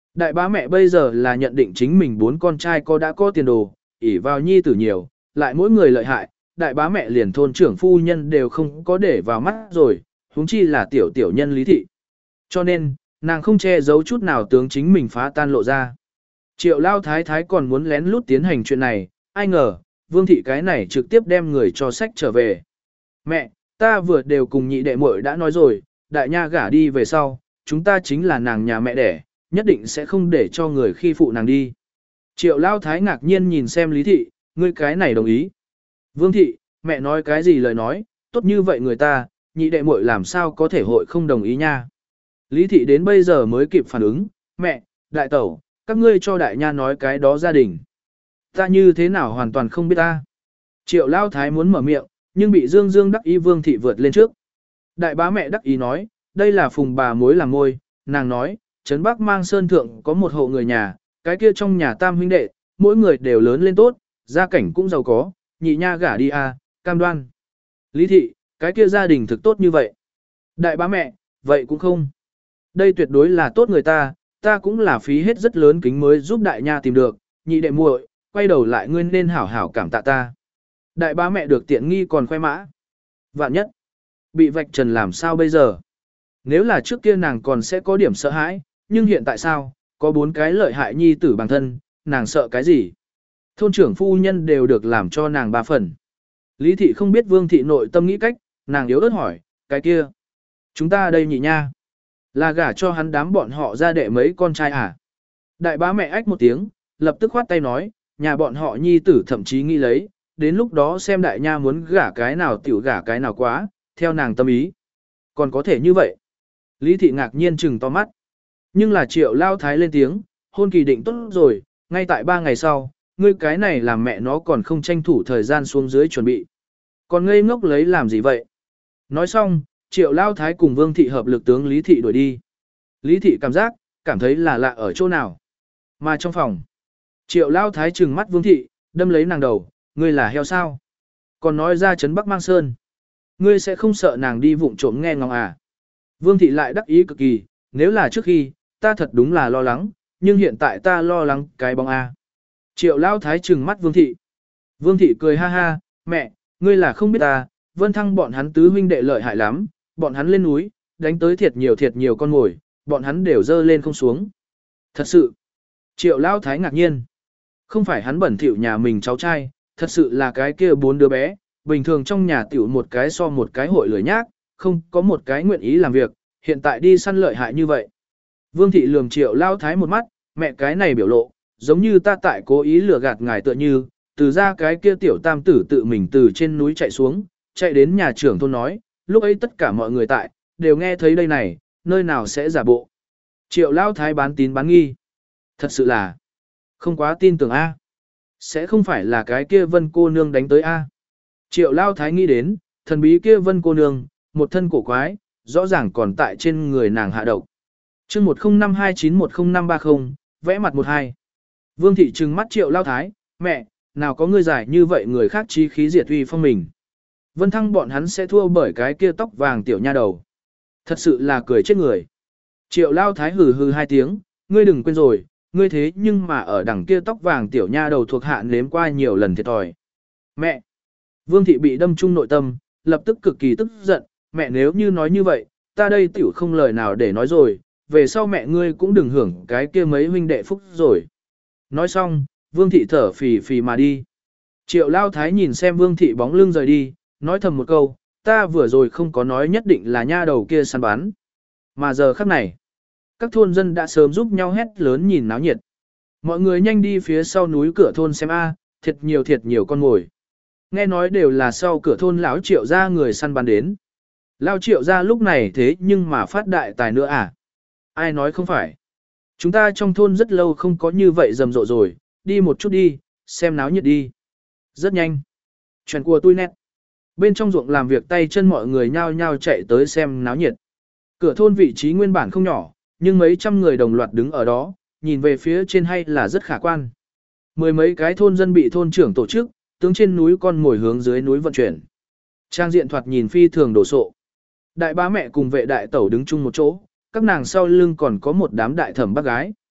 Đại bá mẹ bây giờ là nhận định chính mình bốn con trai có đã có tiền đồ, ỷ vào nhi tử nhiều, lại mỗi người lợi hại, đại bá mẹ liền thôn trưởng phu nhân đều không có để vào mắt rồi, huống chi là tiểu tiểu nhân Lý Thị. Cho nên, nàng không che giấu chút nào tướng chính mình phá tan lộ ra. Triệu lao thái thái còn muốn lén lút tiến hành chuyện này, ai ngờ, Vương Thị cái này trực tiếp đem người cho sách trở về. Mẹ, ta vừa đều cùng nhị đệ muội đã nói rồi, đại nha gả đi về sau, chúng ta chính là nàng nhà mẹ đẻ, nhất định sẽ không để cho người khi phụ nàng đi. Triệu lao thái ngạc nhiên nhìn xem Lý Thị, ngươi cái này đồng ý. Vương Thị, mẹ nói cái gì lời nói, tốt như vậy người ta, nhị đệ muội làm sao có thể hội không đồng ý nha. Lý Thị đến bây giờ mới kịp phản ứng, mẹ, đại tẩu, các ngươi cho đại nha nói cái đó gia đình. Ta như thế nào hoàn toàn không biết ta. Triệu lao thái muốn mở miệng, nhưng bị Dương Dương đắc ý Vương Thị vượt lên trước. Đại bá mẹ đắc ý nói, đây là phùng bà mối làm môi, nàng nói, Trấn Bắc Mang Sơn Thượng có một hộ người nhà, cái kia trong nhà tam huynh đệ, mỗi người đều lớn lên tốt, gia cảnh cũng giàu có, nhị nha gả đi à, cam đoan. Lý Thị, cái kia gia đình thực tốt như vậy. Đại bá mẹ, vậy cũng không. Đây tuyệt đối là tốt người ta, ta cũng là phí hết rất lớn kính mới giúp đại nha tìm được, nhị đệ muội, quay đầu lại ngươi nên hảo hảo cảm tạ ta. Đại bá mẹ được tiện nghi còn khoe mã. Vạn nhất, bị vạch trần làm sao bây giờ? Nếu là trước kia nàng còn sẽ có điểm sợ hãi, nhưng hiện tại sao, có bốn cái lợi hại nhi tử bằng thân, nàng sợ cái gì? Thôn trưởng phu nhân đều được làm cho nàng ba phần. Lý Thị không biết Vương Thị nội tâm nghĩ cách, nàng yếu ớt hỏi, cái kia. Chúng ta đây nhị nha. Là gả cho hắn đám bọn họ ra đệ mấy con trai à? Đại bá mẹ ách một tiếng, lập tức khoát tay nói, nhà bọn họ nhi tử thậm chí nghĩ lấy, đến lúc đó xem đại nha muốn gả cái nào tiểu gả cái nào quá, theo nàng tâm ý. Còn có thể như vậy. Lý Thị ngạc nhiên trừng to mắt. Nhưng là Triệu lao thái lên tiếng, hôn kỳ định tốt rồi, ngay tại ba ngày sau, ngươi cái này làm mẹ nó còn không tranh thủ thời gian xuống dưới chuẩn bị. Còn ngây ngốc lấy làm gì vậy? Nói xong, Triệu lao thái cùng Vương Thị hợp lực tướng Lý Thị đuổi đi. Lý Thị cảm giác, cảm thấy là lạ ở chỗ nào. Mà trong phòng, Triệu lao thái trừng mắt Vương Thị, đâm lấy nàng đầu, ngươi là heo sao? Còn nói ra Trấn Bắc Mang Sơn. Ngươi sẽ không sợ nàng đi vụng trộm nghe ngóng à? Vương Thị lại đắc ý cực kỳ, nếu là trước khi, ta thật đúng là lo lắng, nhưng hiện tại ta lo lắng cái bóng A. Triệu lao thái trừng mắt Vương Thị. Vương Thị cười ha ha, mẹ, ngươi là không biết ta, Vân Thăng bọn hắn tứ huynh đệ lợi hại lắm, bọn hắn lên núi, đánh tới thiệt nhiều thiệt nhiều con mồi, bọn hắn đều dơ lên không xuống. Thật sự, Triệu lao thái ngạc nhiên. Không phải hắn bẩn thỉu nhà mình cháu trai, thật sự là cái kia bốn đứa bé, bình thường trong nhà tiểu một cái so một cái hội lười nhác, không có một cái nguyện ý làm việc, hiện tại đi săn lợi hại như vậy. Vương Thị lườm Triệu lao thái một mắt, mẹ cái này biểu lộ, giống như ta tại cố ý lừa gạt ngài tựa như, từ ra cái kia tiểu tam tử tự mình từ trên núi chạy xuống, chạy đến nhà trưởng thôn nói, lúc ấy tất cả mọi người tại, đều nghe thấy đây này, nơi nào sẽ giả bộ. Triệu lao thái bán tín bán nghi. Thật sự là, không quá tin tưởng A. Sẽ không phải là cái kia Vân cô nương đánh tới A. Triệu lao thái nghĩ đến, thần bí kia Vân cô nương, một thân cổ quái, rõ ràng còn tại trên người nàng hạ độc. chương một không năm hai chín một không năm ba không, vẽ mặt một hai. Vương Thị trừng mắt Triệu lao thái, mẹ, nào có người giải như vậy người khác chí khí diệt uy phong mình. Vân Thăng bọn hắn sẽ thua bởi cái kia tóc vàng tiểu nha đầu. Thật sự là cười chết người. Triệu lao thái hừ hừ hai tiếng, ngươi đừng quên rồi, ngươi thế nhưng mà ở đằng kia tóc vàng tiểu nha đầu thuộc hạ nếm qua nhiều lần thiệt thòi. Mẹ! Vương Thị bị đâm trung nội tâm, lập tức cực kỳ tức giận, mẹ nếu như nói như vậy, ta đây tiểu không lời nào để nói rồi, về sau mẹ ngươi cũng đừng hưởng cái kia mấy huynh đệ phúc rồi. Nói xong, Vương Thị thở phì phì mà đi. Triệu lao thái nhìn xem Vương Thị bóng lưng rời đi, nói thầm một câu, ta vừa rồi không có nói nhất định là nha đầu kia săn bắn. Mà giờ khắc này, các thôn dân đã sớm giúp nhau hét lớn nhìn náo nhiệt. Mọi người nhanh đi phía sau núi cửa thôn xem a, thiệt nhiều thiệt nhiều con mồi. Nghe nói đều là sau cửa thôn lão Triệu gia người săn bắn đến. Lão Triệu gia lúc này thế nhưng mà phát đại tài nữa à? Ai nói không phải? Chúng ta trong thôn rất lâu không có như vậy rầm rộ rồi, đi một chút đi, xem náo nhiệt đi. Rất nhanh. Chuyện của tôi nét. Bên trong ruộng làm việc tay chân mọi người nhao nhao chạy tới xem náo nhiệt. Cửa thôn vị trí nguyên bản không nhỏ, nhưng mấy trăm người đồng loạt đứng ở đó, nhìn về phía trên hay là rất khả quan. Mười mấy cái thôn dân bị thôn trưởng tổ chức, tướng trên núi con mồi hướng dưới núi vận chuyển. Trang diện thoạt nhìn phi thường đổ sộ. Đại bá mẹ cùng vệ đại tẩu đứng chung một chỗ, các nàng sau lưng còn có một đám đại thẩm bác gái.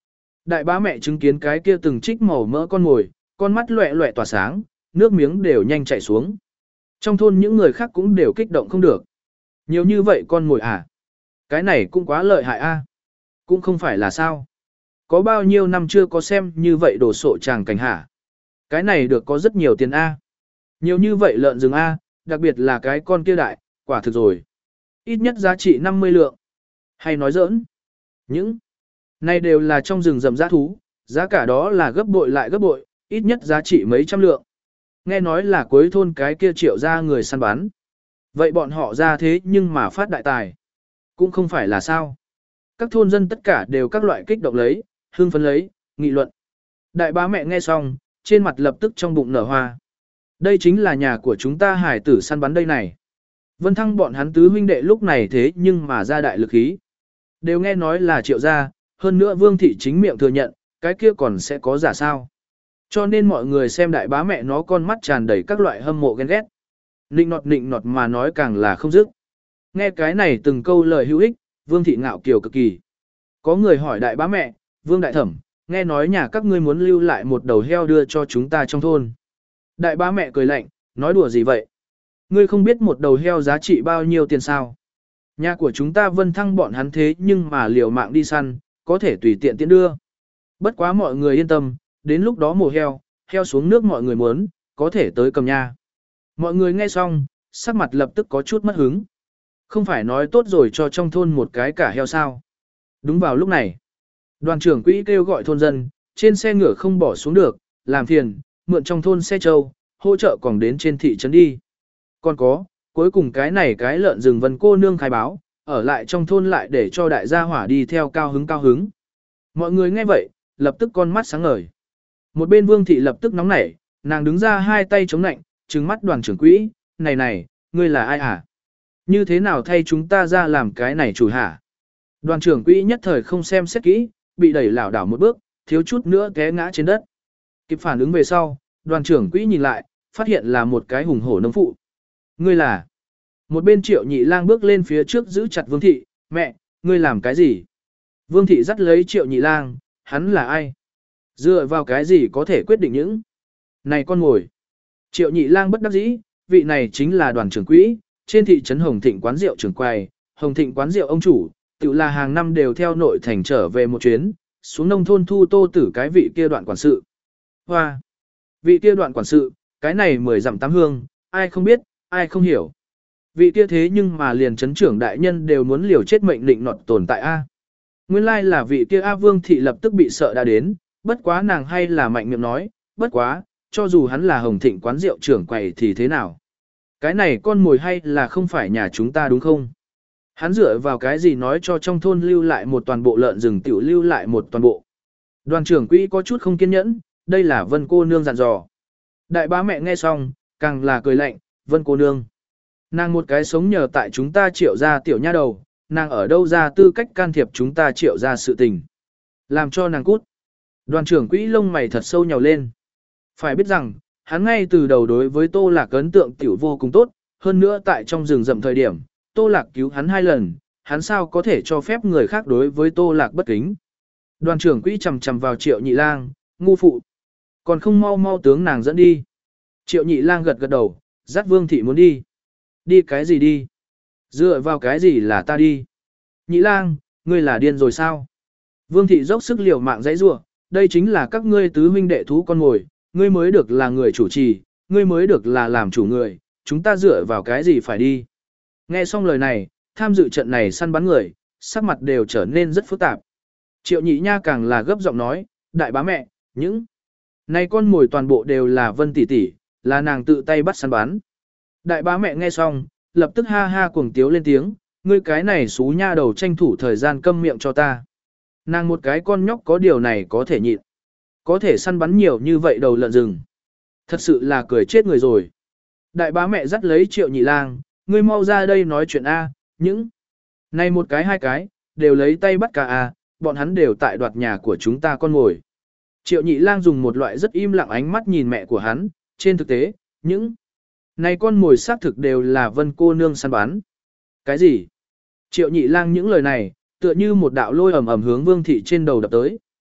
Đại bá mẹ chứng kiến cái kia từng trích màu mỡ con mồi, con mắt loẹ loẹ tỏa sáng, nước miếng đều nhanh chảy xuống. Trong thôn những người khác cũng đều kích động không được. Nhiều như vậy con mồi à? Cái này cũng quá lợi hại a. Cũng không phải là sao. Có bao nhiêu năm chưa có xem như vậy đồ sộ tràng cảnh hả? Cái này được có rất nhiều tiền a. Nhiều như vậy lợn rừng a, đặc biệt là cái con kia đại, quả thực rồi. Ít nhất giá trị năm mươi lượng. Hay nói giỡn. Những này đều là trong rừng rậm dã thú, giá cả đó là gấp bội lại gấp bội, ít nhất giá trị mấy trăm lượng. Nghe nói là cuối thôn cái kia triệu ra người săn bắn. Vậy bọn họ ra thế nhưng mà phát đại tài. Cũng không phải là sao. Các thôn dân tất cả đều các loại kích động lấy, hương phấn lấy, nghị luận. Đại bá mẹ nghe xong, trên mặt lập tức trong bụng nở hoa. Đây chính là nhà của chúng ta hải tử săn bắn đây này. Vân Thăng bọn hắn tứ huynh đệ lúc này thế nhưng mà ra đại lực khí. Đều nghe nói là triệu gia, hơn nữa Vương Thị chính miệng thừa nhận, cái kia còn sẽ có giả sao. Cho nên mọi người xem đại bá mẹ nó con mắt tràn đầy các loại hâm mộ ghen ghét. Nịnh nọt nịnh nọt mà nói càng là không dứt. Nghe cái này từng câu lời hữu ích, Vương Thị ngạo kiều cực kỳ. Có người hỏi đại bá mẹ, Vương Đại Thẩm, nghe nói nhà các ngươi muốn lưu lại một đầu heo đưa cho chúng ta trong thôn. Đại bá mẹ cười lạnh, nói đùa gì vậy? Ngươi không biết một đầu heo giá trị bao nhiêu tiền sao? Nhà của chúng ta Vân Thăng bọn hắn thế nhưng mà liều mạng đi săn, có thể tùy tiện tiện đưa. Bất quá mọi người yên tâm, đến lúc đó mổ heo, heo xuống nước mọi người muốn, có thể tới cầm nha. Mọi người nghe xong, sắc mặt lập tức có chút mất hứng. Không phải nói tốt rồi cho trong thôn một cái cả heo sao. Đúng vào lúc này, đoàn trưởng quỹ kêu gọi thôn dân, trên xe ngựa không bỏ xuống được, làm phiền, mượn trong thôn xe trâu, hỗ trợ còn đến trên thị trấn đi. Còn có, cuối cùng cái này cái lợn rừng Vân cô nương khai báo, ở lại trong thôn lại để cho đại gia hỏa đi theo cao hứng cao hứng. Mọi người nghe vậy, lập tức con mắt sáng ngời. Một bên Vương Thị lập tức nóng nảy, nàng đứng ra hai tay chống nạnh, trừng mắt đoàn trưởng quỹ, này này, ngươi là ai hả? Như thế nào thay chúng ta ra làm cái này chủ hả? Đoàn trưởng quỹ nhất thời không xem xét kỹ, bị đẩy lảo đảo một bước, thiếu chút nữa té ngã trên đất. Kịp phản ứng về sau, đoàn trưởng quỹ nhìn lại, phát hiện là một cái hùng hổ nông phụ. Ngươi là? Một bên Triệu Nhị Lang bước lên phía trước giữ chặt Vương Thị, mẹ, ngươi làm cái gì? Vương Thị dắt lấy Triệu Nhị Lang, hắn là ai? Dựa vào cái gì có thể quyết định những? Này con ngồi. Triệu Nhị Lang bất đắc dĩ, vị này chính là đoàn trưởng quỹ, trên thị trấn Hồng Thịnh quán rượu trưởng quầy, Hồng Thịnh quán rượu ông chủ, tự là hàng năm đều theo nội thành trở về một chuyến, xuống nông thôn thu tô tử cái vị kia đoạn quản sự. Hoa! Vị kia đoạn quản sự, cái này mười dặm tám hương, ai không biết, ai không hiểu. Vị kia thế nhưng mà liền trấn trưởng đại nhân đều muốn liều chết mệnh định nọt tồn tại A. Nguyên lai là vị kia A Vương Thị lập tức bị sợ đã đến, bất quá nàng hay là mạnh miệng nói, bất quá, cho dù hắn là Hồng Thịnh quán rượu trưởng quầy thì thế nào. Cái này con mồi hay là không phải nhà chúng ta đúng không? Hắn dựa vào cái gì nói cho trong thôn lưu lại một toàn bộ lợn rừng tiểu lưu lại một toàn bộ. Đoàn trưởng quỹ có chút không kiên nhẫn, đây là Vân cô nương dặn dò. Đại bá mẹ nghe xong, càng là cười lạnh, Vân cô nương. Nàng một cái sống nhờ tại chúng ta Triệu ra tiểu nha đầu, nàng ở đâu ra tư cách can thiệp chúng ta Triệu ra sự tình. Làm cho nàng cút. Đoàn trưởng quỹ lông mày thật sâu nhào lên. Phải biết rằng, hắn ngay từ đầu đối với Tô Lạc ấn tượng tiểu vô cùng tốt, hơn nữa tại trong rừng rậm thời điểm, Tô Lạc cứu hắn hai lần, hắn sao có thể cho phép người khác đối với Tô Lạc bất kính. Đoàn trưởng quỹ chầm chầm vào Triệu Nhị Lang, ngu phụ. Còn không mau mau tướng nàng dẫn đi. Triệu Nhị Lang gật gật đầu, dắt Vương Thị muốn đi. Đi cái gì đi? Dựa vào cái gì là ta đi? Nhị Lang, ngươi là điên rồi sao? Vương Thị dốc sức liều mạng dãy rủa, đây chính là các ngươi tứ huynh đệ thú con ngồi, ngươi mới được là người chủ trì, ngươi mới được là làm chủ người, chúng ta dựa vào cái gì phải đi? Nghe xong lời này, tham dự trận này săn bắn người, sắc mặt đều trở nên rất phức tạp. Triệu Nhị Nha càng là gấp giọng nói, đại bá mẹ, những này con mồi toàn bộ đều là Vân tỷ tỷ, là nàng tự tay bắt săn bắn. Đại bá mẹ nghe xong, lập tức ha ha cuồng tiếu lên tiếng, ngươi cái này xú nha đầu tranh thủ thời gian câm miệng cho ta. Nàng một cái con nhóc có điều này có thể nhịn. Có thể săn bắn nhiều như vậy đầu lợn rừng. Thật sự là cười chết người rồi. Đại bá mẹ dắt lấy Triệu Nhị Lang, ngươi mau ra đây nói chuyện A, những này một cái hai cái, đều lấy tay bắt cả A, bọn hắn đều tại đoạt nhà của chúng ta con ngồi. Triệu Nhị Lang dùng một loại rất im lặng ánh mắt nhìn mẹ của hắn, trên thực tế, những này con mồi xác thực đều là Vân cô nương săn bắn. Cái gì? Triệu Nhị Lang những lời này, tựa như một đạo lôi ầm ầm hướng Vương Thị trên đầu đập tới.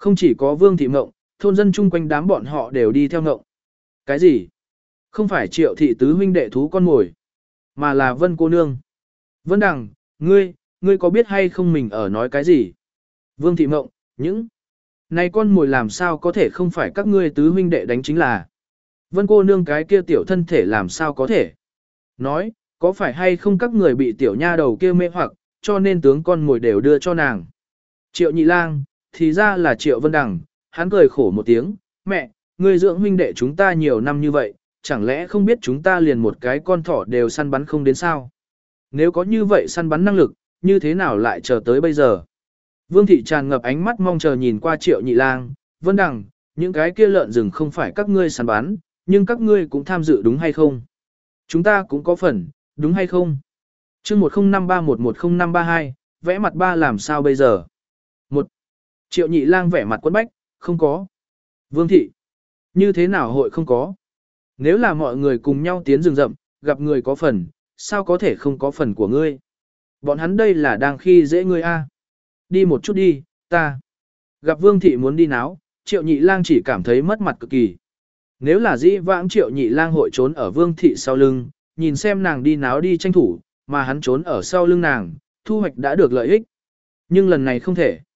Không chỉ có Vương Thị Mộng, thôn dân chung quanh đám bọn họ đều đi theo ngộng. Cái gì? Không phải Triệu thị tứ huynh đệ thú con mồi, mà là Vân cô nương. Vân Đằng, ngươi, ngươi có biết hay không mình ở nói cái gì? Vương Thị Mộng, những này con mồi làm sao có thể không phải các ngươi tứ huynh đệ đánh chính là. Vân cô nương cái kia tiểu thân thể làm sao có thể. Nói, có phải hay không các người bị tiểu nha đầu kia mê hoặc, cho nên tướng con mồi đều đưa cho nàng. Triệu nhị lang, thì ra là Triệu Vân Đằng, hắn cười khổ một tiếng, mẹ, ngươi dưỡng huynh đệ chúng ta nhiều năm như vậy, chẳng lẽ không biết chúng ta liền một cái con thỏ đều săn bắn không đến sao? Nếu có như vậy săn bắn năng lực, như thế nào lại chờ tới bây giờ? Vương thị tràn ngập ánh mắt mong chờ nhìn qua Triệu nhị lang, Vân Đằng, những cái kia lợn rừng không phải các ngươi săn bắn, nhưng các ngươi cũng tham dự đúng hay không? Chúng ta cũng có phần, đúng hay không? chương một không năm ba một một không năm ba hai, vẽ mặt ba làm sao bây giờ? Một, Triệu nhị lang vẻ mặt quẫn bách, không có. Vương thị, như thế nào hội không có? Nếu là mọi người cùng nhau tiến rừng rậm, gặp người có phần, sao có thể không có phần của ngươi? Bọn hắn đây là đang khi dễ ngươi a. Đi một chút đi, ta. Gặp Vương thị muốn đi náo, Triệu nhị lang chỉ cảm thấy mất mặt cực kỳ. Nếu là dĩ vãng Triệu nhị lang hội trốn ở Vương thị sau lưng, nhìn xem nàng đi náo đi tranh thủ, mà hắn trốn ở sau lưng nàng, thu hoạch đã được lợi ích. Nhưng lần này không thể.